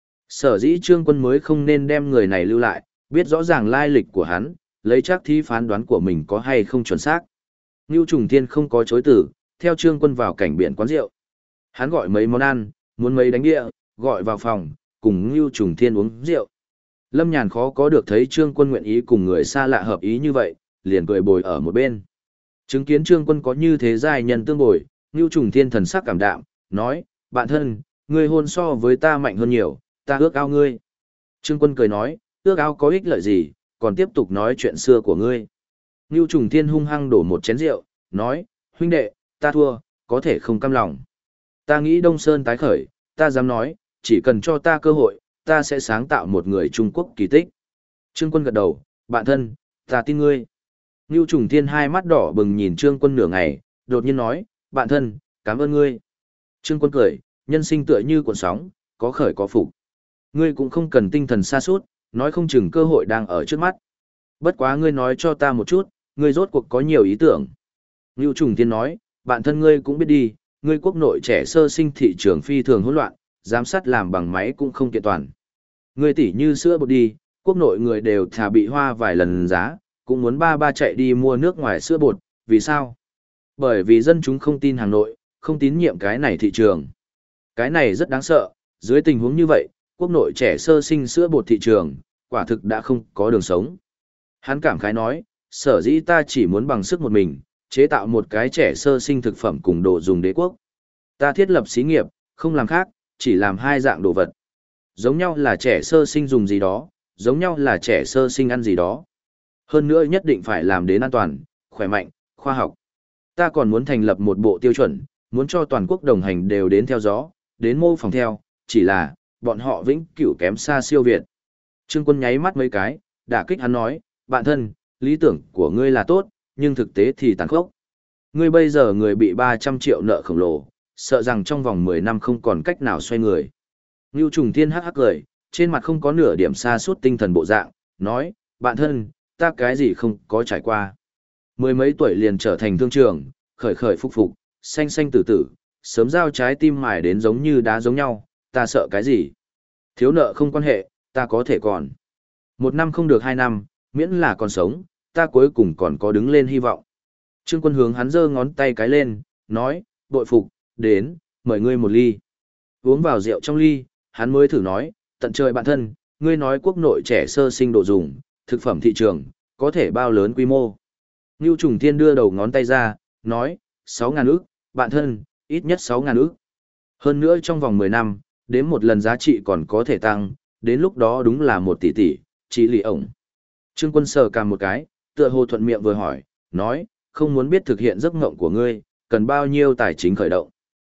Sở dĩ Trương Quân mới không nên đem người này lưu lại, biết rõ ràng lai lịch của hắn, lấy chắc thi phán đoán của mình có hay không chuẩn xác. Ngưu Trùng Thiên không có chối từ, theo Trương Quân vào cảnh biển quán rượu. Hắn gọi mấy món ăn, muốn mấy đánh đĩa, gọi vào phòng, cùng Ngưu Trùng Thiên uống rượu. Lâm Nhàn khó có được thấy Trương Quân nguyện ý cùng người xa lạ hợp ý như vậy, liền cười bồi ở một bên. Chứng kiến Trương Quân có như thế giai nhân tương bồi, Ngưu Trùng Thiên thần sắc cảm đạm, nói, bạn thân, ngươi hôn so với ta mạnh hơn nhiều, ta ước ao ngươi. Trương Quân cười nói, ước ao có ích lợi gì, còn tiếp tục nói chuyện xưa của ngươi. Ngưu Trùng Thiên hung hăng đổ một chén rượu, nói, huynh đệ, ta thua, có thể không cam lòng. Ta nghĩ Đông Sơn tái khởi, ta dám nói, chỉ cần cho ta cơ hội, ta sẽ sáng tạo một người Trung Quốc kỳ tích. Trương Quân gật đầu, bạn thân, ta tin ngươi. Ngưu Trùng Thiên hai mắt đỏ bừng nhìn Trương Quân nửa ngày, đột nhiên nói, bạn thân, cảm ơn ngươi. Trương Quân cười, nhân sinh tựa như cuộn sóng, có khởi có phục. Ngươi cũng không cần tinh thần sa sút, nói không chừng cơ hội đang ở trước mắt. Bất quá ngươi nói cho ta một chút, ngươi rốt cuộc có nhiều ý tưởng. Ngưu Trùng Thiên nói, bạn thân ngươi cũng biết đi, ngươi quốc nội trẻ sơ sinh thị trường phi thường hỗn loạn, giám sát làm bằng máy cũng không kiện toàn. Ngươi tỉ như sữa bột đi, quốc nội người đều thà bị hoa vài lần giá, cũng muốn ba chạy đi mua nước ngoài sữa bột, vì sao? Bởi vì dân chúng không tin hàng nội, không tín nhiệm cái này thị trường. Cái này rất đáng sợ, dưới tình huống như vậy, quốc nội trẻ sơ sinh sữa bột thị trường, quả thực đã không có đường sống. Hắn cảm khái nói, sở dĩ ta chỉ muốn bằng sức một mình, chế tạo một cái trẻ sơ sinh thực phẩm cùng đồ dùng đế quốc. Ta thiết lập xí nghiệp, không làm khác, chỉ làm 2 dạng đồ vật. Giống nhau là trẻ sơ sinh dùng gì đó, giống nhau là trẻ sơ sinh ăn gì đó. Hơn nữa nhất định phải làm đến an toàn, khỏe mạnh, khoa học. Ta còn muốn thành lập một bộ tiêu chuẩn, muốn cho toàn quốc đồng hành đều đến theo gió, đến mô phỏng theo, chỉ là, bọn họ vĩnh cửu kém xa siêu Việt. Trương Quân nháy mắt mấy cái, đả kích hắn nói, bạn thân, lý tưởng của ngươi là tốt, nhưng thực tế thì tàn khốc. Ngươi bây giờ người bị 300 triệu nợ khổng lồ, sợ rằng trong vòng 10 năm không còn cách nào xoay người. Ngưu Trùng Thiên hắc hắc cười, trên mặt không có nửa điểm xa suốt tinh thần bộ dạng, nói, bạn thân, ta cái gì không có trải qua. Mười mấy tuổi liền trở thành thương trường, khởi khởi phục phục, xanh xanh tử tử, sớm giao trái tim mài đến giống như đá giống nhau, ta sợ cái gì. Thiếu nợ không quan hệ, ta có thể còn. Một năm không được 2 năm, miễn là còn sống, ta cuối cùng còn có đứng lên hy vọng. Trương Quân hướng hắn giơ ngón tay cái lên, nói, bội phục, đến, mời ngươi một ly. Uống vào rượu trong ly, hắn mới thử nói, tận trời bạn thân, ngươi nói quốc nội trẻ sơ sinh đồ dùng, thực phẩm thị trường, có thể bao lớn quy mô. Ngưu Trùng Thiên đưa đầu ngón tay ra, nói, 6.000 ức, bạn thân, ít nhất 6.000 ức. Hơn nữa trong vòng 10 năm, đến một lần giá trị còn có thể tăng, đến lúc đó đúng là 1 tỷ tỷ, chỉ lì ổng. Trương Quân sờ cằm một cái, tựa hồ thuận miệng vừa hỏi, nói, không muốn biết thực hiện giấc mộng của ngươi, cần bao nhiêu tài chính khởi động.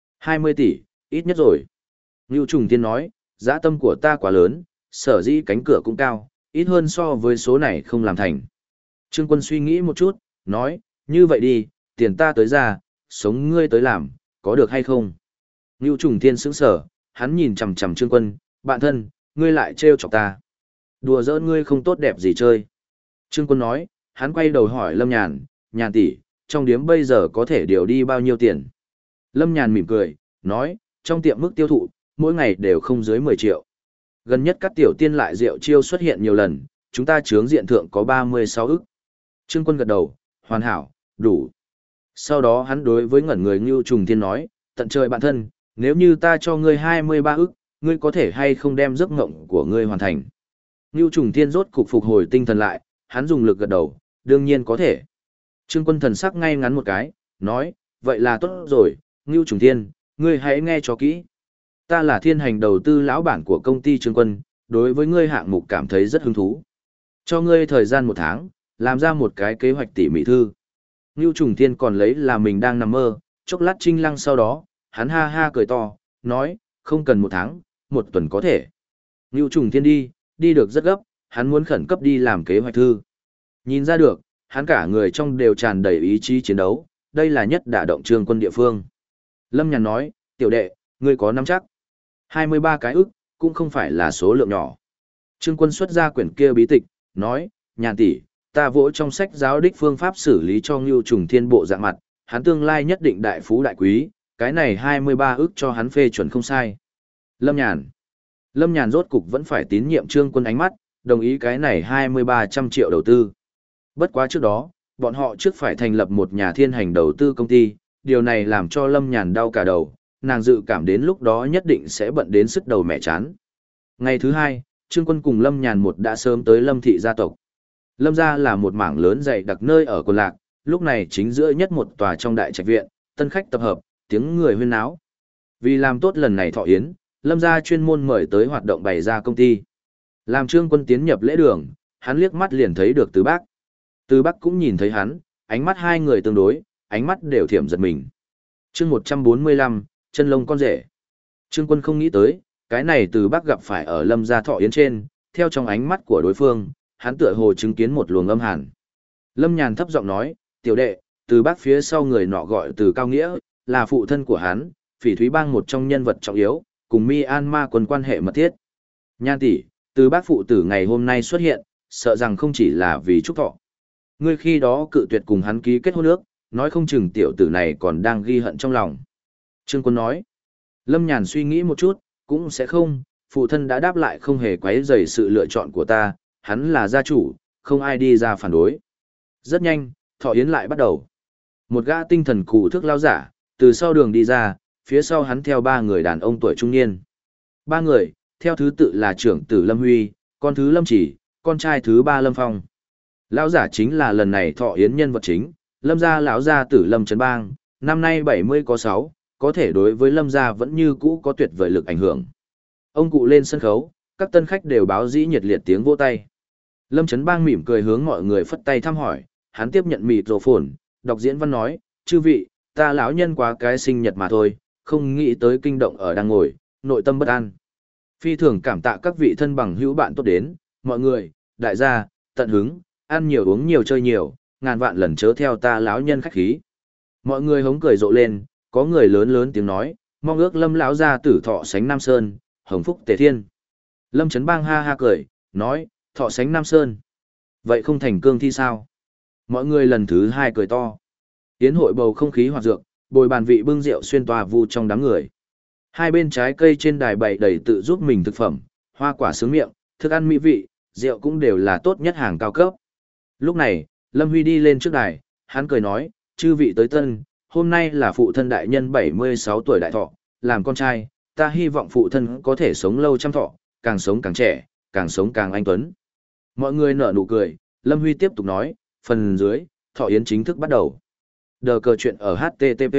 20 tỷ, ít nhất rồi. Ngưu Trùng Thiên nói, dã tâm của ta quá lớn, sở dĩ cánh cửa cũng cao, ít hơn so với số này không làm thành. Trương Quân suy nghĩ một chút, nói, như vậy đi, tiền ta tới ra, sống ngươi tới làm, có được hay không? Ngưu Trùng Thiên sững sở, hắn nhìn chằm chằm Trương Quân, bạn thân, ngươi lại trêu chọc ta. Đùa giỡn ngươi không tốt đẹp gì chơi. Trương Quân nói, hắn quay đầu hỏi Lâm Nhàn, Nhàn tỷ, trong điếm bây giờ có thể điều đi bao nhiêu tiền? Lâm Nhàn mỉm cười, nói, trong tiệm mức tiêu thụ, mỗi ngày đều không dưới 10 triệu. Gần nhất các tiểu tiên lại rượu chiêu xuất hiện nhiều lần, chúng ta chướng diện thượng có 36 ức. Trương Quân gật đầu, hoàn hảo, đủ. Sau đó hắn đối với ngẩn người Ngưu Trùng Thiên nói, tận trời bạn thân, nếu như ta cho ngươi 23 ức, ngươi có thể hay không đem giấc mộng của ngươi hoàn thành. Ngưu Trùng Thiên rốt cục phục hồi tinh thần lại, hắn dùng lực gật đầu, đương nhiên có thể. Trương Quân thần sắc ngay ngắn một cái, nói, vậy là tốt rồi, Ngưu Trùng Thiên, ngươi hãy nghe cho kỹ. Ta là thiên hành đầu tư lão bản của công ty Trương Quân, đối với ngươi hạng mục cảm thấy rất hứng thú. Cho ngươi thời gian 1 tháng, làm ra một cái kế hoạch tỉ mỉ thư. Ngưu Trùng Thiên còn lấy là mình đang nằm mơ, chốc lát trinh lăng sau đó, hắn ha ha cười to, nói, không cần 1 tháng, 1 tuần có thể. Ngưu Trùng Thiên đi được rất gấp, hắn muốn khẩn cấp đi làm kế hoạch thư. Nhìn ra được, hắn cả người trong đều tràn đầy ý chí chiến đấu, đây là nhất đả động Trương Quân địa phương. Lâm Nhàn nói, tiểu đệ, ngươi có nắm chắc. 23 cái ức, cũng không phải là số lượng nhỏ. Trương Quân xuất ra quyển kia bí tịch, nói, Nhàn tỷ, ta vỗ trong sách giáo đích phương pháp xử lý cho Ngưu Trùng Thiên bộ dạng mặt, hắn tương lai nhất định đại phú đại quý, cái này 23 ức cho hắn phê chuẩn không sai. Lâm Nhàn rốt cục vẫn phải tín nhiệm Trương Quân ánh mắt, đồng ý cái này 2300 triệu đầu tư. Bất quá trước đó, bọn họ trước phải thành lập một nhà thiên hành đầu tư công ty, điều này làm cho Lâm Nhàn đau cả đầu, nàng dự cảm đến lúc đó nhất định sẽ bận đến sức đầu mẹ chán. Ngày thứ 2, Trương Quân cùng Lâm Nhàn đã sớm tới Lâm thị gia tộc. Lâm gia là một mảng lớn dày đặc nơi ở Quần Lạc, lúc này chính giữa nhất một tòa trong đại trạch viện, tân khách tập hợp, tiếng người huyên náo. Vì làm tốt lần này thọ yến, Lâm gia chuyên môn mời tới hoạt động bày ra công ty. Làm Trương Quân tiến nhập lễ đường, hắn liếc mắt liền thấy được Từ Bác. Từ Bác cũng nhìn thấy hắn, ánh mắt hai người tương đối, ánh mắt đều thiểm giật mình. Chương 145, chân lông con rể. Trương Quân không nghĩ tới, cái này Từ Bác gặp phải ở Lâm gia thọ yến trên, theo trong ánh mắt của đối phương, hắn tựa hồ chứng kiến một luồng âm hàn. Lâm Nhàn thấp giọng nói, tiểu đệ, Từ Bác phía sau người nọ gọi Từ Cao Nghĩa, là phụ thân của hắn, Phỉ Thúy Bang một trong nhân vật trọng yếu, cùng Myanmar quân quan hệ mật thiết. Nhan tỷ, Từ Bác phụ tử ngày hôm nay xuất hiện, sợ rằng không chỉ là vì chúc thọ. Ngươi khi đó cự tuyệt cùng hắn ký kết hôn ước, nói không chừng tiểu tử này còn đang ghi hận trong lòng. Trương Quân nói, Lâm Nhàn suy nghĩ một chút, cũng sẽ không, phụ thân đã đáp lại không hề quấy rầy sự lựa chọn của ta, hắn là gia chủ, không ai đi ra phản đối. Rất nhanh, thọ yến lại bắt đầu. Một gã tinh thần cụ thước lao giả, từ sau đường đi ra, phía sau hắn theo 3 người đàn ông tuổi trung niên. 3 người, theo thứ tự là trưởng tử Lâm Huy, con thứ Lâm Chỉ, con trai thứ 3 Lâm Phong. Lão giả chính là lần này thọ yến nhân vật chính, Lâm gia lão gia tử Lâm Trấn Bang, năm nay 70 có 6, có thể đối với Lâm gia vẫn như cũ có tuyệt vời lực ảnh hưởng. Ông cụ lên sân khấu, các tân khách đều báo dĩ nhiệt liệt tiếng vỗ tay. Lâm Trấn Bang mỉm cười hướng mọi người phất tay thăm hỏi, hắn tiếp nhận microphone, đọc diễn văn nói, chư vị, ta lão nhân quá cái sinh nhật mà thôi, không nghĩ tới kinh động ở đang ngồi, nội tâm bất an. Phi thường cảm tạ các vị thân bằng hữu bạn tốt đến, mọi người, đại gia, tận hứng, ăn nhiều uống nhiều chơi nhiều, ngàn vạn lần chớ theo ta lão nhân khách khí. Mọi người hống cười rộ lên, có người lớn lớn tiếng nói, mong ước Lâm lão gia tử thọ sánh Nam Sơn, hồng phúc tề thiên. Lâm Trấn Bang ha ha cười, nói, thọ sánh Nam Sơn. Vậy không thành cương thi sao? Mọi người lần thứ hai cười to. Yến hội bầu không khí hoạt dược, bồi bàn vị bưng rượu xuyên tòa vu trong đám người. Hai bên trái cây trên đài bày đầy tự giúp mình thực phẩm, hoa quả sướng miệng, thức ăn mỹ vị, rượu cũng đều là tốt nhất hàng cao cấp. Lúc này, Lâm Huy đi lên trước đài, hắn cười nói, chư vị tới tân, hôm nay là phụ thân đại nhân 76 tuổi đại thọ, làm con trai, ta hy vọng phụ thân có thể sống lâu trăm thọ, càng sống càng trẻ, càng sống càng anh tuấn. Mọi người nở nụ cười, Lâm Huy tiếp tục nói, phần dưới, thọ yến chính thức bắt đầu. Đờ cờ chuyện ở HTTP.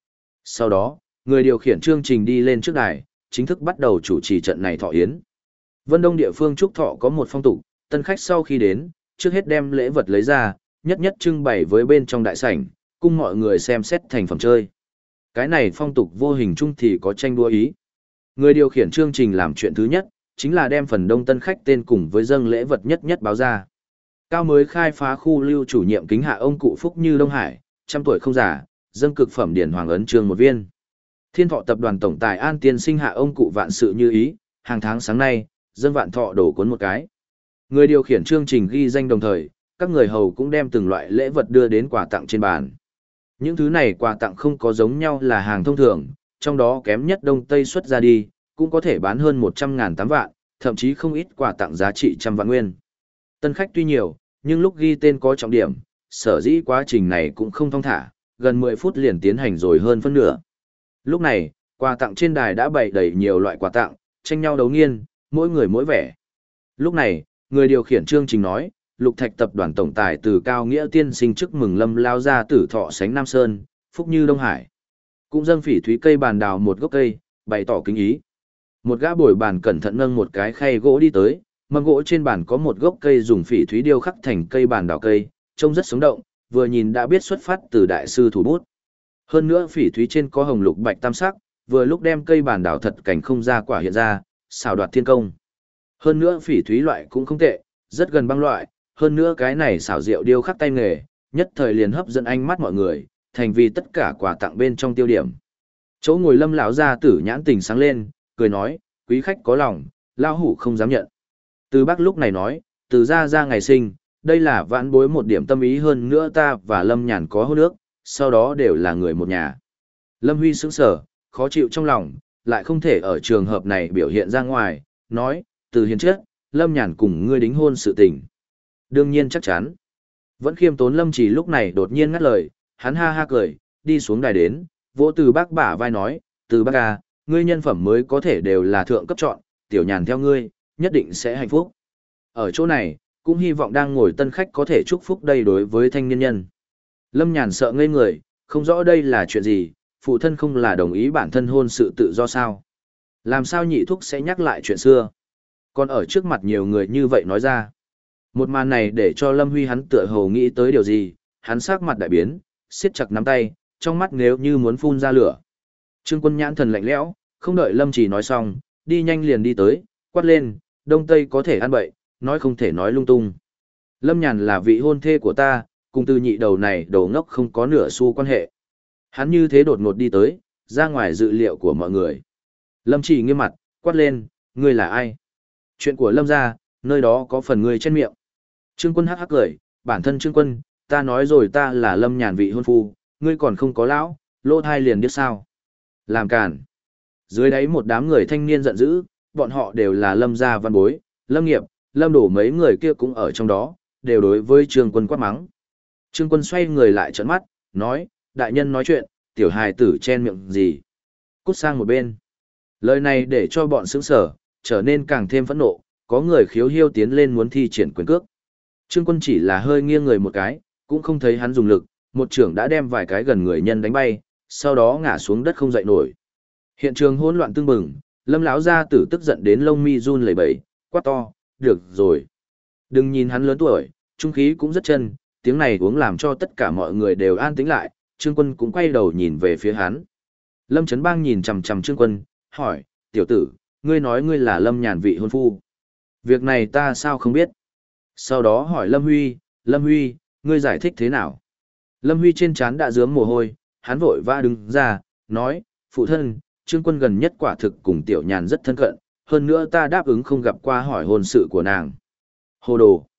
Sau đó, người điều khiển chương trình đi lên trước đài, chính thức bắt đầu chủ trì trận này thọ yến. Vân Đông địa phương trúc thọ có một phong tục, tân khách sau khi đến, trước hết đem lễ vật lấy ra, nhất nhất trưng bày với bên trong đại sảnh, cùng mọi người xem xét thành phẩm chơi. Cái này phong tục vô hình chung thì có tranh đua ý. Người điều khiển chương trình làm chuyện thứ nhất, chính là đem phần đông tân khách tên cùng với dâng lễ vật nhất nhất báo ra. Cao mới khai phá khu lưu chủ nhiệm kính hạ ông cụ Phúc Như Đông Hải, trăm tuổi không già, dâng cực phẩm điển hoàng ấn chương một viên. Thiên Thọ tập đoàn tổng tài An Tiên sinh hạ ông cụ vạn sự như ý, hàng tháng sáng nay, dâng vạn thọ đổ cuốn một cái. Người điều khiển chương trình ghi danh đồng thời, các người hầu cũng đem từng loại lễ vật đưa đến quà tặng trên bàn. Những thứ này quà tặng không có giống nhau là hàng thông thường, trong đó kém nhất Đông Tây xuất ra đi, cũng có thể bán hơn 100.000 tám vạn, thậm chí không ít quà tặng giá trị trăm vạn nguyên. Tân khách tuy nhiều, nhưng lúc ghi tên có trọng điểm, sở dĩ quá trình này cũng không thong thả, gần 10 phút liền tiến hành rồi hơn phân nửa. Lúc này, quà tặng trên đài đã bày đầy nhiều loại quà tặng, tranh nhau đấu nghiên, mỗi người mỗi vẻ. Lúc này, người điều khiển chương trình nói, Lục Thạch tập đoàn tổng tài từ Cao Nghĩa tiên sinh chúc mừng Lâm lao ra tử thọ sánh Nam Sơn, Phúc Như Đông Hải. Cũng dâng phỉ thúy cây bàn đào một gốc cây, bày tỏ kính ý. Một gã bồi bàn cẩn thận nâng một cái khay gỗ đi tới, mâm gỗ trên bàn có một gốc cây dùng phỉ thúy điêu khắc thành cây bàn đào cây, trông rất sống động, vừa nhìn đã biết xuất phát từ đại sư thủ bút. Hơn nữa phỉ thúy trên có hồng lục bạch tam sắc, vừa lúc đem cây bàn đào thật cảnh không ra quả hiện ra, xảo đoạt thiên công. Hơn nữa phỉ thúy loại cũng không tệ, rất gần băng loại, hơn nữa cái này xảo diệu điêu khắc tay nghề, nhất thời liền hấp dẫn ánh mắt mọi người, thành vì tất cả quà tặng bên trong tiêu điểm. Chỗ ngồi Lâm lão gia tử nhãn tình sáng lên, cười nói, quý khách có lòng, lão hủ không dám nhận. Từ Bắc lúc này nói, từ ra ngày sinh, đây là vãn bối một điểm tâm ý hơn nữa ta và Lâm Nhàn có hôn ước, sau đó đều là người một nhà. Lâm Huy sững sờ, khó chịu trong lòng, lại không thể ở trường hợp này biểu hiện ra ngoài, nói, từ hiền trước, Lâm Nhàn cùng ngươi đính hôn sự tình. Đương nhiên chắc chắn. Vẫn khiêm tốn Lâm Chỉ lúc này đột nhiên ngắt lời, hắn ha ha cười, đi xuống đài đến, vỗ Từ Bác bả vai nói, Từ Bác à, ngươi nhân phẩm mới có thể đều là thượng cấp chọn, tiểu Nhàn theo ngươi, nhất định sẽ hạnh phúc. Ở chỗ này, cũng hy vọng đang ngồi tân khách có thể chúc phúc đây đối với thanh niên nhân. Lâm Nhàn sợ ngây người, không rõ đây là chuyện gì, phụ thân không là đồng ý bản thân hôn sự tự do sao. Làm sao nhị thúc sẽ nhắc lại chuyện xưa. Còn ở trước mặt nhiều người như vậy nói ra. Một màn này để cho Lâm Huy hắn tựa hồ nghĩ tới điều gì, hắn sắc mặt đại biến, siết chặt nắm tay, trong mắt nếu như muốn phun ra lửa. Trương Quân nhãn thần lạnh lẽo, không đợi Lâm Chỉ nói xong, đi nhanh liền đi tới, quát lên, Đông Tây có thể ăn bậy, nói không thể nói lung tung. Lâm Nhàn là vị hôn thê của ta, cùng từ nhị đầu này đầu ngốc không có nửa xu quan hệ. Hắn như thế đột ngột đi tới, ra ngoài dự liệu của mọi người. Lâm Chỉ nghiêm mặt, quát lên, ngươi là ai? Chuyện của Lâm gia, nơi đó có phần ngươi trên miệng. Trương Quân hắc hắc cười, bản thân Trương Quân, ta nói rồi ta là Lâm Nhàn vị hôn phu, ngươi còn không có lão, lỗ thai liền biết sao. Làm cản. Dưới đáy một đám người thanh niên giận dữ, bọn họ đều là Lâm gia văn bối, Lâm Nghiệp, Lâm Đổ mấy người kia cũng ở trong đó, đều đối với Trương Quân quát mắng. Trương Quân xoay người lại trợn mắt, nói, đại nhân nói chuyện, tiểu hài tử chen miệng gì. Cút sang một bên. Lời này để cho bọn sững sở, trở nên càng thêm phẫn nộ, có người khiếu hiêu tiến lên muốn thi triển quyền cước. Trương Quân chỉ là hơi nghiêng người một cái, cũng không thấy hắn dùng lực, một trưởng đã đem vài cái gần người nhân đánh bay, sau đó ngã xuống đất không dậy nổi. Hiện trường hỗn loạn tương bừng, Lâm lão gia tử tức giận đến lông mi run lẩy bẩy, quát to, được rồi. Đừng nhìn hắn lớn tuổi, trung khí cũng rất chân, tiếng này uống làm cho tất cả mọi người đều an tĩnh lại, Trương Quân cũng quay đầu nhìn về phía hắn. Lâm Trấn Bang nhìn chằm chằm Trương Quân, hỏi, tiểu tử, ngươi nói ngươi là Lâm Nhàn vị hôn phu. Việc này ta sao không biết? Sau đó hỏi Lâm Huy, ngươi giải thích thế nào? Lâm Huy trên trán đã rướm mồ hôi, hắn vội vã đứng ra, nói, phụ thân, Trương Quân gần nhất quả thực cùng tiểu Nhàn rất thân cận, hơn nữa ta đáp ứng không gặp qua hỏi hôn sự của nàng. Hồ đồ.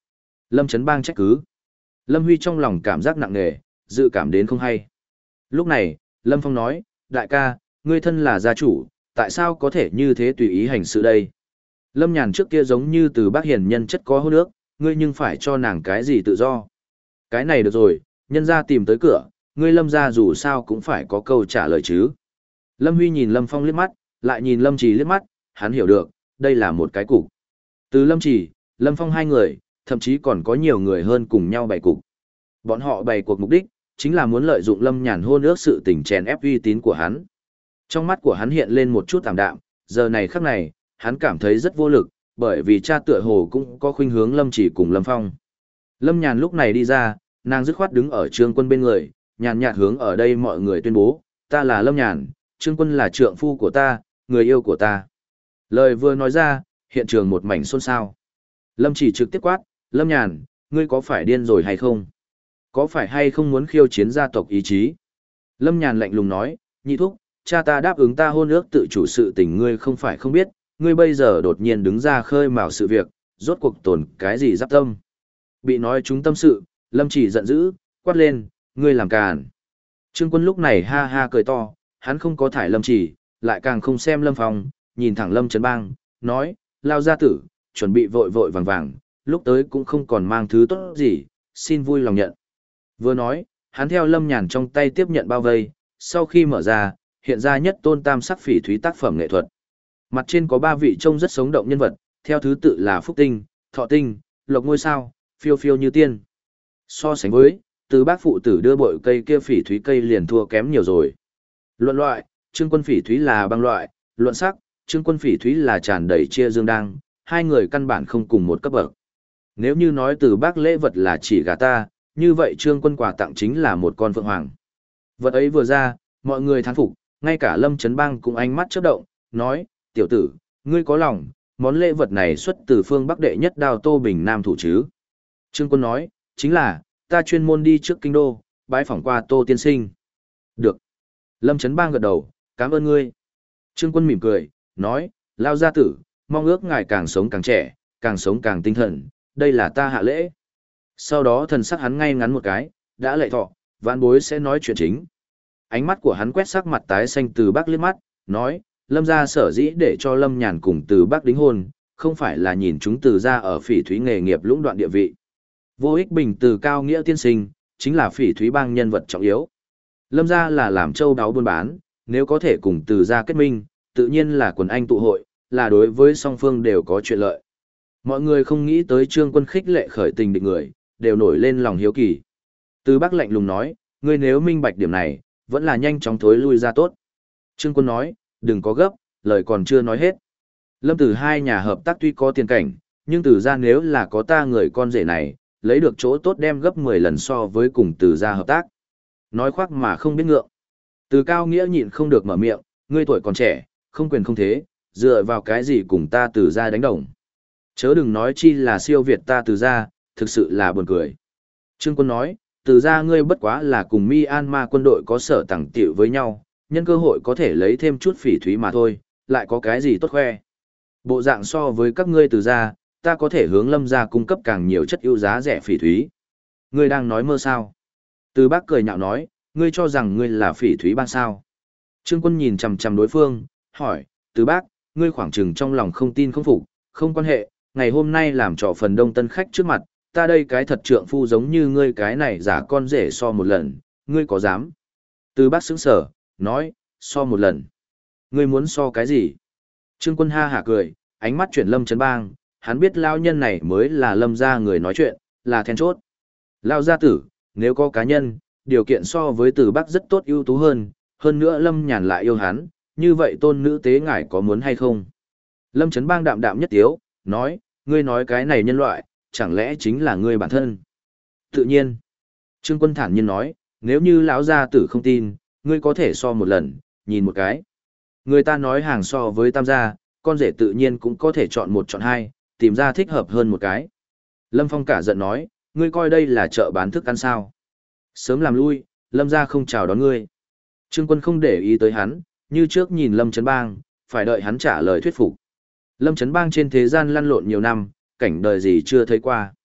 Lâm Trấn Bang trách cứ. Lâm Huy trong lòng cảm giác nặng nề, dự cảm đến không hay. Lúc này, Lâm Phong nói, đại ca, ngươi thân là gia chủ, tại sao có thể như thế tùy ý hành sự đây? Lâm Nhàn trước kia giống như từ bác hiền nhân chất có hôn ước, ngươi nhưng phải cho nàng cái gì tự do. Cái này được rồi, nhân gia tìm tới cửa, ngươi Lâm gia dù sao cũng phải có câu trả lời chứ. Lâm Huy nhìn Lâm Phong liếc mắt, lại nhìn Lâm Trì liếc mắt, hắn hiểu được, đây là một cái cục. Từ Lâm Trì, Lâm Phong hai người, thậm chí còn có nhiều người hơn cùng nhau bày cục. Bọn họ bày cuộc mục đích, chính là muốn lợi dụng Lâm Nhàn hôn ước sự tình chèn ép uy tín của hắn. Trong mắt của hắn hiện lên một chút tạm đạm, giờ này khắc này, hắn cảm thấy rất vô lực, bởi vì cha tựa hồ cũng có khuynh hướng Lâm Chỉ cùng Lâm Phong. Lâm Nhàn lúc này đi ra, nàng dứt khoát đứng ở Trương Quân bên người, nhàn nhạt hướng ở đây mọi người tuyên bố, ta là Lâm Nhàn, Trương Quân là trượng phu của ta, người yêu của ta. Lời vừa nói ra, hiện trường một mảnh xôn xao. Lâm Chỉ trực tiếp quát, Lâm Nhàn, ngươi có phải điên rồi hay không? Có phải hay không muốn khiêu chiến gia tộc ý chí? Lâm Nhàn lạnh lùng nói, nhị thúc, cha ta đáp ứng ta hôn ước tự chủ sự tình ngươi không phải không biết, ngươi bây giờ đột nhiên đứng ra khơi mào sự việc, rốt cuộc tồn cái gì giáp tâm. Bị nói chúng tâm sự, Lâm Chỉ giận dữ, quát lên, ngươi làm càn. Trương Quân lúc này ha ha cười to, hắn không có thải Lâm Chỉ, lại càng không xem Lâm Phong, nhìn thẳng Lâm Trấn Bang, nói, lao gia tử, chuẩn bị vội vội vàng vàng, lúc tới cũng không còn mang thứ tốt gì, xin vui lòng nhận. Vừa nói, hắn theo Lâm Nhàn trong tay tiếp nhận bao vây, sau khi mở ra, hiện ra nhất tôn tam sắc phỉ thúy tác phẩm nghệ thuật. Mặt trên có 3 vị trông rất sống động nhân vật, theo thứ tự là Phúc Tinh, Thọ Tinh, Lộc Ngôi Sao, Phiêu Phiêu Như Tiên. So sánh với, từ bác phụ tử đưa bội cây kia phỉ thúy cây liền thua kém nhiều rồi. Luận loại, Trương Quân phỉ thúy là băng loại, luận sắc, Trương Quân phỉ thúy là tràn đầy chia dương đăng, hai người căn bản không cùng một cấp bậc. Nếu như nói từ bác lễ vật là chỉ gà ta, như vậy Trương Quân quà tặng chính là một con phượng hoàng. Vật ấy vừa ra, mọi người thán phục, ngay cả Lâm Trấn Bang cũng ánh mắt chớp động, nói, tiểu tử, ngươi có lòng, món lễ vật này xuất từ phương Bắc đệ nhất đao Tô Bình Nam thủ chứ. Trương Quân nói, chính là, ta chuyên môn đi trước kinh đô, bái phỏng qua Tô tiên sinh. Được. Lâm Trấn Bang gật đầu, cảm ơn ngươi. Trương Quân mỉm cười, nói, lao gia tử, mong ước ngài càng sống càng trẻ, càng sống càng tinh thần, đây là ta hạ lễ. Sau đó thần sắc hắn ngay ngắn một cái, đã lệ thọ, vãn bối sẽ nói chuyện chính. Ánh mắt của hắn quét sắc mặt tái xanh từ bác liếc mắt, nói, Lâm gia sở dĩ để cho Lâm Nhàn cùng từ bác đính hôn, không phải là nhìn chúng từ gia ở phỉ thúy nghề nghiệp lũng đoạn địa vị. Vô ích bình từ cao nghĩa tiên sinh, chính là phỉ thúy bang nhân vật trọng yếu. Lâm gia là làm châu đáo buôn bán, nếu có thể cùng từ gia kết minh, tự nhiên là quần anh tụ hội, là đối với song phương đều có chuyện lợi. Mọi người không nghĩ tới Trương Quân khích lệ khởi tình địch người, đều nổi lên lòng hiếu kỳ. Từ bác lạnh lùng nói, ngươi nếu minh bạch điểm này, vẫn là nhanh chóng thối lui ra tốt. Trương Quân nói, đừng có gấp, lời còn chưa nói hết. Lâm Tử hai nhà hợp tác tuy có tiền cảnh, nhưng từ gia nếu là có ta người con rể này, lấy được chỗ tốt đem gấp 10 lần so với cùng từ gia hợp tác. Nói khoác mà không biết ngượng. Từ Cao Nghĩa nhịn không được mở miệng, ngươi tuổi còn trẻ, không quyền không thế, dựa vào cái gì cùng ta từ gia đánh đồng. Chớ đừng nói chi là siêu việt ta từ gia, thực sự là buồn cười. Trương Quân nói, từ gia ngươi bất quá là cùng Myanmar quân đội có sở tẳng tiểu với nhau, nhân cơ hội có thể lấy thêm chút phỉ thúy mà thôi, lại có cái gì tốt khoe. Bộ dạng so với các ngươi từ gia, ta có thể hướng Lâm gia cung cấp càng nhiều chất ưu giá rẻ phỉ thúy. Ngươi đang nói mơ sao? Từ bác cười nhạo nói, ngươi cho rằng ngươi là phỉ thúy bang sao? Trương Quân nhìn chằm chằm đối phương, hỏi, từ bác, ngươi khoảng chừng trong lòng không tin không phục, không quan hệ, ngày hôm nay làm trò phần đông tân khách trước mặt, ta đây cái thật trượng phu giống như ngươi cái này giả con rể so một lần, ngươi có dám? Từ bác sững sở, nói, so một lần. Ngươi muốn so cái gì? Trương Quân ha hả cười, ánh mắt chuyển Lâm Trấn Bang, hắn biết lao nhân này mới là Lâm gia người nói chuyện, là then chốt. Lao gia tử, nếu có cá nhân, điều kiện so với từ bác rất tốt ưu tú hơn nữa Lâm Nhàn lại yêu hắn, như vậy tôn nữ tế ngài có muốn hay không? Lâm Trấn Bang đạm đạm nhất tiếu, nói, ngươi nói cái này nhân loại, chẳng lẽ chính là ngươi bản thân? Tự nhiên. Trương Quân thản nhiên nói, nếu như lão gia tử không tin, ngươi có thể so một lần, nhìn một cái. Người ta nói hàng so với tam gia, con rể tự nhiên cũng có thể chọn một chọn hai, tìm ra thích hợp hơn một cái. Lâm Phong cả giận nói, ngươi coi đây là chợ bán thức ăn sao? Sớm làm lui, Lâm gia không chào đón ngươi. Trương Quân không để ý tới hắn, như trước nhìn Lâm Trấn Bang, phải đợi hắn trả lời thuyết phục. Lâm Trấn Bang trên thế gian lăn lộn nhiều năm, cảnh đời gì chưa thấy qua.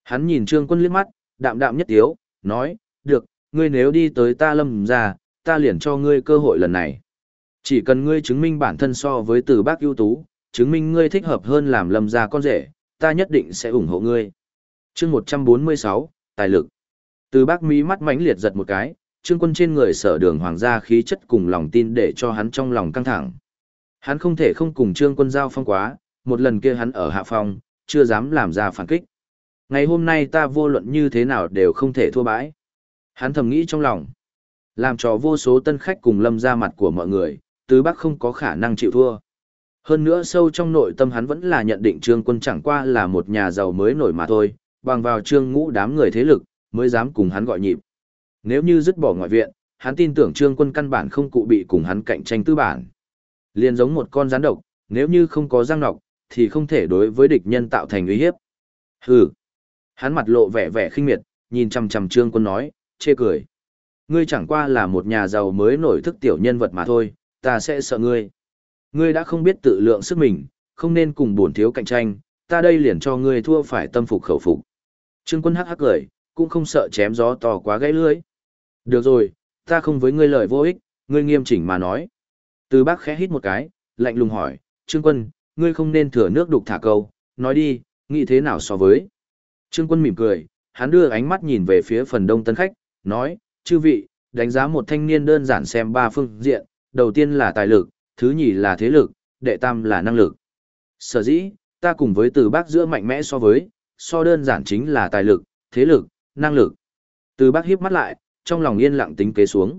Hắn nhìn Trương Quân liếc mắt, đạm đạm nhất tiếu, nói, được, ngươi nếu đi tới ta Lâm ra, ta liền cho ngươi cơ hội lần này. Chỉ cần ngươi chứng minh bản thân so với Từ Bác ưu tú, chứng minh ngươi thích hợp hơn làm Lâm gia con rể, ta nhất định sẽ ủng hộ ngươi. Chương 146, tài lực. Từ Bác mí mắt mãnh liệt giật một cái, Trương Quân trên người Sở Đường hoàng gia khí chất cùng lòng tin để cho hắn trong lòng căng thẳng. Hắn không thể không cùng Trương Quân giao phong quá, một lần kia hắn ở hạ phong, chưa dám làm ra phản kích. Ngày hôm nay ta vô luận như thế nào đều không thể thua bãi. Hắn thầm nghĩ trong lòng. Làm cho vô số tân khách cùng Lâm ra mặt của mọi người, Từ Bác không có khả năng chịu thua. Hơn nữa sâu trong nội tâm hắn vẫn là nhận định Trương Quân chẳng qua là một nhà giàu mới nổi mà thôi, bằng vào Trương Ngũ đám người thế lực, mới dám cùng hắn gọi nhịp. Nếu như dứt bỏ ngoại viện, hắn tin tưởng Trương Quân căn bản không cụ bị cùng hắn cạnh tranh tư bản. Liền giống một con rắn độc, nếu như không có răng nọc, thì không thể đối với địch nhân tạo thành uy hiếp. Hừ. Hắn mặt lộ vẻ vẻ khinh miệt, nhìn chằm chằm Trương Quân nói, chê cười. Ngươi chẳng qua là một nhà giàu mới nổi thức tiểu nhân vật mà thôi, ta sẽ sợ ngươi. Ngươi đã không biết tự lượng sức mình, không nên cùng bổn thiếu cạnh tranh, ta đây liền cho ngươi thua phải tâm phục khẩu phục. Trương Quân hắc hắc cười, cũng không sợ chém gió to quá gãy lưỡi. Được rồi, ta không với ngươi lời vô ích, ngươi nghiêm chỉnh mà nói. Từ Bác khẽ hít một cái, lạnh lùng hỏi, Trương Quân, ngươi không nên thừa nước đục thả câu, nói đi, nghĩ thế nào so với. Trương Quân mỉm cười, hắn đưa ánh mắt nhìn về phía phần đông tân khách, nói, chư vị, đánh giá một thanh niên đơn giản xem ba phương diện, đầu tiên là tài lực, thứ nhì là thế lực, đệ tam là năng lực. Sở dĩ, ta cùng với Từ Bác giữa mạnh mẽ so đơn giản chính là tài lực, thế lực, năng lực. Từ Bác híp mắt lại, trong lòng yên lặng tính kế xuống.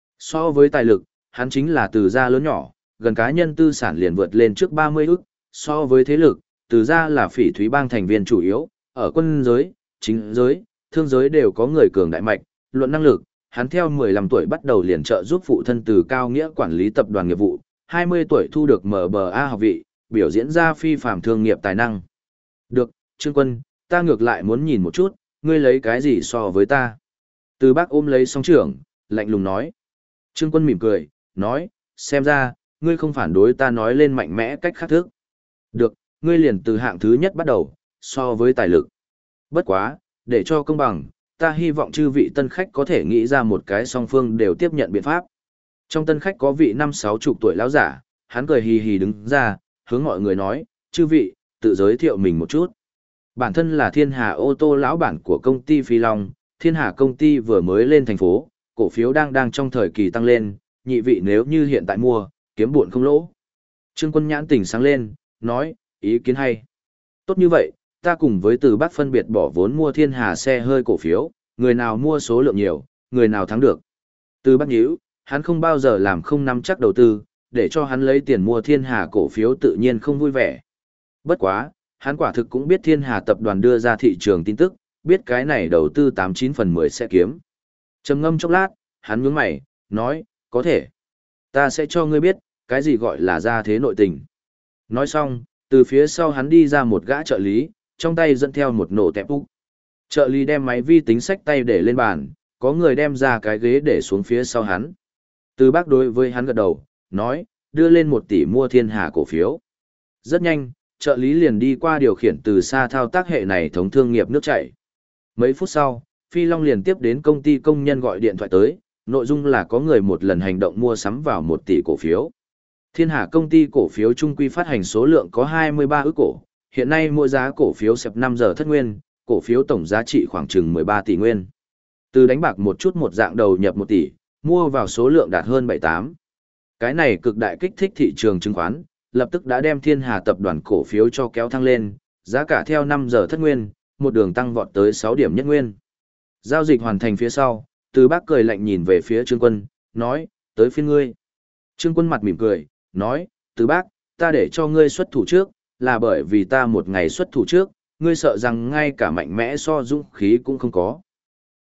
So với tài lực, hắn chính là Từ gia lớn nhỏ, gần cá nhân tư sản liền vượt lên trước 30 ức, so với thế lực, Từ gia là Phỉ Thúy Bang thành viên chủ yếu, ở quân giới, chính giới, thương giới đều có người cường đại mạnh, luận năng lực, hắn theo 15 tuổi bắt đầu liền trợ giúp phụ thân Từ Cao Nghĩa quản lý tập đoàn nghiệp vụ, 20 tuổi thu được MBA học vị, biểu diễn ra phi phàm thương nghiệp tài năng. Được, Trương Quân, ta ngược lại muốn nhìn một chút, ngươi lấy cái gì so với ta. Từ Bác ôm lấy song trưởng, lạnh lùng nói. Trương Quân mỉm cười, nói, xem ra, ngươi không phản đối ta nói lên mạnh mẽ cách khác thức. Được, ngươi liền từ hạng thứ nhất bắt đầu, so với tài lực. Bất quá, để cho công bằng, ta hy vọng chư vị tân khách có thể nghĩ ra một cái song phương đều tiếp nhận biện pháp. Trong tân khách có vị 50-60 tuổi lão giả, hắn cười hì hì đứng ra, hướng mọi người nói, chư vị, tự giới thiệu mình một chút. Bản thân là Thiên Hà ô tô lão bản của công ty Phi Long, Thiên Hà công ty vừa mới lên thành phố, cổ phiếu đang trong thời kỳ tăng lên, nhị vị nếu như hiện tại mua, kiếm buồn không lỗ. Trương Quân nhãn tỉnh sáng lên, nói, ý kiến hay. Tốt như vậy, ta cùng với Từ Bác phân biệt bỏ vốn mua Thiên Hà xe hơi cổ phiếu, người nào mua số lượng nhiều, người nào thắng được. Từ Bác nhíu, hắn không bao giờ làm không nắm chắc đầu tư, để cho hắn lấy tiền mua Thiên Hà cổ phiếu tự nhiên không vui vẻ. Bất quá, hắn quả thực cũng biết Thiên Hà tập đoàn đưa ra thị trường tin tức, biết cái này đầu tư 89 phần 10 sẽ kiếm. Trầm ngâm chốc lát, hắn nhướng mày, nói, có thể. Ta sẽ cho ngươi biết, cái gì gọi là gia thế nội tình. Nói xong, từ phía sau hắn đi ra một gã trợ lý, trong tay dẫn theo một nổ tẹp úc. Trợ lý đem máy vi tính sách tay để lên bàn, có người đem ra cái ghế để xuống phía sau hắn. Từ Bác đối với hắn gật đầu, nói, đưa lên 1 tỷ mua Thiên Hà cổ phiếu. Rất nhanh, trợ lý liền đi qua điều khiển từ xa thao tác hệ này thống thương nghiệp nước chảy. Mấy phút sau, Phi Long liền tiếp đến công ty công nhân gọi điện thoại tới, nội dung là có người một lần hành động mua sắm vào 1 tỷ cổ phiếu. Thiên Hà công ty cổ phiếu trung quy phát hành số lượng có 23 ức cổ, hiện nay mỗi giá cổ phiếu sập 5 giờ thất nguyên, cổ phiếu tổng giá trị khoảng chừng 13 tỷ nguyên. Từ đánh bạc một chút một dạng đầu nhập 1 tỷ, mua vào số lượng đạt hơn 78. Cái này cực đại kích thích thị trường chứng khoán, lập tức đã đem Thiên Hà tập đoàn cổ phiếu cho kéo thăng lên, giá cả theo 5 giờ thất nguyên, một đường tăng vọt tới 6 điểm nhất nguyên. Giao dịch hoàn thành phía sau, Từ Bác cười lạnh nhìn về phía Trương Quân, nói, tới phiên ngươi. Trương Quân mặt mỉm cười, nói, Từ Bác, ta để cho ngươi xuất thủ trước, là bởi vì ta một ngày xuất thủ trước, ngươi sợ rằng ngay cả mạnh mẽ so dũng khí cũng không có.